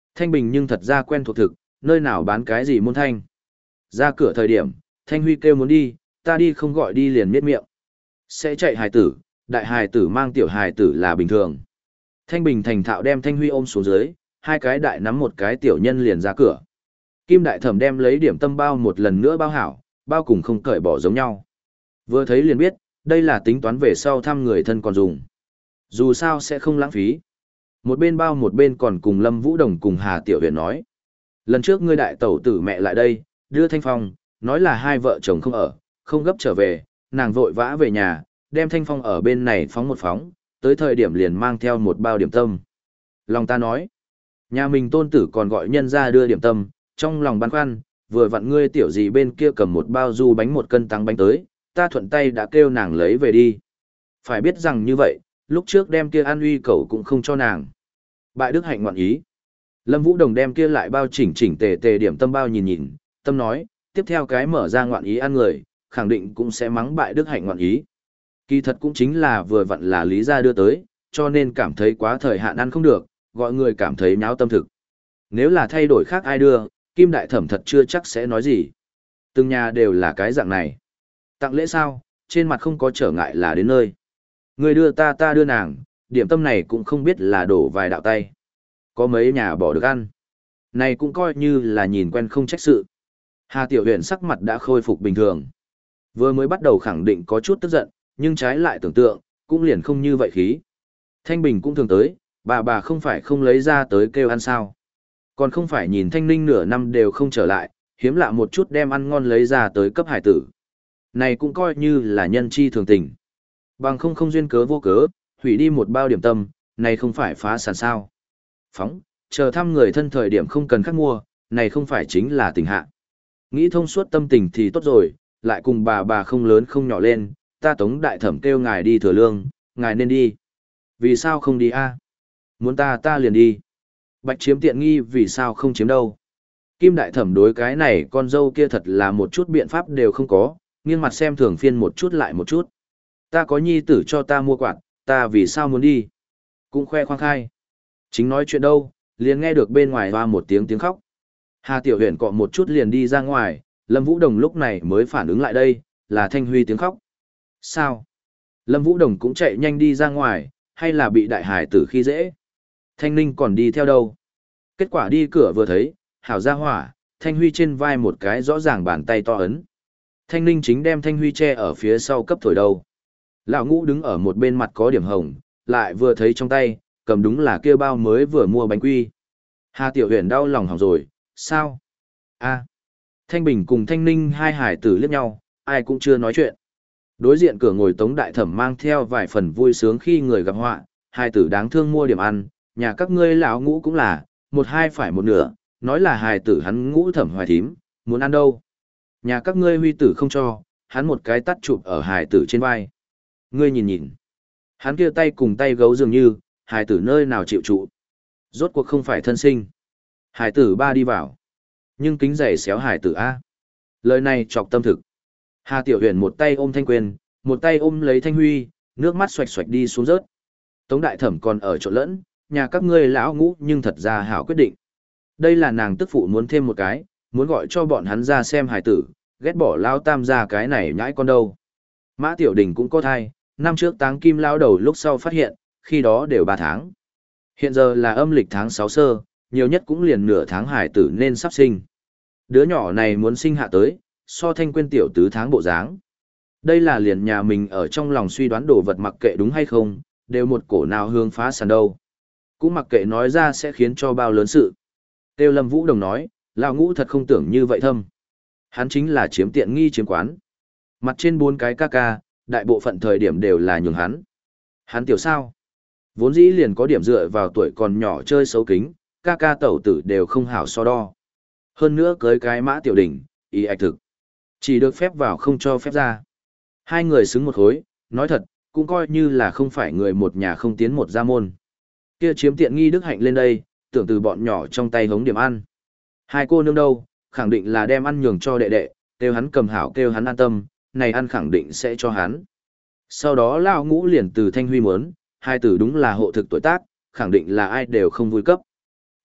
Thanh Bình nhưng thật ra quen thuộc thực, nơi nào bán cái gì môn thanh. Ra cửa thời điểm, Thanh Huy kêu muốn đi, ta đi không gọi đi liền miết miệng. Sẽ chạy hài tử, đại hài tử mang tiểu hài tử là bình thường. Thanh Bình thành thạo đem Thanh Huy ôm xuống dưới, hai cái đại nắm một cái tiểu nhân liền ra cửa. Kim đại thẩm đem lấy điểm tâm bao một lần nữa bao hảo, bao cùng không cởi bỏ giống nhau. Vừa thấy liền biết, đây là tính toán về sau thăm người thân còn dùng. Dù sao sẽ không lãng phí. Một bên bao một bên còn cùng Lâm Vũ Đồng cùng Hà Tiểu Huyền nói. Lần trước ngươi đại tẩu tử mẹ lại đây, đưa Thanh Phong, nói là hai vợ chồng không ở, không gấp trở về, nàng vội vã về nhà, đem Thanh Phong ở bên này phóng một phóng, tới thời điểm liền mang theo một bao điểm tâm. Lòng ta nói, nhà mình tôn tử còn gọi nhân ra đưa điểm tâm, trong lòng băn khoăn, vừa vặn ngươi tiểu gì bên kia cầm một bao du bánh một cân tăng bánh tới, ta thuận tay đã kêu nàng lấy về đi. Phải biết rằng như vậy, lúc trước đem kia an uy cậu cũng không cho nàng. Bại đức hạnh ngoạn ý. Lâm Vũ Đồng đem kia lại bao chỉnh chỉnh tề tề điểm tâm bao nhìn nhìn, tâm nói, tiếp theo cái mở ra ngoạn ý ăn người, khẳng định cũng sẽ mắng bại đức hạnh ngoạn ý. Kỳ thật cũng chính là vừa vặn là lý gia đưa tới, cho nên cảm thấy quá thời hạn ăn không được, gọi người cảm thấy nháo tâm thực. Nếu là thay đổi khác ai đưa, Kim Đại Thẩm thật chưa chắc sẽ nói gì. Từng nhà đều là cái dạng này. Tặng lễ sao, trên mặt không có trở ngại là đến nơi. Người đưa ta ta đưa nàng, điểm tâm này cũng không biết là đổ vài đạo tay. Có mấy nhà bỏ được ăn. Này cũng coi như là nhìn quen không trách sự. Hà Tiểu Huyền sắc mặt đã khôi phục bình thường. Vừa mới bắt đầu khẳng định có chút tức giận, nhưng trái lại tưởng tượng, cũng liền không như vậy khí. Thanh Bình cũng thường tới, bà bà không phải không lấy ra tới kêu ăn sao. Còn không phải nhìn Thanh Ninh nửa năm đều không trở lại, hiếm lạ một chút đem ăn ngon lấy ra tới cấp hải tử. Này cũng coi như là nhân chi thường tình. Bằng không không duyên cớ vô cớ, hủy đi một bao điểm tâm, này không phải phá sản sao. Phóng, chờ thăm người thân thời điểm không cần khác mua, này không phải chính là tình hạ. Nghĩ thông suốt tâm tình thì tốt rồi, lại cùng bà bà không lớn không nhỏ lên, ta Tống Đại Thẩm kêu ngài đi thừa lương, ngài nên đi. Vì sao không đi a? Muốn ta ta liền đi. Bạch chiếm tiện nghi vì sao không chiếm đâu. Kim Đại Thẩm đối cái này con dâu kia thật là một chút biện pháp đều không có, nghiêng mặt xem thường phiên một chút lại một chút. Ta có nhi tử cho ta mua quạt, ta vì sao muốn đi? Cũng khoe khoang khai. Chính nói chuyện đâu, liền nghe được bên ngoài hoa một tiếng tiếng khóc. Hà Tiểu Huyền cọ một chút liền đi ra ngoài, Lâm Vũ Đồng lúc này mới phản ứng lại đây, là Thanh Huy tiếng khóc. Sao? Lâm Vũ Đồng cũng chạy nhanh đi ra ngoài, hay là bị đại hải tử khi dễ? Thanh Ninh còn đi theo đâu? Kết quả đi cửa vừa thấy, hảo ra hỏa, Thanh Huy trên vai một cái rõ ràng bàn tay to ấn. Thanh Ninh chính đem Thanh Huy che ở phía sau cấp thổi đầu. Lão Ngũ đứng ở một bên mặt có điểm hồng, lại vừa thấy trong tay, cầm đúng là kia bao mới vừa mua bánh quy. Hà Tiểu Huyền đau lòng hỏng rồi, sao? A. Thanh Bình cùng Thanh Ninh hai hải tử liếc nhau, ai cũng chưa nói chuyện. Đối diện cửa ngồi Tống Đại Thẩm mang theo vài phần vui sướng khi người gặp họa, hai tử đáng thương mua điểm ăn, nhà các ngươi lão Ngũ cũng là, một hai phải một nửa, nói là hài tử hắn Ngũ Thẩm hoài thím, muốn ăn đâu. Nhà các ngươi Huy tử không cho, hắn một cái tắt chụp ở hài tử trên vai. Ngươi nhìn nhìn. Hắn kia tay cùng tay gấu dường như, hài tử nơi nào chịu trụ. Rốt cuộc không phải thân sinh. Hài tử ba đi vào. Nhưng kính giày xéo hài tử A. Lời này chọc tâm thực. Hà Tiểu Huyền một tay ôm Thanh Quyền, một tay ôm lấy Thanh Huy, nước mắt xoạch xoạch đi xuống rớt. Tống Đại Thẩm còn ở chỗ lẫn, nhà các ngươi lão Ngũ nhưng thật ra hảo quyết định. Đây là nàng tức phụ muốn thêm một cái, muốn gọi cho bọn hắn ra xem hài tử, ghét bỏ lao tam ra cái này nhãi con đâu. Mã Tiểu Đình cũng có thai, năm trước táng kim lao đầu lúc sau phát hiện, khi đó đều ba tháng. Hiện giờ là âm lịch tháng sáu sơ, nhiều nhất cũng liền nửa tháng hài tử nên sắp sinh. Đứa nhỏ này muốn sinh hạ tới, so Thanh Quyên tiểu tứ tháng bộ dáng. Đây là liền nhà mình ở trong lòng suy đoán đồ vật mặc kệ đúng hay không, đều một cổ nào hương phá sàn đâu. Cũng mặc kệ nói ra sẽ khiến cho bao lớn sự. Tiêu Lâm Vũ Đồng nói, lão Ngũ thật không tưởng như vậy thâm. Hắn chính là chiếm tiện nghi chiếm quán. Mặt trên bốn cái ca ca, đại bộ phận thời điểm đều là nhường hắn. Hắn tiểu sao? Vốn dĩ liền có điểm dựa vào tuổi còn nhỏ chơi xấu kính, ca ca tẩu tử đều không hảo so đo. Hơn nữa cưới cái Mã Tiểu Đình, ý ạch thực. Chỉ được phép vào không cho phép ra. Hai người xứng một khối, nói thật, cũng coi như là không phải người một nhà không tiến một gia môn. Kia chiếm tiện nghi đức hạnh lên đây, tưởng từ bọn nhỏ trong tay hống điểm ăn. Hai cô nương đâu, khẳng định là đem ăn nhường cho đệ đệ, kêu hắn cầm hảo kêu hắn an tâm, này ăn khẳng định sẽ cho hắn. Sau đó lão Ngũ liền từ Thanh Huy muốn, hai tử đúng là hộ thực tuổi tác, khẳng định là ai đều không vui cấp.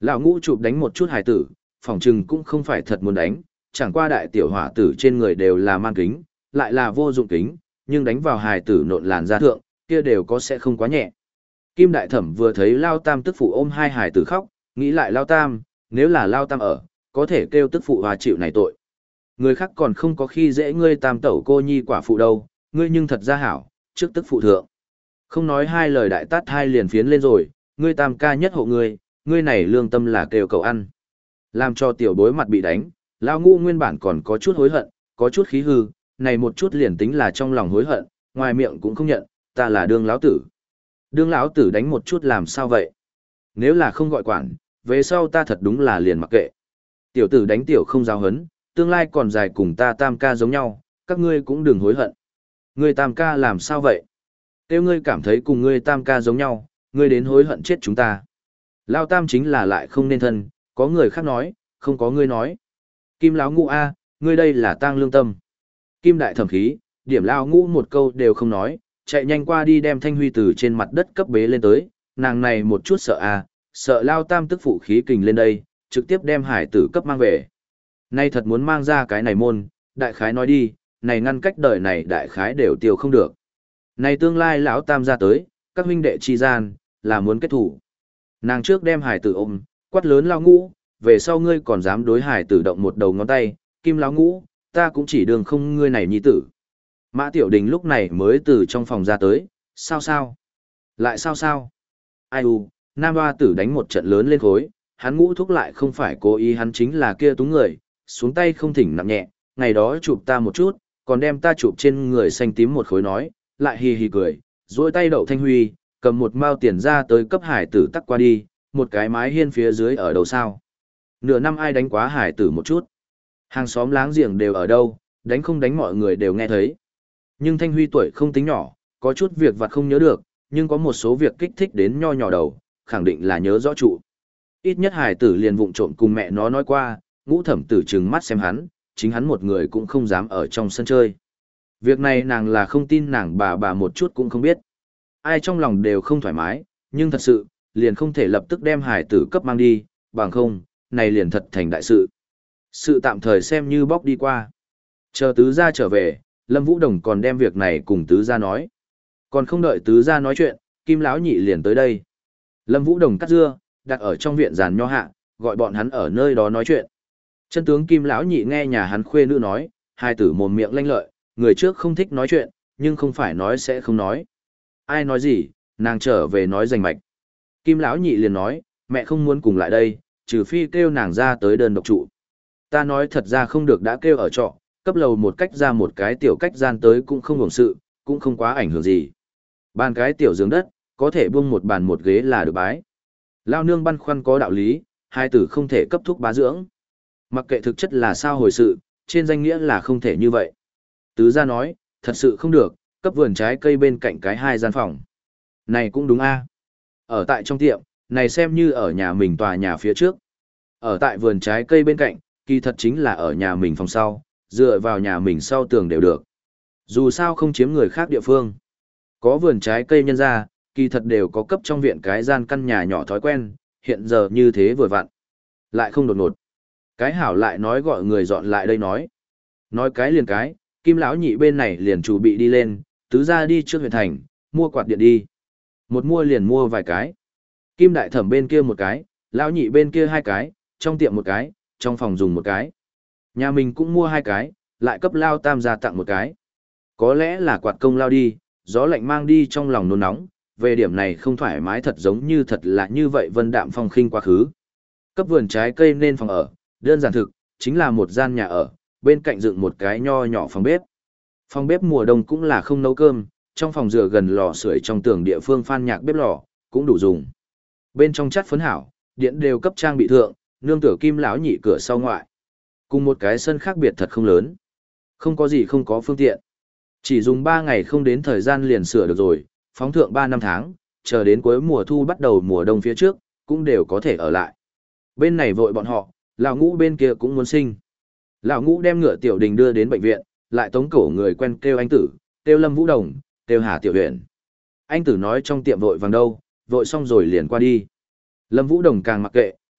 Lão ngũ chụp đánh một chút hài tử, phỏng chừng cũng không phải thật muốn đánh, chẳng qua đại tiểu hỏa tử trên người đều là man kính, lại là vô dụng kính, nhưng đánh vào hài tử nộn làn da thượng, kia đều có sẽ không quá nhẹ. Kim đại thẩm vừa thấy Lao Tam tức phụ ôm hai hài tử khóc, nghĩ lại Lao Tam, nếu là Lao Tam ở, có thể kêu tức phụ hòa chịu này tội. Người khác còn không có khi dễ ngươi Tam tẩu cô nhi quả phụ đâu, ngươi nhưng thật ra hảo, trước tức phụ thượng. Không nói hai lời đại tát hai liền phiến lên rồi, ngươi Tam ca nhất hộ ngươi, ngươi này lương tâm là kêu cầu ăn. Làm cho tiểu bối mặt bị đánh, Lao ngũ nguyên bản còn có chút hối hận, có chút khí hư, này một chút liền tính là trong lòng hối hận, ngoài miệng cũng không nhận, ta là đương lão tử. Đương lão tử đánh một chút làm sao vậy? Nếu là không gọi quản, về sau ta thật đúng là liền mặc kệ. Tiểu tử đánh tiểu không giáo hấn, tương lai còn dài cùng ta Tam ca giống nhau, các ngươi cũng đừng hối hận. Ngươi Tam ca làm sao vậy? Nếu ngươi cảm thấy cùng ngươi Tam ca giống nhau, ngươi đến hối hận chết chúng ta. Lao Tam chính là lại không nên thân, có người khác nói, không có ngươi nói. Kim lão ngũ a, ngươi đây là tang lương tâm. Kim đại thẩm khí, điểm lao ngũ một câu đều không nói, chạy nhanh qua đi đem Thanh Huy từ trên mặt đất cấp bế lên tới, nàng này một chút sợ a, sợ Lao Tam tức phụ khí kình lên đây, trực tiếp đem hải tử cấp mang về. Nay thật muốn mang ra cái này môn, đại khái nói đi, này ngăn cách đời này đại khái đều tiêu không được. Này tương lai lão Tam ra tới, các huynh đệ chi gian, là muốn kết thủ. Nàng trước đem hải tử ôm, quát lớn Lao ngũ, về sau ngươi còn dám đối hải tử động một đầu ngón tay, Kim lão ngũ, ta cũng chỉ đường không ngươi này nhi tử. Mã Tiểu Đình lúc này mới từ trong phòng ra tới, sao sao? Lại sao sao? Ai u, Nam Hoa Tử đánh một trận lớn lên khối, hắn ngũ thúc lại không phải cố ý, hắn chính là kia túng người, xuống tay không thỉnh nặng nhẹ, ngày đó chụp ta một chút, còn đem ta chụp trên người xanh tím một khối nói, lại hì hì cười, duỗi tay đậu Thanh Huy, cầm một mao tiền ra tới cấp hải tử tắc qua đi, một cái mái hiên phía dưới ở đầu sao. Nửa năm ai đánh quá hải tử một chút. Hàng xóm láng giềng đều ở đâu, đánh không đánh mọi người đều nghe thấy. Nhưng Thanh Huy tuổi không tính nhỏ, có chút việc vặt không nhớ được, nhưng có một số việc kích thích đến nho nhỏ đầu, khẳng định là nhớ rõ trụ. Ít nhất hải tử liền vụng trộm cùng mẹ nó nói qua, ngũ thẩm tử trừng mắt xem hắn, chính hắn một người cũng không dám ở trong sân chơi. Việc này nàng là không tin nàng bà bà một chút cũng không biết. Ai trong lòng đều không thoải mái, nhưng thật sự, liền không thể lập tức đem hải tử cấp mang đi, bằng không, này liền thật thành đại sự. Sự tạm thời xem như bóc đi qua. Chờ tứ gia trở về, Lâm Vũ Đồng còn đem việc này cùng tứ gia nói. Còn không đợi tứ gia nói chuyện, Kim lão nhị liền tới đây. Lâm Vũ Đồng cắt dưa, đặt ở trong viện giàn nho hạ, gọi bọn hắn ở nơi đó nói chuyện. Chân tướng Kim lão nhị nghe nhà hắn khuê nữ nói, hai tử mồm miệng lanh lợi, người trước không thích nói chuyện, nhưng không phải nói sẽ không nói. Ai nói gì, nàng trở về nói rành mạch. Kim lão nhị liền nói, mẹ không muốn cùng lại đây, trừ phi kêu nàng ra tới đơn độc trụ. Ta nói thật ra không được đã kêu ở trọ, cấp lầu một cách ra một cái tiểu cách gian tới cũng không hưởng sự, cũng không quá ảnh hưởng gì. Bàn cái tiểu giường đất, có thể buông một bàn một ghế là được bái. Lao nương băn khoăn có đạo lý, hai tử không thể cấp thuốc bá dưỡng. Mặc kệ thực chất là sao hồi sự, trên danh nghĩa là không thể như vậy. Tứ gia nói, thật sự không được, cấp vườn trái cây bên cạnh cái hai gian phòng. Này cũng đúng a. Ở tại trong tiệm, này xem như ở nhà mình tòa nhà phía trước. Ở tại vườn trái cây bên cạnh, kỳ thật chính là ở nhà mình phòng sau, dựa vào nhà mình sau tường đều được. Dù sao không chiếm người khác địa phương. Có vườn trái cây nhân ra, kỳ thật đều có cấp trong viện cái gian căn nhà nhỏ thói quen, hiện giờ như thế vừa vặn. Lại không đột ngột. Cái hảo lại nói gọi người dọn lại đây nói. Nói cái liền cái, Kim lão nhị bên này liền chủ bị đi lên, tứ ra đi trước huyện thành, mua quạt điện đi. Một mua liền mua vài cái. Kim đại thẩm bên kia một cái, lão nhị bên kia hai cái, trong tiệm một cái, trong phòng dùng một cái. Nhà mình cũng mua hai cái, lại cấp Lao Tam gia tặng một cái. Có lẽ là quạt công lao đi, gió lạnh mang đi trong lòng nôn nóng, về điểm này không thoải mái thật giống như thật là như vậy vân đạm phong khinh quá khứ. Cấp vườn trái cây nên phòng ở, đơn giản thực, chính là một gian nhà ở, bên cạnh dựng một cái nho nhỏ phòng bếp. Phòng bếp mùa đông cũng là không nấu cơm, trong phòng dựa gần lò sưởi trong tường địa phương phan nhạc bếp lò, cũng đủ dùng. Bên trong chắt phấn hảo, điện đều cấp trang bị thượng, nương tựa Kim lão nhị cửa sau ngoại. Cùng một cái sân khác biệt thật không lớn. Không có gì không có phương tiện. Chỉ dùng ba ngày không đến thời gian liền sửa được rồi, phóng thượng ba năm tháng, chờ đến cuối mùa thu bắt đầu mùa đông phía trước, cũng đều có thể ở lại. Bên này vội bọn họ, lão ngũ bên kia cũng muốn sinh. Lão ngũ đem ngựa Tiểu Đình đưa đến bệnh viện, lại tống cổ người quen kêu anh tử, kêu Lâm Vũ Đồng, kêu Hà Tiểu Huyền. Anh tử nói trong tiệm vội vàng đâu, vội xong rồi liền qua đi. Lâm Vũ Đồng càng mặc kệ,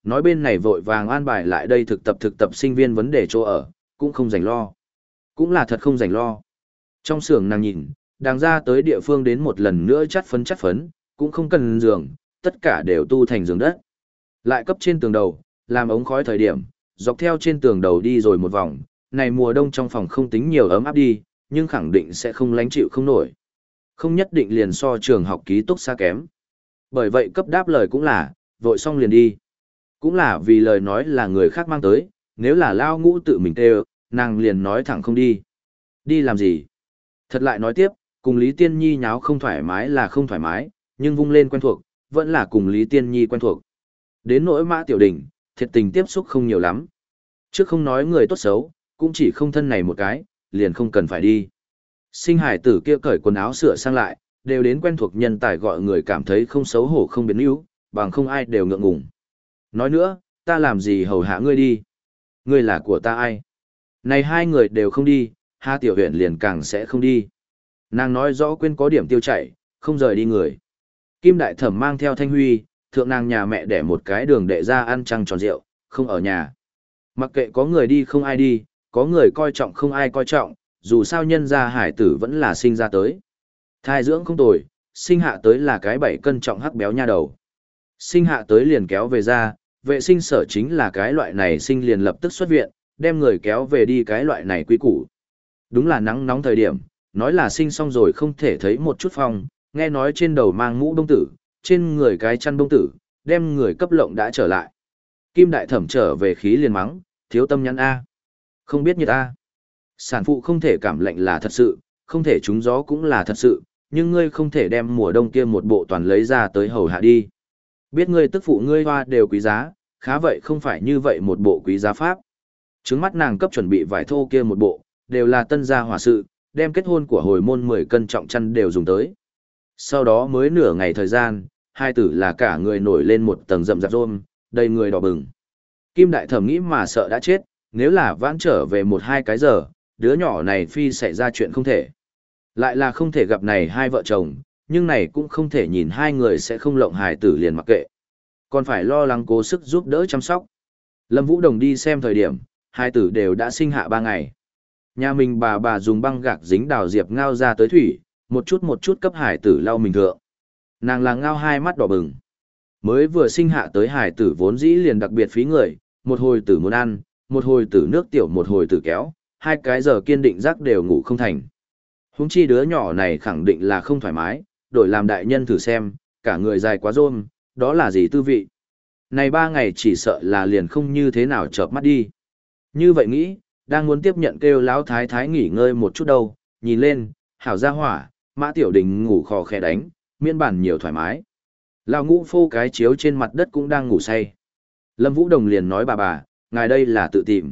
Nói bên này vội vàng an bài lại đây thực tập thực tập sinh viên vấn đề chỗ ở, cũng không rảnh lo. Cũng là thật không rảnh lo. Trong xưởng nàng nhìn, đang ra tới địa phương đến một lần nữa chắt phấn chắt phấn, cũng không cần giường, tất cả đều tu thành giường đất. Lại cấp trên tường đầu, làm ống khói thời điểm, dọc theo trên tường đầu đi rồi một vòng, này mùa đông trong phòng không tính nhiều ấm áp đi, nhưng khẳng định sẽ không lánh chịu không nổi. Không nhất định liền so trường học ký túc xa kém. Bởi vậy cấp đáp lời cũng là, vội xong liền đi. Cũng là vì lời nói là người khác mang tới, nếu là lao ngũ tự mình tê nàng liền nói thẳng không đi. Đi làm gì? Thật lại nói tiếp, cùng Lý Tiên Nhi nháo không thoải mái là không thoải mái, nhưng vung lên quen thuộc, vẫn là cùng Lý Tiên Nhi quen thuộc. Đến nỗi Mã Tiểu Đình, thiệt tình tiếp xúc không nhiều lắm. Trước không nói người tốt xấu, cũng chỉ không thân này một cái, liền không cần phải đi. Sinh hải tử kia cởi quần áo sửa sang lại, đều đến quen thuộc nhân tài gọi người cảm thấy không xấu hổ không biến yếu, bằng không ai đều ngượng ngùng. Nói nữa, ta làm gì hầu hạ ngươi đi? Ngươi là của ta ai? Này hai người đều không đi, Hà Tiểu Huyền liền càng sẽ không đi. Nàng nói rõ quên có điểm tiêu chảy, không rời đi người. Kim Đại Thẩm mang theo Thanh Huy, thượng nàng nhà mẹ để một cái đường đệ ra ăn trăng tròn rượu, không ở nhà. Mặc kệ có người đi không ai đi, có người coi trọng không ai coi trọng, dù sao nhân gia hải tử vẫn là sinh ra tới. Thai dưỡng không tồi, sinh hạ tới là cái bảy cân trọng hắc béo nha đầu. Sinh hạ tới liền kéo về ra, vệ sinh sở chính là cái loại này sinh liền lập tức xuất viện, đem người kéo về đi cái loại này quy củ. Đúng là nắng nóng thời điểm, nói là sinh xong rồi không thể thấy một chút phong, nghe nói trên đầu mang mũ đông tử, trên người cái chăn đông tử, đem người cấp lộng đã trở lại. Kim Đại Thẩm trở về khí liền mắng, thiếu tâm nhắn A. Không biết như ta. Sản phụ không thể cảm lạnh là thật sự, không thể trúng gió cũng là thật sự, nhưng ngươi không thể đem mùa đông kia một bộ toàn lấy ra tới hầu hạ đi. Biết ngươi tức phụ ngươi hoa đều quý giá, khá vậy không phải như vậy một bộ quý giá pháp. Trứng mắt nàng cấp chuẩn bị vải thô kia một bộ, đều là tân gia hòa sự, đem kết hôn của hồi môn mười cân trọng chăn đều dùng tới. Sau đó mới nửa ngày thời gian, hai tử là cả người nổi lên một tầng rậm rạp rôm, đầy người đỏ bừng. Kim Đại Thẩm nghĩ mà sợ đã chết, nếu là vãn trở về một hai cái giờ, đứa nhỏ này phi xảy ra chuyện không thể. Lại là không thể gặp này hai vợ chồng, nhưng này cũng không thể nhìn hai người sẽ không lộng hài tử liền mặc kệ. Còn phải lo lắng cố sức giúp đỡ chăm sóc. Lâm Vũ Đồng đi xem thời điểm, hai tử đều đã sinh hạ ba ngày. Nhà mình bà bà dùng băng gạc dính đào diệp ngao ra tới thủy, một chút một chút cấp hải tử lau mình thượng. Nàng là ngao hai mắt đỏ bừng. Mới vừa sinh hạ tới hải tử vốn dĩ liền đặc biệt phí người, một hồi tử muốn ăn, một hồi tử nước tiểu một hồi tử kéo, hai cái giờ kiên định giấc đều ngủ không thành. Huống chi đứa nhỏ này khẳng định là không thoải mái, đổi làm đại nhân thử xem, cả người dài quá rôm, đó là gì tư vị. Này ba ngày chỉ sợ là liền không như thế nào chợp mắt đi. Như vậy nghĩ, đang muốn tiếp nhận kêu lão thái thái nghỉ ngơi một chút đâu, nhìn lên, hảo gia hỏa, Mã Tiểu Đình ngủ khò khè đánh, miễn bản nhiều thoải mái. Lão ngũ phô cái chiếu trên mặt đất cũng đang ngủ say. Lâm Vũ Đồng liền nói bà bà, ngài đây là tự tìm.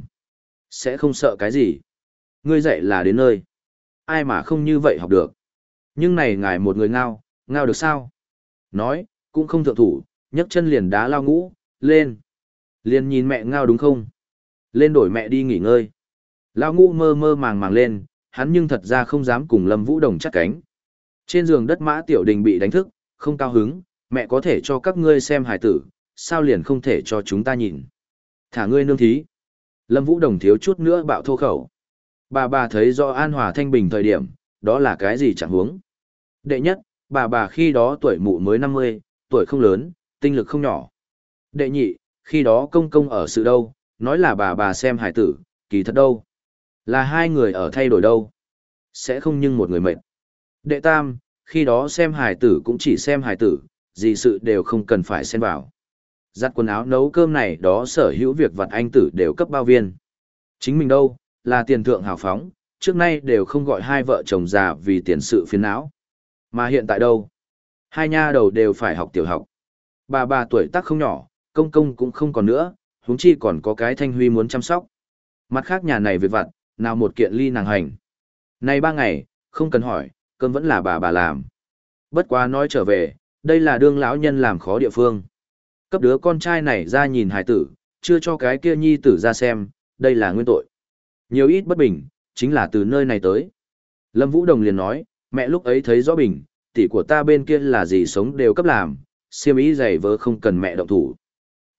Sẽ không sợ cái gì. Ngươi dạy là đến nơi. Ai mà không như vậy học được. Nhưng này ngài một người ngao, ngao được sao? Nói, cũng không thượng thủ, nhấc chân liền đá Lao ngũ, lên. Liền nhìn mẹ ngao đúng không? Lên đổi mẹ đi nghỉ ngơi. Lao ngũ mơ mơ màng màng lên, hắn nhưng thật ra không dám cùng Lâm Vũ Đồng chắt cánh. Trên giường đất Mã Tiểu Đình bị đánh thức, không cao hứng, mẹ có thể cho các ngươi xem hài tử, sao liền không thể cho chúng ta nhìn. Thả ngươi nương thí. Lâm Vũ Đồng thiếu chút nữa bạo thô khẩu. Bà bà thấy do an hòa thanh bình thời điểm, đó là cái gì chẳng huống. Đệ nhất, bà bà khi đó tuổi mụ mới năm mươi, tuổi không lớn, tinh lực không nhỏ. Đệ nhị, khi đó công công ở sự đâu, nói là bà bà xem hải tử, kỳ thật đâu. Là hai người ở thay đổi đâu. Sẽ không nhưng một người mệt. Đệ tam, khi đó xem hải tử cũng chỉ xem hải tử, gì sự đều không cần phải xen vào. Giặt quần áo nấu cơm này đó sở hữu việc vặt anh tử đều cấp bao viên. Chính mình đâu, là tiền thượng hào phóng, trước nay đều không gọi hai vợ chồng già vì tiền sự phiền não. Mà hiện tại đâu? Hai nha đầu đều phải học tiểu học. Bà bà tuổi tác không nhỏ, công công cũng không còn nữa, huống chi còn có cái Thanh Huy muốn chăm sóc. Mặt khác nhà này việc vặt, nào một kiện ly nàng hành. Nay ba ngày, không cần hỏi, cơm vẫn là bà bà làm. Bất quá nói trở về, đây là đương lão nhân làm khó địa phương. Cấp đứa con trai này ra nhìn hài tử, chưa cho cái kia nhi tử ra xem, đây là nguyên tội. Nhiều ít bất bình, chính là từ nơi này tới. Lâm Vũ Đồng liền nói, mẹ lúc ấy thấy rõ bình, tỷ của ta bên kia là gì sống đều cấp làm, siêm ý giày vớ không cần mẹ động thủ.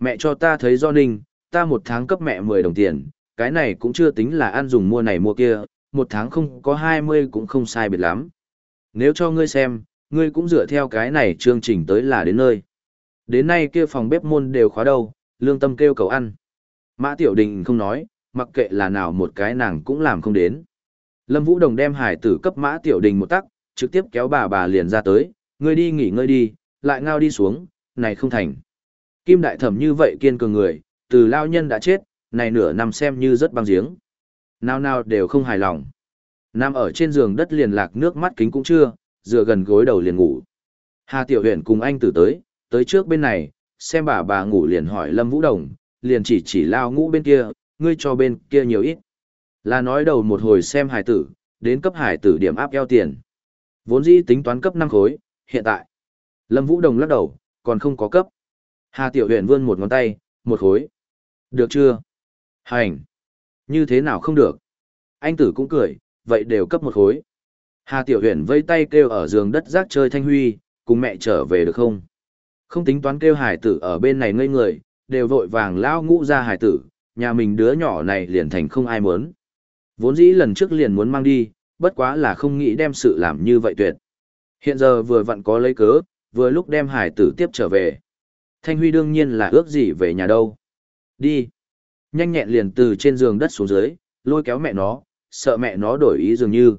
Mẹ cho ta thấy do ninh, ta một tháng cấp mẹ mười đồng tiền, cái này cũng chưa tính là ăn dùng mua này mua kia, một tháng không có hai mươi cũng không sai biệt lắm. Nếu cho ngươi xem, ngươi cũng dựa theo cái này chương trình tới là đến nơi. Đến nay kia phòng bếp môn đều khóa đâu, lương tâm kêu cầu ăn. Mã Tiểu Đình không nói, mặc kệ là nào một cái nàng cũng làm không đến. Lâm Vũ Đồng đem hải tử cấp Mã Tiểu Đình một tắc, trực tiếp kéo bà bà liền ra tới, ngươi đi nghỉ ngơi đi, lại ngao đi xuống, này không thành. Kim Đại Thẩm như vậy kiên cường người, từ lao nhân đã chết, này nửa năm xem như rất băng giếng. Nào nào đều không hài lòng. Nằm ở trên giường đất liền lạc nước mắt kính cũng chưa, dựa gần gối đầu liền ngủ. Hà Tiểu Huyền cùng anh tử tới, tới trước bên này, xem bà bà ngủ liền hỏi Lâm Vũ Đồng, liền chỉ chỉ lao ngũ bên kia, ngươi cho bên kia nhiều ít. Là nói đầu một hồi xem hải tử, đến cấp hải tử điểm áp eo tiền. Vốn dĩ tính toán cấp năm khối, hiện tại. Lâm Vũ Đồng lắc đầu, còn không có cấp. Hà Tiểu Huyền vươn một ngón tay, một khối. Được chưa? Hành. Như thế nào không được? Anh tử cũng cười, vậy đều cấp một khối. Hà Tiểu Huyền vây tay kêu ở giường đất rác chơi Thanh Huy, cùng mẹ trở về được không? Không tính toán kêu hải tử ở bên này ngây người, đều vội vàng lao ngũ ra hải tử, nhà mình đứa nhỏ này liền thành không ai muốn. Vốn dĩ lần trước liền muốn mang đi, bất quá là không nghĩ đem sự làm như vậy tuyệt. Hiện giờ vừa vặn có lấy cớ, vừa lúc đem hải tử tiếp trở về. Thanh Huy đương nhiên là ước gì về nhà đâu. Đi. Nhanh nhẹn liền từ trên giường đất xuống dưới, lôi kéo mẹ nó, sợ mẹ nó đổi ý dường như.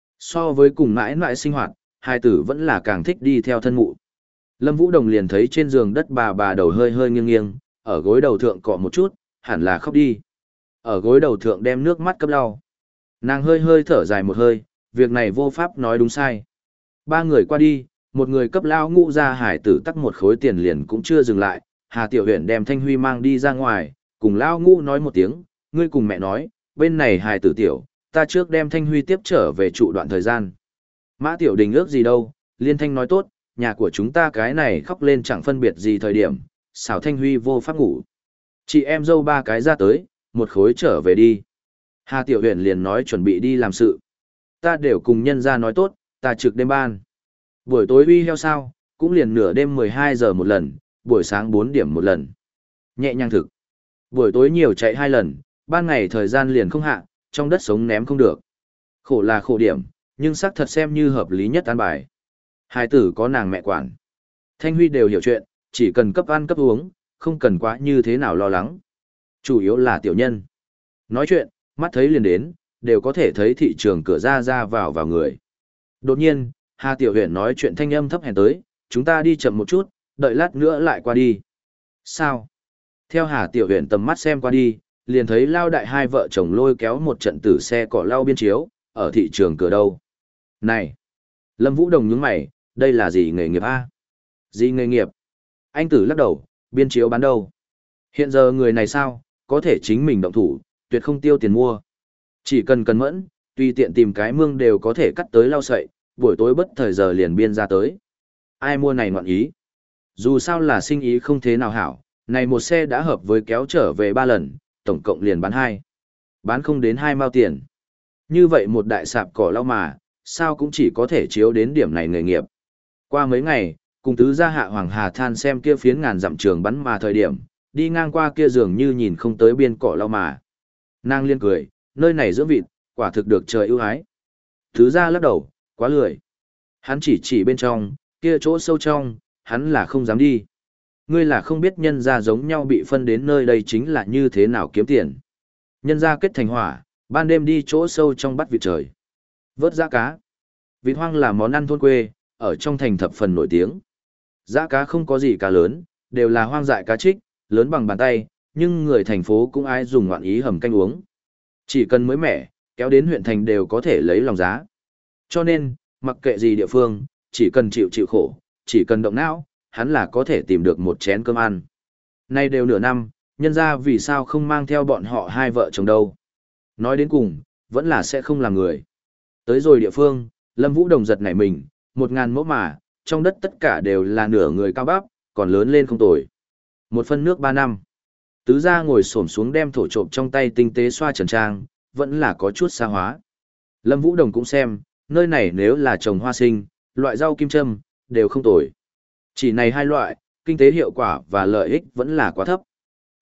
So với cùng mãi mãi sinh hoạt, hai tử vẫn là càng thích đi theo thân mụ. Lâm Vũ Đồng liền thấy trên giường đất bà bà đầu hơi hơi nghiêng nghiêng, ở gối đầu thượng cọ một chút, hẳn là khóc đi. Ở gối đầu thượng đem nước mắt cấp lau. Nàng hơi hơi thở dài một hơi, việc này vô pháp nói đúng sai. Ba người qua đi, một người cấp lao ngũ ra hải tử tắc một khối tiền liền cũng chưa dừng lại. Hà Tiểu Huyền đem Thanh Huy mang đi ra ngoài, cùng lao ngũ nói một tiếng, ngươi cùng mẹ nói, bên này hải tử tiểu, ta trước đem Thanh Huy tiếp trở về trụ đoạn thời gian. Mã Tiểu Đình ước gì đâu, Liên Thanh nói tốt, nhà của chúng ta cái này khóc lên chẳng phân biệt gì thời điểm, xảo Thanh Huy vô pháp ngủ. Chị em dâu ba cái ra tới, một khối trở về đi. Hà Tiểu Huyền liền nói chuẩn bị đi làm sự. Ta đều cùng nhân ra nói tốt, ta trực đêm ban. Buổi tối uy heo sao, cũng liền nửa đêm mười hai giờ một lần, buổi sáng bốn điểm một lần. Nhẹ nhàng thực. Buổi tối nhiều chạy hai lần, ban ngày thời gian liền không hạ, trong đất sống ném không được. Khổ là khổ điểm, nhưng xác thật xem như hợp lý nhất an bài. Hai tử có nàng mẹ quản. Thanh Huy đều hiểu chuyện, chỉ cần cấp ăn cấp uống, không cần quá như thế nào lo lắng. Chủ yếu là tiểu nhân. Nói chuyện, mắt thấy liền đến, đều có thể thấy thị trường cửa ra ra vào vào người. Đột nhiên, Hà Tiểu Huyền nói chuyện thanh âm thấp hèn tới, chúng ta đi chậm một chút, đợi lát nữa lại qua đi. Sao? Theo Hà Tiểu Huyền tầm mắt xem qua đi, liền thấy lao đại hai vợ chồng lôi kéo một trận tử xe cỏ lau biên chiếu, ở thị trường cửa đâu. Này! Lâm Vũ Đồng nhướng mày, đây là gì nghề nghiệp a? Gì nghề nghiệp? Anh tử lắc đầu, biên chiếu bán đâu? Hiện giờ người này sao, có thể chính mình động thủ, tuyệt không tiêu tiền mua. Chỉ cần cần mẫn, tùy tiện tìm cái mương đều có thể cắt tới lau sậy, buổi tối bất thời giờ liền biên ra tới. Ai mua này ngoạn ý? Dù sao là sinh ý không thế nào hảo, này một xe đã hợp với kéo trở về ba lần, tổng cộng liền bán hai. Bán không đến hai mao tiền. Như vậy một đại sạp cỏ lau mà, sao cũng chỉ có thể chiếu đến điểm này nghề nghiệp. Qua mấy ngày, cùng tứ gia hạ Hoàng Hà Than xem kia phiến ngàn dặm trường bắn mà thời điểm, đi ngang qua kia dường như nhìn không tới biên cỏ lau mà. Nàng liên cười, nơi này dưỡng vịt, quả thực được trời ưu ái. Tứ gia lắc đầu, quá lười. Hắn chỉ chỉ bên trong, kia chỗ sâu trong, hắn là không dám đi. Ngươi là không biết nhân gia giống nhau bị phân đến nơi đây chính là như thế nào kiếm tiền. Nhân gia kết thành hỏa, ban đêm đi chỗ sâu trong bắt vịt trời. Vớt giã cá. Vịt hoang là món ăn thôn quê, ở trong thành thập phần nổi tiếng. Giã cá không có gì cá lớn, đều là hoang dại cá trích, lớn bằng bàn tay, nhưng người thành phố cũng ai dùng ngoạn ý hầm canh uống. Chỉ cần mới mẻ, kéo đến huyện thành đều có thể lấy lòng giá. Cho nên, mặc kệ gì địa phương, chỉ cần chịu chịu khổ, chỉ cần động não, hắn là có thể tìm được một chén cơm ăn. Nay đều nửa năm, nhân ra vì sao không mang theo bọn họ hai vợ chồng đâu. Nói đến cùng, vẫn là sẽ không làm người. Tới rồi địa phương, Lâm Vũ Đồng giật nảy mình, một ngàn mẫu mà, trong đất tất cả đều là nửa người cao bắp, còn lớn lên không tồi. Một phân nước ba năm. Tứ gia ngồi xổm xuống đem thổ trộm trong tay tinh tế xoa trần trang, vẫn là có chút xa hóa. Lâm Vũ Đồng cũng xem, nơi này nếu là trồng hoa sinh, loại rau kim châm, đều không tồi. Chỉ này hai loại, kinh tế hiệu quả và lợi ích vẫn là quá thấp.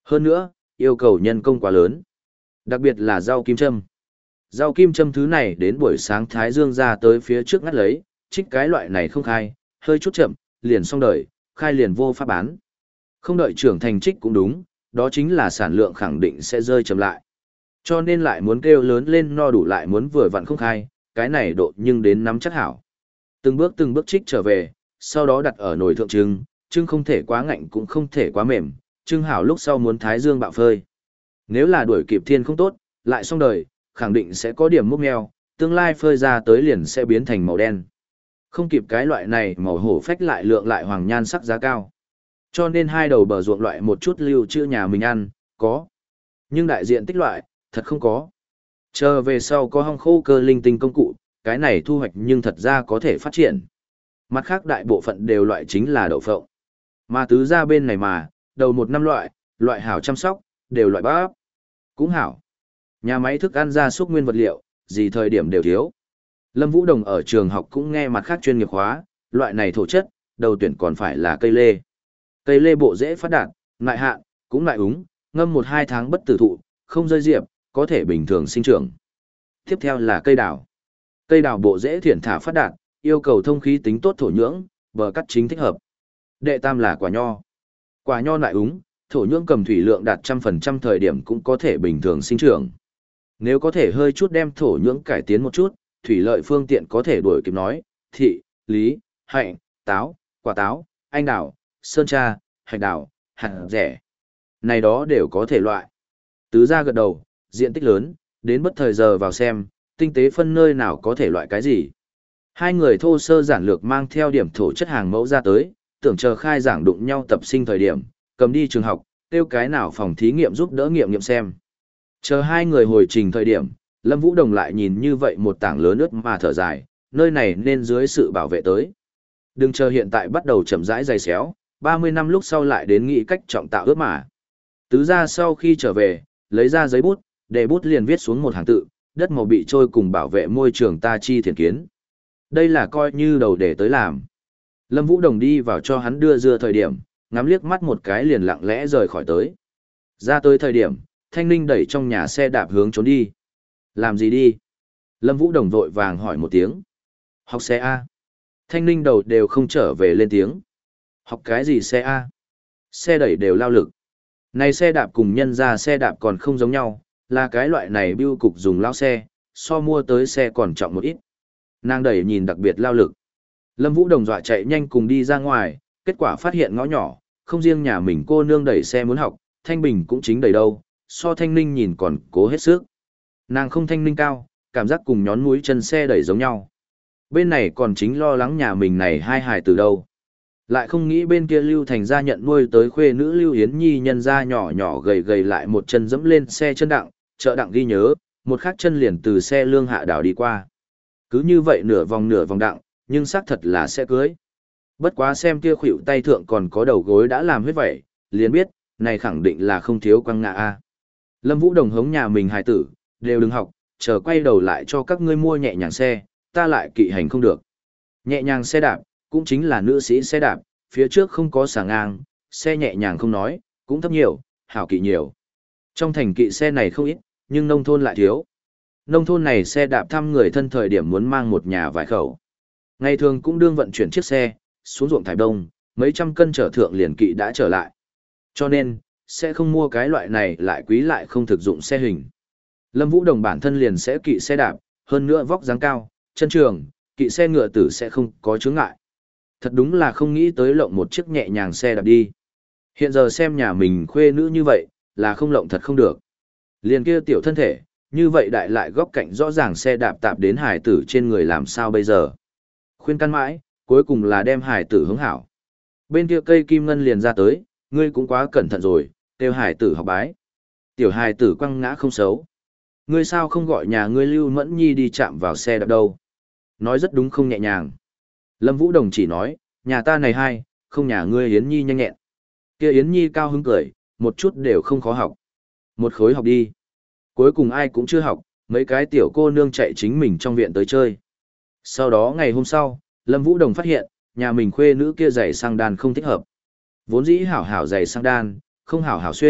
Hơn nữa, yêu cầu nhân công quá lớn. Đặc biệt là rau kim châm. Rau kim châm thứ này đến buổi sáng Thái Dương ra tới phía trước ngắt lấy, trích cái loại này không khai, hơi chút chậm, liền xong đời, khai liền vô pháp bán. Không đợi trưởng thành trích cũng đúng, đó chính là sản lượng khẳng định sẽ rơi chậm lại. Cho nên lại muốn kêu lớn lên no đủ lại muốn vừa vặn không khai, cái này độ nhưng đến nắm chắc hảo. Từng bước từng bước trích trở về, sau đó đặt ở nồi thượng trưng, trưng không thể quá ngạnh cũng không thể quá mềm, trưng hảo lúc sau muốn Thái Dương bạo phơi. Nếu là đuổi kịp thiên không tốt, lại xong đời, khẳng định sẽ có điểm múc meo, tương lai phơi ra tới liền sẽ biến thành màu đen. Không kịp cái loại này màu hổ phách lại lượng lại hoàng nhan sắc giá cao. Cho nên hai đầu bờ ruộng loại một chút lưu trữ nhà mình ăn, có. Nhưng đại diện tích loại, thật không có. Chờ về sau có hong khô cơ linh tinh công cụ, cái này thu hoạch nhưng thật ra có thể phát triển. Mặt khác đại bộ phận đều loại chính là đậu phộng. Mà tứ ra bên này mà, đầu một năm loại, loại hảo chăm sóc, đều loại bắp. Cũng hảo. Nhà máy thức ăn gia súc nguyên vật liệu, gì thời điểm đều thiếu. Lâm Vũ Đồng ở trường học cũng nghe mặt khác chuyên nghiệp hóa, loại này thổ chất, đầu tuyển còn phải là cây lê. Cây lê bộ dễ phát đạt, lại hạn, cũng lại úng, ngâm một hai tháng bất tử thụ, không rơi diệp, có thể bình thường sinh trưởng. Tiếp theo là cây đào. Cây đào bộ dễ thiển thả phát đạt, yêu cầu thông khí tính tốt thổ nhưỡng, bờ cắt chính thích hợp. Đệ tam là quả nho. Quả nho lại úng, thổ nhưỡng cầm thủy lượng đạt trăm phần trăm thời điểm cũng có thể bình thường sinh trưởng. Nếu có thể hơi chút đem thổ nhưỡng cải tiến một chút, thủy lợi phương tiện có thể đuổi kịp nói, thị, lý, hạnh, táo, quả táo, anh đào, sơn tra, hạch đào, hạt rẻ. Này đó đều có thể loại. Tứ ra gật đầu, diện tích lớn, đến bất thời giờ vào xem, tinh tế phân nơi nào có thể loại cái gì. Hai người thô sơ giản lược mang theo điểm thổ chất hàng mẫu ra tới, tưởng chờ khai giảng đụng nhau tập sinh thời điểm, cầm đi trường học, tiêu cái nào phòng thí nghiệm giúp đỡ nghiệm nghiệm xem. Chờ hai người hồi trình thời điểm, Lâm Vũ Đồng lại nhìn như vậy một tảng lớn ướt mà thở dài, nơi này nên dưới sự bảo vệ tới. Đừng chờ hiện tại bắt đầu chậm rãi dày xéo, ba mươi năm lúc sau lại đến nghĩ cách trọng tạo ướt mà. Tứ ra sau khi trở về, lấy ra giấy bút, để bút liền viết xuống một hàng tự, đất màu bị trôi cùng bảo vệ môi trường ta chi thiền kiến. Đây là coi như đầu để tới làm. Lâm Vũ Đồng đi vào cho hắn đưa dưa thời điểm, ngắm liếc mắt một cái liền lặng lẽ rời khỏi tới. Ra tới thời điểm, Thanh Ninh đẩy trong nhà xe đạp hướng trốn đi. Làm gì đi? Lâm Vũ Đồng vội vàng hỏi một tiếng. Học xe A. Thanh Ninh đầu đều không trở về lên tiếng. Học cái gì xe A? Xe đẩy đều lao lực. Này xe đạp cùng nhân ra xe đạp còn không giống nhau, là cái loại này bưu cục dùng lao xe, so mua tới xe còn trọng một ít. Nàng đẩy nhìn đặc biệt lao lực. Lâm Vũ Đồng dọa chạy nhanh cùng đi ra ngoài, kết quả phát hiện ngõ nhỏ, không riêng nhà mình cô nương đẩy xe muốn học, Thanh Bình cũng chính đẩy đâu, so Thanh Ninh nhìn còn cố hết sức. Nàng không Thanh Ninh cao, cảm giác cùng nhón mũi chân xe đẩy giống nhau. Bên này còn chính lo lắng nhà mình này hai hài từ đâu. Lại không nghĩ bên kia Lưu Thành gia nhận nuôi tới khuê nữ Lưu Yến Nhi nhân ra nhỏ nhỏ gầy gầy lại một chân dẫm lên xe chân đặng, chợ đặng ghi nhớ, một khắc chân liền từ xe lương hạ đảo đi qua. Cứ như vậy nửa vòng nửa vòng đặng, nhưng xác thật là sẽ cưới. Bất quá xem kia khuỷu tay thượng còn có đầu gối đã làm huyết vậy, liền biết, này khẳng định là không thiếu quăng ngã a. Lâm Vũ Đồng hống nhà mình hài tử, đều đừng học, chờ quay đầu lại cho các ngươi mua nhẹ nhàng xe, ta lại kỵ hành không được. Nhẹ nhàng xe đạp, cũng chính là nữ sĩ xe đạp, phía trước không có xà ngang, xe nhẹ nhàng không nói, cũng thấp nhiều, hảo kỵ nhiều. Trong thành kỵ xe này không ít, nhưng nông thôn lại thiếu. Nông thôn này xe đạp thăm người thân thời điểm muốn mang một nhà vài khẩu. Ngày thường cũng đương vận chuyển chiếc xe, xuống ruộng thải đông, mấy trăm cân trở thượng liền kỵ đã trở lại. Cho nên, sẽ không mua cái loại này lại quý lại không thực dụng xe hình. Lâm Vũ Đồng bản thân liền sẽ kỵ xe đạp, hơn nữa vóc dáng cao, chân trường, kỵ xe ngựa tử sẽ không có chướng ngại. Thật đúng là không nghĩ tới lộng một chiếc nhẹ nhàng xe đạp đi. Hiện giờ xem nhà mình khuê nữ như vậy, là không lộng thật không được. Liền kia tiểu thân thể, như vậy đại lại góc cạnh rõ ràng xe đạp tạp đến hải tử trên người làm sao bây giờ. Khuyên can mãi, cuối cùng là đem hải tử hướng hảo. Bên kia cây kim ngân liền ra tới, ngươi cũng quá cẩn thận rồi, kêu hải tử học bái. Tiểu hải tử quăng ngã không xấu. Ngươi sao không gọi nhà ngươi Lưu Mẫn Nhi đi chạm vào xe đạp đâu. Nói rất đúng không nhẹ nhàng. Lâm Vũ Đồng chỉ nói, nhà ta này hai, không nhà ngươi Yến Nhi nhanh nhẹn. Kia Yến Nhi cao hứng cười, một chút đều không khó học. Một khối học đi. Cuối cùng ai cũng chưa học, mấy cái tiểu cô nương chạy chính mình trong viện tới chơi. Sau đó ngày hôm sau, Lâm Vũ Đồng phát hiện, nhà mình khuê nữ kia giày sang đan không thích hợp. Vốn dĩ hảo hảo giày sang đan, không hảo hảo xuyên,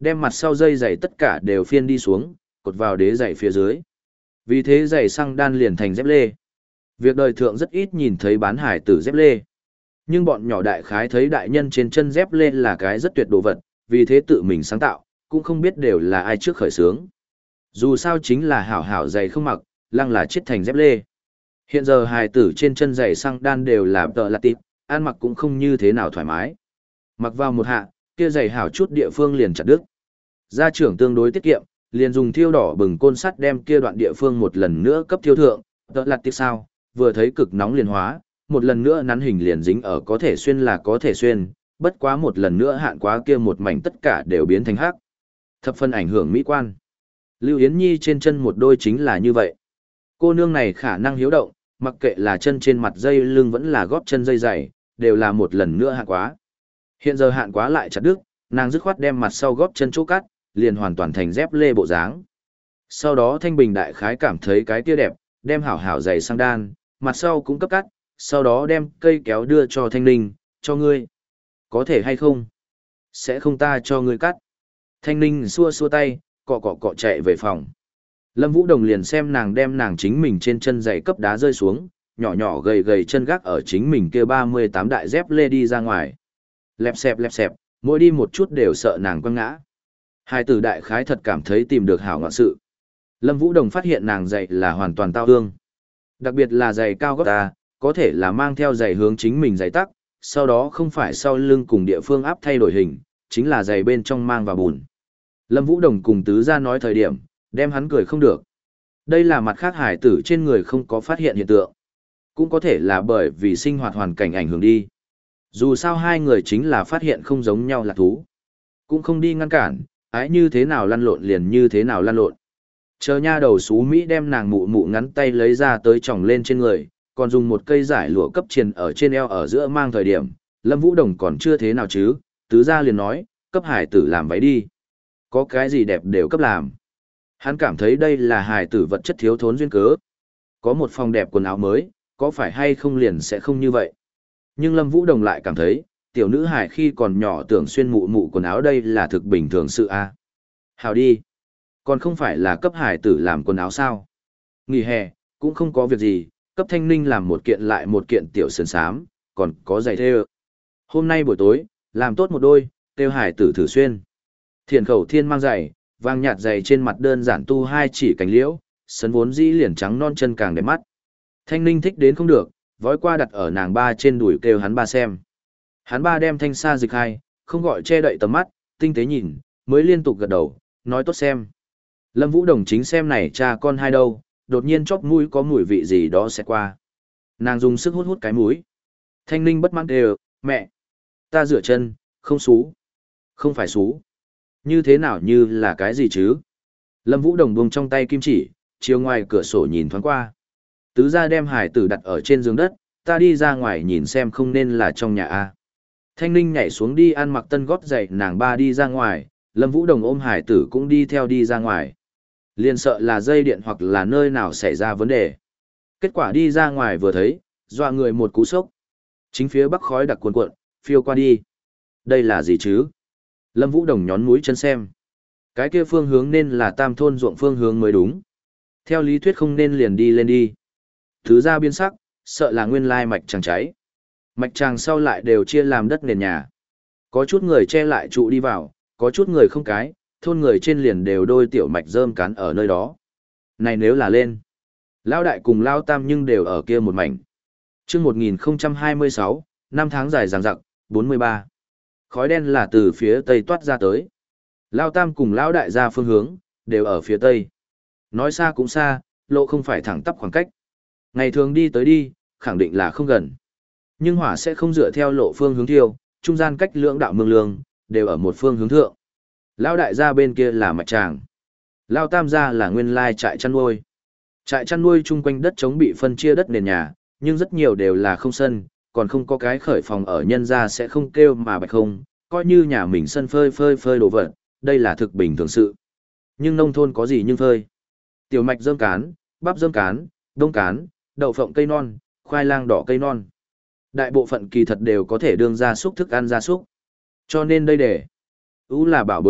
đem mặt sau dây giày tất cả đều phiên đi xuống, cột vào đế giày phía dưới. Vì thế giày xăng đan liền thành dép lê. Việc đời thượng rất ít nhìn thấy bán hải tử dép lê. Nhưng bọn nhỏ đại khái thấy đại nhân trên chân dép lê là cái rất tuyệt đồ vật, vì thế tự mình sáng tạo, cũng không biết đều là ai trước khởi sướng. Dù sao chính là hảo hảo giày không mặc, lăng là chết thành dép lê. Hiện giờ hài tử trên chân giày xăng đan đều là tợ lạt tịp, ăn mặc cũng không như thế nào thoải mái. Mặc vào một hạ, kia giày hảo chút địa phương liền chặt đứt. Gia trưởng tương đối tiết kiệm, liền dùng thiêu đỏ bừng côn sắt đem kia đoạn địa phương một lần nữa cấp thiêu thượng, tợ lạt tịp sao, vừa thấy cực nóng liền hóa, một lần nữa nắn hình liền dính ở có thể xuyên là có thể xuyên, bất quá một lần nữa hạn quá kia một mảnh tất cả đều biến thành hắc. Thập phân ảnh hưởng mỹ quan. Lưu Yến Nhi trên chân một đôi chính là như vậy. Cô nương này khả năng hiếu động, mặc kệ là chân trên mặt dây lưng vẫn là gót chân dây dày, đều là một lần nữa hạn quá. Hiện giờ hạn quá lại chặt đứt, nàng dứt khoát đem mặt sau gót chân chỗ cắt, liền hoàn toàn thành dép lê bộ dáng. Sau đó Thanh Bình đại khái cảm thấy cái kia đẹp, đem hảo hảo giày sang đan, mặt sau cũng cấp cắt, sau đó đem cây kéo đưa cho Thanh Ninh, cho ngươi. Có thể hay không? Sẽ không ta cho ngươi cắt. Thanh Ninh xua xua tay, cọ cọ cọ chạy về phòng. Lâm Vũ Đồng liền xem nàng đem nàng chính mình trên chân giày cấp đá rơi xuống, nhỏ nhỏ gầy gầy chân gác ở chính mình kia ba mươi tám đại dép lê đi ra ngoài. Lẹp xẹp lẹp xẹp, mỗi đi một chút đều sợ nàng quăng ngã. Hai tử đại khái thật cảm thấy tìm được hảo ngoạn sự. Lâm Vũ Đồng phát hiện nàng giày là hoàn toàn tao hương. Đặc biệt là giày cao gót ta, có thể là mang theo giày hướng chính mình giày tắc, sau đó không phải sau lưng cùng địa phương áp thay đổi hình, chính là giày bên trong mang vào bùn. Lâm Vũ Đồng cùng tứ gia nói thời điểm, đem hắn cười không được. Đây là mặt khác hải tử trên người không có phát hiện hiện tượng. Cũng có thể là bởi vì sinh hoạt hoàn cảnh ảnh hưởng đi. Dù sao hai người chính là phát hiện không giống nhau là thú. Cũng không đi ngăn cản, ái như thế nào lăn lộn liền như thế nào lăn lộn. Chờ nha đầu xú Mỹ đem nàng mụ mụ ngắn tay lấy ra tới tròng lên trên người, còn dùng một cây giải lụa cấp triền ở trên eo ở giữa mang thời điểm, Lâm Vũ Đồng còn chưa thế nào chứ, tứ gia liền nói, cấp hải tử làm váy đi. Có cái gì đẹp đều cấp làm. Hắn cảm thấy đây là hải tử vật chất thiếu thốn duyên cớ. Có một phòng đẹp quần áo mới, có phải hay không liền sẽ không như vậy. Nhưng Lâm Vũ Đồng lại cảm thấy, tiểu nữ hải khi còn nhỏ tưởng xuyên mụ mụ quần áo đây là thực bình thường sự a. Hào đi. Còn không phải là cấp hải tử làm quần áo sao. Nghỉ hè, cũng không có việc gì, cấp Thanh Ninh làm một kiện lại một kiện tiểu sườn sám, còn có giày thêu. Hôm nay buổi tối, làm tốt một đôi, tiêu hải tử thử xuyên. Thiền khẩu thiên mang giày, vàng nhạt giày trên mặt đơn giản tu hai chỉ cánh liễu, sấn vốn dĩ liền trắng non chân càng đẹp mắt. Thanh Ninh thích đến không được, vói qua đặt ở nàng ba trên đùi kêu hắn ba xem. Hắn ba đem thanh sa dịch hai, không gọi che đậy tầm mắt, tinh tế nhìn, mới liên tục gật đầu, nói tốt xem. Lâm Vũ Đồng chính xem này cha con hai đâu, đột nhiên chóp mũi có mùi vị gì đó sẽ qua. Nàng dùng sức hút hút cái mũi. Thanh Ninh bất mãn đều, mẹ, ta rửa chân, không xú. Không phải xú. Như thế nào như là cái gì chứ? Lâm Vũ Đồng buông trong tay kim chỉ, chiều ngoài cửa sổ nhìn thoáng qua. Tứ gia đem hải tử đặt ở trên giường đất, ta đi ra ngoài nhìn xem không nên là trong nhà a. Thanh Ninh nhảy xuống đi ăn mặc tân gót giày nàng ba đi ra ngoài, Lâm Vũ Đồng ôm hải tử cũng đi theo đi ra ngoài. Liền sợ là dây điện hoặc là nơi nào xảy ra vấn đề. Kết quả đi ra ngoài vừa thấy, dọa người một cú sốc. Chính phía bắc khói đặc cuồn cuộn, phiêu qua đi. Đây là gì chứ? Lâm Vũ Đồng nhón mũi chân xem. Cái kia phương hướng nên là tam thôn ruộng phương hướng mới đúng. Theo lý thuyết không nên liền đi lên đi. Thứ ra biên sắc, sợ là nguyên lai mạch tràng cháy. Mạch tràng sau lại đều chia làm đất nền nhà. Có chút người che lại trụ đi vào, có chút người không cái, thôn người trên liền đều đôi tiểu mạch rơm cán ở nơi đó. Này nếu là lên, Lão đại cùng Lão tam nhưng đều ở kia một mảnh. Chương một nghìn không trăm hai mươi sáu, năm tháng dài dằng dặc, bốn mươi ba. Khói đen là từ phía tây toát ra tới. Lão tam cùng Lão đại ra phương hướng, đều ở phía tây. Nói xa cũng xa, lộ không phải thẳng tắp khoảng cách. Ngày thường đi tới đi, khẳng định là không gần. Nhưng hỏa sẽ không dựa theo lộ phương hướng thiêu, trung gian cách lưỡng đạo mương lương, đều ở một phương hướng thượng. Lão đại gia bên kia là mạch tràng. Lão tam gia là nguyên lai trại chăn nuôi. Trại chăn nuôi chung quanh đất trống bị phân chia đất nền nhà, nhưng rất nhiều đều là không sân, còn không có cái khởi phòng ở nhân gia sẽ không kêu mà bạch không, coi như nhà mình sân phơi phơi phơi đồ vật, đây là thực bình thường sự. Nhưng nông thôn có gì nhưng phơi? Tiểu mạch rơm cán, bắp rơm cán, đông cán, đậu phộng cây non, khoai lang đỏ cây non. Đại bộ phận kỳ thật đều có thể đương gia súc thức ăn gia súc. Cho nên đây để ú là bảo bối thực,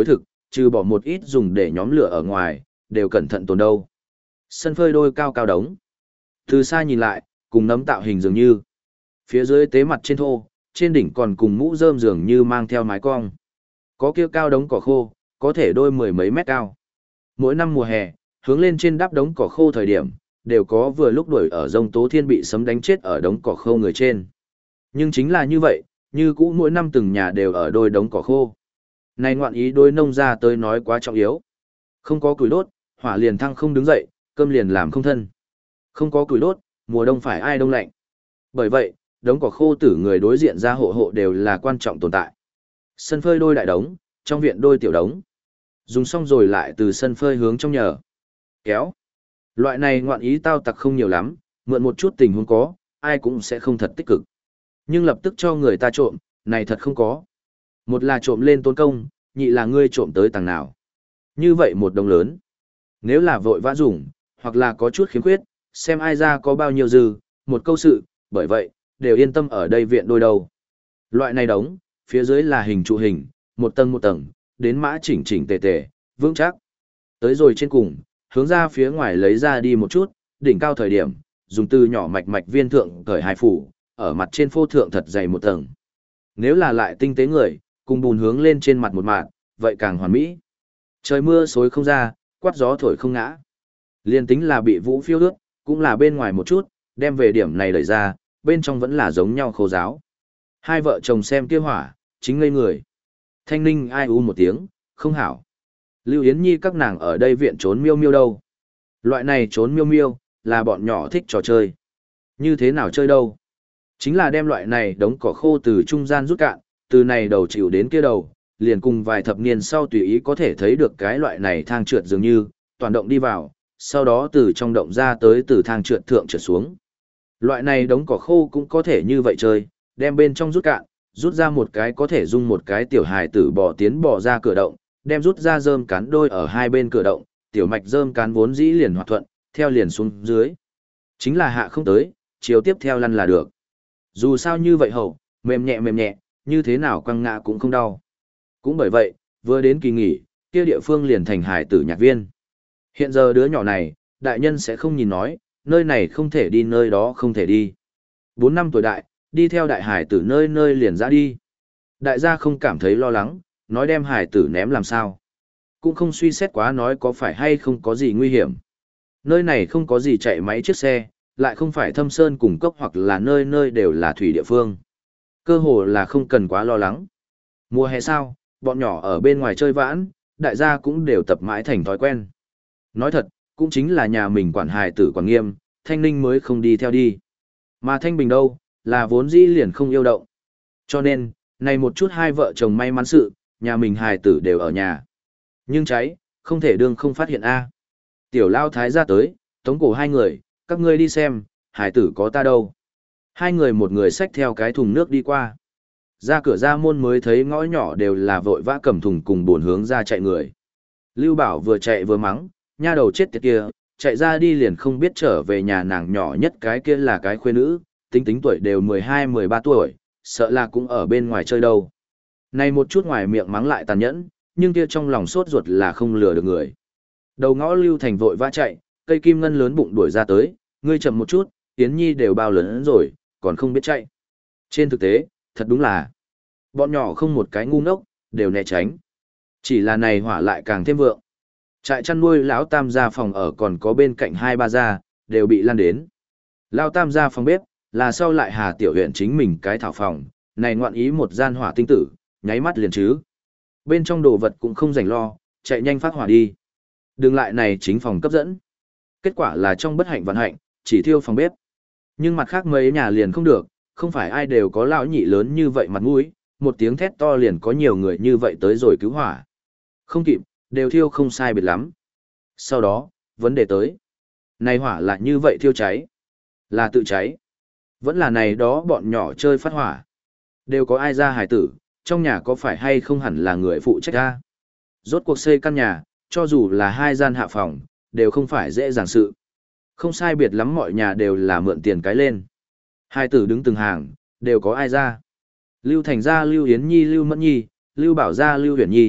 trừ bỏ một ít dùng để nhóm lửa ở ngoài, đều cẩn thận tồn đâu. Sân phơi đôi cao cao đống. Từ xa nhìn lại, cùng nấm tạo hình dường như. Phía dưới tế mặt trên thô, trên đỉnh còn cùng mũ rơm dường như mang theo mái cong. Có kia cao đống cỏ khô, có thể đôi mười mấy mét cao. Mỗi năm mùa hè, hướng lên trên đắp đống cỏ khô thời điểm, đều có vừa lúc đuổi ở rông tố thiên bị sấm đánh chết ở đống cỏ khô người trên. Nhưng chính là như vậy, như cũ mỗi năm từng nhà đều ở đôi đống cỏ khô. Này ngoạn ý đôi nông ra tới nói quá trọng yếu. Không có củi đốt, hỏa liền thăng không đứng dậy, cơm liền làm không thân. Không có củi đốt, mùa đông phải ai đông lạnh. Bởi vậy, đống cỏ khô tử người đối diện ra hộ hộ đều là quan trọng tồn tại. Sân phơi đôi đại đống, trong viện đôi tiểu đống. Dùng xong rồi lại từ sân phơi hướng trong nhờ. Kéo. Loại này ngoạn ý tao tặc không nhiều lắm, mượn một chút tình huống có, ai cũng sẽ không thật tích cực. Nhưng lập tức cho người ta trộm, này thật không có. Một là trộm lên tốn công, nhị là ngươi trộm tới tầng nào. Như vậy một đồng lớn. Nếu là vội vã dùng, hoặc là có chút khiếm khuyết, xem ai ra có bao nhiêu dư, một câu sự, bởi vậy, đều yên tâm ở đây viện đôi đầu. Loại này đống, phía dưới là hình trụ hình, một tầng một tầng, đến mã chỉnh chỉnh tề tề, vững chắc. Tới rồi trên cùng, hướng ra phía ngoài lấy ra đi một chút, đỉnh cao thời điểm, dùng từ nhỏ mạch mạch viên thượng cởi hai phủ, ở mặt trên phô thượng thật dày một tầng. Nếu là lại tinh tế người, cùng bùn hướng lên trên mặt một mạng, vậy càng hoàn mỹ. Trời mưa xối không ra, quát gió thổi không ngã. Liên tính là bị vũ phiêu ướt, cũng là bên ngoài một chút, đem về điểm này đẩy ra, bên trong vẫn là giống nhau khô giáo. Hai vợ chồng xem kia hỏa, chính ngây người. Thanh Ninh ai u một tiếng, không hảo. Lưu Yến Nhi các nàng ở đây viện trốn miêu miêu đâu. Loại này trốn miêu miêu, là bọn nhỏ thích trò chơi. Như thế nào chơi đâu? Chính là đem loại này đống cỏ khô từ trung gian rút cạn, từ này đầu chịu đến kia đầu, liền cùng vài thập niên sau tùy ý có thể thấy được cái loại này thang trượt dường như, toàn động đi vào, sau đó từ trong động ra tới từ thang trượt thượng trượt xuống. Loại này đống cỏ khô cũng có thể như vậy chơi, đem bên trong rút cạn, rút ra một cái có thể dung một cái tiểu hài tử bò tiến bò ra cửa động, đem rút ra rơm cán đôi ở hai bên cửa động, tiểu mạch rơm cán vốn dĩ liền hoạt thuận, theo liền xuống dưới. Chính là hạ không tới, chiều tiếp theo lăn là được. Dù sao như vậy hậu, mềm nhẹ mềm nhẹ, như thế nào quăng ngã cũng không đau. Cũng bởi vậy, vừa đến kỳ nghỉ, kia địa phương liền thành hải tử nhạc viên. Hiện giờ đứa nhỏ này, đại nhân sẽ không nhìn nói, nơi này không thể đi nơi đó không thể đi. Bốn năm tuổi đại, đi theo đại hải tử nơi nơi liền ra đi. Đại gia không cảm thấy lo lắng, nói đem hải tử ném làm sao. Cũng không suy xét quá nói có phải hay không có gì nguy hiểm. Nơi này không có gì chạy máy chiếc xe, lại không phải thâm sơn cùng cốc hoặc là nơi nơi đều là thủy địa phương. Cơ hồ là không cần quá lo lắng. Mùa hè sao, bọn nhỏ ở bên ngoài chơi vãn, đại gia cũng đều tập mãi thành thói quen. Nói thật, cũng chính là nhà mình quản hài tử quản nghiêm, Thanh Ninh mới không đi theo đi. Mà Thanh Bình đâu, là vốn dĩ liền không yêu động. Cho nên, này một chút hai vợ chồng may mắn sự, nhà mình hài tử đều ở nhà. Nhưng cháy, không thể đương không phát hiện a. Tiểu Lao Thái ra tới, tống cổ hai người, các ngươi đi xem, hài tử có ta đâu. Hai người một người xách theo cái thùng nước đi qua. Ra cửa ra môn mới thấy ngõ nhỏ đều là vội vã cầm thùng cùng buồn hướng ra chạy người. Lưu Bảo vừa chạy vừa mắng, nha đầu chết tiệt kia, chạy ra đi liền không biết trở về nhà nàng nhỏ nhất cái kia là cái khuê nữ, tính tính tuổi đều mười hai mười ba tuổi, sợ là cũng ở bên ngoài chơi đâu. Này một chút ngoài miệng mắng lại tàn nhẫn, nhưng kia trong lòng sốt ruột là không lừa được người. Đầu ngõ Lưu Thành vội vã chạy, cây kim ngân lớn bụng đuổi ra tới, ngươi chậm một chút, Tiến Nhi đều bao lớn rồi, còn không biết chạy. Trên thực tế, thật đúng là, bọn nhỏ không một cái ngu ngốc, đều né tránh. Chỉ là này hỏa lại càng thêm vượng. Trại chăn nuôi lão Tam gia phòng ở còn có bên cạnh hai ba gia, đều bị lan đến. Lão Tam gia phòng bếp, là sau lại Hà Tiểu huyện chính mình cái thảo phòng, này ngoạn ý một gian hỏa tinh tử, nháy mắt liền chứ. Bên trong đồ vật cũng không rảnh lo, chạy nhanh phát hỏa đi. Đừng lại này chính phòng cấp dẫn. Kết quả là trong bất hạnh vận hạnh, chỉ thiêu phòng bếp. Nhưng mặt khác mấy nhà liền không được, không phải ai đều có lão nhị lớn như vậy mặt mũi, một tiếng thét to liền có nhiều người như vậy tới rồi cứu hỏa. Không kịp, đều thiêu không sai biệt lắm. Sau đó, vấn đề tới. Này hỏa là như vậy thiêu cháy. Là tự cháy. Vẫn là này đó bọn nhỏ chơi phát hỏa. Đều có ai ra hải tử, trong nhà có phải hay không hẳn là người phụ trách ra. Rốt cuộc xây căn nhà, cho dù là hai gian hạ phòng, đều không phải dễ dàng sự. Không sai biệt lắm mọi nhà đều là mượn tiền cái lên. Hai tử đứng từng hàng, đều có ai ra. Lưu Thành gia Lưu Yến Nhi Lưu Mẫn Nhi, Lưu Bảo gia Lưu Huyền Nhi,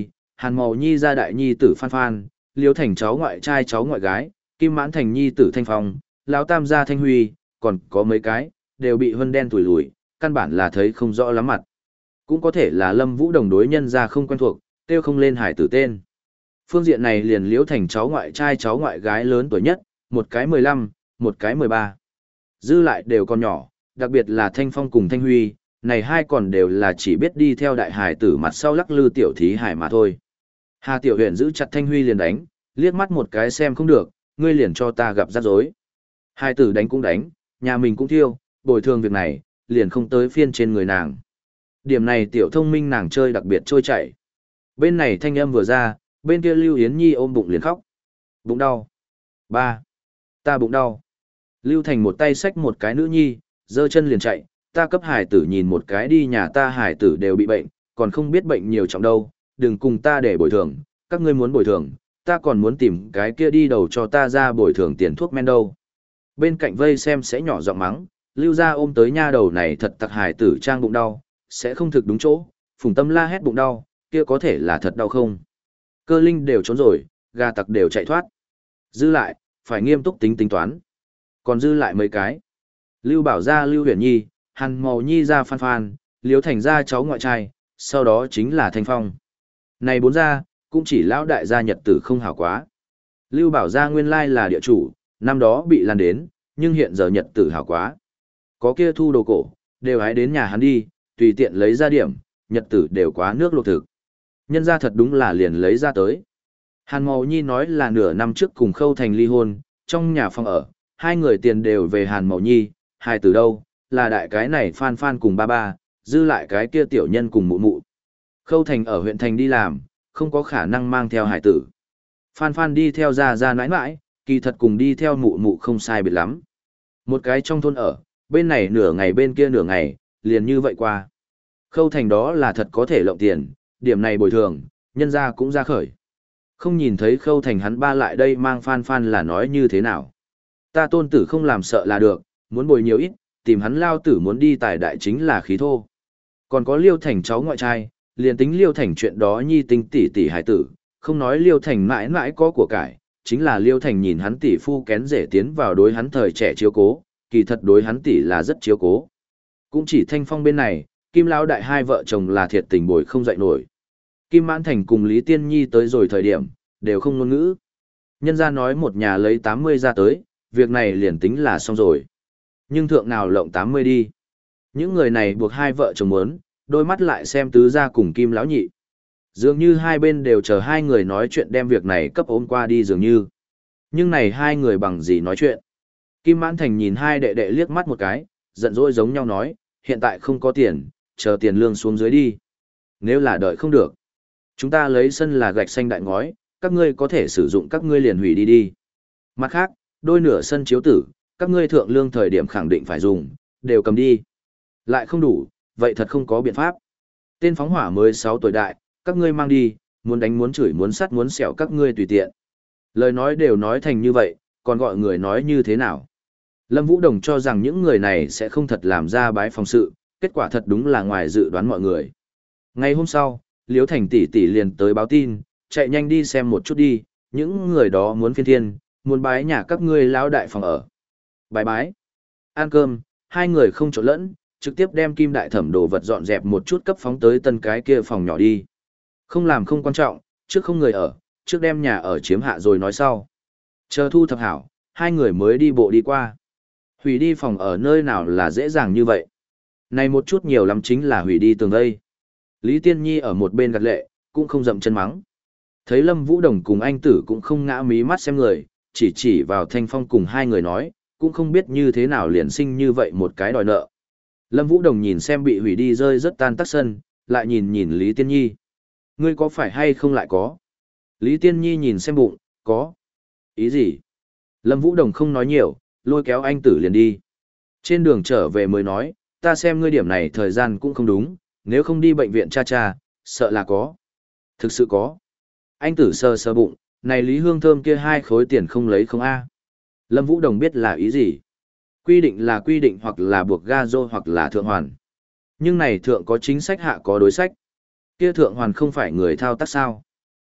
Hàn Mầu Nhi ra đại nhi tử Phan Phan, Liêu Thành cháu ngoại trai cháu ngoại gái, Kim Mãn Thành nhi tử Thanh Phong, Lão Tam gia Thanh Huy, còn có mấy cái, đều bị hân đen tủi lủi, căn bản là thấy không rõ lắm mặt. Cũng có thể là Lâm Vũ Đồng đối nhân ra không quen thuộc, tiêu không lên hải tử tên. Phương diện này liền Liễu Thành cháu ngoại trai cháu ngoại gái lớn tuổi nhất, một cái mười lăm, một cái mười ba. Dư lại đều còn nhỏ, đặc biệt là Thanh Phong cùng Thanh Huy, này hai còn đều là chỉ biết đi theo đại hải tử mặt sau lắc lư tiểu thí hải mà thôi. Hà Tiểu Huyền giữ chặt Thanh Huy liền đánh, liếc mắt một cái xem không được, ngươi liền cho ta gặp rắc rối. Hải tử đánh cũng đánh, nhà mình cũng thiêu, bồi thường việc này, liền không tới phiên trên người nàng. Điểm này tiểu thông minh nàng chơi đặc biệt trôi chảy. Bên này thanh âm vừa ra, bên kia Lưu Yến Nhi ôm bụng liền khóc. Bụng đau. Ba. Ta bụng đau. Lưu Thành một tay xách một cái nữ nhi, giơ chân liền chạy, ta cấp hải tử nhìn một cái đi, nhà ta hải tử đều bị bệnh, còn không biết bệnh nhiều trọng đâu, đừng cùng ta để bồi thường, các ngươi muốn bồi thường, ta còn muốn tìm cái kia đi đầu cho ta ra bồi thường tiền thuốc men đâu. Bên cạnh vây xem sẽ nhỏ giọng mắng, Lưu gia ôm tới nha đầu này thật tặc hải tử trang bụng đau, sẽ không thực đúng chỗ, Phùng Tâm la hét bụng đau, kia có thể là thật đau không? Cơ linh đều trốn rồi, gà tặc đều chạy thoát. Dư lại, phải nghiêm túc tính tính toán. Còn dư lại mấy cái. Lưu Bảo gia Lưu Huyền Nhi, Hàn Mầu Nhi gia Phan Phan, Liễu Thành gia cháu ngoại trai, sau đó chính là Thanh Phong. Này bốn gia, cũng chỉ lão đại gia nhật tử không hảo quá. Lưu Bảo gia nguyên lai là địa chủ, năm đó bị lan đến, nhưng hiện giờ nhật tử hảo quá. Có kia thu đồ cổ, đều hái đến nhà hắn đi, tùy tiện lấy ra điểm, nhật tử đều quá nước luộc thực. Nhân ra thật đúng là liền lấy ra tới. Hàn Mầu Nhi nói là nửa năm trước cùng Khâu Thành ly hôn, trong nhà phòng ở, hai người tiền đều về Hàn Mầu Nhi, hai từ đâu, là đại cái này Phan Phan cùng ba ba, dư lại cái kia tiểu nhân cùng mụ mụ. Khâu Thành ở huyện thành đi làm, không có khả năng mang theo hải tử. Phan Phan đi theo ra ra nãi nãi, kỳ thật cùng đi theo mụ mụ không sai biệt lắm. Một cái trong thôn ở, bên này nửa ngày bên kia nửa ngày, liền như vậy qua. Khâu Thành đó là thật có thể lộng tiền, điểm này bồi thường, nhân ra cũng ra khởi. Không nhìn thấy Khâu Thành hắn ba lại đây mang Phan Phan là nói như thế nào. Ta tôn tử không làm sợ là được, muốn bồi nhiều ít, tìm hắn lao tử muốn đi tài đại chính là khí thô. Còn có Liêu Thành cháu ngoại trai, liền tính Liêu Thành chuyện đó nhi tinh tỷ tỷ hải tử, không nói Liêu Thành mãi mãi có của cải, chính là Liêu Thành nhìn hắn tỷ phu kén rể tiến vào đối hắn thời trẻ chiếu cố, kỳ thật đối hắn tỷ là rất chiếu cố. Cũng chỉ Thanh Phong bên này, Kim Lão đại hai vợ chồng là thiệt tình bồi không dậy nổi. Kim Mãn Thành cùng Lý Tiên Nhi tới rồi thời điểm, đều không ngôn ngữ. Nhân ra nói một nhà lấy tám mươi ra tới, việc này liền tính là xong rồi. Nhưng thượng nào lộng tám mươi đi. Những người này buộc hai vợ chồng muốn, đôi mắt lại xem tứ ra cùng Kim Lão nhị. Dường như hai bên đều chờ hai người nói chuyện đem việc này cấp ôm qua đi dường như. Nhưng này hai người bằng gì nói chuyện. Kim Mãn Thành nhìn hai đệ đệ liếc mắt một cái, giận dỗi giống nhau nói, hiện tại không có tiền, chờ tiền lương xuống dưới đi. Nếu là đợi không được, chúng ta lấy sân là gạch xanh đại ngói, các ngươi có thể sử dụng các ngươi liền hủy đi đi. Mặt khác, đôi nửa sân chiếu tử, các ngươi thượng lương thời điểm khẳng định phải dùng, đều cầm đi. Lại không đủ, vậy thật không có biện pháp. Tên phóng hỏa mới sáu tuổi đại, các ngươi mang đi, muốn đánh muốn chửi muốn sắt muốn xẻo các ngươi tùy tiện. Lời nói đều nói thành như vậy, còn gọi người nói như thế nào? Lâm Vũ Đồng cho rằng những người này sẽ không thật làm ra bái phòng sự, kết quả thật đúng là ngoài dự đoán mọi người. Ngày hôm sau, Liễu Thành tỷ tỷ liền tới báo tin, chạy nhanh đi xem một chút đi, những người đó muốn phiên thiên, muốn bái nhà các ngươi lão đại phòng ở. Bái bái. Ăn cơm, hai người không trộn lẫn, trực tiếp đem Kim đại thẩm đồ vật dọn dẹp một chút cấp phóng tới tân cái kia phòng nhỏ đi. Không làm không quan trọng, trước không người ở, trước đem nhà ở chiếm hạ rồi nói sau. Chờ thu thập hảo, hai người mới đi bộ đi qua. Hủy đi phòng ở nơi nào là dễ dàng như vậy. Này một chút nhiều lắm chính là hủy đi tường đây. Lý Tiên Nhi ở một bên gật lệ, cũng không dậm chân mắng. Thấy Lâm Vũ Đồng cùng anh tử cũng không ngã mí mắt xem người, chỉ chỉ vào Thanh Phong cùng hai người nói, cũng không biết như thế nào liền sinh như vậy một cái đòi nợ. Lâm Vũ Đồng nhìn xem bị hủy đi rơi rất tan tác sân, lại nhìn nhìn Lý Tiên Nhi. Ngươi có phải hay không lại có? Lý Tiên Nhi nhìn xem bụng, có. Ý gì? Lâm Vũ Đồng không nói nhiều, lôi kéo anh tử liền đi. Trên đường trở về mới nói, ta xem ngươi điểm này thời gian cũng không đúng, nếu không đi bệnh viện cha cha, sợ là có. Thực sự có. Anh tử sờ sờ bụng, này Lý Hương Thơm kia hai khối tiền không lấy không a. Lâm Vũ Đồng biết là ý gì. Quy định là quy định hoặc là buộc ga rô hoặc là thượng hoàn. Nhưng này thượng có chính sách hạ có đối sách. Kia thượng hoàn không phải người thao tác sao.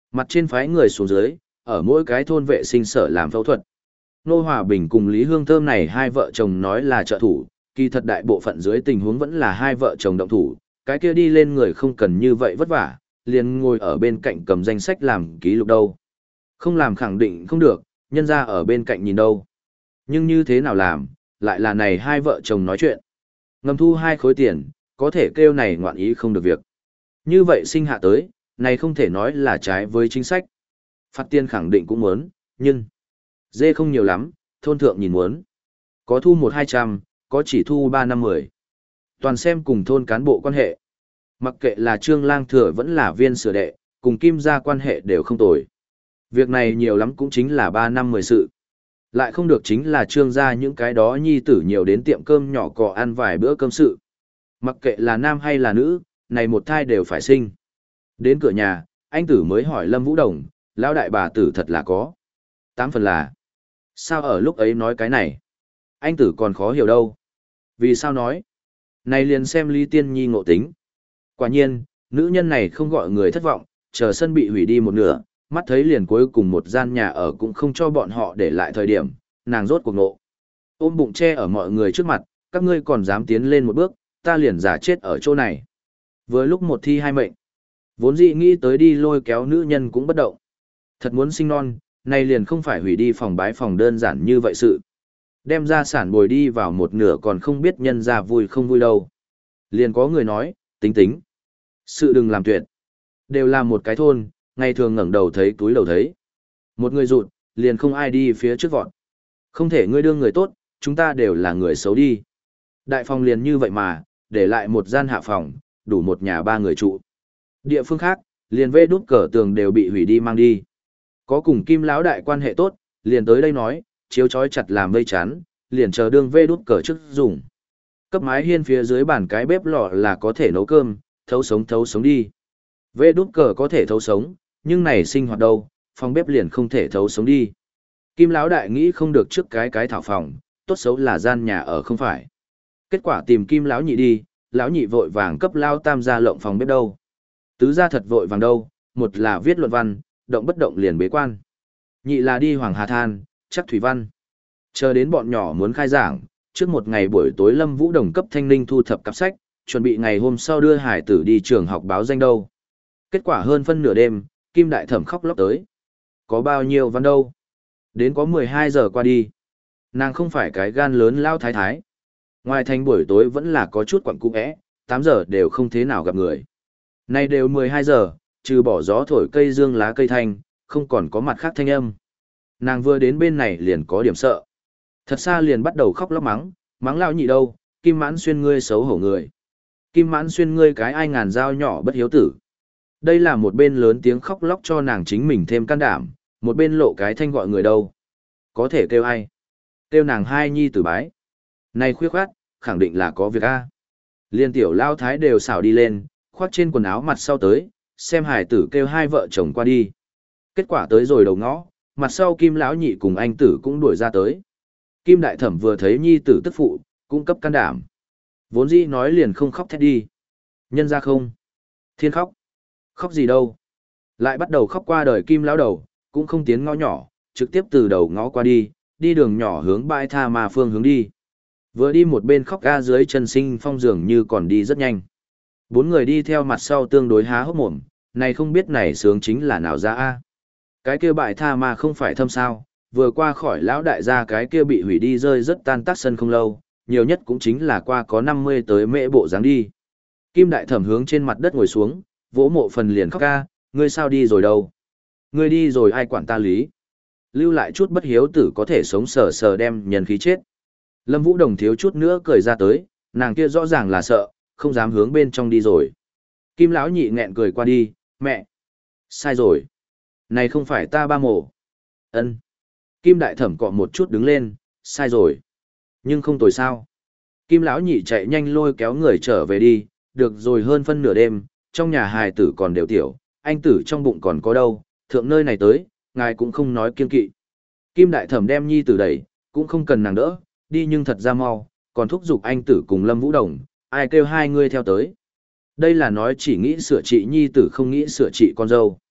Mặt trên phái người xuống dưới, ở mỗi cái thôn vệ sinh sở làm phẫu thuật. Nô Hòa Bình cùng Lý Hương Thơm này hai vợ chồng nói là trợ thủ, kỳ thật đại bộ phận dưới tình huống vẫn là hai vợ chồng động thủ, cái kia đi lên người không cần như vậy vất vả, liền ngồi ở bên cạnh cầm danh sách làm ký lục đâu. Không làm khẳng định không được, nhân ra ở bên cạnh nhìn đâu. Nhưng như thế nào làm, lại là này hai vợ chồng nói chuyện. Ngầm thu hai khối tiền, có thể kêu này ngoạn ý không được việc. Như vậy sinh hạ tới, này không thể nói là trái với chính sách. Phạt tiền khẳng định cũng muốn, nhưng dê không nhiều lắm, thôn thượng nhìn muốn. Có thu một hai trăm, có chỉ thu ba năm mười. Toàn xem cùng thôn cán bộ quan hệ. Mặc kệ là Trương Lang Thừa vẫn là Viên Sửa Đệ, cùng Kim gia quan hệ đều không tồi. Việc này nhiều lắm cũng chính là ba năm mười sự. Lại không được chính là Trương gia những cái đó nhi tử nhiều đến tiệm cơm nhỏ cọ ăn vài bữa cơm sự. Mặc kệ là nam hay là nữ, này một thai đều phải sinh. Đến cửa nhà, anh tử mới hỏi Lâm Vũ Đồng, lão đại bà tử thật là có. Tám phần là. Sao ở lúc ấy nói cái này? Anh tử còn khó hiểu đâu. Vì sao nói? Này liền xem Lý Tiên Nhi ngộ tính. Quả nhiên, nữ nhân này không gọi người thất vọng, chờ sân bị hủy đi một nửa, mắt thấy liền cuối cùng một gian nhà ở cũng không cho bọn họ để lại thời điểm, nàng rốt cuộc nộ. Ôm bụng che ở mọi người trước mặt, các ngươi còn dám tiến lên một bước, ta liền giả chết ở chỗ này. Vừa lúc một thi hai mệnh, vốn dĩ nghĩ tới đi lôi kéo nữ nhân cũng bất động. Thật muốn sinh non, nay liền không phải hủy đi phòng bái phòng đơn giản như vậy sự. Đem ra sản bồi đi vào một nửa còn không biết nhân ra vui không vui đâu. Liền có người nói, tính tính. Sự đừng làm tuyệt. Đều là một cái thôn, ngày thường ngẩng đầu thấy túi đầu thấy. Một người rụt, liền không ai đi phía trước vọt. Không thể ngươi đương người tốt, chúng ta đều là người xấu đi. Đại phòng liền như vậy mà, để lại một gian hạ phòng, đủ một nhà ba người trụ. Địa phương khác, liền vê đút cờ tường đều bị hủy đi mang đi. Có cùng Kim lão đại quan hệ tốt, liền tới đây nói, chiếu chói chặt làm vây chắn, liền chờ đương vê đút cờ trước dùng. Cấp mái hiên phía dưới bàn cái bếp lò là có thể nấu cơm, thấu sống thấu sống đi. Vê đút cờ có thể thấu sống, nhưng này sinh hoạt đâu, phòng bếp liền không thể thấu sống đi. Kim lão đại nghĩ không được trước cái cái thảo phòng, tốt xấu là gian nhà ở không phải. Kết quả tìm Kim lão nhị đi, lão nhị vội vàng cấp lao tam gia lộng phòng bếp đâu. Tứ gia thật vội vàng đâu, một là viết luận văn, động bất động liền bế quan. Nhị là đi Hoàng Hà Than, chắc thủy văn. Chờ đến bọn nhỏ muốn khai giảng, trước một ngày buổi tối Lâm Vũ Đồng cấp Thanh Ninh thu thập cặp sách, chuẩn bị ngày hôm sau đưa hải tử đi trường học báo danh đâu. Kết quả hơn phân nửa đêm, Kim Đại Thẩm khóc lóc tới. Có bao nhiêu văn đâu? Đến có mười hai giờ qua đi. Nàng không phải cái gan lớn lao thái thái. Ngoài thành buổi tối vẫn là có chút quặng cung ẽ, tám giờ đều không thế nào gặp người. Nay đều mười hai giờ, trừ bỏ gió thổi cây dương lá cây thanh, không còn có mặt khác thanh âm. Nàng vừa đến bên này liền có điểm sợ. Thật xa liền bắt đầu khóc lóc mắng, mắng lao nhị đâu, Kim Mãn Xuyên ngươi xấu hổ người. Kim Mãn Xuyên ngươi cái ai ngàn dao nhỏ bất hiếu tử. Đây là một bên lớn tiếng khóc lóc cho nàng chính mình thêm can đảm, một bên lộ cái thanh gọi người đâu. Có thể kêu ai? Kêu nàng hai nhi tử bái. Này khuyết khoát, khẳng định là có việc a. Liên tiểu lao thái đều xảo đi lên, khoác trên quần áo mặt sau tới, xem hải tử kêu hai vợ chồng qua đi. Kết quả tới rồi đầu ngõ, mặt sau Kim lão nhị cùng anh tử cũng đuổi ra tới. Kim đại thẩm vừa thấy nhi tử tức phụ, cũng cấp can đảm. Vốn dĩ nói liền không khóc thét đi. Nhân ra không. Thiên khóc. Khóc gì đâu. Lại bắt đầu khóc qua đời Kim lão đầu, cũng không tiến ngõ nhỏ, trực tiếp từ đầu ngõ qua đi, đi đường nhỏ hướng bãi tha mà phương hướng đi. Vừa đi một bên khóc ga dưới chân sinh phong dường như còn đi rất nhanh. Bốn người đi theo mặt sau tương đối há hốc mồm, này không biết này sướng chính là nào ra a. Cái kia bãi tha mà không phải thâm sao, vừa qua khỏi lão đại gia cái kia bị hủy đi rơi rất tan tác sân không lâu, nhiều nhất cũng chính là qua có năm mươi tới mễ bộ dáng đi. Kim đại thẩm hướng trên mặt đất ngồi xuống, vỗ mộ phần liền khóc ca, ngươi sao đi rồi đâu? Ngươi đi rồi ai quản ta lý? Lưu lại chút bất hiếu tử có thể sống sờ sờ đem nhân khí chết. Lâm Vũ Đồng thiếu chút nữa cười ra tới, nàng kia rõ ràng là sợ, không dám hướng bên trong đi rồi. Kim lão nhị nghẹn cười qua đi, mẹ. Sai rồi. Này không phải ta ba mổ. Ân. Kim đại thẩm cọ một chút đứng lên, sai rồi. Nhưng không tồi sao. Kim lão nhị chạy nhanh lôi kéo người trở về đi, được rồi hơn phân nửa đêm, trong nhà hài tử còn đều tiểu, anh tử trong bụng còn có đâu, thượng nơi này tới, ngài cũng không nói kiên kỵ. Kim đại thẩm đem nhi tử đẩy, cũng không cần nàng đỡ, đi nhưng thật ra mau, còn thúc giục anh tử cùng Lâm Vũ Đồng, ai kêu hai người theo tới. Đây là nói chỉ nghĩ sửa trị nhi tử không nghĩ sửa trị con dâu.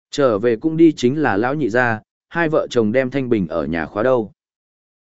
Trở về cũng đi chính là lão nhị gia, hai vợ chồng đem Thanh Bình ở nhà khóa đâu.